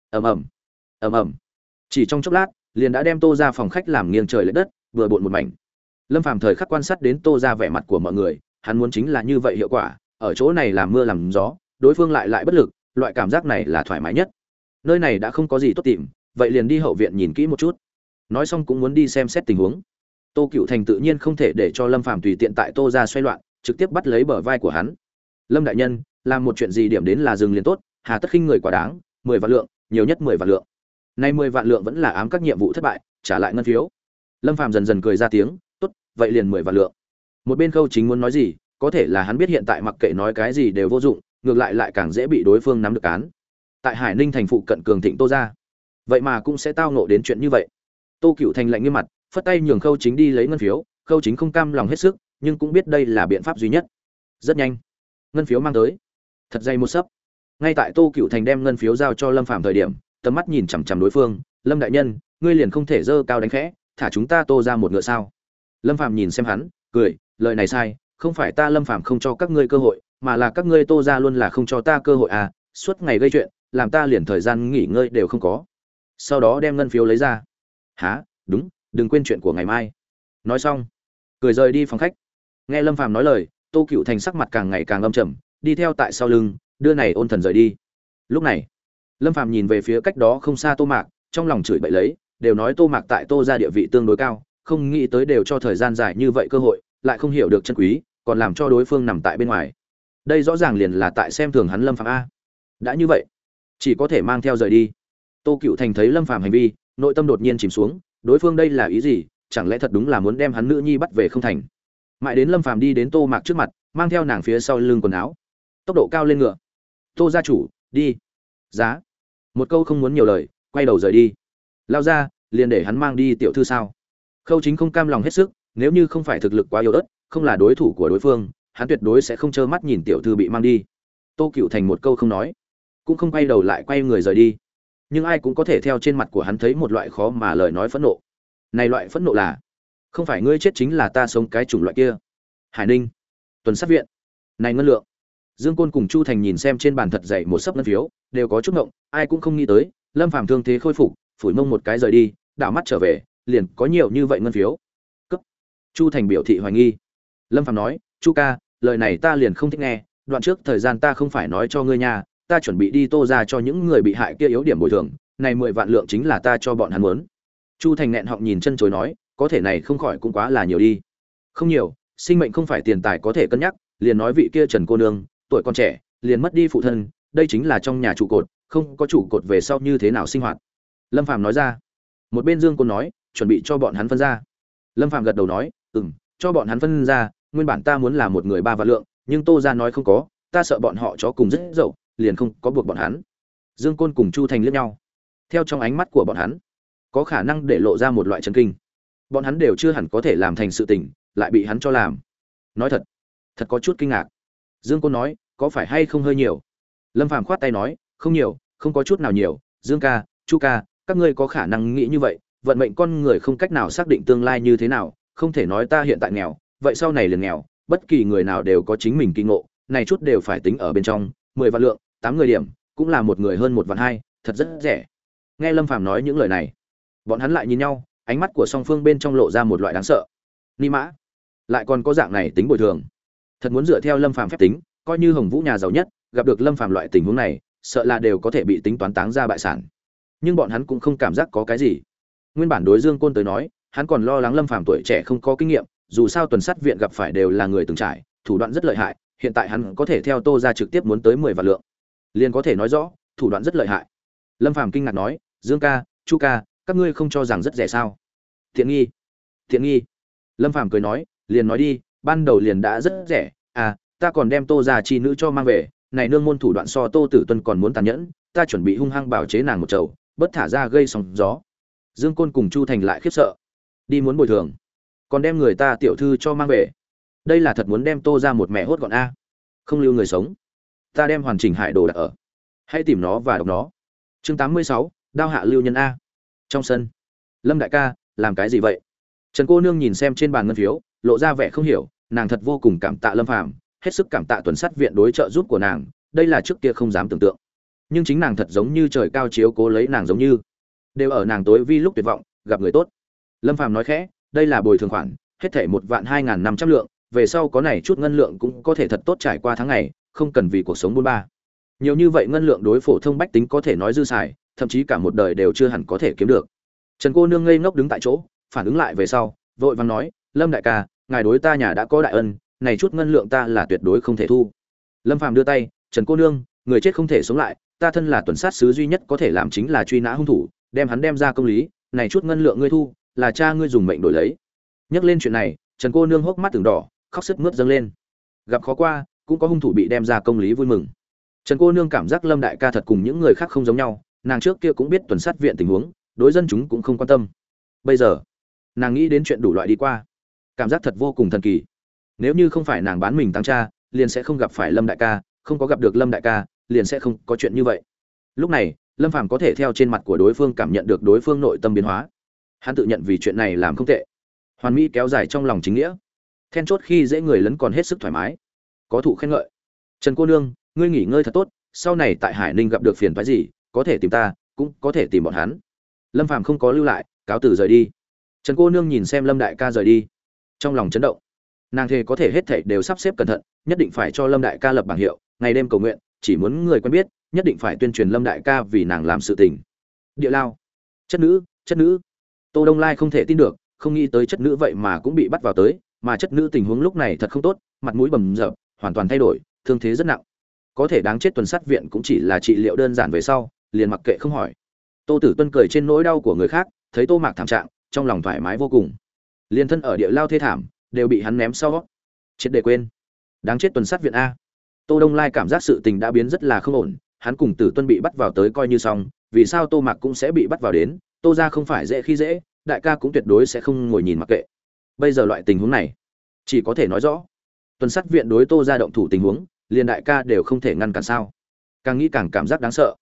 Ầm ầm. Chỉ trong chốc lát, liền đã đem Tô ra phòng khách làm nghiêng trời lệch đất, vừa bộn một mảnh. Lâm Phàm thời khắc quan sát đến Tô ra vẻ mặt của mọi người, hắn muốn chính là như vậy hiệu quả, ở chỗ này làm mưa làm gió, đối phương lại bất lực, loại cảm giác này là thoải mái nhất. Nơi này đã không có gì tốt tìm, vậy liền đi hậu viện nhìn kỹ một chút. Nói xong cũng muốn đi xem xét tình huống. Tô Cựu Thành tự nhiên không thể để cho Lâm Phàm tùy tiện tại Tô ra xoay loạn, trực tiếp bắt lấy bờ vai của hắn. Lâm đại nhân, làm một chuyện gì điểm đến là dừng liền tốt, hà tất khinh người quá đáng, 10 vạn lượng, nhiều nhất 10 vạn lượng. Nay 10 vạn lượng vẫn là ám các nhiệm vụ thất bại, trả lại ngân phiếu. Lâm Phàm dần dần cười ra tiếng, tốt, vậy liền 10 vạn lượng. Một bên Khâu Chính muốn nói gì, có thể là hắn biết hiện tại mặc kệ nói cái gì đều vô dụng, ngược lại càng dễ bị đối phương nắm được cán. Tại Hải Ninh thành phụ cận cường thịnh Tô ra, vậy mà cũng sẽ tao ngộ đến chuyện như vậy. Tô Cựu Thành lạnh nghiêm mặt, phất tay nhường Khâu Chính đi lấy ngân phiếu. Khâu Chính không cam lòng hết sức, nhưng cũng biết đây là biện pháp duy nhất. Rất nhanh, ngân phiếu mang tới, thật dày một sấp. Ngay tại Tô Cựu Thành đem ngân phiếu giao cho Lâm Phàm thời điểm, tầm mắt nhìn chằm chằm đối phương. Lâm đại nhân, ngươi liền không thể dơ cao đánh khẽ, thả chúng ta Tô ra một ngựa sao? Lâm Phàm nhìn xem hắn, cười, lời này sai, không phải ta Lâm Phàm không cho các ngươi cơ hội, mà là các ngươi Tô ra luôn là không cho ta cơ hội à, suốt ngày gây chuyện, làm ta liền thời gian nghỉ ngơi đều không có. Sau đó đem ngân phiếu lấy ra. Hả, đúng, đừng quên chuyện của ngày mai. Nói xong, cười rời đi phòng khách. Nghe Lâm Phàm nói lời, Tô Cựu Thành sắc mặt càng ngày càng âm trầm, đi theo tại sau lưng, đưa này ôn thần rời đi. Lúc này, Lâm Phàm nhìn về phía cách đó không xa Tô Mạc, trong lòng chửi bậy lấy, đều nói Tô Mạc tại Tô ra địa vị tương đối cao, không nghĩ tới đều cho thời gian dài như vậy cơ hội, lại không hiểu được chân quý, còn làm cho đối phương nằm tại bên ngoài. Đây rõ ràng liền là tại xem thường hắn Lâm Phàm a. Đã như vậy, chỉ có thể mang theo rời đi. Tô Cựu Thành thấy Lâm Phàm hành vi, nội tâm đột nhiên chìm xuống, đối phương đây là ý gì, chẳng lẽ thật đúng là muốn đem hắn nữ nhi bắt về không thành. Mãi đến Lâm Phàm đi đến Tô Mạc trước mặt, mang theo nàng phía sau lưng quần áo, tốc độ cao lên ngựa. Tô gia chủ, đi. Giá. Một câu không muốn nhiều lời, quay đầu rời đi. Lao ra, liền để hắn mang đi tiểu thư sao? Khâu Chính không cam lòng hết sức, nếu như không phải thực lực quá yếu ớt, không là đối thủ của đối phương, hắn tuyệt đối sẽ không trơ mắt nhìn tiểu thư bị mang đi. Tô Cựu Thành một câu không nói, cũng không quay đầu lại quay người rời đi. nhưng ai cũng có thể theo trên mặt của hắn thấy một loại khó mà lời nói phẫn nộ. Này loại phẫn nộ là, không phải ngươi chết chính là ta sống cái chủng loại kia. Hải Ninh, tuần sát viện, này ngân lượng. Dương Côn cùng Chu Thành nhìn xem trên bàn thật dày một sấp ngân phiếu, đều có chút ngộng, ai cũng không nghĩ tới, Lâm Phàm thương thế khôi phục, phủi mông một cái rời đi, đảo mắt trở về, liền có nhiều như vậy ngân phiếu. Cấp. Chu Thành biểu thị hoài nghi. Lâm Phàm nói, "Chu ca, lời này ta liền không thích nghe, đoạn trước thời gian ta không phải nói cho ngươi nha, ta chuẩn bị đi Tô ra cho những người bị hại kia yếu điểm bồi thường, này 10 vạn lượng chính là ta cho bọn hắn muốn." Chu Thành nghẹn họng nhìn chân chối nói, "Có thể này không khỏi cũng quá là nhiều đi." "Không nhiều, sinh mệnh không phải tiền tài có thể cân nhắc, liền nói vị kia Trần cô nương, tuổi còn trẻ, liền mất đi phụ thân, đây chính là trong nhà trụ cột, không có trụ cột về sau như thế nào sinh hoạt." Lâm Phàm nói ra. Một bên Dương Côn nói, "Chuẩn bị cho bọn hắn phân ra." Lâm Phàm gật đầu nói, cho bọn hắn phân ra, nguyên bản ta muốn là một người 3 vạn lượng, nhưng Tô gia nói không có, ta sợ bọn họ chó cùng rất dậu, liền không có buộc bọn hắn." Dương Côn cùng Chu Thành liếc nhau. Theo trong ánh mắt của bọn hắn, có khả năng để lộ ra một loại chấn kinh. Bọn hắn đều chưa hẳn có thể làm thành sự tình, lại bị hắn cho làm. Nói thật, thật có chút kinh ngạc. Dương Côn nói, "Có phải hay không hơi nhiều?" Lâm Phàm khoát tay nói, "Không nhiều, không có chút nào nhiều, Dương ca, Chu ca, các ngươi có khả năng nghĩ như vậy, vận mệnh con người không cách nào xác định tương lai như thế nào, không thể nói ta hiện tại nghèo, vậy sau này liền nghèo, bất kỳ người nào đều có chính mình kinh ngộ, này chút đều phải tính ở bên trong, 10 vạn lượng, 8 người điểm, cũng là một người hơn 1 vạn 2, thật rất rẻ." Nghe Lâm Phàm nói những lời này, bọn hắn lại nhìn nhau, ánh mắt của song phương bên trong lộ ra một loại đáng sợ. Ni mã, lại còn có dạng này tính bồi thường. Thật muốn dựa theo Lâm Phàm phép tính, coi như Hồng Vũ nhà giàu nhất, gặp được Lâm Phàm loại tình huống này, sợ là đều có thể bị tính toán táng ra bại sản. Nhưng bọn hắn cũng không cảm giác có cái gì. Nguyên bản đối Dương Côn tới nói, hắn còn lo lắng Lâm Phàm tuổi trẻ không có kinh nghiệm, dù sao tuần sát viện gặp phải đều là người từng trải, thủ đoạn rất lợi hại, hiện tại hắn có thể theo Tô ra trực tiếp muốn tới 10 vạn lượng, liền có thể nói rõ, thủ đoạn rất lợi hại. Lâm Phàm kinh ngạc nói, "Dương ca, Chu ca, các ngươi không cho rằng rất rẻ sao?" "Tiện nghi." "Tiện nghi." Lâm Phàm cười nói, "Liền nói đi, ban đầu liền đã rất rẻ, à, ta còn đem Tô gia chi nữ cho mang về, này nương môn thủ đoạn so Tô Tử Tuân còn muốn tàn nhẫn, ta chuẩn bị hung hăng bảo chế nàng một chầu, bất thả ra gây sóng gió." Dương Côn cùng Chu Thành lại khiếp sợ. Đi muốn bồi thường, còn đem người ta tiểu thư cho mang về, đây là thật muốn đem Tô ra một mẹ hốt gọn a. Không lưu người sống, ta đem hoàn chỉnh hải đồ đặt ở, hãy tìm nó và đọc nó. Chương 86, đao hạ lưu nhân a. Trong sân, Lâm đại ca, làm cái gì vậy? Trần cô nương nhìn xem trên bàn ngân phiếu, lộ ra vẻ không hiểu, nàng thật vô cùng cảm tạ Lâm Phàm, hết sức cảm tạ tuần sát viện đối trợ giúp của nàng, đây là trước kia không dám tưởng tượng. Nhưng chính nàng thật giống như trời cao chiếu cố lấy nàng, giống như đều ở nàng tối vi lúc tuyệt vọng gặp người tốt. Lâm Phàm nói khẽ, "Đây là bồi thường khoản, hết thảy 1.2500 lượng, về sau có này chút ngân lượng cũng có thể thật tốt trải qua tháng ngày, không cần vì cuộc sống buôn ba. Nhiều như vậy ngân lượng đối phổ thông bách tính có thể nói dư xài, thậm chí cả một đời đều chưa hẳn có thể kiếm được." Trần cô nương ngây ngốc đứng tại chỗ, phản ứng lại về sau, vội vàng nói, "Lâm đại ca, ngài đối ta nhà đã có đại ân, này chút ngân lượng ta là tuyệt đối không thể thu." Lâm Phàm đưa tay, "Trần cô nương, người chết không thể sống lại, ta thân là tuần sát sứ duy nhất có thể làm chính là truy nã hung thủ, đem hắn đem ra công lý, này chút ngân lượng ngươi thu, là cha ngươi dùng mệnh đổi lấy." Nhắc lên chuyện này, Trần cô nương hốc mắt từng đỏ, khóc sướt mướt dâng lên. Gặp khó qua, cũng có hung thủ bị đem ra công lý vui mừng. Trần cô nương cảm giác Lâm đại ca thật cùng những người khác không giống nhau, nàng trước kia cũng biết tuần sát viện tình huống, đối dân chúng cũng không quan tâm. Bây giờ, nàng nghĩ đến chuyện đủ loại đi qua, cảm giác thật vô cùng thần kỳ. Nếu như không phải nàng bán mình tăng cha, liền sẽ không gặp phải Lâm đại ca, không có gặp được Lâm đại ca, liền sẽ không có chuyện như vậy. Lúc này, Lâm Phàm có thể theo trên mặt của đối phương cảm nhận được đối phương nội tâm biến hóa. Hắn tự nhận vì chuyện này làm không tệ. Hoàn mỹ kéo dài trong lòng chính nghĩa. Then chốt khi dễ người lấn còn hết sức thoải mái. Có thụ khen ngợi. "Trần cô nương, ngươi nghỉ ngơi thật tốt, sau này tại Hải Ninh gặp được phiền toái gì, có thể tìm ta, cũng có thể tìm bọn hắn." Lâm Phàm không có lưu lại, cáo từ rời đi. Trần cô nương nhìn xem Lâm đại ca rời đi, trong lòng chấn động. Nàng thề có thể hết thảy đều sắp xếp cẩn thận, nhất định phải cho Lâm đại ca lập bảng hiệu, ngày đêm cầu nguyện, chỉ muốn người quen biết, nhất định phải tuyên truyền Lâm đại ca vì nàng làm sự tình. Địa lao, chất nữ, chất nữ. Tô Đông Lai không thể tin được, không nghĩ tới chất nữ vậy mà cũng bị bắt vào tới, mà chất nữ tình huống lúc này thật không tốt, mặt mũi bầm dập, hoàn toàn thay đổi, thương thế rất nặng. Có thể đáng chết, tuần sát viện cũng chỉ là trị liệu đơn giản về sau, liền mặc kệ không hỏi. Tô Tử Tuân cười trên nỗi đau của người khác, thấy Tô Mạc thảm trạng, trong lòng thoải mái vô cùng. Liên thân ở địa lao thê thảm, đều bị hắn ném sau, triệt để quên. Đáng chết tuần sát viện a. Tô Đông Lai cảm giác sự tình đã biến rất là không ổn, hắn cùng Tử Tuân bị bắt vào tới coi như xong, vì sao Tô Mạc cũng sẽ bị bắt vào đến, Tô gia không phải dễ khi dễ, đại ca cũng tuyệt đối sẽ không ngồi nhìn mặc kệ. Bây giờ loại tình huống này, chỉ có thể nói rõ, tuần sát viện đối Tô gia động thủ tình huống, liền đại ca đều không thể ngăn cản sao? Càng nghĩ càng cảm giác đáng sợ.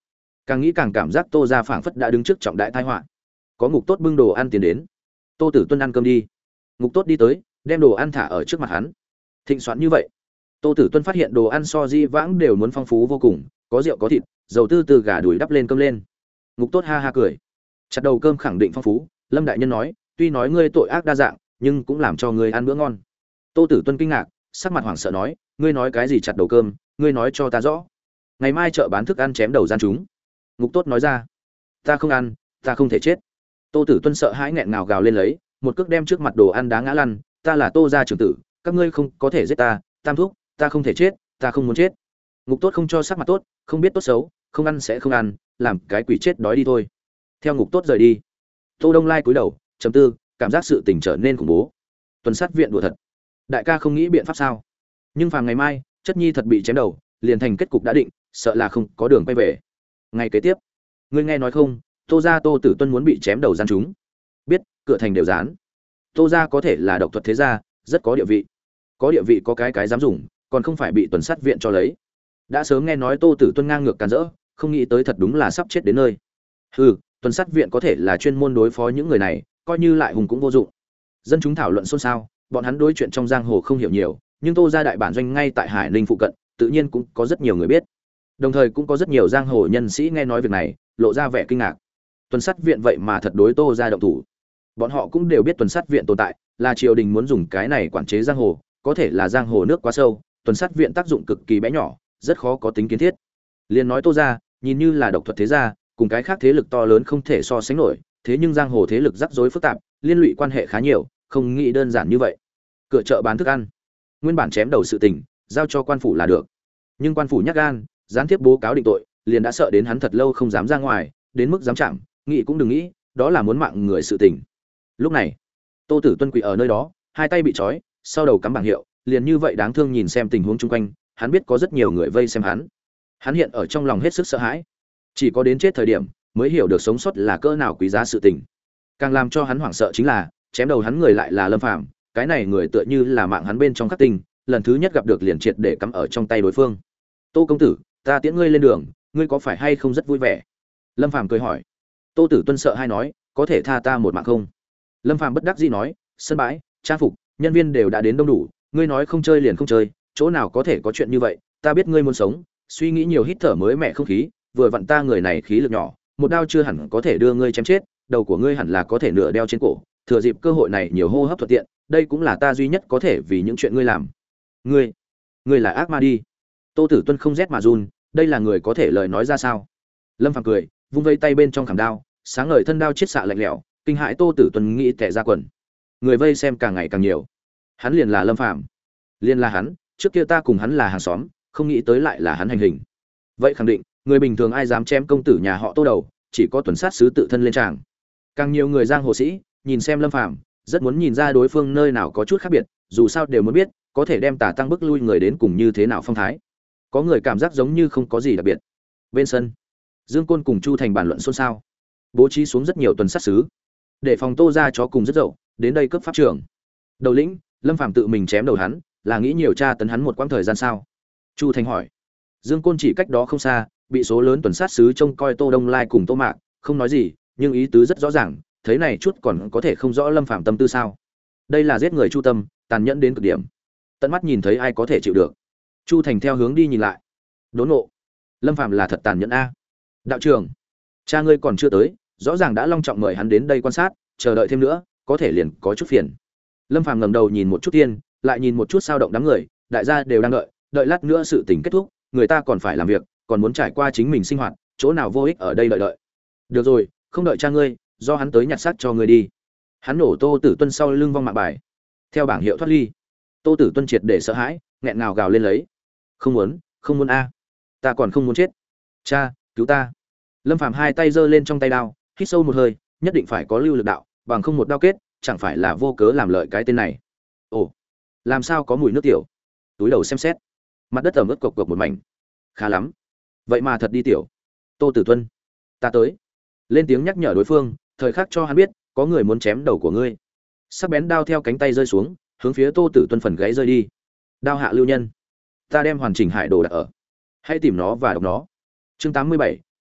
Càng nghĩ càng cảm giác Tô gia phảng phất đã đứng trước trọng đại tai họa. Có Ngục Tốt bưng đồ ăn tiến đến. Tô Tử Tuân ăn cơm đi. Ngục Tốt đi tới, đem đồ ăn thả ở trước mặt hắn. Thịnh soạn như vậy. Tô Tử Tuân phát hiện đồ ăn so di vãng đều muốn phong phú vô cùng, có rượu có thịt, dầu tư từ gà đùi đắp lên cơm lên. Ngục Tốt ha ha cười. Chặt đầu cơm khẳng định phong phú, Lâm đại nhân nói, tuy nói ngươi tội ác đa dạng, nhưng cũng làm cho ngươi ăn bữa ngon. Tô Tử Tuân kinh ngạc, sắc mặt hoảng sợ nói, ngươi nói cái gì chặt đầu cơm, ngươi nói cho ta rõ. Ngày mai chợ bán thức ăn chém đầu gian chúng. Ngục Tốt nói ra, ta không ăn, ta không thể chết. Tô Tử Tuân sợ hãi nghẹn ngào gào lên lấy, một cước đem trước mặt đồ ăn đá ngã lăn, ta là Tô gia trưởng tử, các ngươi không có thể giết ta, Tam thúc, ta không thể chết, ta không muốn chết. Ngục Tốt không cho sắc mặt tốt, không biết tốt xấu, không ăn sẽ không ăn, làm cái quỷ chết đói đi thôi. Theo Ngục Tốt rời đi, Tô Đông Lai cúi đầu, trầm tư, cảm giác sự tình trở nên khủng bố. Tuần sát viện đùa thật, đại ca không nghĩ biện pháp sao? Nhưng phàm ngày mai, chất nhi thật bị chém đầu, liền thành kết cục đã định, sợ là không có đường quay về. Ngày kế tiếp, ngươi nghe nói không, Tô gia Tô Tử Tuân muốn bị chém đầu gian chúng. Biết, cửa thành đều dán. Tô gia có thể là độc thuật thế gia, rất có địa vị. Có địa vị có cái dám dùng, còn không phải bị tuần sát viện cho lấy. Đã sớm nghe nói Tô Tử Tuân ngang ngược càn rỡ, không nghĩ tới thật đúng là sắp chết đến nơi. Hừ, tuần sát viện có thể là chuyên môn đối phó những người này, coi như lại hùng cũng vô dụng. Dân chúng thảo luận xôn xao, bọn hắn đối chuyện trong giang hồ không hiểu nhiều, nhưng Tô gia đại bản doanh ngay tại Hải Ninh phụ cận, tự nhiên cũng có rất nhiều người biết. Đồng thời cũng có rất nhiều giang hồ nhân sĩ nghe nói việc này, lộ ra vẻ kinh ngạc. Tuần sát viện vậy mà thật đối Tô gia động thủ. Bọn họ cũng đều biết tuần sát viện tồn tại, là triều đình muốn dùng cái này quản chế giang hồ, có thể là giang hồ nước quá sâu, tuần sát viện tác dụng cực kỳ bé nhỏ, rất khó có tính kiến thiết. Liên nói Tô gia, nhìn như là độc thuật thế gia, cùng cái khác thế lực to lớn không thể so sánh nổi, thế nhưng giang hồ thế lực rắc rối phức tạp, liên lụy quan hệ khá nhiều, không nghĩ đơn giản như vậy. Cửa chợ bán thức ăn, nguyên bản chém đầu sự tình, giao cho quan phủ là được. Nhưng quan phủ nhát gan, gián tiếp bố cáo định tội, liền đã sợ đến hắn thật lâu không dám ra ngoài, đến mức dám chạm, nghĩ cũng đừng nghĩ, đó là muốn mạng người sự tình. Lúc này, Tô Tử Tuân quỳ ở nơi đó, hai tay bị trói, sau đầu cắm bảng hiệu, liền như vậy đáng thương nhìn xem tình huống chung quanh, hắn biết có rất nhiều người vây xem hắn. Hắn hiện ở trong lòng hết sức sợ hãi, chỉ có đến chết thời điểm mới hiểu được sống sót là cỡ nào quý giá sự tình. Càng làm cho hắn hoảng sợ chính là, chém đầu hắn người lại là Lâm Phàm, cái này người tựa như là mạng hắn bên trong khắc tinh, lần thứ nhất gặp được liền triệt để cắm ở trong tay đối phương. Tô công tử, ta tiễn ngươi lên đường, ngươi có phải hay không rất vui vẻ? Lâm Phàm cười hỏi. Tô Tử Tuân sợ hay nói, có thể tha ta một mạng không? Lâm Phàm bất đắc dĩ nói, sân bãi, trang phục, nhân viên đều đã đến đông đủ, ngươi nói không chơi liền không chơi, chỗ nào có thể có chuyện như vậy? Ta biết ngươi muốn sống, suy nghĩ nhiều hít thở mới mẻ không khí, vừa vặn ta người này khí lực nhỏ, một đao chưa hẳn có thể đưa ngươi chém chết, đầu của ngươi hẳn là có thể nửa đeo trên cổ, thừa dịp cơ hội này nhiều hô hấp thuận tiện, đây cũng là ta duy nhất có thể vì những chuyện ngươi làm. Ngươi là ác ma đi. Tô Tử Tuân không rét mà run, đây là người có thể lời nói ra sao? Lâm Phàm cười, vung vây tay bên trong khảm đao, sáng ngời thân đao chiết xạ lạnh lẽo, kinh hãi Tô Tử Tuân nghĩ tè ra quần. Người vây xem càng ngày càng nhiều. Hắn liền là Lâm Phàm, liền là hắn, trước kia ta cùng hắn là hàng xóm, không nghĩ tới lại là hắn hành hình. Vậy khẳng định, người bình thường ai dám chém công tử nhà họ Tô đầu, chỉ có tuần sát sứ tự thân lên tràng. Càng nhiều người giang hồ sĩ nhìn xem Lâm Phàm, rất muốn nhìn ra đối phương nơi nào có chút khác biệt, dù sao đều muốn biết, có thể đem Tả Tăng bức lui người đến cùng như thế nào phong thái. Có người cảm giác giống như không có gì đặc biệt. Bên sân, Dương Côn cùng Chu Thành bàn luận xôn xao, bố trí xuống rất nhiều tuần sát sứ, để phòng Tô gia chó cùng rất dậu, đến đây cướp pháp trưởng. Đầu lĩnh, Lâm Phàm tự mình chém đầu hắn, là nghĩ nhiều tra tấn hắn một quãng thời gian sao? Chu Thành hỏi. Dương Côn chỉ cách đó không xa, bị số lớn tuần sát sứ trông coi Tô Đông Lai cùng Tô Mạc, không nói gì, nhưng ý tứ rất rõ ràng, thấy này chút còn có thể không rõ Lâm Phàm tâm tư sao? Đây là giết người chu tâm, tàn nhẫn đến cực điểm. Tận mắt nhìn thấy ai có thể chịu được. Chu Thành theo hướng đi nhìn lại. Đốn ngộ. Lâm Phàm là thật tàn nhẫn a. Đạo trưởng, cha ngươi còn chưa tới, rõ ràng đã long trọng mời hắn đến đây quan sát, chờ đợi thêm nữa, có thể liền có chút phiền. Lâm Phàm ngẩng đầu nhìn một chút tiên, lại nhìn một chút sao động đám người, đại gia đều đang đợi lát nữa sự tình kết thúc, người ta còn phải làm việc, còn muốn trải qua chính mình sinh hoạt, chỗ nào vô ích ở đây đợi. Được rồi, không đợi cha ngươi, do hắn tới nhặt xác cho ngươi đi. Hắn nổ Tô Tử Tuân sau lưng vong mạng bài, theo bảng hiệu thoát ly. Tô Tử Tuân triệt để sợ hãi, nghẹn ngào gào lên lấy. Không muốn a, ta còn không muốn chết. Cha, cứu ta. Lâm Phàm hai tay giơ lên trong tay đao, hít sâu một hơi, nhất định phải có lưu lực đạo, bằng không một đao kết, chẳng phải là vô cớ làm lợi cái tên này. Ồ, làm sao có mùi nước tiểu? Túi đầu xem xét, mặt đất ẩm ướt cộc cộc một mảnh. Khá lắm, vậy mà thật đi tiểu. Tô Tử Tuân, ta tới. Lên tiếng nhắc nhở đối phương, thời khắc cho hắn biết, có người muốn chém đầu của ngươi. Sắc bén đao theo cánh tay rơi xuống, hướng phía Tô Tử Tuân phần gáy rơi đi. Đao hạ lưu nhân, ta đem hoàn chỉnh hải đồ đặt ở. Hãy tìm nó và đọc nó. Chương 87,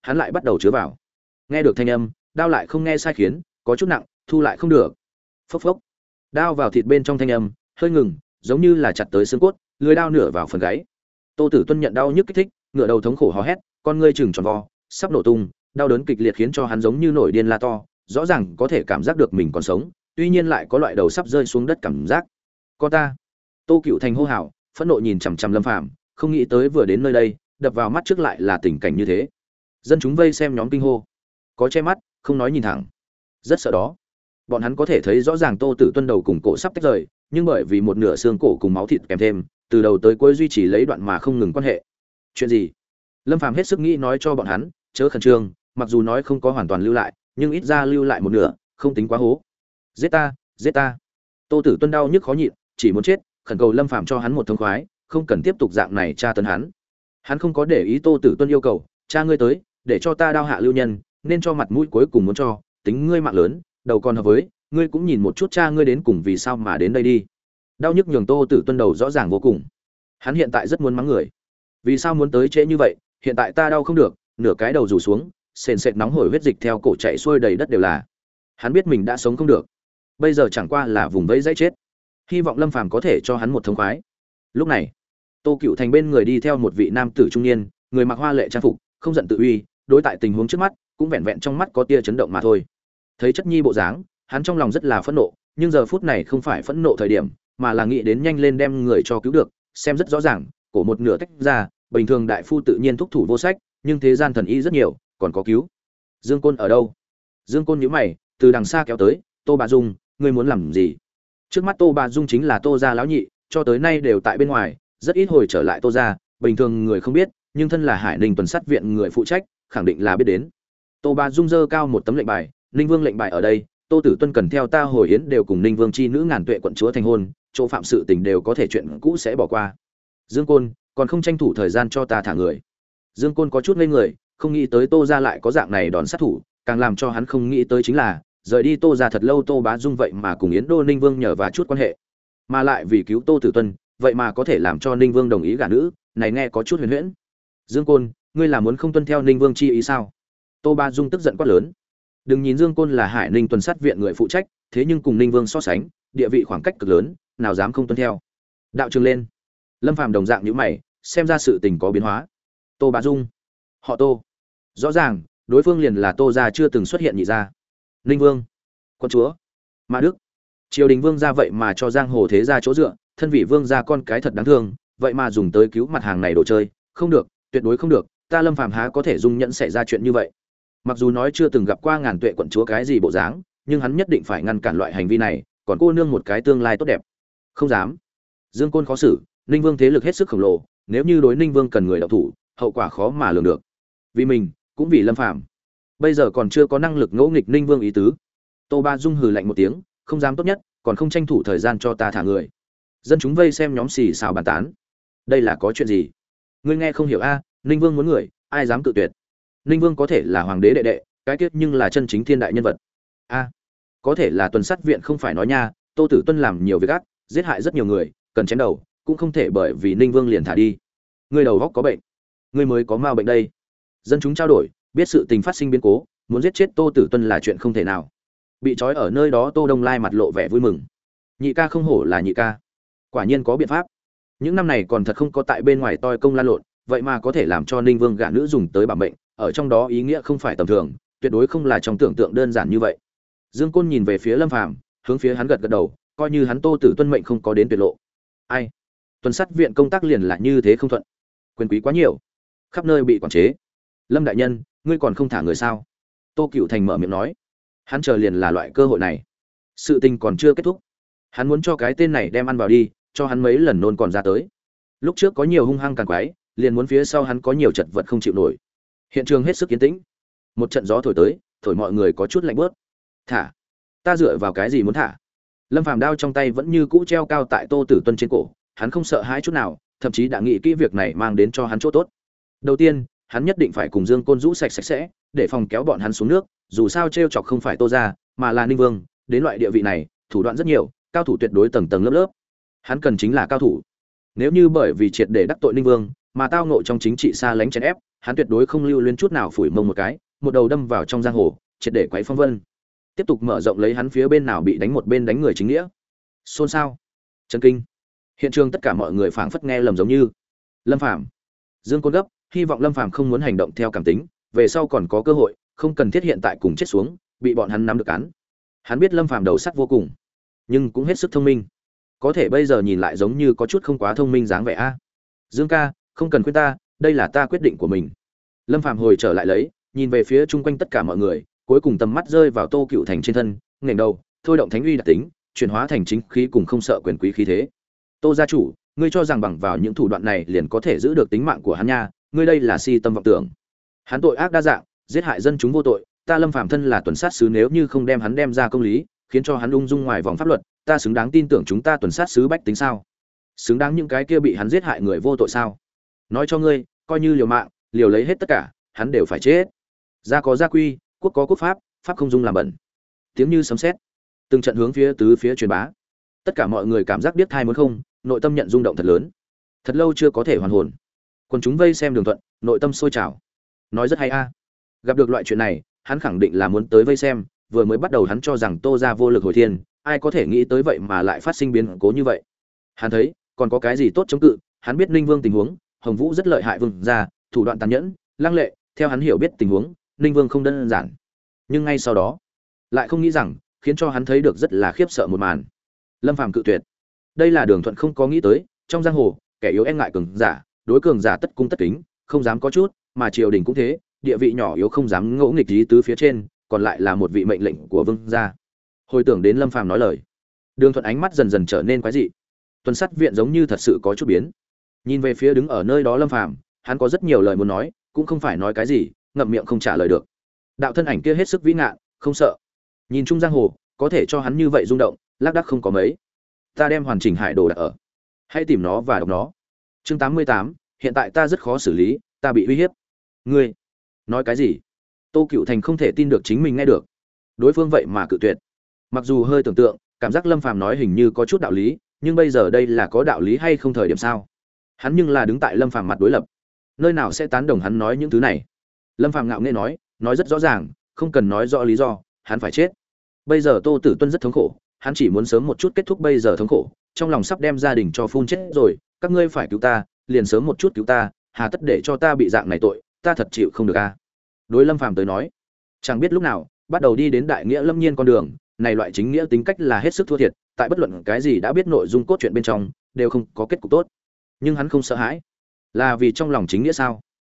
hắn lại bắt đầu chứa vào. Nghe được thanh âm, đao lại không nghe sai khiến, có chút nặng, thu lại không được. Phốc phốc. Đao vào thịt bên trong thanh âm, hơi ngừng, giống như là chặt tới xương cốt, lưỡi đao nửa vào phần gáy. Tô Tử Tuân nhận đau nhức kích thích, ngửa đầu thống khổ hò hét, con ngươi trừng tròn vo, sắp nổ tung, đau đớn kịch liệt khiến cho hắn giống như nổi điên la to, rõ ràng có thể cảm giác được mình còn sống, tuy nhiên lại có loại đầu sắp rơi xuống đất cảm giác. Con ta. Tô Cựu Thành hô hào, phẫn nộ nhìn chằm chằm Lâm Phàm, không nghĩ tới vừa đến nơi đây, đập vào mắt trước lại là tình cảnh như thế. Dân chúng vây xem nhóm kinh hô, có che mắt, không nói nhìn thẳng. Rất sợ đó. Bọn hắn có thể thấy rõ ràng Tô Tử Tuân đầu cùng cổ sắp tách rời, nhưng bởi vì một nửa xương cổ cùng máu thịt kèm thêm, từ đầu tới cuối duy trì lấy đoạn mà không ngừng quan hệ. Chuyện gì? Lâm Phàm hết sức nghĩ nói cho bọn hắn, chớ khẩn trương, mặc dù nói không có hoàn toàn lưu lại, nhưng ít ra lưu lại một nửa, không tính quá hố. Giết ta, giết ta. Tô Tử Tuân đau nhức khó nhịn, chỉ muốn chết, khẩn cầu Lâm Phàm cho hắn một thông khoái, không cần tiếp tục dạng này tra tấn hắn. Hắn không có để ý Tô Tử Tuân yêu cầu, cha ngươi tới, để cho ta đao hạ lưu nhân, nên cho mặt mũi cuối cùng muốn cho, tính ngươi mạng lớn, đầu còn hợp với, ngươi cũng nhìn một chút cha ngươi đến cùng vì sao mà đến đây đi. Đau nhức nhường Tô Tử Tuân đầu rõ ràng vô cùng. Hắn hiện tại rất muốn mắng người. Vì sao muốn tới trễ như vậy, hiện tại ta đau không được, nửa cái đầu rủ xuống, sền sệt nóng hổi huyết dịch theo cổ chảy xuôi đầy đất đều là. Hắn biết mình đã sống không được. Bây giờ chẳng qua là vùng vẫy dãy chết. Hy vọng Lâm Phàm có thể cho hắn một thông khoái. Lúc này, Tô Cựu Thành bên người đi theo một vị nam tử trung niên, người mặc hoa lệ trang phục, không giận tự uy, đối tại tình huống trước mắt, cũng vẹn vẹn trong mắt có tia chấn động mà thôi. Thấy Chất Nhi bộ dáng, hắn trong lòng rất là phẫn nộ, nhưng giờ phút này không phải phẫn nộ thời điểm, mà là nghĩ đến nhanh lên đem người cho cứu được, xem rất rõ ràng, cổ một nửa tách ra, bình thường đại phu tự nhiên thúc thủ vô sách, nhưng thế gian thần y rất nhiều, còn có cứu. Dương Côn ở đâu? Dương Côn nhíu mày, từ đằng xa kéo tới, Tô Bà Dung, ngươi muốn làm gì? Trước mắt Tô Bà Dung chính là Tô gia lão nhị, cho tới nay đều tại bên ngoài, rất ít hồi trở lại Tô gia, bình thường người không biết, nhưng thân là Hải Ninh tuần sát viện người phụ trách, khẳng định là biết đến. Tô Bà Dung giơ cao một tấm lệnh bài, Ninh Vương lệnh bài ở đây, Tô Tử Tuân cần theo ta hồi yến đều cùng Ninh Vương chi nữ ngàn tuệ quận chúa thành hôn, chỗ phạm sự tình đều có thể chuyện cũ sẽ bỏ qua. Dương Côn, còn không tranh thủ thời gian cho ta thả người. Dương Côn có chút ngây người, không nghĩ tới Tô gia lại có dạng này đòn sát thủ, càng làm cho hắn không nghĩ tới chính là, rời đi Tô gia thật lâu Tô Bá Dung vậy mà cùng Yến Đô Ninh Vương nhờ và chút quan hệ, mà lại vì cứu Tô Tử Tuân, vậy mà có thể làm cho Ninh Vương đồng ý gả nữ, này nghe có chút huyền huyễn. Dương Côn, ngươi là muốn không tuân theo Ninh Vương chi ý sao? Tô Bá Dung tức giận quát lớn. Đừng nhìn Dương Côn là Hải Ninh tuần sát viện người phụ trách, thế nhưng cùng Ninh Vương so sánh, địa vị khoảng cách cực lớn, nào dám không tuân theo. Đạo trường lên. Lâm Phàm đồng dạng nhíu mày, xem ra sự tình có biến hóa. Tô Bá Dung, họ Tô. Rõ ràng, đối phương liền là Tô gia chưa từng xuất hiện nhị gia. Ninh Vương, con chúa, Mã Đức, triều đình vương gia vậy mà cho giang hồ thế gia chỗ dựa, thân vị vương gia con cái thật đáng thương, vậy mà dùng tới cứu mặt hàng này đồ chơi, không được, tuyệt đối không được, ta Lâm Phàm há có thể dung nhẫn xảy ra chuyện như vậy. Mặc dù nói chưa từng gặp qua ngàn tuệ quận chúa cái gì bộ dáng, nhưng hắn nhất định phải ngăn cản loại hành vi này, còn cô nương một cái tương lai tốt đẹp. Không dám. Dương Côn khó xử, Ninh Vương thế lực hết sức khổng lồ, nếu như đối Ninh Vương cần người đạo thủ, hậu quả khó mà lường được. Vì mình, cũng vì Lâm Phàm. Bây giờ còn chưa có năng lực ngỗ nghịch Ninh Vương ý tứ. Tô Ba Dung hừ lạnh một tiếng, không dám tốt nhất, còn không tranh thủ thời gian cho ta thả người. Dân chúng vây xem nhóm xì xào bàn tán. Đây là có chuyện gì? Ngươi nghe không hiểu a, Ninh Vương muốn người, ai dám cự tuyệt? Ninh Vương có thể là hoàng đế đệ đệ, cái kết nhưng là chân chính thiên đại nhân vật. A, có thể là tuần sát viện không phải nói nha, Tô Tử Tuân làm nhiều việc ác, giết hại rất nhiều người, cần chém đầu, cũng không thể bởi vì Ninh Vương liền thả đi. Ngươi đầu óc có bệnh, ngươi mới có ma bệnh đây. Dân chúng trao đổi, biết sự tình phát sinh biến cố, muốn giết chết Tô Tử Tuân là chuyện không thể nào. Bị trói ở nơi đó Tô Đông Lai mặt lộ vẻ vui mừng. Nhị ca không hổ là nhị ca, quả nhiên có biện pháp. Những năm này còn thật không có tại bên ngoài toi công lan lộn, vậy mà có thể làm cho Ninh Vương gả nữ dùng tới bảo mệnh, ở trong đó ý nghĩa không phải tầm thường, tuyệt đối không là trong tưởng tượng đơn giản như vậy. Dương Côn nhìn về phía Lâm Phàm, hướng phía hắn gật gật đầu, coi như hắn Tô Tử Tuân mệnh không có đến tuyệt lộ. Ai? Tuần sát viện công tác liền là như thế không thuận, quyền quý quá nhiều, khắp nơi bị quản chế. Lâm đại nhân, ngươi còn không thả người sao? Tô Cựu Thành mở miệng nói. Hắn chờ liền là loại cơ hội này. Sự tình còn chưa kết thúc, hắn muốn cho cái tên này đem ăn vào đi, cho hắn mấy lần nôn còn ra tới. Lúc trước có nhiều hung hăng càng quái, liền muốn phía sau hắn có nhiều chật vật không chịu nổi. Hiện trường hết sức yên tĩnh. Một trận gió thổi tới, thổi mọi người có chút lạnh bớt. Thả? Ta dựa vào cái gì muốn thả? Lâm Phàm đao trong tay vẫn như cũ treo cao tại Tô Tử Tuân trên cổ, hắn không sợ hãi chút nào, thậm chí đã nghĩ kỹ việc này mang đến cho hắn chỗ tốt. Đầu tiên, hắn nhất định phải cùng Dương Côn rũ sạch sạch sẽ, để phòng kéo bọn hắn xuống nước, dù sao trêu chọc không phải Tô gia, mà là Ninh Vương, đến loại địa vị này, thủ đoạn rất nhiều, cao thủ tuyệt đối tầng tầng lớp lớp. Hắn cần chính là cao thủ. Nếu như bởi vì triệt để đắc tội Ninh Vương, mà tao ngộ trong chính trị xa lánh chèn ép, hắn tuyệt đối không lưu luyến chút nào phủi mông một cái, một đầu đâm vào trong giang hồ, triệt để quấy phong vân. Tiếp tục mở rộng lấy hắn phía bên nào bị đánh một bên đánh người chính nghĩa. Xôn xao, chấn kinh. Hiện trường tất cả mọi người phảng phất nghe lầm giống như. Lâm Phàm, Dương Côn gấp, hy vọng Lâm Phàm không muốn hành động theo cảm tính, về sau còn có cơ hội, không cần thiết hiện tại cùng chết xuống, bị bọn hắn nắm được cắn. Hắn biết Lâm Phàm đầu sắt vô cùng, nhưng cũng hết sức thông minh. Có thể bây giờ nhìn lại giống như có chút không quá thông minh dáng vẻ a. Dương ca, không cần khuyên ta, đây là ta quyết định của mình. Lâm Phàm hồi trở lại lấy, nhìn về phía chung quanh tất cả mọi người, cuối cùng tầm mắt rơi vào Tô Cựu Thành trên thân, ngẩng đầu, thôi động thánh uy đặc tính, chuyển hóa thành chính khí cùng không sợ quyền quý khí thế. Tô gia chủ, ngươi cho rằng bằng vào những thủ đoạn này liền có thể giữ được tính mạng của hắn nha, ngươi đây là si tâm vọng tưởng. Hắn tội ác đa dạng, giết hại dân chúng vô tội, ta Lâm Phàm thân là tuần sát sứ, nếu như không đem hắn đem ra công lý, khiến cho hắn ung dung ngoài vòng pháp luật, ta xứng đáng tin tưởng chúng ta tuần sát sứ bách tính sao? Xứng đáng những cái kia bị hắn giết hại người vô tội sao? Nói cho ngươi, coi như liều mạng, liều lấy hết tất cả, hắn đều phải chết. Gia có gia quy, quốc có quốc pháp, pháp không dung làm bẩn. Tiếng như sấm sét, từng trận hướng phía tứ phía truyền bá. Tất cả mọi người cảm giác biết thai muốn không, nội tâm nhận rung động thật lớn. Thật lâu chưa có thể hoàn hồn. Còn chúng vây xem Đường Thuận, nội tâm sôi trào. Nói rất hay a. Gặp được loại chuyện này, hắn khẳng định là muốn tới vây xem, vừa mới bắt đầu hắn cho rằng Tô gia vô lực hồi thiên, ai có thể nghĩ tới vậy mà lại phát sinh biến cố như vậy. Hắn thấy, còn có cái gì tốt chống cự, hắn biết Ninh Vương tình huống, Hồng Vũ rất lợi hại vương gia, thủ đoạn tàn nhẫn, lăng lệ, theo hắn hiểu biết tình huống, Ninh Vương không đơn giản. Nhưng ngay sau đó, lại không nghĩ rằng, khiến cho hắn thấy được rất là khiếp sợ một màn. Lâm Phàm cự tuyệt. Đây là Đường Thuận không có nghĩ tới, trong giang hồ, kẻ yếu e ngại cường giả, đối cường giả tất cung tất kính, không dám có chút, mà triều đình cũng thế, địa vị nhỏ yếu không dám ngỗ nghịch ý tứ phía trên, còn lại là một vị mệnh lệnh của vương gia. Hồi tưởng đến Lâm Phàm nói lời, Đường Thuận ánh mắt dần dần trở nên quái dị. Tuần sát viện giống như thật sự có chút biến. Nhìn về phía đứng ở nơi đó Lâm Phàm, hắn có rất nhiều lời muốn nói, cũng không phải nói cái gì, ngậm miệng không trả lời được. Đạo thân ảnh kia hết sức vĩ ngạn, không sợ. Nhìn chung giang hồ, có thể cho hắn như vậy rung động, lác đác không có mấy. Ta đem hoàn chỉnh hải đồ đặt ở. Hãy tìm nó và đọc nó. Chương 88, hiện tại ta rất khó xử lý, ta bị uy hiếp. Ngươi nói cái gì? Tô Cựu Thành không thể tin được chính mình nghe được. Đối phương vậy mà cự tuyệt. Mặc dù hơi tưởng tượng, cảm giác Lâm Phàm nói hình như có chút đạo lý, nhưng bây giờ đây là có đạo lý hay không thời điểm sao? Hắn nhưng là đứng tại Lâm Phàm mặt đối lập, nơi nào sẽ tán đồng hắn nói những thứ này? Lâm Phàm ngạo nghễ nói rất rõ ràng, không cần nói rõ lý do, hắn phải chết. Bây giờ Tô Tử Tuân rất thống khổ, hắn chỉ muốn sớm một chút kết thúc bây giờ thống khổ, trong lòng sắp đem gia đình cho phun chết rồi, các ngươi phải cứu ta, liền sớm một chút cứu ta, hà tất để cho ta bị dạng này tội, ta thật chịu không được a. Đối Lâm Phàm tới nói, chẳng biết lúc nào bắt đầu đi đến đại nghĩa lâm nhiên con đường, này loại chính nghĩa tính cách là hết sức thua thiệt, tại bất luận cái gì đã biết nội dung cốt truyện bên trong, đều không có kết cục tốt. Nhưng hắn không sợ hãi, là vì trong lòng chính nghĩa sao?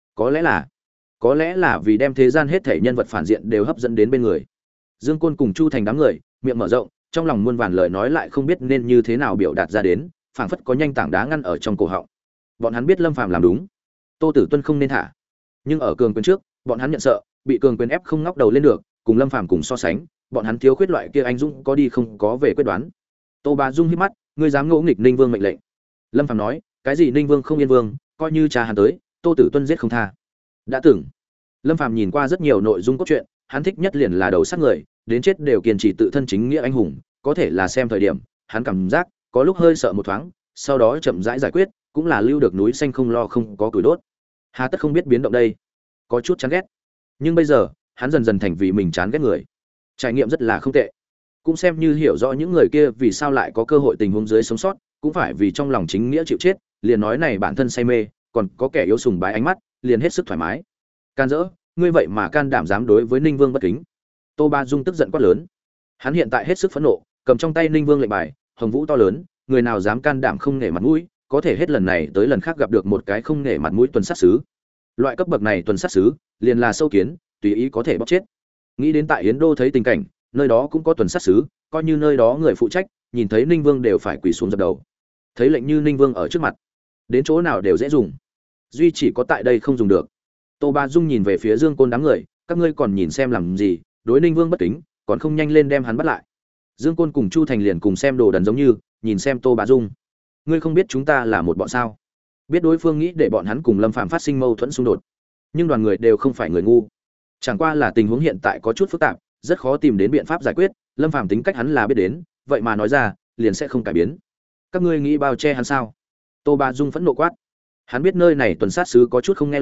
Có lẽ là vì đem thế gian hết thảy nhân vật phản diện đều hấp dẫn đến bên người. Dương Côn cùng Chu Thành đám người, miệng mở rộng, trong lòng muôn vàn lời nói lại không biết nên như thế nào biểu đạt ra đến, phảng phất có nhanh tảng đá ngăn ở trong cổ họng. Bọn hắn biết Lâm Phàm làm đúng, Tô Tử Tuân không nên thả. Nhưng ở cường quyền trước, bọn hắn nhận sợ, bị cường quyền ép không ngóc đầu lên được, cùng Lâm Phàm cùng so sánh, bọn hắn thiếu khuyết loại kia anh dũng có đi không có về quyết đoán. Tô Bá Dung hít mắt, ngươi dám ngỗ nghịch Ninh Vương mệnh lệnh? Lâm Phàm nói, cái gì Ninh Vương không yên vương, coi như cha hắn tới, Tô Tử Tuân giết không tha. Đã từng, Lâm Phàm nhìn qua rất nhiều nội dung cốt truyện, hắn thích nhất liền là đầu sát người, đến chết đều kiên trì tự thân chính nghĩa anh hùng, có thể là xem thời điểm, hắn cảm giác có lúc hơi sợ một thoáng, sau đó chậm rãi giải quyết, cũng là lưu được núi xanh không lo không có củi đốt. Hà tất không biết biến động đây, có chút chán ghét. Nhưng bây giờ, hắn dần dần thành vì mình chán ghét người. Trải nghiệm rất là không tệ. Cũng xem như hiểu rõ những người kia vì sao lại có cơ hội tình huống dưới sống sót, cũng phải vì trong lòng chính nghĩa chịu chết, liền nói này bản thân say mê, còn có kẻ yếu sùng bái ánh mắt, liền hết sức thoải mái. Can dỡ, ngươi vậy mà can đảm dám đối với Ninh Vương bất kính. Tô Ba Dung tức giận quát lớn. Hắn hiện tại hết sức phẫn nộ, cầm trong tay Ninh Vương lệnh bài, hồng vũ to lớn, người nào dám can đảm không nể mặt mũi, có thể hết lần này tới lần khác gặp được một cái không nể mặt mũi tuần sát sứ. Loại cấp bậc này tuần sát sứ, liền là sâu kiến, tùy ý có thể bóc chết. Nghĩ đến tại Yến Đô thấy tình cảnh, nơi đó cũng có tuần sát sứ, coi như nơi đó người phụ trách, nhìn thấy Ninh Vương đều phải quỳ xuống dập đầu. Thấy lệnh như Ninh Vương ở trước mặt, đến chỗ nào đều dễ dùng, duy chỉ có tại đây không dùng được. Tô Ba Dung nhìn về phía Dương Côn đám người, các ngươi còn nhìn xem làm gì, đối Ninh Vương bất kính, còn không nhanh lên đem hắn bắt lại. Dương Côn cùng Chu Thành liền cùng xem đồ đần giống như, nhìn xem Tô Ba Dung. Ngươi không biết chúng ta là một bọn sao? Biết đối phương nghĩ để bọn hắn cùng Lâm Phàm phát sinh mâu thuẫn xung đột, nhưng đoàn người đều không phải người ngu. Chẳng qua là tình huống hiện tại có chút phức tạp, rất khó tìm đến biện pháp giải quyết, Lâm Phàm tính cách hắn là biết đến, vậy mà nói ra, liền sẽ không cải biến. Các ngươi nghĩ bao che hắn sao? Tô Ba Dung phẫn nộ quát. Hắn biết nơi này tuần sát sứ có chút không nghe lời,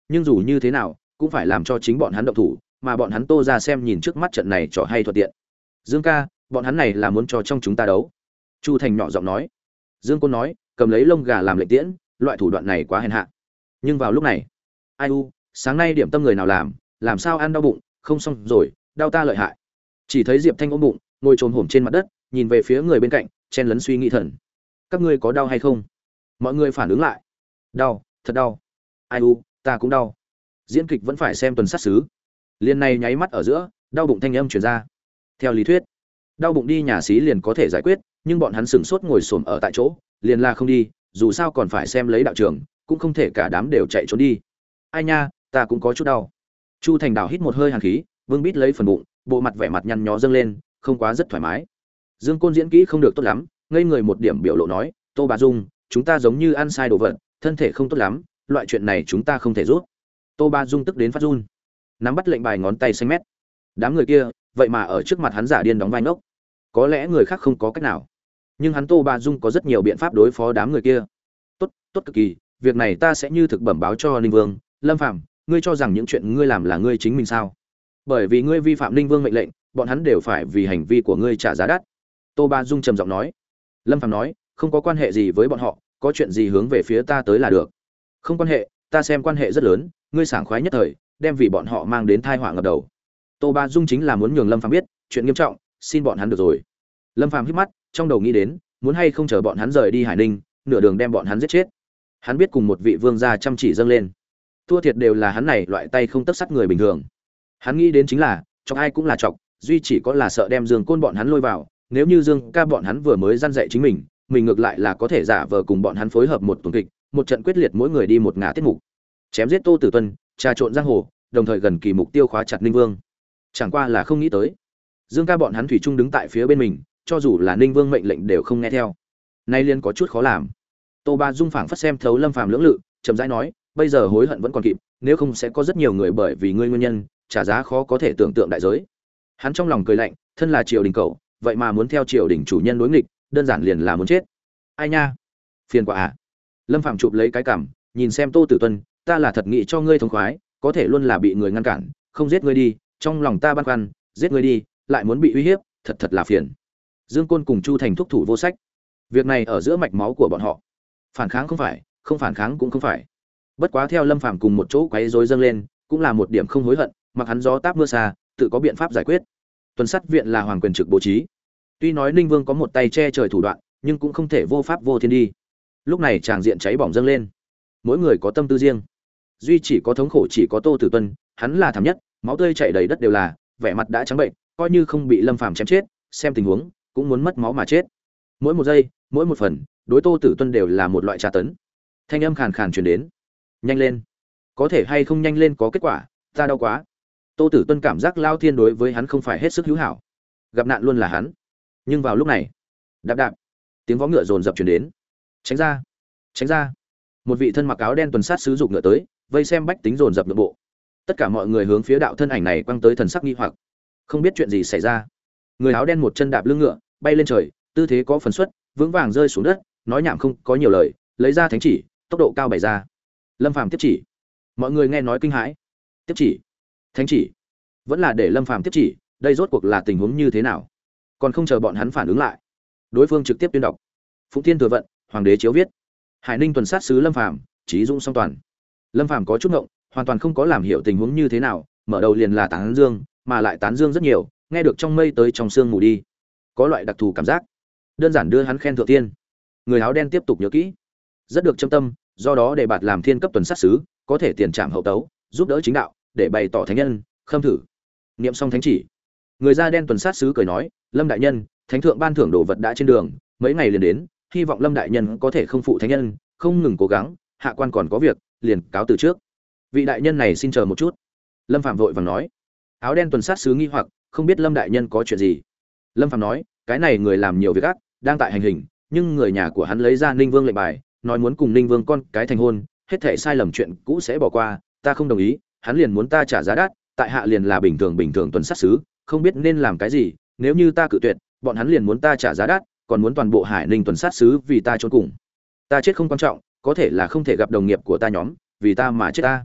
nhưng dù như thế nào cũng phải làm cho chính bọn hắn động thủ, mà bọn hắn Tô ra xem nhìn trước mắt trận này trò hay thuận tiện. Dương ca, bọn hắn này là muốn cho trong chúng ta đấu. Chu Thành nhỏ giọng nói. Dương Côn nói, cầm lấy lông gà làm lệnh tiễn, loại thủ đoạn này quá hèn hạ. Nhưng vào lúc này, ai u, sáng nay điểm tâm người nào làm sao ăn đau bụng, không xong rồi, đau ta lợi hại. Chỉ thấy Diệp Thanh ôm bụng, ngồi chồm hổm trên mặt đất, nhìn về phía người bên cạnh, chen lấn suy nghĩ thần. Các ngươi có đau hay không? Mọi người phản ứng lại. Đau, thật đau. Ai u, ta cũng đau. Diễn kịch vẫn phải xem tuần sát xứ. Liên này nháy mắt ở giữa, đau bụng thanh âm truyền ra. Theo lý thuyết, đau bụng đi nhà xí liền có thể giải quyết, nhưng bọn hắn sửng sốt ngồi xổm ở tại chỗ, liền là không đi, dù sao còn phải xem lấy đạo trường, cũng không thể cả đám đều chạy trốn đi. Ai nha, ta cũng có chút đau. Chu Thành Đào hít một hơi hàn khí, vương bít lấy phần bụng, bộ mặt vẻ mặt nhăn nhó dâng lên, không quá rất thoải mái. Dương Côn diễn kỹ không được tốt lắm, ngây người một điểm biểu lộ nói, Tô Bà Dung, chúng ta giống như ăn sai đồ vật, thân thể không tốt lắm, loại chuyện này chúng ta không thể giúp. Tô Bà Dung tức đến phát run, nắm bắt lệnh bài ngón tay xanh mét. Đám người kia, vậy mà ở trước mặt hắn giả điên đóng vai ngốc. Có lẽ người khác không có cách nào, nhưng hắn Tô Bà Dung có rất nhiều biện pháp đối phó đám người kia. Tốt cực kỳ, việc này ta sẽ như thực bẩm báo cho Ninh Vương. Lâm Phàm, ngươi cho rằng những chuyện ngươi làm là ngươi chính mình sao? Bởi vì ngươi vi phạm Ninh Vương mệnh lệnh, bọn hắn đều phải vì hành vi của ngươi trả giá đắt. Tô Bà Dung trầm giọng nói. Lâm Phàm nói, không có quan hệ gì với bọn họ, có chuyện gì hướng về phía ta tới là được. Không quan hệ, ta xem quan hệ rất lớn, ngươi sảng khoái nhất thời, đem vì bọn họ mang đến tai họa ngập đầu. Tô Bà Dung chính là muốn nhường Lâm Phàm biết, chuyện nghiêm trọng, xin bọn hắn được rồi. Lâm Phàm hít mắt, trong đầu nghĩ đến, muốn hay không chờ bọn hắn rời đi Hải Ninh, nửa đường đem bọn hắn giết chết. Hắn biết cùng một vị vương gia chăm chỉ dâng lên, thua thiệt đều là hắn này loại tay không tấc sắt người bình thường. Hắn nghĩ đến chính là, chọc ai cũng là chọc, duy chỉ có là sợ đem Dương Côn bọn hắn lôi vào, nếu như Dương ca bọn hắn vừa mới răn dạy chính mình ngược lại là có thể giả vờ cùng bọn hắn phối hợp một tuần kịch, một trận quyết liệt mỗi người đi một ngả tiết mục. Chém giết Tô Tử Tuân, trà trộn giang hồ, đồng thời gần kỳ mục tiêu khóa chặt Ninh Vương. Chẳng qua là không nghĩ tới, Dương ca bọn hắn thủy chung đứng tại phía bên mình, cho dù là Ninh Vương mệnh lệnh đều không nghe theo. Nay liên có chút khó làm. Tô Ba Dung phảng phất xem thấu Lâm Phàm lưỡng lự, chậm rãi nói, bây giờ hối hận vẫn còn kịp, nếu không sẽ có rất nhiều người bởi vì ngươi nguyên nhân trả giá khó có thể tưởng tượng đại giới. Hắn trong lòng cười lạnh, thân là triều đình cậu, vậy mà muốn theo triều đình chủ nhân đối nghịch, đơn giản liền là muốn chết. Ai nha, phiền quá à. Lâm Phàm chụp lấy cái cằm, nhìn xem Tô Tử Tuân, ta là thật nghĩ cho ngươi thống khoái, có thể luôn là bị người ngăn cản, không giết ngươi đi, trong lòng ta băn khoăn, giết ngươi đi, lại muốn bị uy hiếp, thật thật là phiền. Dương Côn cùng Chu Thành thúc thủ vô sách. Việc này ở giữa mạch máu của bọn họ, phản kháng không phải, không phản kháng cũng không phải. Bất quá theo Lâm Phàm cùng một chỗ quấy rối dâng lên, cũng là một điểm không hối hận, mặc hắn gió táp mưa xa, tự có biện pháp giải quyết. Tuần sát viện là hoàng quyền trực bố trí. Tuy nói Ninh Vương có một tay che trời thủ đoạn, nhưng cũng không thể vô pháp vô thiên đi. Lúc này tràng diện cháy bỏng dâng lên, mỗi người có tâm tư riêng. Duy chỉ có thống khổ chỉ có Tô Tử Tuân, hắn là thảm nhất, máu tươi chảy đầy đất đều là, vẻ mặt đã trắng bệnh, coi như không bị Lâm Phàm chém chết, xem tình huống cũng muốn mất máu mà chết. Mỗi một giây, mỗi một phần, đối Tô Tử Tuân đều là một loại tra tấn. Thanh âm khàn khàn truyền đến, nhanh lên, có thể hay không nhanh lên có kết quả, ta đau quá. Tô Tử Tuân cảm giác Lao Thiên đối với hắn không phải hết sức hữu hảo, gặp nạn luôn là hắn. Nhưng vào lúc này, đạp đạp, tiếng vó ngựa dồn dập truyền đến. Tránh ra, tránh ra. Một vị thân mặc áo đen tuần sát sứ dục ngựa tới, vây xem bách tính dồn dập nội bộ. Tất cả mọi người hướng phía đạo thân ảnh này quăng tới thần sắc nghi hoặc, không biết chuyện gì xảy ra. Người áo đen một chân đạp lưng ngựa, bay lên trời, tư thế có phấn suất, vững vàng rơi xuống đất, nói nhảm không có nhiều lời, lấy ra thánh chỉ, tốc độ cao bày ra. Lâm Phàm tiếp chỉ. Mọi người nghe nói kinh hãi. Tiếp chỉ? Thánh chỉ? Vẫn là để Lâm Phàm tiếp chỉ, đây rốt cuộc là tình huống như thế nào? Còn không chờ bọn hắn phản ứng lại, đối phương trực tiếp tuyên đọc. Phụng Thiên Thừa Vận, Hoàng đế chiếu viết. Hải Ninh tuần sát sứ Lâm Phàm, trí dũng song toàn. Lâm Phàm có chút ngộng, hoàn toàn không có làm hiểu tình huống như thế nào, mở đầu liền là tán dương, mà lại tán dương rất nhiều, nghe được trong mây tới trong sương ngủ đi. Có loại đặc thù cảm giác, đơn giản đưa hắn khen thượng tiên. Người áo đen tiếp tục nhớ kỹ, rất được châm tâm, do đó đề bạt làm thiên cấp tuần sát sứ, có thể tiền trảm hậu tấu, giúp đỡ chính đạo, để bày tỏ thánh nhân, khâm thử. Niệm xong thánh chỉ, người da đen tuần sát sứ cười nói, Lâm đại nhân, thánh thượng ban thưởng đồ vật đã trên đường, mấy ngày liền đến, hy vọng Lâm đại nhân có thể không phụ thánh nhân, không ngừng cố gắng, hạ quan còn có việc, liền cáo từ trước. Vị đại nhân này xin chờ một chút. Lâm Phạm vội vàng nói. Áo đen tuần sát sứ nghi hoặc, không biết Lâm đại nhân có chuyện gì. Lâm Phạm nói, cái này người làm nhiều việc ác, đang tại hành hình, nhưng người nhà của hắn lấy ra Ninh Vương lệnh bài, nói muốn cùng Ninh Vương con cái thành hôn, hết thảy sai lầm chuyện cũ sẽ bỏ qua, ta không đồng ý, hắn liền muốn ta trả giá đắt, tại hạ liền là bình thường tuần sát sứ, không biết nên làm cái gì, nếu như ta cự tuyệt, bọn hắn liền muốn ta trả giá đắt, còn muốn toàn bộ Hải Ninh tuần sát sứ vì ta trốn cùng. Ta chết không quan trọng, có thể là không thể gặp đồng nghiệp của ta nhóm, vì ta mà chết ta.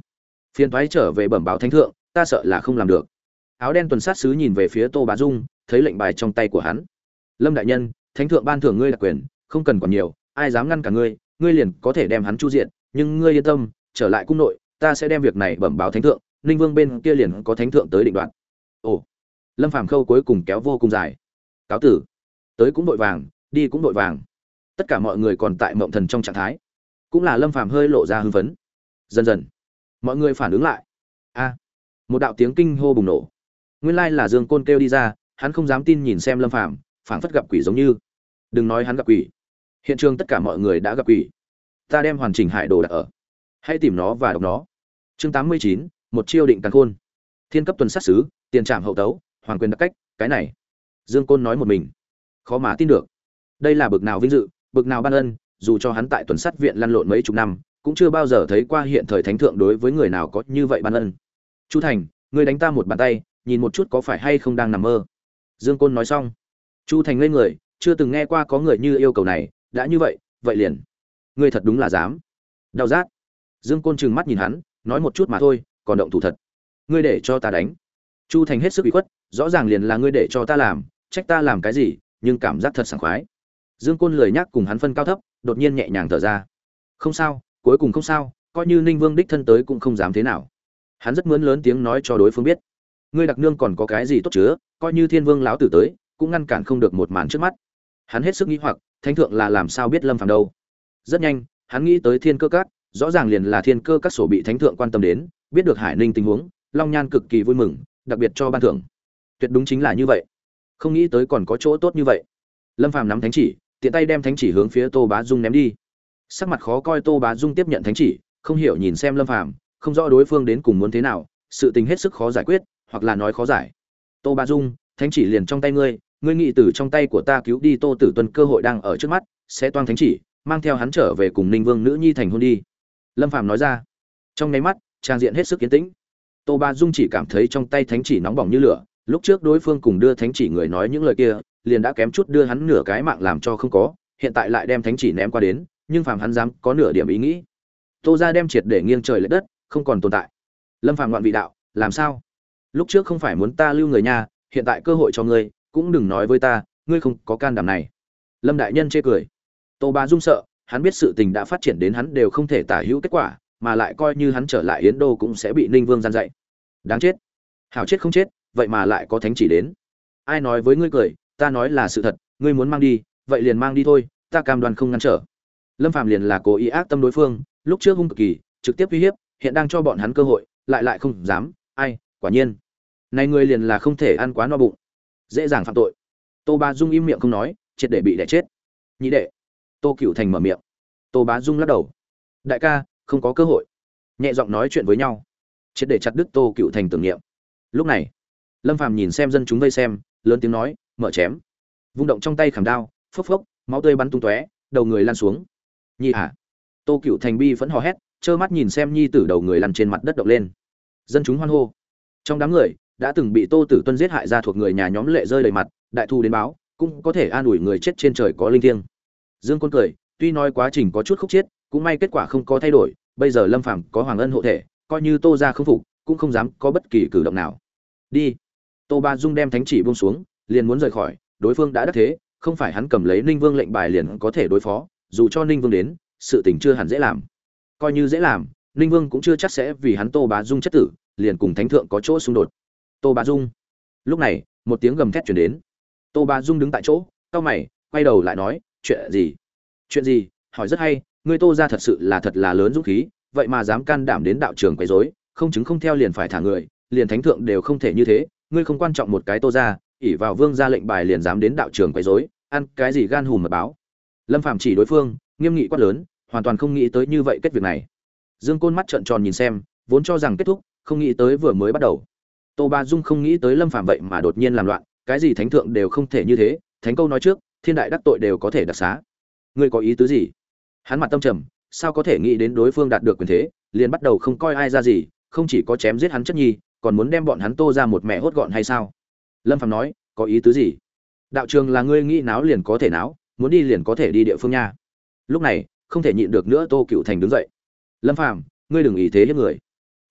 Phiền thoái trở về bẩm báo thánh thượng, ta sợ là không làm được. Áo đen tuần sát sứ nhìn về phía Tô Bá Dung, thấy lệnh bài trong tay của hắn. Lâm đại nhân, thánh thượng ban thưởng ngươi đặc quyền, không cần còn nhiều, ai dám ngăn cả ngươi, ngươi liền có thể đem hắn chu diện, nhưng ngươi yên tâm, trở lại cung nội, ta sẽ đem việc này bẩm báo thánh thượng, Ninh Vương bên kia liền có thánh thượng tới định đoạt. Ồ. Lâm Phàm khâu cuối cùng kéo vô cùng dài. Cáo tử. Tới cũng đội vàng, đi cũng đội vàng. Tất cả mọi người còn tại mộng thần trong trạng thái. Cũng là Lâm Phàm hơi lộ ra hưng phấn. Dần dần, mọi người phản ứng lại. A. Một đạo tiếng kinh hô bùng nổ. Nguyên lai là Dương Côn kêu đi ra, hắn không dám tin nhìn xem Lâm Phàm, phảng phất gặp quỷ giống như. Đừng nói hắn gặp quỷ, hiện trường tất cả mọi người đã gặp quỷ. Ta đem hoàn chỉnh hải đồ đặt ở, hãy tìm nó và đọc nó. Chương 89, một chiêu định càn khôn. Thiên cấp tuần sát sứ, tiền trảm hậu tấu, hoàng quyền đặc cách, cái này. Dương Côn nói một mình, khó mà tin được. Đây là bực nào vinh dự, bực nào ban ân, dù cho hắn tại tuần sát viện lăn lộn mấy chục năm, cũng chưa bao giờ thấy qua hiện thời thánh thượng đối với người nào có như vậy ban ân. Chu Thành, ngươi đánh ta một bàn tay, nhìn một chút có phải hay không đang nằm mơ. Dương Côn nói xong, Chu Thành lên người, chưa từng nghe qua có người như yêu cầu này, đã như vậy, vậy liền. Ngươi thật đúng là dám. Đau rát. Dương Côn trừng mắt nhìn hắn, nói một chút mà thôi, còn động thủ thật. Ngươi để cho ta đánh. Chu Thành hết sức bị khuất, rõ ràng liền là ngươi để cho ta làm, trách ta làm cái gì, nhưng cảm giác thật sảng khoái. Dương Côn lười nhắc cùng hắn phân cao thấp, đột nhiên nhẹ nhàng thở ra. Không sao, cuối cùng không sao, coi như Ninh Vương đích thân tới cũng không dám thế nào. Hắn rất muốn lớn tiếng nói cho đối phương biết, ngươi đặc nương còn có cái gì tốt chứa, coi như Thiên Vương lão tử tới, cũng ngăn cản không được một màn trước mắt. Hắn hết sức nghĩ hoặc, thánh thượng là làm sao biết Lâm Phàm đâu. Rất nhanh, hắn nghĩ tới Thiên Cơ Các, rõ ràng liền là Thiên Cơ Các sổ bị thánh thượng quan tâm đến, biết được Hải Ninh tình huống, Long Nhan cực kỳ vui mừng, đặc biệt cho ban thưởng. Tuyệt đúng chính là như vậy. Không nghĩ tới còn có chỗ tốt như vậy. Lâm Phàm nắm thánh chỉ, tiện tay đem thánh chỉ hướng phía Tô Bá Dung ném đi. Sắc mặt khó coi Tô Bá Dung tiếp nhận thánh chỉ, không hiểu nhìn xem Lâm Phàm, không rõ đối phương đến cùng muốn thế nào, sự tình hết sức khó giải quyết, hoặc là nói khó giải. Tô Bá Dung, thánh chỉ liền trong tay ngươi, ngươi nghĩ từ trong tay của ta cứu đi Tô Tử Tuân, cơ hội đang ở trước mắt, sẽ toang thánh chỉ, mang theo hắn trở về cùng Ninh Vương nữ nhi thành hôn đi. Lâm Phàm nói ra. Trong nháy mắt, trang diện hết sức yên tĩnh. Tô Bá Dung chỉ cảm thấy trong tay thánh chỉ nóng bỏng như lửa, lúc trước đối phương cùng đưa thánh chỉ người nói những lời kia, liền đã kém chút đưa hắn nửa cái mạng làm cho không có, hiện tại lại đem thánh chỉ ném qua đến, nhưng phàm hắn dám có nửa điểm ý nghĩ. Tô gia đem triệt để nghiêng trời lệch đất, không còn tồn tại. Lâm Phàm ngoạn vị đạo, làm sao? Lúc trước không phải muốn ta lưu người nha, hiện tại cơ hội cho ngươi, cũng đừng nói với ta, ngươi không có can đảm này. Lâm đại nhân chê cười. Tô Bá Dung sợ, hắn biết sự tình đã phát triển đến hắn đều không thể tả hữu kết quả, mà lại coi như hắn trở lại Yến Đô cũng sẽ bị Ninh Vương gian dạy. Đáng chết. Hảo chết không chết, vậy mà lại có thánh chỉ đến. Ai nói với ngươi cười, ta nói là sự thật, ngươi muốn mang đi, vậy liền mang đi thôi, ta cam đoan không ngăn trở. Lâm Phàm liền là cố ý ác tâm đối phương, lúc trước hung cực kỳ, trực tiếp uy hiếp, hiện đang cho bọn hắn cơ hội, lại không dám, ai, quả nhiên. Này ngươi liền là không thể ăn quá no bụng, dễ dàng phạm tội. Tô Bá Dung im miệng không nói, triệt để bị đẻ chết. Nhị đệ. Tô Cửu Thành mở miệng. Tô Bá Dung lắc đầu. Đại ca, không có cơ hội. Nhẹ giọng nói chuyện với nhau, triệt để chặt đứt Tô Cửu Thành tưởng niệm. Lúc này, Lâm Phàm nhìn xem dân chúng vây xem, lớn tiếng nói, mở chém. Vung động trong tay khảm đao, phốc phốc, máu tươi bắn tung tóe, đầu người lăn xuống. Nhi hả? Tô Cửu Thành bi phẫn hò hét, trơ mắt nhìn xem nhi tử đầu người lăn trên mặt đất động lên. Dân chúng hoan hô. Trong đám người, đã từng bị Tô Tử Tuân giết hại ra thuộc người nhà nhóm lệ rơi đầy mặt, đại thu đến báo, cũng có thể an ủi người chết trên trời có linh thiêng. Dương Côn cười, tuy nói quá trình có chút khúc chiết, cũng may kết quả không có thay đổi, bây giờ Lâm Phàm có Hoàng Ân hộ thể, coi như Tô gia không phục, cũng không dám có bất kỳ cử động nào. Đi. Tô Bá Dung đem thánh chỉ buông xuống, liền muốn rời khỏi, đối phương đã đắc thế, không phải hắn cầm lấy Ninh Vương lệnh bài liền có thể đối phó, dù cho Ninh Vương đến, sự tình chưa hẳn dễ làm. Coi như dễ làm, Ninh Vương cũng chưa chắc sẽ vì hắn Tô Bá Dung chất tử, liền cùng thánh thượng có chỗ xung đột. Tô Bá Dung. Lúc này, một tiếng gầm thét truyền đến. Tô Bá Dung đứng tại chỗ, cau mày, quay đầu lại nói, "Chuyện gì? Chuyện gì?" Hỏi rất hay, ngươi Tô gia thật là lớn dũng khí, vậy mà dám can đảm đến đạo trường quấy rối, không chứng không theo liền phải thả người, liền thánh thượng đều không thể như thế, ngươi không quan trọng một cái Tô gia, ỷ vào vương gia lệnh bài liền dám đến đạo trường quấy rối, ăn cái gì gan hùm mật báo. Lâm Phàm chỉ đối phương, nghiêm nghị quát lớn, hoàn toàn không nghĩ tới như vậy kết việc này. Dương Côn mắt trợn tròn nhìn xem, vốn cho rằng kết thúc, không nghĩ tới vừa mới bắt đầu. Tô Bá Dung không nghĩ tới Lâm Phàm vậy mà đột nhiên làm loạn, cái gì thánh thượng đều không thể như thế, thánh câu nói trước, thiên đại đắc tội đều có thể đặc xá. Ngươi có ý tứ gì? Hắn mặt tâm trầm, sao có thể nghĩ đến đối phương đạt được quyền thế, liền bắt đầu không coi ai ra gì, không chỉ có chém giết hắn chất nhi, còn muốn đem bọn hắn Tô ra một mẹ hốt gọn hay sao? Lâm Phàm nói, có ý tứ gì? Đạo trường là ngươi nghĩ náo liền có thể náo, muốn đi liền có thể đi địa phương nha. Lúc này, không thể nhịn được nữa, Tô Cửu Thành đứng dậy. Lâm Phàm, ngươi đừng ý thế hiếp người.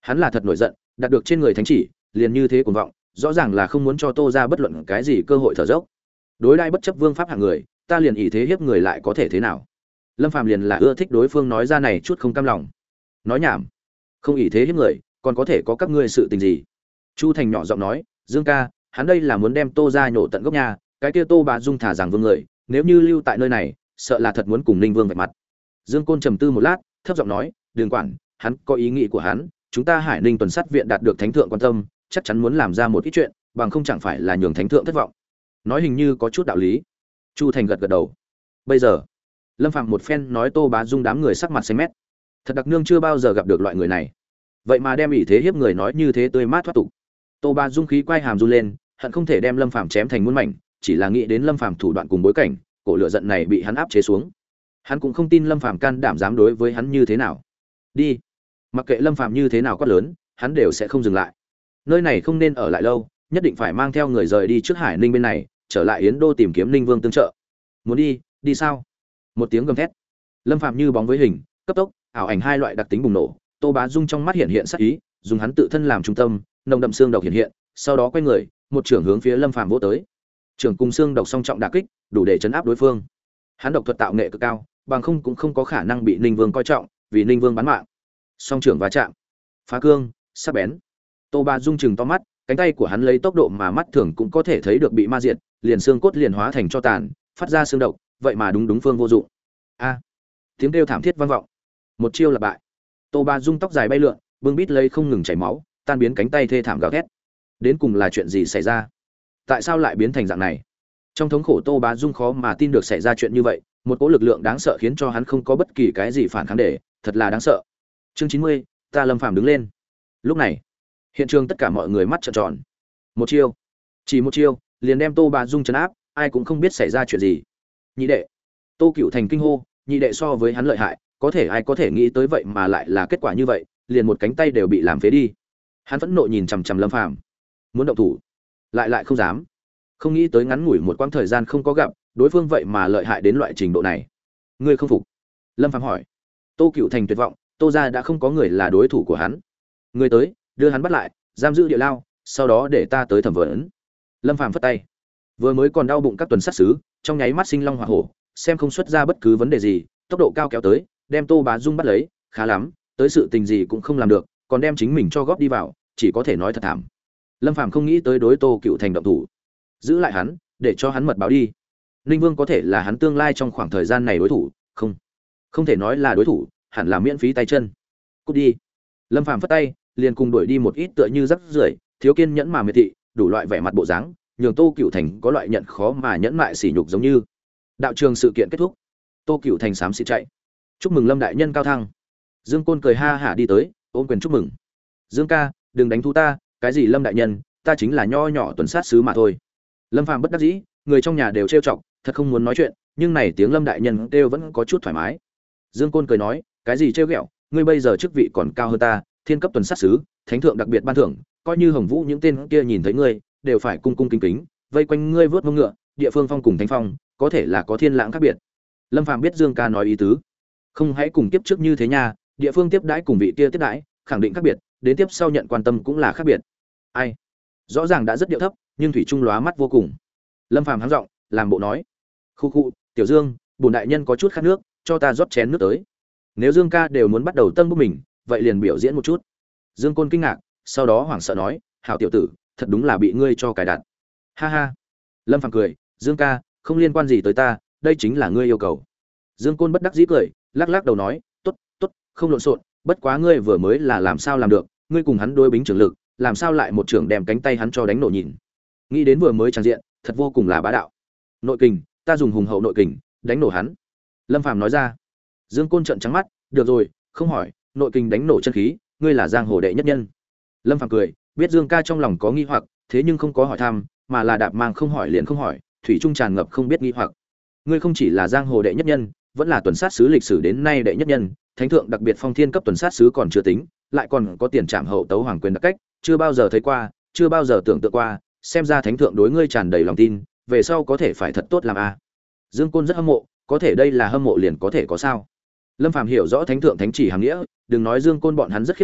Hắn là thật nổi giận, đạt được trên người thánh chỉ, liền như thế cuồng vọng, rõ ràng là không muốn cho Tô gia bất luận cái gì cơ hội thở dốc. Đối đãi bất chấp vương pháp hạng người, ta liền ỷ thế hiếp người lại có thể thế nào? Lâm Phàm liền là ưa thích đối phương nói ra này chút không cam lòng. Nói nhảm, không ỷ thế hiếp người, còn có thể có các ngươi sự tình gì? Chu Thành nhỏ giọng nói, Dương ca, hắn đây là muốn đem Tô gia nhổ tận gốc nhà, cái kia Tô Bá Dung thả rằng vương người, nếu như lưu tại nơi này, sợ là thật muốn cùng Ninh Vương vạch mặt. Dương Côn trầm tư một lát, thấp giọng nói, đừng quản, hắn có ý nghĩ của hắn, chúng ta Hải Ninh tuần sát viện đạt được thánh thượng quan tâm, chắc chắn muốn làm ra một ít chuyện, bằng không chẳng phải là nhường thánh thượng thất vọng. Nói hình như có chút đạo lý. Chu Thành gật gật đầu. Bây giờ, Lâm Phạm một phen nói Tô Bá Dung đám người sắc mặt xanh mét. Thật đặc nương chưa bao giờ gặp được loại người này. Vậy mà đem ỷ thế hiếp người nói như thế tươi mát thoát tục. Tô Bá Dung khí quay hàm run lên, hận không thể đem Lâm Phạm chém thành muôn mảnh, chỉ là nghĩ đến Lâm Phạm thủ đoạn cùng bối cảnh, cổ lửa giận này bị hắn áp chế xuống. Hắn cũng không tin Lâm Phạm can đảm dám đối với hắn như thế nào. Đi. Mặc kệ Lâm Phạm như thế nào quát lớn, hắn đều sẽ không dừng lại. Nơi này không nên ở lại lâu, nhất định phải mang theo người rời đi trước Hải Ninh bên này, trở lại Yến Đô tìm kiếm Ninh Vương tương trợ. Muốn đi, đi sao? Một tiếng gầm thét. Lâm Phạm như bóng với hình, cấp tốc, ảo ảnh hai loại đặc tính bùng nổ, Tô Bá Dung trong mắt hiện hiện sát ý, dùng hắn tự thân làm trung tâm, nồng đậm xương độc hiện hiện, sau đó quay người, một trưởng hướng phía Lâm Phạm vỗ tới. Trưởng cùng xương độc song trọng đả kích, đủ để chấn áp đối phương. Hắn độc thuật tạo nghệ cực cao, bằng không cũng không có khả năng bị Ninh Vương coi trọng, vì Ninh Vương bán mạng. Song trưởng va chạm, phá cương, sắc bén. Tô Bá Dung chừng to mắt, cánh tay của hắn lấy tốc độ mà mắt thường cũng có thể thấy được bị ma diệt, liền xương cốt liền hóa thành cho tàn, phát ra xương độc, vậy mà đúng phương vô dụng. A! Tiếng kêu thảm thiết vang vọng. Một chiêu là bại. Tô Bá Dung tóc dài bay lượn, bưng bít lấy không ngừng chảy máu, tan biến cánh tay thê thảm gào thét. Đến cùng là chuyện gì xảy ra? Tại sao lại biến thành dạng này? Trong thống khổ Tô Bá Dung khó mà tin được xảy ra chuyện như vậy, một cỗ lực lượng đáng sợ khiến cho hắn không có bất kỳ cái gì phản kháng để, thật là đáng sợ. Chương 90, ta Lâm Phàm đứng lên. Lúc này, hiện trường tất cả mọi người mắt trợn tròn. Một chiêu, chỉ một chiêu, liền đem Tô Bá Dung trấn áp, ai cũng không biết xảy ra chuyện gì. Nhị đệ, Tô Cựu Thành kinh hô, nhị đệ so với hắn lợi hại, có thể ai có thể nghĩ tới vậy mà lại là kết quả như vậy, liền một cánh tay đều bị làm phế đi. Hắn phẫn nộ nhìn chằm chằm Lâm Phàm, muốn động thủ, lại không dám. Không nghĩ tới ngắn ngủi một quãng thời gian không có gặp, đối phương vậy mà lợi hại đến loại trình độ này. Ngươi không phục? Lâm Phàm hỏi. Tô Cựu Thành tuyệt vọng, Tô gia đã không có người là đối thủ của hắn. Người tới, đưa hắn bắt lại, giam giữ địa lao, sau đó để ta tới thẩm vấn. Lâm Phàm phất tay. Vừa mới còn đau bụng các tuần sát sứ, trong nháy mắt sinh long hỏa hổ, xem không xuất ra bất cứ vấn đề gì, tốc độ cao kéo tới, đem Tô Bá Dung bắt lấy, khá lắm, tới sự tình gì cũng không làm được, còn đem chính mình cho góp đi vào, chỉ có thể nói thật thảm. Lâm Phàm không nghĩ tới đối Tô Cựu Thành động thủ, giữ lại hắn, để cho hắn mật báo đi. Ninh Vương có thể là hắn tương lai trong khoảng thời gian này đối thủ, không thể nói là đối thủ, hẳn là miễn phí tay chân. Cút đi. Lâm Phàm phất tay, liền cùng đuổi đi một ít tựa như rắc rưởi, thiếu kiên nhẫn mà miệt thị, đủ loại vẻ mặt bộ dáng, nhường Tô Cựu Thành có loại nhận khó mà nhẫn mại sỉ nhục giống như. Đạo trường sự kiện kết thúc, Tô Cựu Thành xám xịt chạy. Chúc mừng Lâm đại nhân cao thăng. Dương Côn cười ha hả đi tới, ôm quyền chúc mừng. Dương ca, đừng đánh thú ta, cái gì Lâm đại nhân, ta chính là nho nhỏ tuần sát sứ mà thôi. Lâm Phàm bất đắc dĩ, người trong nhà đều trêu chọc, thật không muốn nói chuyện, nhưng này tiếng Lâm đại nhân kêu vẫn có chút thoải mái. Dương Côn cười nói, cái gì trêu ghẹo, ngươi bây giờ chức vị còn cao hơn ta, thiên cấp tuần sát sứ, thánh thượng đặc biệt ban thưởng, coi như Hồng Vũ những tên kia nhìn thấy ngươi, đều phải cung cung kính kính, vây quanh ngươi vớt mông ngựa, địa phương phong cùng thánh phong, có thể là có thiên lãng khác biệt. Lâm Phàm biết Dương ca nói ý tứ, không hãy cùng tiếp trước như thế nha, địa phương tiếp đãi cùng vị kia tiếp đãi, khẳng định khác biệt, đến tiếp sau nhận quan tâm cũng là khác biệt. Ai? Rõ ràng đã rất điệu thấp, nhưng thủy trung lóa mắt vô cùng. Lâm Phàm hắng giọng, làm bộ nói, khu, Tiểu Dương, bổn đại nhân có chút khát nước, cho ta rót chén nước tới. Nếu Dương ca đều muốn bắt đầu tân bút mình, vậy liền biểu diễn một chút. Dương Côn kinh ngạc, sau đó hoảng sợ nói, hảo tiểu tử, thật đúng là bị ngươi cho cài đặt. Ha ha. Lâm Phàm cười, Dương ca, không liên quan gì tới ta, đây chính là ngươi yêu cầu. Dương Côn bất đắc dĩ cười, lắc lắc đầu nói, tốt, không lộn xộn, bất quá ngươi vừa mới là làm sao làm được, ngươi cùng hắn đối bính trưởng lực, làm sao lại một trưởng đem cánh tay hắn cho đánh nổ nhìn. Nghĩ đến vừa mới tràn diện, thật vô cùng là bá đạo. Nội kình, ta dùng hùng hậu nội kình, đánh nổ hắn. Lâm Phàm nói ra. Dương Côn trợn trắng mắt, được rồi, không hỏi, nội kình đánh nổ chân khí, ngươi là giang hồ đệ nhất nhân. Lâm Phàm cười, biết Dương ca trong lòng có nghi hoặc, thế nhưng không có hỏi thăm, mà là đạp mang không hỏi liền không hỏi, thủy trung tràn ngập không biết nghi hoặc. Ngươi không chỉ là giang hồ đệ nhất nhân, vẫn là tuần sát sứ lịch sử đến nay đệ nhất nhân, thánh thượng đặc biệt phong thiên cấp tuần sát sứ còn chưa tính, lại còn có tiền trảm hậu tấu hoàng quyền đặc cách, chưa bao giờ thấy qua, chưa bao giờ tưởng tượng qua, xem ra thánh thượng đối ngươi tràn đầy lòng tin, về sau có thể phải thật tốt làm a. Dương Côn rất hâm mộ, có thể đây là hâm mộ liền có thể có sao? Lâm Phàm hiểu rõ thánh thượng thánh chỉ hàm nghĩa, đừng nói Dương Côn bọn hắn rất khiếp sợ,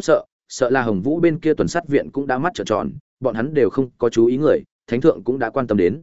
sợ là Hồng Vũ bên kia tuần sát viện cũng đã mắt trợn tròn, bọn hắn đều không có chú ý người, thánh thượng cũng đã quan tâm đến.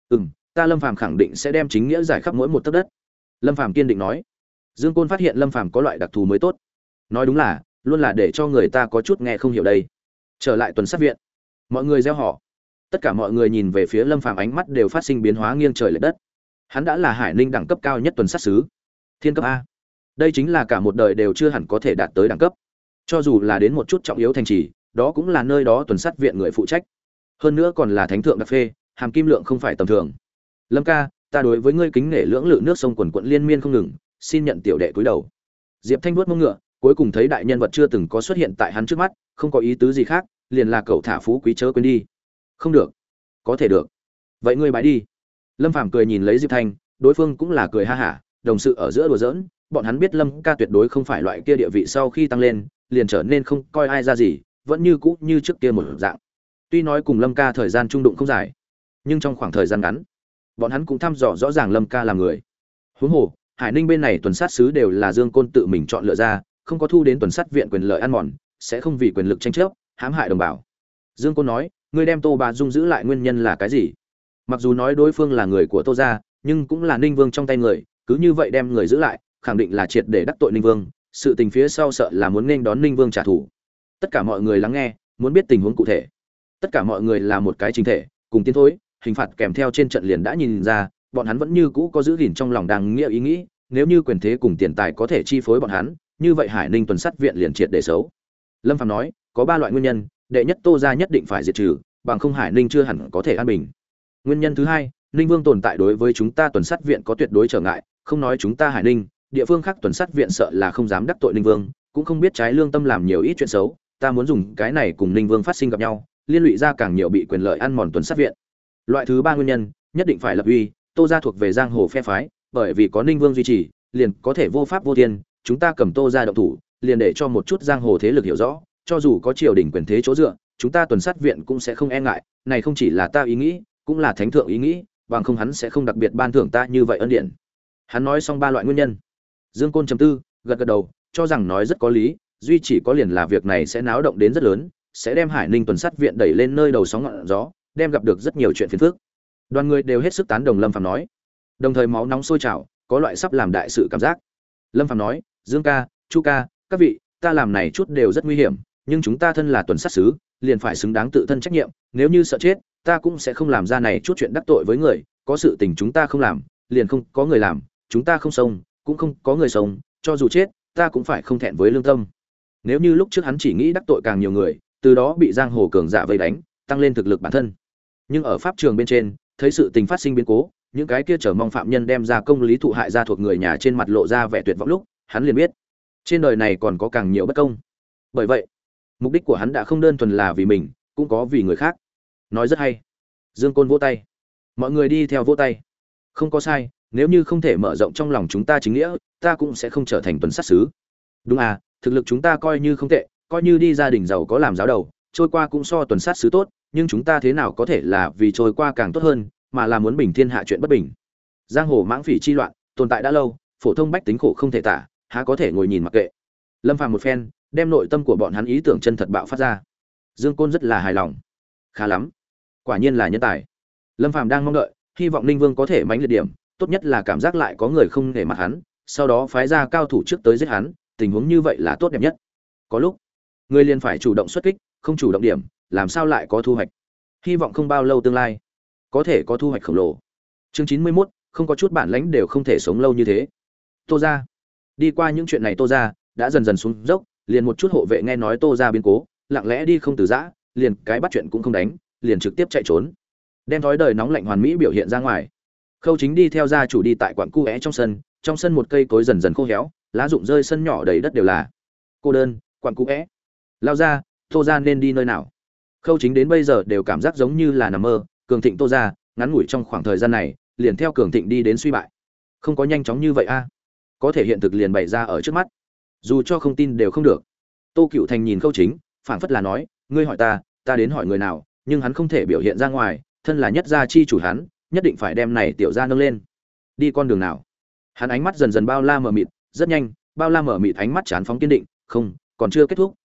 Ta Lâm Phàm khẳng định sẽ đem chính nghĩa giải khắp mỗi một tấc đất. Lâm Phàm kiên định nói. Dương Côn phát hiện Lâm Phàm có loại đặc thù mới tốt. Nói đúng là, luôn là để cho người ta có chút nghe không hiểu đây. Trở lại tuần sát viện, mọi người reo hò. Tất cả mọi người nhìn về phía Lâm Phàm, ánh mắt đều phát sinh biến hóa nghiêng trời lệch đất. Hắn đã là Hải Ninh đẳng cấp cao nhất tuần sát sứ, thiên cấp A. Đây chính là cả một đời đều chưa hẳn có thể đạt tới đẳng cấp. Cho dù là đến một chút trọng yếu thành trì, đó cũng là nơi đó tuần sát viện người phụ trách. Hơn nữa còn là thánh thượng đặc phê, hàm kim lượng không phải tầm thường. Lâm ca, ta đối với ngươi kính nể lưỡng lự nước sông quần quận liên miên không ngừng, xin nhận tiểu đệ cúi đầu. Diệp Thanh vuốt mông ngựa, cuối cùng thấy đại nhân vật chưa từng có xuất hiện tại hắn trước mắt, không có ý tứ gì khác, liền là cậu thả phú quý chớ quên đi. Không được. Có thể được. Vậy ngươi bái đi. Lâm Phàm cười nhìn lấy Diệp Thanh, đối phương cũng là cười ha hả, đồng sự ở giữa đùa giỡn, bọn hắn biết Lâm ca tuyệt đối không phải loại kia địa vị sau khi tăng lên, liền trở nên không coi ai ra gì, vẫn như cũ như trước kia một dạng. Tuy nói cùng Lâm ca thời gian trung đụng không dài, nhưng trong khoảng thời gian ngắn, bọn hắn cũng thăm dò rõ ràng Lâm ca là người. Huống hồ, Hải Ninh bên này tuần sát sứ đều là Dương Côn tự mình chọn lựa ra, không có thu đến tuần sát viện quyền lợi ăn mòn, sẽ không vì quyền lực tranh chấp, hãm hại đồng bào. Dương Côn nói, ngươi đem Tô Bà Dung giữ lại nguyên nhân là cái gì? Mặc dù nói đối phương là người của Tô gia, nhưng cũng là Ninh Vương trong tay người, cứ như vậy đem người giữ lại, khẳng định là triệt để đắc tội Ninh Vương, sự tình phía sau sợ là muốn nên đón Ninh Vương trả thù. Tất cả mọi người lắng nghe, muốn biết tình huống cụ thể. Tất cả mọi người là một cái chính thể, cùng tiến thối, hình phạt kèm theo trên trận liền đã nhìn ra, bọn hắn vẫn như cũ có giữ gìn trong lòng đang nghĩa ý nghĩ, nếu như quyền thế cùng tiền tài có thể chi phối bọn hắn, như vậy Hải Ninh tuần sát viện liền triệt để xấu. Lâm Phàm nói, có 3 loại nguyên nhân, đệ nhất Tô gia nhất định phải diệt trừ, bằng không Hải Ninh chưa hẳn có thể an bình. Nguyên nhân thứ hai, Ninh Vương tồn tại đối với chúng ta tuần sát viện có tuyệt đối trở ngại, không nói chúng ta Hải Ninh, địa phương khác tuần sát viện sợ là không dám đắc tội Ninh Vương, cũng không biết trái lương tâm làm nhiều ít chuyện xấu, ta muốn dùng cái này cùng Ninh Vương phát sinh gặp nhau, liên lụy ra càng nhiều bị quyền lợi ăn mòn tuần sát viện. Loại thứ 3 nguyên nhân, nhất định phải lập uy, Tô gia thuộc về giang hồ phe phái, bởi vì có Ninh Vương duy trì, liền có thể vô pháp vô thiên, chúng ta cầm Tô gia động thủ, liền để cho một chút giang hồ thế lực hiểu rõ, cho dù có triều đình quyền thế chỗ dựa, chúng ta tuần sát viện cũng sẽ không e ngại, này không chỉ là ta ý nghĩ, cũng là thánh thượng ý nghĩ, bằng không hắn sẽ không đặc biệt ban thưởng ta như vậy ân điển. Hắn nói xong 3 loại nguyên nhân. Dương Côn trầm tư, gật gật đầu, cho rằng nói rất có lý, duy chỉ có liền là việc này sẽ náo động đến rất lớn, sẽ đem Hải Ninh tuần sát viện đẩy lên nơi đầu sóng ngọn gió, đem gặp được rất nhiều chuyện phiền phức. Đoàn người đều hết sức tán đồng Lâm Phàm nói, đồng thời máu nóng sôi trào, có loại sắp làm đại sự cảm giác. Lâm Phàm nói, Dương ca, Chu ca, các vị, ta làm này chút đều rất nguy hiểm, nhưng chúng ta thân là tuần sát sứ, liền phải xứng đáng tự thân trách nhiệm, nếu như sợ chết, ta cũng sẽ không làm ra này chút chuyện đắc tội với người, có sự tình chúng ta không làm, liền không có người làm, chúng ta không sống, cũng không có người sống, cho dù chết, ta cũng phải không thẹn với lương tâm. Nếu như lúc trước hắn chỉ nghĩ đắc tội càng nhiều người, từ đó bị giang hồ cường giả vây đánh, tăng lên thực lực bản thân. Nhưng ở pháp trường bên trên, thấy sự tình phát sinh biến cố, những cái kia chờ mong phạm nhân đem ra công lý thụ hại gia thuộc người nhà trên mặt lộ ra vẻ tuyệt vọng lúc, hắn liền biết, trên đời này còn có càng nhiều bất công. Bởi vậy, mục đích của hắn đã không đơn thuần là vì mình, cũng có vì người khác. Nói rất hay. Dương Côn vỗ tay. Mọi người đi theo vỗ tay. Không có sai, nếu như không thể mở rộng trong lòng chúng ta chính nghĩa, ta cũng sẽ không trở thành tuần sát sứ. Đúng à, thực lực chúng ta coi như không tệ, coi như đi gia đình giàu có làm giáo đầu, trôi qua cũng so tuần sát sứ tốt, nhưng chúng ta thế nào có thể là vì trôi qua càng tốt hơn, mà là muốn bình thiên hạ chuyện bất bình. Giang hồ mãng phỉ chi loạn, tồn tại đã lâu, phổ thông bách tính khổ không thể tả, há có thể ngồi nhìn mặc kệ. Lâm Phàm một phen, đem nội tâm của bọn hắn ý tưởng chân thật bạo phát ra. Dương Côn rất là hài lòng. Khá lắm, quả nhiên là nhân tài. Lâm Phàm đang mong đợi, hy vọng Ninh Vương có thể mãnh liệt điểm, tốt nhất là cảm giác lại có người không để mặt hắn, sau đó phái ra cao thủ trước tới giết hắn, tình huống như vậy là tốt đẹp nhất. Có lúc, người liền phải chủ động xuất kích, không chủ động điểm, làm sao lại có thu hoạch. Hy vọng không bao lâu tương lai có thể có thu hoạch khổng lồ. Chương 91, không có chút bản lãnh đều không thể sống lâu như thế. Tô gia. Đi qua những chuyện này Tô gia đã dần dần xuống dốc, liền một chút hộ vệ nghe nói Tô gia biến cố, lặng lẽ đi không từ giã, liền cái bắt chuyện cũng không đánh, liền trực tiếp chạy trốn. Đem thói đời nóng lạnh hoàn mỹ biểu hiện ra ngoài. Khâu Chính đi theo gia chủ đi tại quặng cu é trong sân một cây cối dần dần khô héo, lá rụng rơi sân nhỏ đầy đất đều là. Cô đơn, quặng cu é. Lao ra, Tô gia nên đi nơi nào? Khâu Chính đến bây giờ đều cảm giác giống như là nằm mơ, cường thịnh Tô gia, ngắn ngủi trong khoảng thời gian này, liền theo cường thịnh đi đến suy bại. Không có nhanh chóng như vậy a. Có thể hiện thực liền bày ra ở trước mắt. Dù cho không tin đều không được. Tô Cựu Thành nhìn Khâu Chính, phảng phất là nói, ngươi hỏi ta, ta đến hỏi người nào, nhưng hắn không thể biểu hiện ra ngoài, thân là nhất gia chi chủ hắn, nhất định phải đem này tiểu gia nâng lên. Đi con đường nào? Hắn ánh mắt dần dần bao la mờ mịt, rất nhanh, bao la mờ mịt ánh mắt chán phóng kiên định, không, còn chưa kết thúc,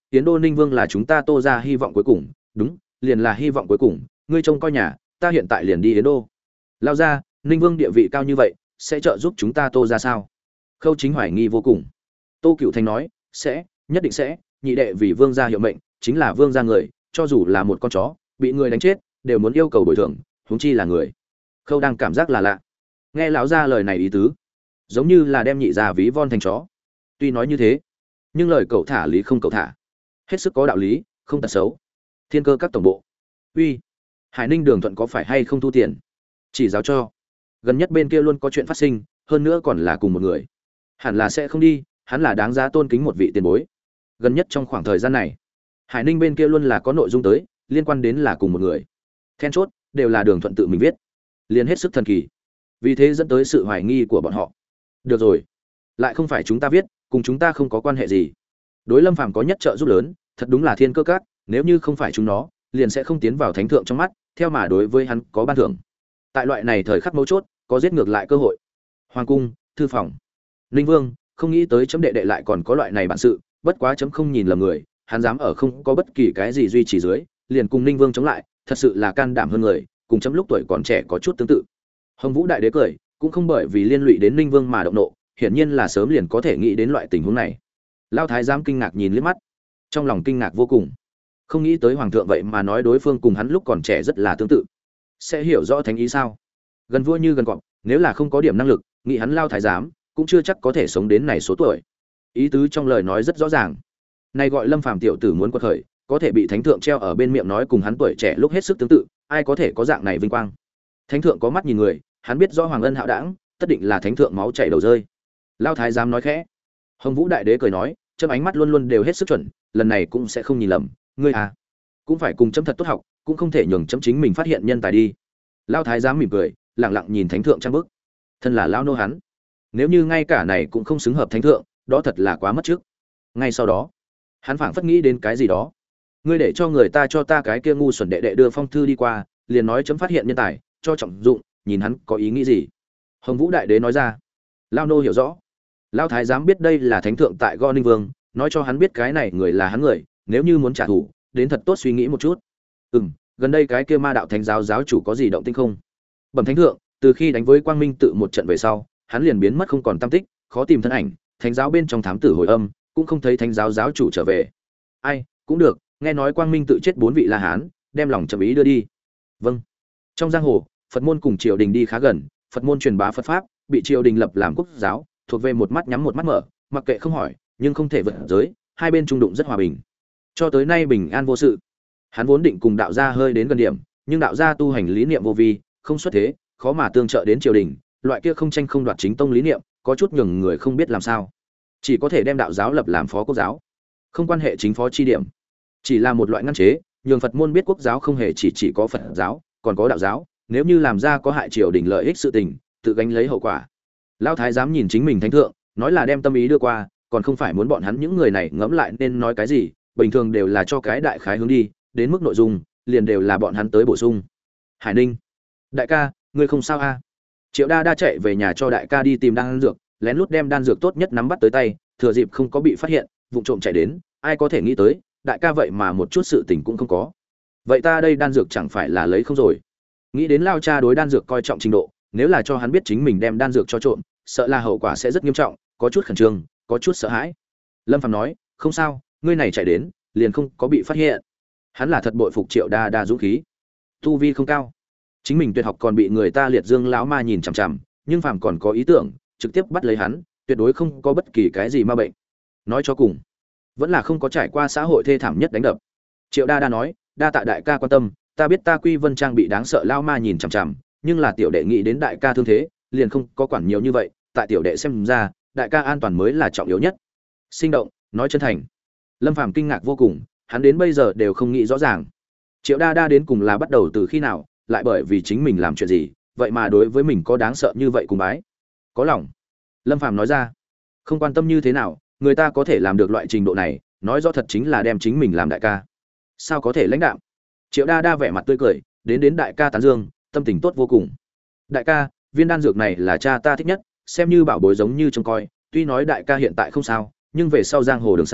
Yến Đô Ninh Vương là chúng ta Tô gia hy vọng cuối cùng, đúng, liền là hy vọng cuối cùng, ngươi trông coi nhà, ta hiện tại liền đi Yến Đô. Lao ra, Ninh Vương địa vị cao như vậy, sẽ trợ giúp chúng ta Tô gia sao? Khâu Chính hoài nghi vô cùng. Tô Cựu Thành nói, sẽ, nhất định sẽ, nhị đệ vì vương gia hiệu mệnh, chính là vương gia người, cho dù là một con chó, bị người đánh chết, đều muốn yêu cầu bồi thường, huống chi là người. Khâu đang cảm giác là lạ. Nghe lão gia lời này ý tứ, giống như là đem nhị gia ví von thành chó. Tuy nói như thế, nhưng lời cậu thả lý không cậu thả, hết sức có đạo lý, không tật xấu. Thiên Cơ các tổng bộ. Uy, Hải Ninh Đường Thuận có phải hay không thu tiền? Chỉ giáo cho. Gần nhất bên kia luôn có chuyện phát sinh, hơn nữa còn là cùng một người. Hẳn là sẽ không đi, hắn là đáng giá tôn kính một vị tiền bối. Gần nhất trong khoảng thời gian này, Hải Ninh bên kia luôn là có nội dung tới, liên quan đến là cùng một người. Then chốt đều là Đường Thuận tự mình viết, liền hết sức thần kỳ. Vì thế dẫn tới sự hoài nghi của bọn họ. Được rồi, lại không phải chúng ta viết, cùng chúng ta không có quan hệ gì. Đối Lâm Phàm có nhất trợ giúp lớn, thật đúng là Thiên Cơ các, nếu như không phải chúng nó, liền sẽ không tiến vào thánh thượng trong mắt, theo mà đối với hắn có ban thưởng. Tại loại này thời khắc mấu chốt, có giết ngược lại cơ hội. Hoàng cung, thư phòng. Ninh Vương, không nghĩ tới chấm đệ đệ lại còn có loại này bản sự, bất quá chấm không nhìn lầm người, hắn dám ở không có bất kỳ cái gì duy trì dưới, liền cùng Ninh Vương chống lại, thật sự là can đảm hơn người, cùng chấm lúc tuổi còn trẻ có chút tương tự. Hồng Vũ đại đế cười, cũng không bởi vì liên lụy đến Ninh Vương mà động nộ, hiển nhiên là sớm liền có thể nghĩ đến loại tình huống này. Lão thái giám kinh ngạc nhìn liếc mắt, trong lòng kinh ngạc vô cùng, không nghĩ tới hoàng thượng vậy mà nói đối phương cùng hắn lúc còn trẻ rất là tương tự. Sẽ hiểu rõ thánh ý sao? Gần vua như gần cọp, nếu là không có điểm năng lực, nghĩ hắn Lao thái giám cũng chưa chắc có thể sống đến này số tuổi. Ý tứ trong lời nói rất rõ ràng. Này gọi Lâm Phàm tiểu tử muốn quật khởi, có thể bị thánh thượng treo ở bên miệng nói cùng hắn tuổi trẻ lúc hết sức tương tự, ai có thể có dạng này vinh quang. Thánh thượng có mắt nhìn người, hắn biết rõ Hoàng Ân hạo đảng, tất định là thánh thượng máu chảy đầu rơi. Lao thái giám nói khẽ. Hồng Vũ đại đế cười nói, chấm ánh mắt luôn luôn đều hết sức chuẩn, lần này cũng sẽ không nhìn lầm, ngươi à, cũng phải cùng chấm thật tốt học, cũng không thể nhường chấm chính mình phát hiện nhân tài đi. Lao thái giám mỉm cười, lặng lặng nhìn thánh thượng trang bức. Thân là lão nô hắn, nếu như ngay cả này cũng không xứng hợp thánh thượng, đó thật là quá mất trước. Ngay sau đó, hắn phảng phất nghĩ đến cái gì đó. Ngươi để cho người ta cho ta cái kia ngu xuẩn đệ đệ đưa phong thư đi qua, liền nói chấm phát hiện nhân tài, cho trọng dụng, nhìn hắn có ý nghĩ gì. Hồng Vũ đại đế nói ra. Lao nô hiểu rõ. Lao thái giám biết đây là thánh thượng tại Go Ninh Vương, nói cho hắn biết cái này người là hắn người, nếu như muốn trả thù, đến thật tốt suy nghĩ một chút. Gần đây cái kia Ma đạo thánh giáo giáo chủ có gì động tĩnh không? Bẩm thánh thượng, từ khi đánh với Quang Minh tự một trận về sau, hắn liền biến mất không còn tăm tích, khó tìm thân ảnh, thánh giáo bên trong thám tử hồi âm, cũng không thấy thánh giáo giáo chủ trở về. Ai, cũng được, nghe nói Quang Minh tự chết 4 vị La Hán, đem lòng chậm ý đưa đi. Vâng. Trong giang hồ, Phật môn cùng triều đình đi khá gần, Phật môn truyền bá Phật pháp, bị triều đình lập làm quốc giáo, thuộc về một mắt nhắm một mắt mở, mặc kệ không hỏi, nhưng không thể vượt giới, hai bên trung đụng rất hòa bình. Cho tới nay bình an vô sự. Hắn vốn định cùng đạo gia hơi đến gần điểm, nhưng đạo gia tu hành lý niệm vô vi, không xuất thế, khó mà tương trợ đến triều đình, loại kia không tranh không đoạt chính tông lý niệm, có chút nhường người không biết làm sao. Chỉ có thể đem đạo giáo lập làm phó quốc giáo, không quan hệ chính phó chi điểm, chỉ là một loại ngăn chế, nhường Phật môn biết quốc giáo không hề chỉ có Phật giáo, còn có đạo giáo, nếu như làm ra có hại triều đình lợi ích sự tình, tự gánh lấy hậu quả. Lão thái giám nhìn chính mình thánh thượng, nói là đem tâm ý đưa qua, còn không phải muốn bọn hắn những người này ngẫm lại nên nói cái gì, bình thường đều là cho cái đại khái hướng đi, đến mức nội dung liền đều là bọn hắn tới bổ sung. Hải Ninh, đại ca, ngươi không sao a? Triệu Đa Đa chạy về nhà cho đại ca đi tìm đan dược, lén lút đem đan dược tốt nhất nắm bắt tới tay, thừa dịp không có bị phát hiện, vụng trộm chạy đến, ai có thể nghĩ tới, đại ca vậy mà một chút sự tình cũng không có. Vậy ta đây đan dược chẳng phải là lấy không rồi? Nghĩ đến lao cha đối đan dược coi trọng trình độ, nếu là cho hắn biết chính mình đem đan dược cho trộm, sợ là hậu quả sẽ rất nghiêm trọng, có chút khẩn trương, có chút sợ hãi. Lâm Phàm nói, không sao, ngươi này chạy đến, liền không có bị phát hiện. Hắn là thật bội phục Triệu Đa Đa dũng khí. Tu vi không cao, chính mình tuyệt học còn bị người ta liệt dương lão ma nhìn chằm chằm, nhưng Phàm còn có ý tưởng, trực tiếp bắt lấy hắn, tuyệt đối không có bất kỳ cái gì ma bệnh. Nói cho cùng, vẫn là không có trải qua xã hội thê thảm nhất đánh đập. Triệu Đa Đa nói, đa tạ đại ca quan tâm, ta biết ta Quy Vân Trang bị đáng sợ lão ma nhìn chằm chằm, nhưng là tiểu đệ nghĩ đến đại ca thương thế, liền không có quản nhiều như vậy, tại tiểu đệ xem ra, đại ca an toàn mới là trọng yếu nhất. Sinh động, nói chân thành. Lâm Phàm kinh ngạc vô cùng, hắn đến bây giờ đều không nghĩ rõ ràng, Triệu Đa Đa đến cùng là bắt đầu từ khi nào, lại bởi vì chính mình làm chuyện gì, vậy mà đối với mình có đáng sợ như vậy cùng bái. Có lòng. Lâm Phàm nói ra, không quan tâm như thế nào, người ta có thể làm được loại trình độ này, nói rõ thật chính là đem chính mình làm đại ca. Sao có thể lãnh đạm? Triệu Đa Đa vẻ mặt tươi cười, đến đại ca tán dương, tâm tình tốt vô cùng. Đại ca, viên đan dược này là cha ta thích nhất, xem như bảo bối giống như trông coi, tuy nói đại ca hiện tại không sao, nhưng về sau giang hồ đường xa,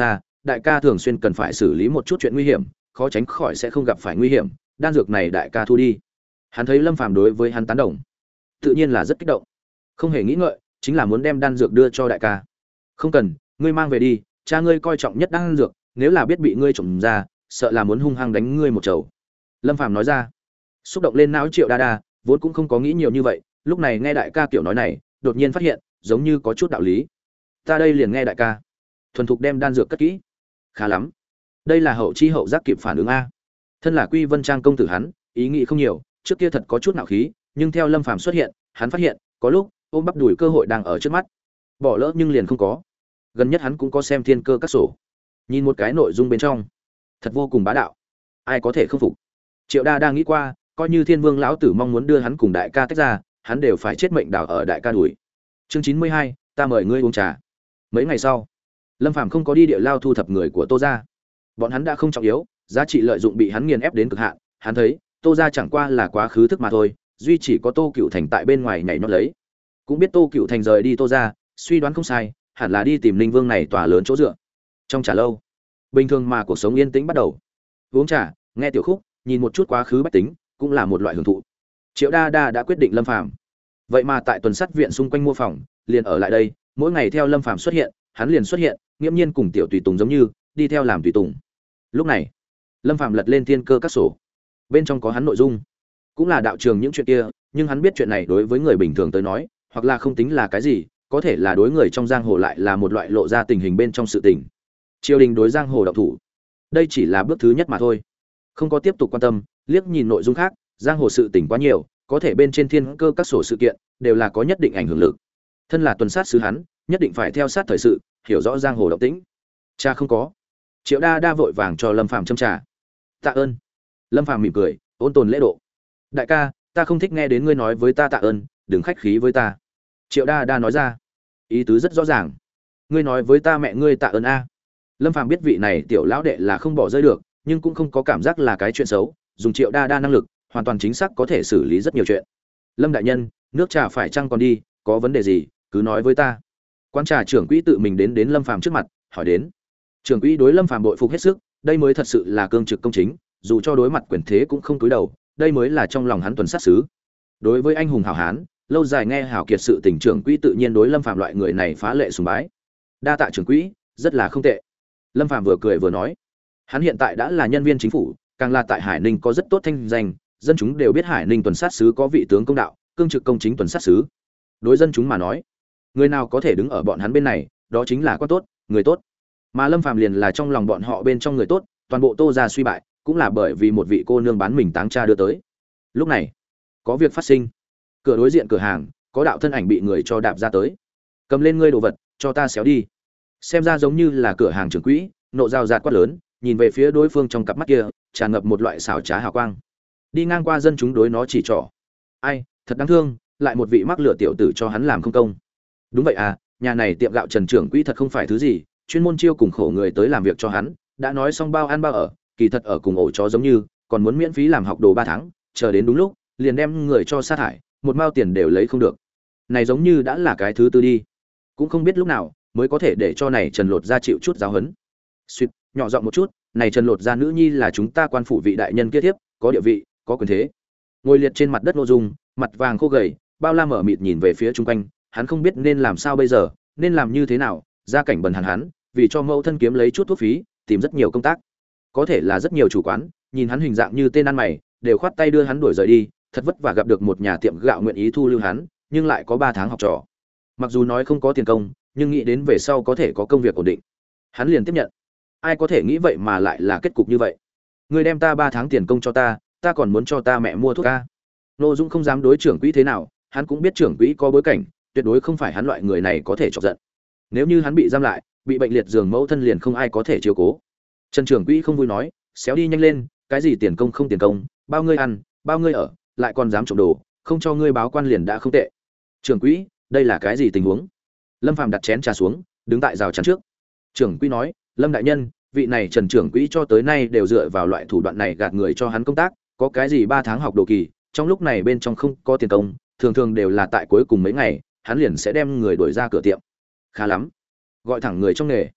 đại ca thường xuyên cần phải xử lý một chút chuyện nguy hiểm, khó tránh khỏi sẽ không gặp phải nguy hiểm, đan dược này đại ca thu đi. Hắn thấy Lâm Phàm đối với hắn tán đồng, tự nhiên là rất kích động, không hề nghĩ ngợi, chính là muốn đem đan dược đưa cho đại ca. Không cần, ngươi mang về đi, cha ngươi coi trọng nhất đan dược, nếu là biết bị ngươi trộm ra, sợ là muốn hung hăng đánh ngươi một chầu. Lâm Phàm nói ra. Xúc động lên não Triệu Đa Đa, vốn cũng không có nghĩ nhiều như vậy, lúc này nghe đại ca kiểu nói này, đột nhiên phát hiện, giống như có chút đạo lý. Ta đây liền nghe đại ca, thuần thục đem đan dược cất kỹ. Khá lắm, đây là hậu chi hậu giác kịp phản ứng a. Thân là Quy Vân Trang công tử hắn, ý nghĩ không nhiều, trước kia thật có chút nạo khí, nhưng theo Lâm Phàm xuất hiện, hắn phát hiện, có lúc ôm bắp đùi cơ hội đang ở trước mắt, bỏ lỡ nhưng liền không có. Gần nhất hắn cũng có xem thiên cơ các sổ, nhìn một cái nội dung bên trong, thật vô cùng bá đạo, ai có thể không phục. Triệu Đa đang nghĩ qua, coi như Thiên Vương lão tử mong muốn đưa hắn cùng đại ca tách ra, hắn đều phải chết mệnh đào ở đại ca đuổi. Chương 92, ta mời ngươi uống trà. Mấy ngày sau, Lâm Phàm không có đi địa lao thu thập người của Tô gia. Bọn hắn đã không trọng yếu, giá trị lợi dụng bị hắn nghiền ép đến cực hạn, hắn thấy, Tô gia chẳng qua là quá khứ thức mà thôi, duy chỉ có Tô Cựu Thành tại bên ngoài nhảy nhót lấy. Cũng biết Tô Cựu Thành rời đi Tô gia, suy đoán không sai, hẳn là đi tìm Ninh Vương này tòa lớn chỗ dựa. Trong trà lâu, bình thường mà cuộc sống yên tĩnh bắt đầu. Uống trà, nghe tiểu khúc, nhìn một chút quá khứ bách tính, cũng là một loại hưởng thụ. Triệu Đa Đa đã quyết định Lâm Phàm. Vậy mà tại tuần sát viện xung quanh mua phòng, liền ở lại đây, mỗi ngày theo Lâm Phàm xuất hiện, hắn liền xuất hiện, nghiễm nhiên cùng tiểu tùy tùng giống như, đi theo làm tùy tùng. Lúc này, Lâm Phàm lật lên thiên cơ các sổ. Bên trong có hắn nội dung, cũng là đạo trường những chuyện kia, nhưng hắn biết chuyện này đối với người bình thường tới nói, hoặc là không tính là cái gì, có thể là đối người trong giang hồ lại là một loại lộ ra tình hình bên trong sự tình. Triều đình đối giang hồ động thủ, đây chỉ là bước thứ nhất mà thôi. Không có tiếp tục quan tâm, liếc nhìn nội dung khác, giang hồ sự tình quá nhiều, có thể bên trên thiên cơ các sổ sự kiện đều là có nhất định ảnh hưởng lực. Thân là tuần sát sứ hắn, nhất định phải theo sát thời sự, hiểu rõ giang hồ động tĩnh. Cha không có. Triệu Đa Đa vội vàng cho Lâm Phàm châm trà. Tạ ơn. Lâm Phàm mỉm cười, ôn tồn lễ độ. Đại ca, ta không thích nghe đến ngươi nói với ta tạ ơn, đừng khách khí với ta. Triệu Đa Đa nói ra, ý tứ rất rõ ràng. Ngươi nói với ta mẹ ngươi tạ ơn a. Lâm Phàm biết vị này tiểu lão đệ là không bỏ rơi được, nhưng cũng không có cảm giác là cái chuyện xấu, dùng Triệu Đa Đa năng lực, hoàn toàn chính xác có thể xử lý rất nhiều chuyện. Lâm đại nhân, nước trà phải chăng còn đi, có vấn đề gì, cứ nói với ta. Quán trà trưởng quỹ tự mình đến Lâm Phàm trước mặt, hỏi đến. Trưởng quỹ đối Lâm Phàm bội phục hết sức, đây mới thật sự là cương trực công chính, dù cho đối mặt quyền thế cũng không cúi đầu, đây mới là trong lòng hắn tuần sát sứ. Đối với anh hùng hảo hán, lâu dài nghe hảo kiệt sự tình, trưởng quỹ tự nhiên đối Lâm Phàm loại người này phá lệ sùng bái. Đa tạ trưởng quỹ, rất là không tệ. Lâm Phàm vừa cười vừa nói, hắn hiện tại đã là nhân viên chính phủ, càng là tại Hải Ninh có rất tốt thanh danh, dân chúng đều biết Hải Ninh tuần sát sứ có vị tướng công đạo, cương trực công chính tuần sát sứ. Đối dân chúng mà nói, người nào có thể đứng ở bọn hắn bên này, đó chính là quan tốt, người tốt. Mà Lâm Phàm liền là trong lòng bọn họ bên trong người tốt, toàn bộ Tô gia suy bại, cũng là bởi vì một vị cô nương bán mình táng cha đưa tới. Lúc này, có việc phát sinh. Cửa đối diện cửa hàng, có đạo thân ảnh bị người cho đạp ra tới. Cầm lên ngươi đồ vật, cho ta xéo đi. Xem ra giống như là cửa hàng trưởng quỹ, nộ dao dạt quát lớn, nhìn về phía đối phương trong cặp mắt kia, tràn ngập một loại xảo trá hào quang. Đi ngang qua dân chúng đối nó chỉ trỏ. Ai, thật đáng thương, lại một vị mắc lửa tiểu tử cho hắn làm không công. Đúng vậy à, nhà này tiệm gạo Trần trưởng quỹ thật không phải thứ gì, chuyên môn chiêu cùng khổ người tới làm việc cho hắn, đã nói xong bao ăn bao ở, kỳ thật ở cùng ổ chó giống như, còn muốn miễn phí làm học đồ 3 tháng, chờ đến đúng lúc, liền đem người cho sa thải, một mao tiền đều lấy không được. Này giống như đã là cái thứ tư đi, cũng không biết lúc nào mới có thể để cho này Trần Lột ra chịu chút giáo huấn. Suýt, nhỏ giọng một chút, này Trần Lột ra nữ nhi là chúng ta quan phủ vị đại nhân kia tiếp, có địa vị, có quyền thế. Ngồi liệt trên mặt đất Nội Dung, mặt vàng khô gầy, bao la mở mịt nhìn về phía chung quanh, hắn không biết nên làm sao bây giờ, nên làm như thế nào, gia cảnh bần hàn hắn, vì cho mẫu thân kiếm lấy chút thuốc phí, tìm rất nhiều công tác. Có thể là rất nhiều chủ quán, nhìn hắn hình dạng như tên ăn mày, đều khoát tay đưa hắn đuổi rời đi, thật vất vả gặp được một nhà tiệm gạo nguyện ý thu lưu hắn, nhưng lại có 3 tháng học trò. Mặc dù nói không có tiền công, nhưng nghĩ đến về sau có thể có công việc ổn định, hắn liền tiếp nhận. Ai có thể nghĩ vậy mà lại là kết cục như vậy? Ngươi đem ta 3 tháng tiền công cho ta, ta còn muốn cho ta mẹ mua thuốc a. Nô Dũng không dám đối trưởng quỹ thế nào, hắn cũng biết trưởng quỹ có bối cảnh, tuyệt đối không phải hắn loại người này có thể chọc giận. Nếu như hắn bị giam lại, bị bệnh liệt giường mẫu thân liền không ai có thể chiếu cố. Trần trưởng quỹ không vui nói, xéo đi nhanh lên, cái gì tiền công không tiền công, bao ngươi ăn, bao ngươi ở, lại còn dám trộm đồ, không cho ngươi báo quan liền đã không tệ. Trưởng quỹ, đây là cái gì tình huống? Lâm Phàm đặt chén trà xuống, đứng tại rào chắn trước. Trưởng quỹ nói, Lâm đại nhân, vị này Trần trưởng quỹ cho tới nay đều dựa vào loại thủ đoạn này gạt người cho hắn công tác, có cái gì 3 tháng học đồ kỳ, trong lúc này bên trong không có tiền công, thường thường đều là tại cuối cùng mấy ngày, hắn liền sẽ đem người đuổi ra cửa tiệm. Khá lắm, gọi thẳng người trong nghề.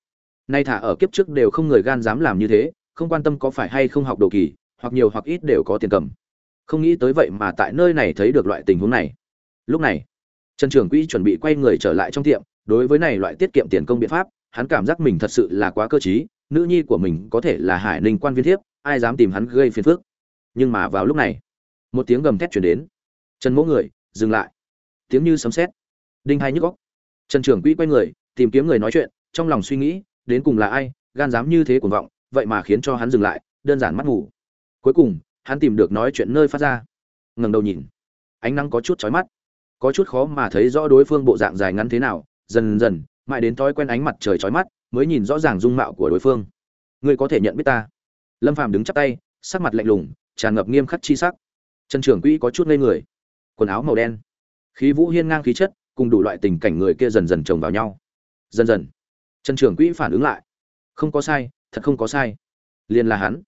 Nay thả ở kiếp trước đều không người gan dám làm như thế, không quan tâm có phải hay không học đồ kỳ, hoặc nhiều hoặc ít đều có tiền cầm. Không nghĩ tới vậy mà tại nơi này thấy được loại tình huống này. Lúc này, Trần Trường Quỹ chuẩn bị quay người trở lại trong tiệm, đối với này loại tiết kiệm tiền công biện pháp, hắn cảm giác mình thật sự là quá cơ trí, nữ nhi của mình có thể là Hải Ninh quan viên thiếp, ai dám tìm hắn gây phiền phức. Nhưng mà vào lúc này, một tiếng gầm thét truyền đến. Trần Mỗ người, dừng lại. Tiếng như sấm sét, đinh hai nhức óc. Trần Trường Quỹ quay người, tìm kiếm người nói chuyện, trong lòng suy nghĩ, đến cùng là ai, gan dám như thế cuồng vọng, vậy mà khiến cho hắn dừng lại, đơn giản mắt ngủ. Cuối cùng, hắn tìm được nói chuyện nơi phát ra. Ngẩng đầu nhìn, ánh nắng có chút chói mắt, có chút khó mà thấy rõ đối phương bộ dạng dài ngắn thế nào, dần dần, mãi đến thói quen ánh mặt trời chói mắt, mới nhìn rõ ràng dung mạo của đối phương. Ngươi có thể nhận biết ta? Lâm Phàm đứng chắp tay, sắc mặt lạnh lùng, tràn ngập nghiêm khắc chi sắc. Trần Trường Quỹ có chút ngây người. Quần áo màu đen, khí vũ hiên ngang khí chất, cùng đủ loại tình cảnh người kia dần dần chồng vào nhau. Dần dần, Trần Trường Quỹ phản ứng lại. Không có sai, thật không có sai. Liền là hắn.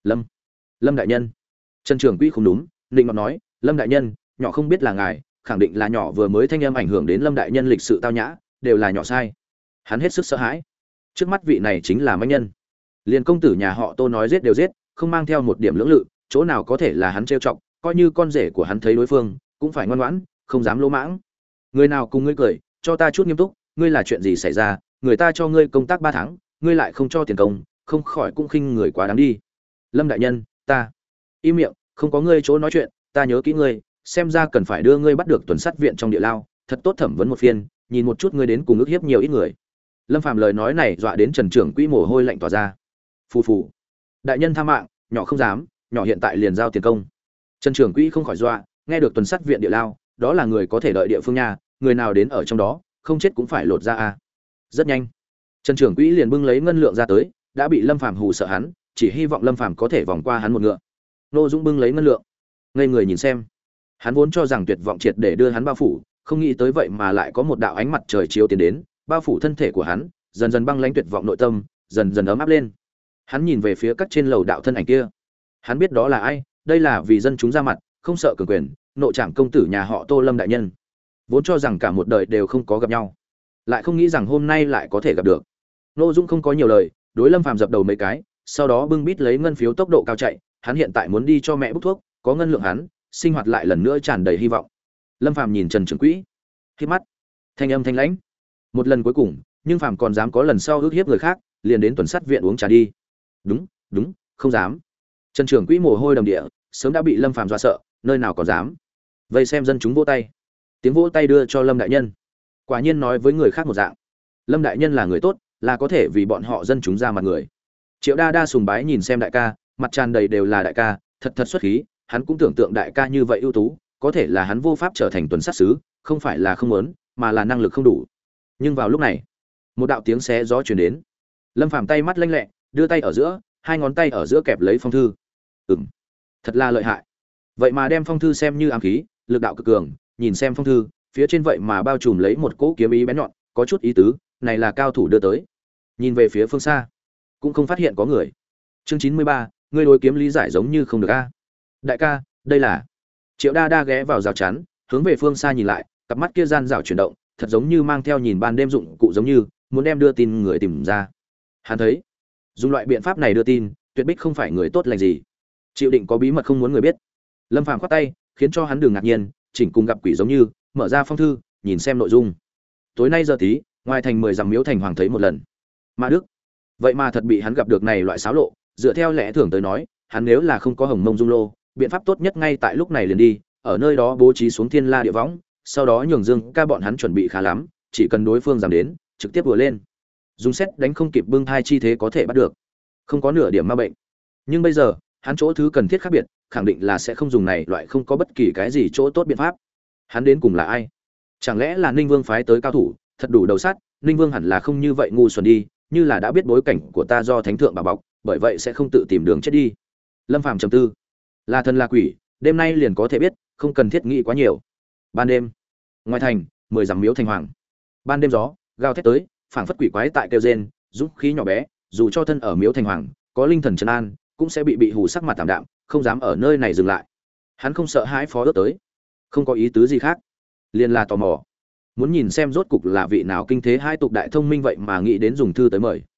Lâm đại nhân. Trần Trường Quỹ không đúng, định ngọt nói, Lâm đại nhân, nhỏ không biết là ngài, khẳng định là nhỏ vừa mới thanh âm ảnh hưởng đến Lâm đại nhân lịch sự tao nhã, đều là nhỏ sai. Hắn hết sức sợ hãi. Trước mắt vị này chính là mãnh nhân. Liền công tử nhà họ Tô nói giết đều giết, không mang theo một điểm lưỡng lự, chỗ nào có thể là hắn trêu chọc, coi như con rể của hắn thấy đối phương, cũng phải ngoan ngoãn, không dám lỗ mãng. Người nào cùng ngươi cười, cho ta chút nghiêm túc, ngươi là chuyện gì xảy ra, người ta cho ngươi công tác 3 tháng, ngươi lại không cho tiền công, không khỏi cũng khinh người quá đáng đi. Lâm đại nhân, ta im miệng, không có ngươi chỗ nói chuyện, ta nhớ kỹ ngươi, xem ra cần phải đưa ngươi bắt được tuần sát viện trong địa lao, thật tốt thẩm vấn một phiên, nhìn một chút ngươi đến cùng ức hiếp nhiều ít người. Lâm Phàm lời nói này dọa đến Trần Trường Quỹ mồ hôi lạnh tỏa ra. Phù phù. Đại nhân tha mạng, nhỏ không dám, nhỏ hiện tại liền giao tiền công. Trần Trường Quỹ không khỏi dọa, nghe được tuần sát viện địa lao, đó là người có thể đợi địa phương nhà, người nào đến ở trong đó, không chết cũng phải lột ra a. Rất nhanh, Trần Trường Quỹ liền bưng lấy ngân lượng ra tới, đã bị Lâm Phàm hù sợ hắn, chỉ hy vọng Lâm Phàm có thể vòng qua hắn một ngựa. Nô Dũng bưng lấy ngân lượng, ngây người nhìn xem. Hắn vốn cho rằng tuyệt vọng triệt để đưa hắn bao phủ, không nghĩ tới vậy mà lại có một đạo ánh mặt trời chiếu tiến đến, bao phủ thân thể của hắn, dần dần băng lãnh tuyệt vọng nội tâm, dần dần ấm áp lên. Hắn nhìn về phía các trên lầu đạo thân ảnh kia. Hắn biết đó là ai, đây là vì dân chúng ra mặt, không sợ cường quyền, nội trảm công tử nhà họ Tô Lâm đại nhân. Vốn cho rằng cả một đời đều không có gặp nhau, lại không nghĩ rằng hôm nay lại có thể gặp được. Nô Dung không có nhiều lời, đối Lâm Phàm dập đầu mấy cái, sau đó bưng bít lấy ngân phiếu tốc độ cao chạy, hắn hiện tại muốn đi cho mẹ bốc thuốc, có ngân lượng hắn, sinh hoạt lại lần nữa tràn đầy hy vọng. Lâm Phàm nhìn Trần Trường Quỹ, khép mắt, thanh âm thanh lãnh. Một lần cuối cùng, nhưng Phàm còn dám có lần sau ước hiếp người khác, liền đến tuần sát viện uống trà đi. Đúng, không dám. Trần Trường Quỹ mồ hôi đầm địa, sớm đã bị Lâm Phàm dọa sợ, nơi nào còn dám. Vây xem dân chúng vỗ tay. Tiếng vỗ tay đưa cho Lâm đại nhân. Quả nhiên nói với người khác một dạng. Lâm đại nhân là người tốt, là có thể vì bọn họ dân chúng ra mặt người. Triệu Đa Đa sùng bái nhìn xem đại ca, mặt tràn đầy đều là đại ca, thật thật xuất khí, hắn cũng tưởng tượng đại ca như vậy ưu tú, có thể là hắn vô pháp trở thành tuần sát sứ, không phải là không muốn, mà là năng lực không đủ. Nhưng vào lúc này, một đạo tiếng xé gió truyền đến. Lâm Phàm tay mắt lanh lẹ, đưa tay ở giữa, hai ngón tay ở giữa kẹp lấy phong thư. Thật là lợi hại. Vậy mà đem phong thư xem như ám khí, lực đạo cực cường, nhìn xem phong thư, phía trên vậy mà bao trùm lấy một cỗ kiếm ý bén nhọn, có chút ý tứ, này là cao thủ đưa tới. Nhìn về phía phương xa, cũng không phát hiện có người. Chương 93, ngươi đối kiếm lý giải giống như không được a. Đại ca, đây là. Triệu Đa Đa ghé vào rào chắn, hướng về phương xa nhìn lại, cặp mắt kia gian rào chuyển động, thật giống như mang theo nhìn ban đêm dụng cụ giống như, muốn đem đưa tin người tìm ra. Hắn thấy, dùng loại biện pháp này đưa tin, tuyệt bích không phải người tốt lành gì. Chịu định có bí mật không muốn người biết. Lâm Phàm khoát tay, khiến cho hắn đừng ngạc nhiên, chỉnh cùng gặp quỷ giống như, mở ra phong thư, nhìn xem nội dung. Tối nay giờ tí, ngoài thành 10 dặm miếu thành hoàng thấy một lần. Ma Đức, vậy mà thật bị hắn gặp được này loại xáo lộ, dựa theo lẽ thường tới nói, hắn nếu là không có Hồng Mông Dung Lô, biện pháp tốt nhất ngay tại lúc này liền đi, ở nơi đó bố trí xuống Thiên La địa võng, sau đó nhường Dương ca bọn hắn chuẩn bị khá lắm, chỉ cần đối phương dám đến, trực tiếp vừa lên. Dùng xét đánh không kịp bưng thai chi thế có thể bắt được, không có nửa điểm ma bệnh. Nhưng bây giờ, hắn chỗ thứ cần thiết khác biệt, khẳng định là sẽ không dùng này loại không có bất kỳ cái gì chỗ tốt biện pháp. Hắn đến cùng là ai? Chẳng lẽ là Ninh Vương phái tới cao thủ, thật đủ đầu sắt, Ninh Vương hẳn là không như vậy ngu xuẩn đi, như là đã biết bối cảnh của ta do thánh thượng bảo bọc, bởi vậy sẽ không tự tìm đường chết đi. Lâm Phàm trầm tư, là thần là quỷ, đêm nay liền có thể biết, không cần thiết nghĩ quá nhiều. Ban đêm, ngoài thành, 10 dặm miếu thành hoàng. Ban đêm gió gào thét tới, phảng phất quỷ quái tại kêu rên, dũng khí nhỏ bé, dù cho thân ở miếu thành hoàng, có linh thần trấn an, cũng sẽ bị hù sắc mặt tạm đạm, không dám ở nơi này dừng lại. Hắn không sợ hãi phó ước tới, không có ý tứ gì khác, liền là tò mò, muốn nhìn xem rốt cục là vị nào kinh thế hai tục đại thông minh vậy mà nghĩ đến dùng thư tới mời.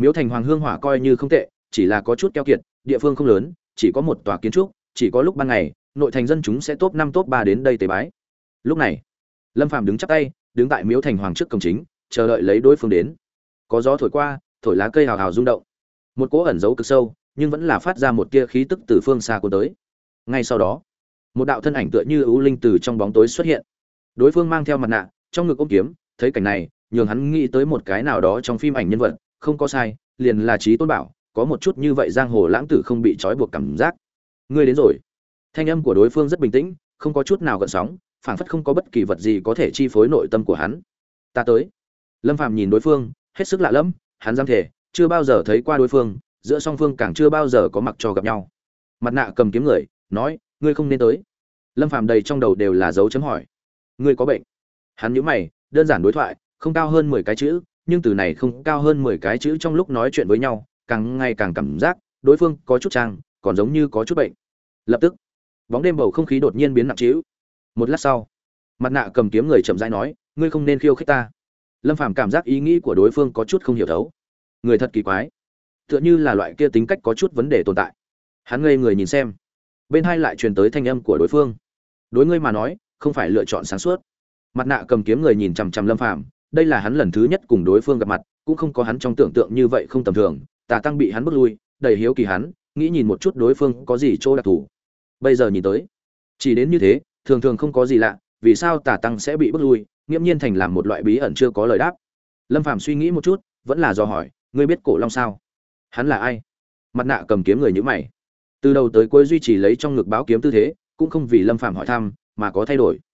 Miếu Thành Hoàng Hương Hỏa coi như không tệ, chỉ là có chút keo kiệt, địa phương không lớn, chỉ có một tòa kiến trúc, chỉ có lúc ban ngày, nội thành dân chúng sẽ top 5 top 3 đến đây tế bái. Lúc này, Lâm Phàm đứng chắp tay, đứng tại Miếu Thành Hoàng trước cổng chính, chờ đợi lấy đối phương đến. Có gió thổi qua, thổi lá cây hào hào rung động. Một cỗ ẩn giấu cực sâu, nhưng vẫn là phát ra một tia khí tức từ phương xa của tới. Ngay sau đó, một đạo thân ảnh tựa như ưu linh từ trong bóng tối xuất hiện. Đối phương mang theo mặt nạ, trong ngực ôm kiếm, thấy cảnh này, nhường hắn nghĩ tới một cái nào đó trong phim ảnh nhân vật, không có sai, liền là Chí Tôn Bảo, có một chút như vậy giang hồ lãng tử không bị trói buộc cảm giác. Ngươi đến rồi. Thanh âm của đối phương rất bình tĩnh, không có chút nào gợn sóng, phảng phất không có bất kỳ vật gì có thể chi phối nội tâm của hắn. Ta tới. Lâm Phàm nhìn đối phương, hết sức lạ lẫm, hắn dám thể, chưa bao giờ thấy qua đối phương, giữa song phương càng chưa bao giờ có mặc cho gặp nhau. Mặt nạ cầm kiếm người, nói, ngươi không nên tới. Lâm Phàm đầy trong đầu đều là dấu chấm hỏi. Ngươi có bệnh? Hắn nhíu mày, đơn giản đối thoại, không cao hơn 10 cái chữ, nhưng từ này không cao hơn 10 cái chữ trong lúc nói chuyện với nhau, càng ngày càng cảm giác đối phương có chút trang, còn giống như có chút bệnh. Lập tức, bóng đêm bầu không khí đột nhiên biến nặng trĩu. Một lát sau, mặt nạ cầm kiếm người chậm rãi nói, ngươi không nên khiêu khích ta. Lâm Phàm cảm giác ý nghĩ của đối phương có chút không hiểu thấu. Người thật kỳ quái, tựa như là loại kia tính cách có chút vấn đề tồn tại. Hắn ngây người nhìn xem, bên hai lại truyền tới thanh âm của đối phương. Đối ngươi mà nói, không phải lựa chọn sáng suốt. Mặt nạ cầm kiếm người nhìn chằm chằm Lâm Phàm, đây là hắn lần thứ nhất cùng đối phương gặp mặt, cũng không có hắn trong tưởng tượng như vậy không tầm thường. Tà Tăng bị hắn bước lui, đầy hiếu kỳ hắn, nghĩ nhìn một chút đối phương có gì chỗ đặc thù. Bây giờ nhìn tới, chỉ đến như thế, thường thường không có gì lạ, vì sao Tà Tăng sẽ bị bước lui, nghiễm nhiên thành làm một loại bí ẩn chưa có lời đáp. Lâm Phàm suy nghĩ một chút, vẫn là do hỏi, ngươi biết Cổ Long sao? Hắn là ai? Mặt nạ cầm kiếm người nhíu mày. Từ đầu tới cuối duy trì lấy trong ngực báo kiếm tư thế, cũng không vì Lâm Phàm hỏi thăm, mà có thay đổi.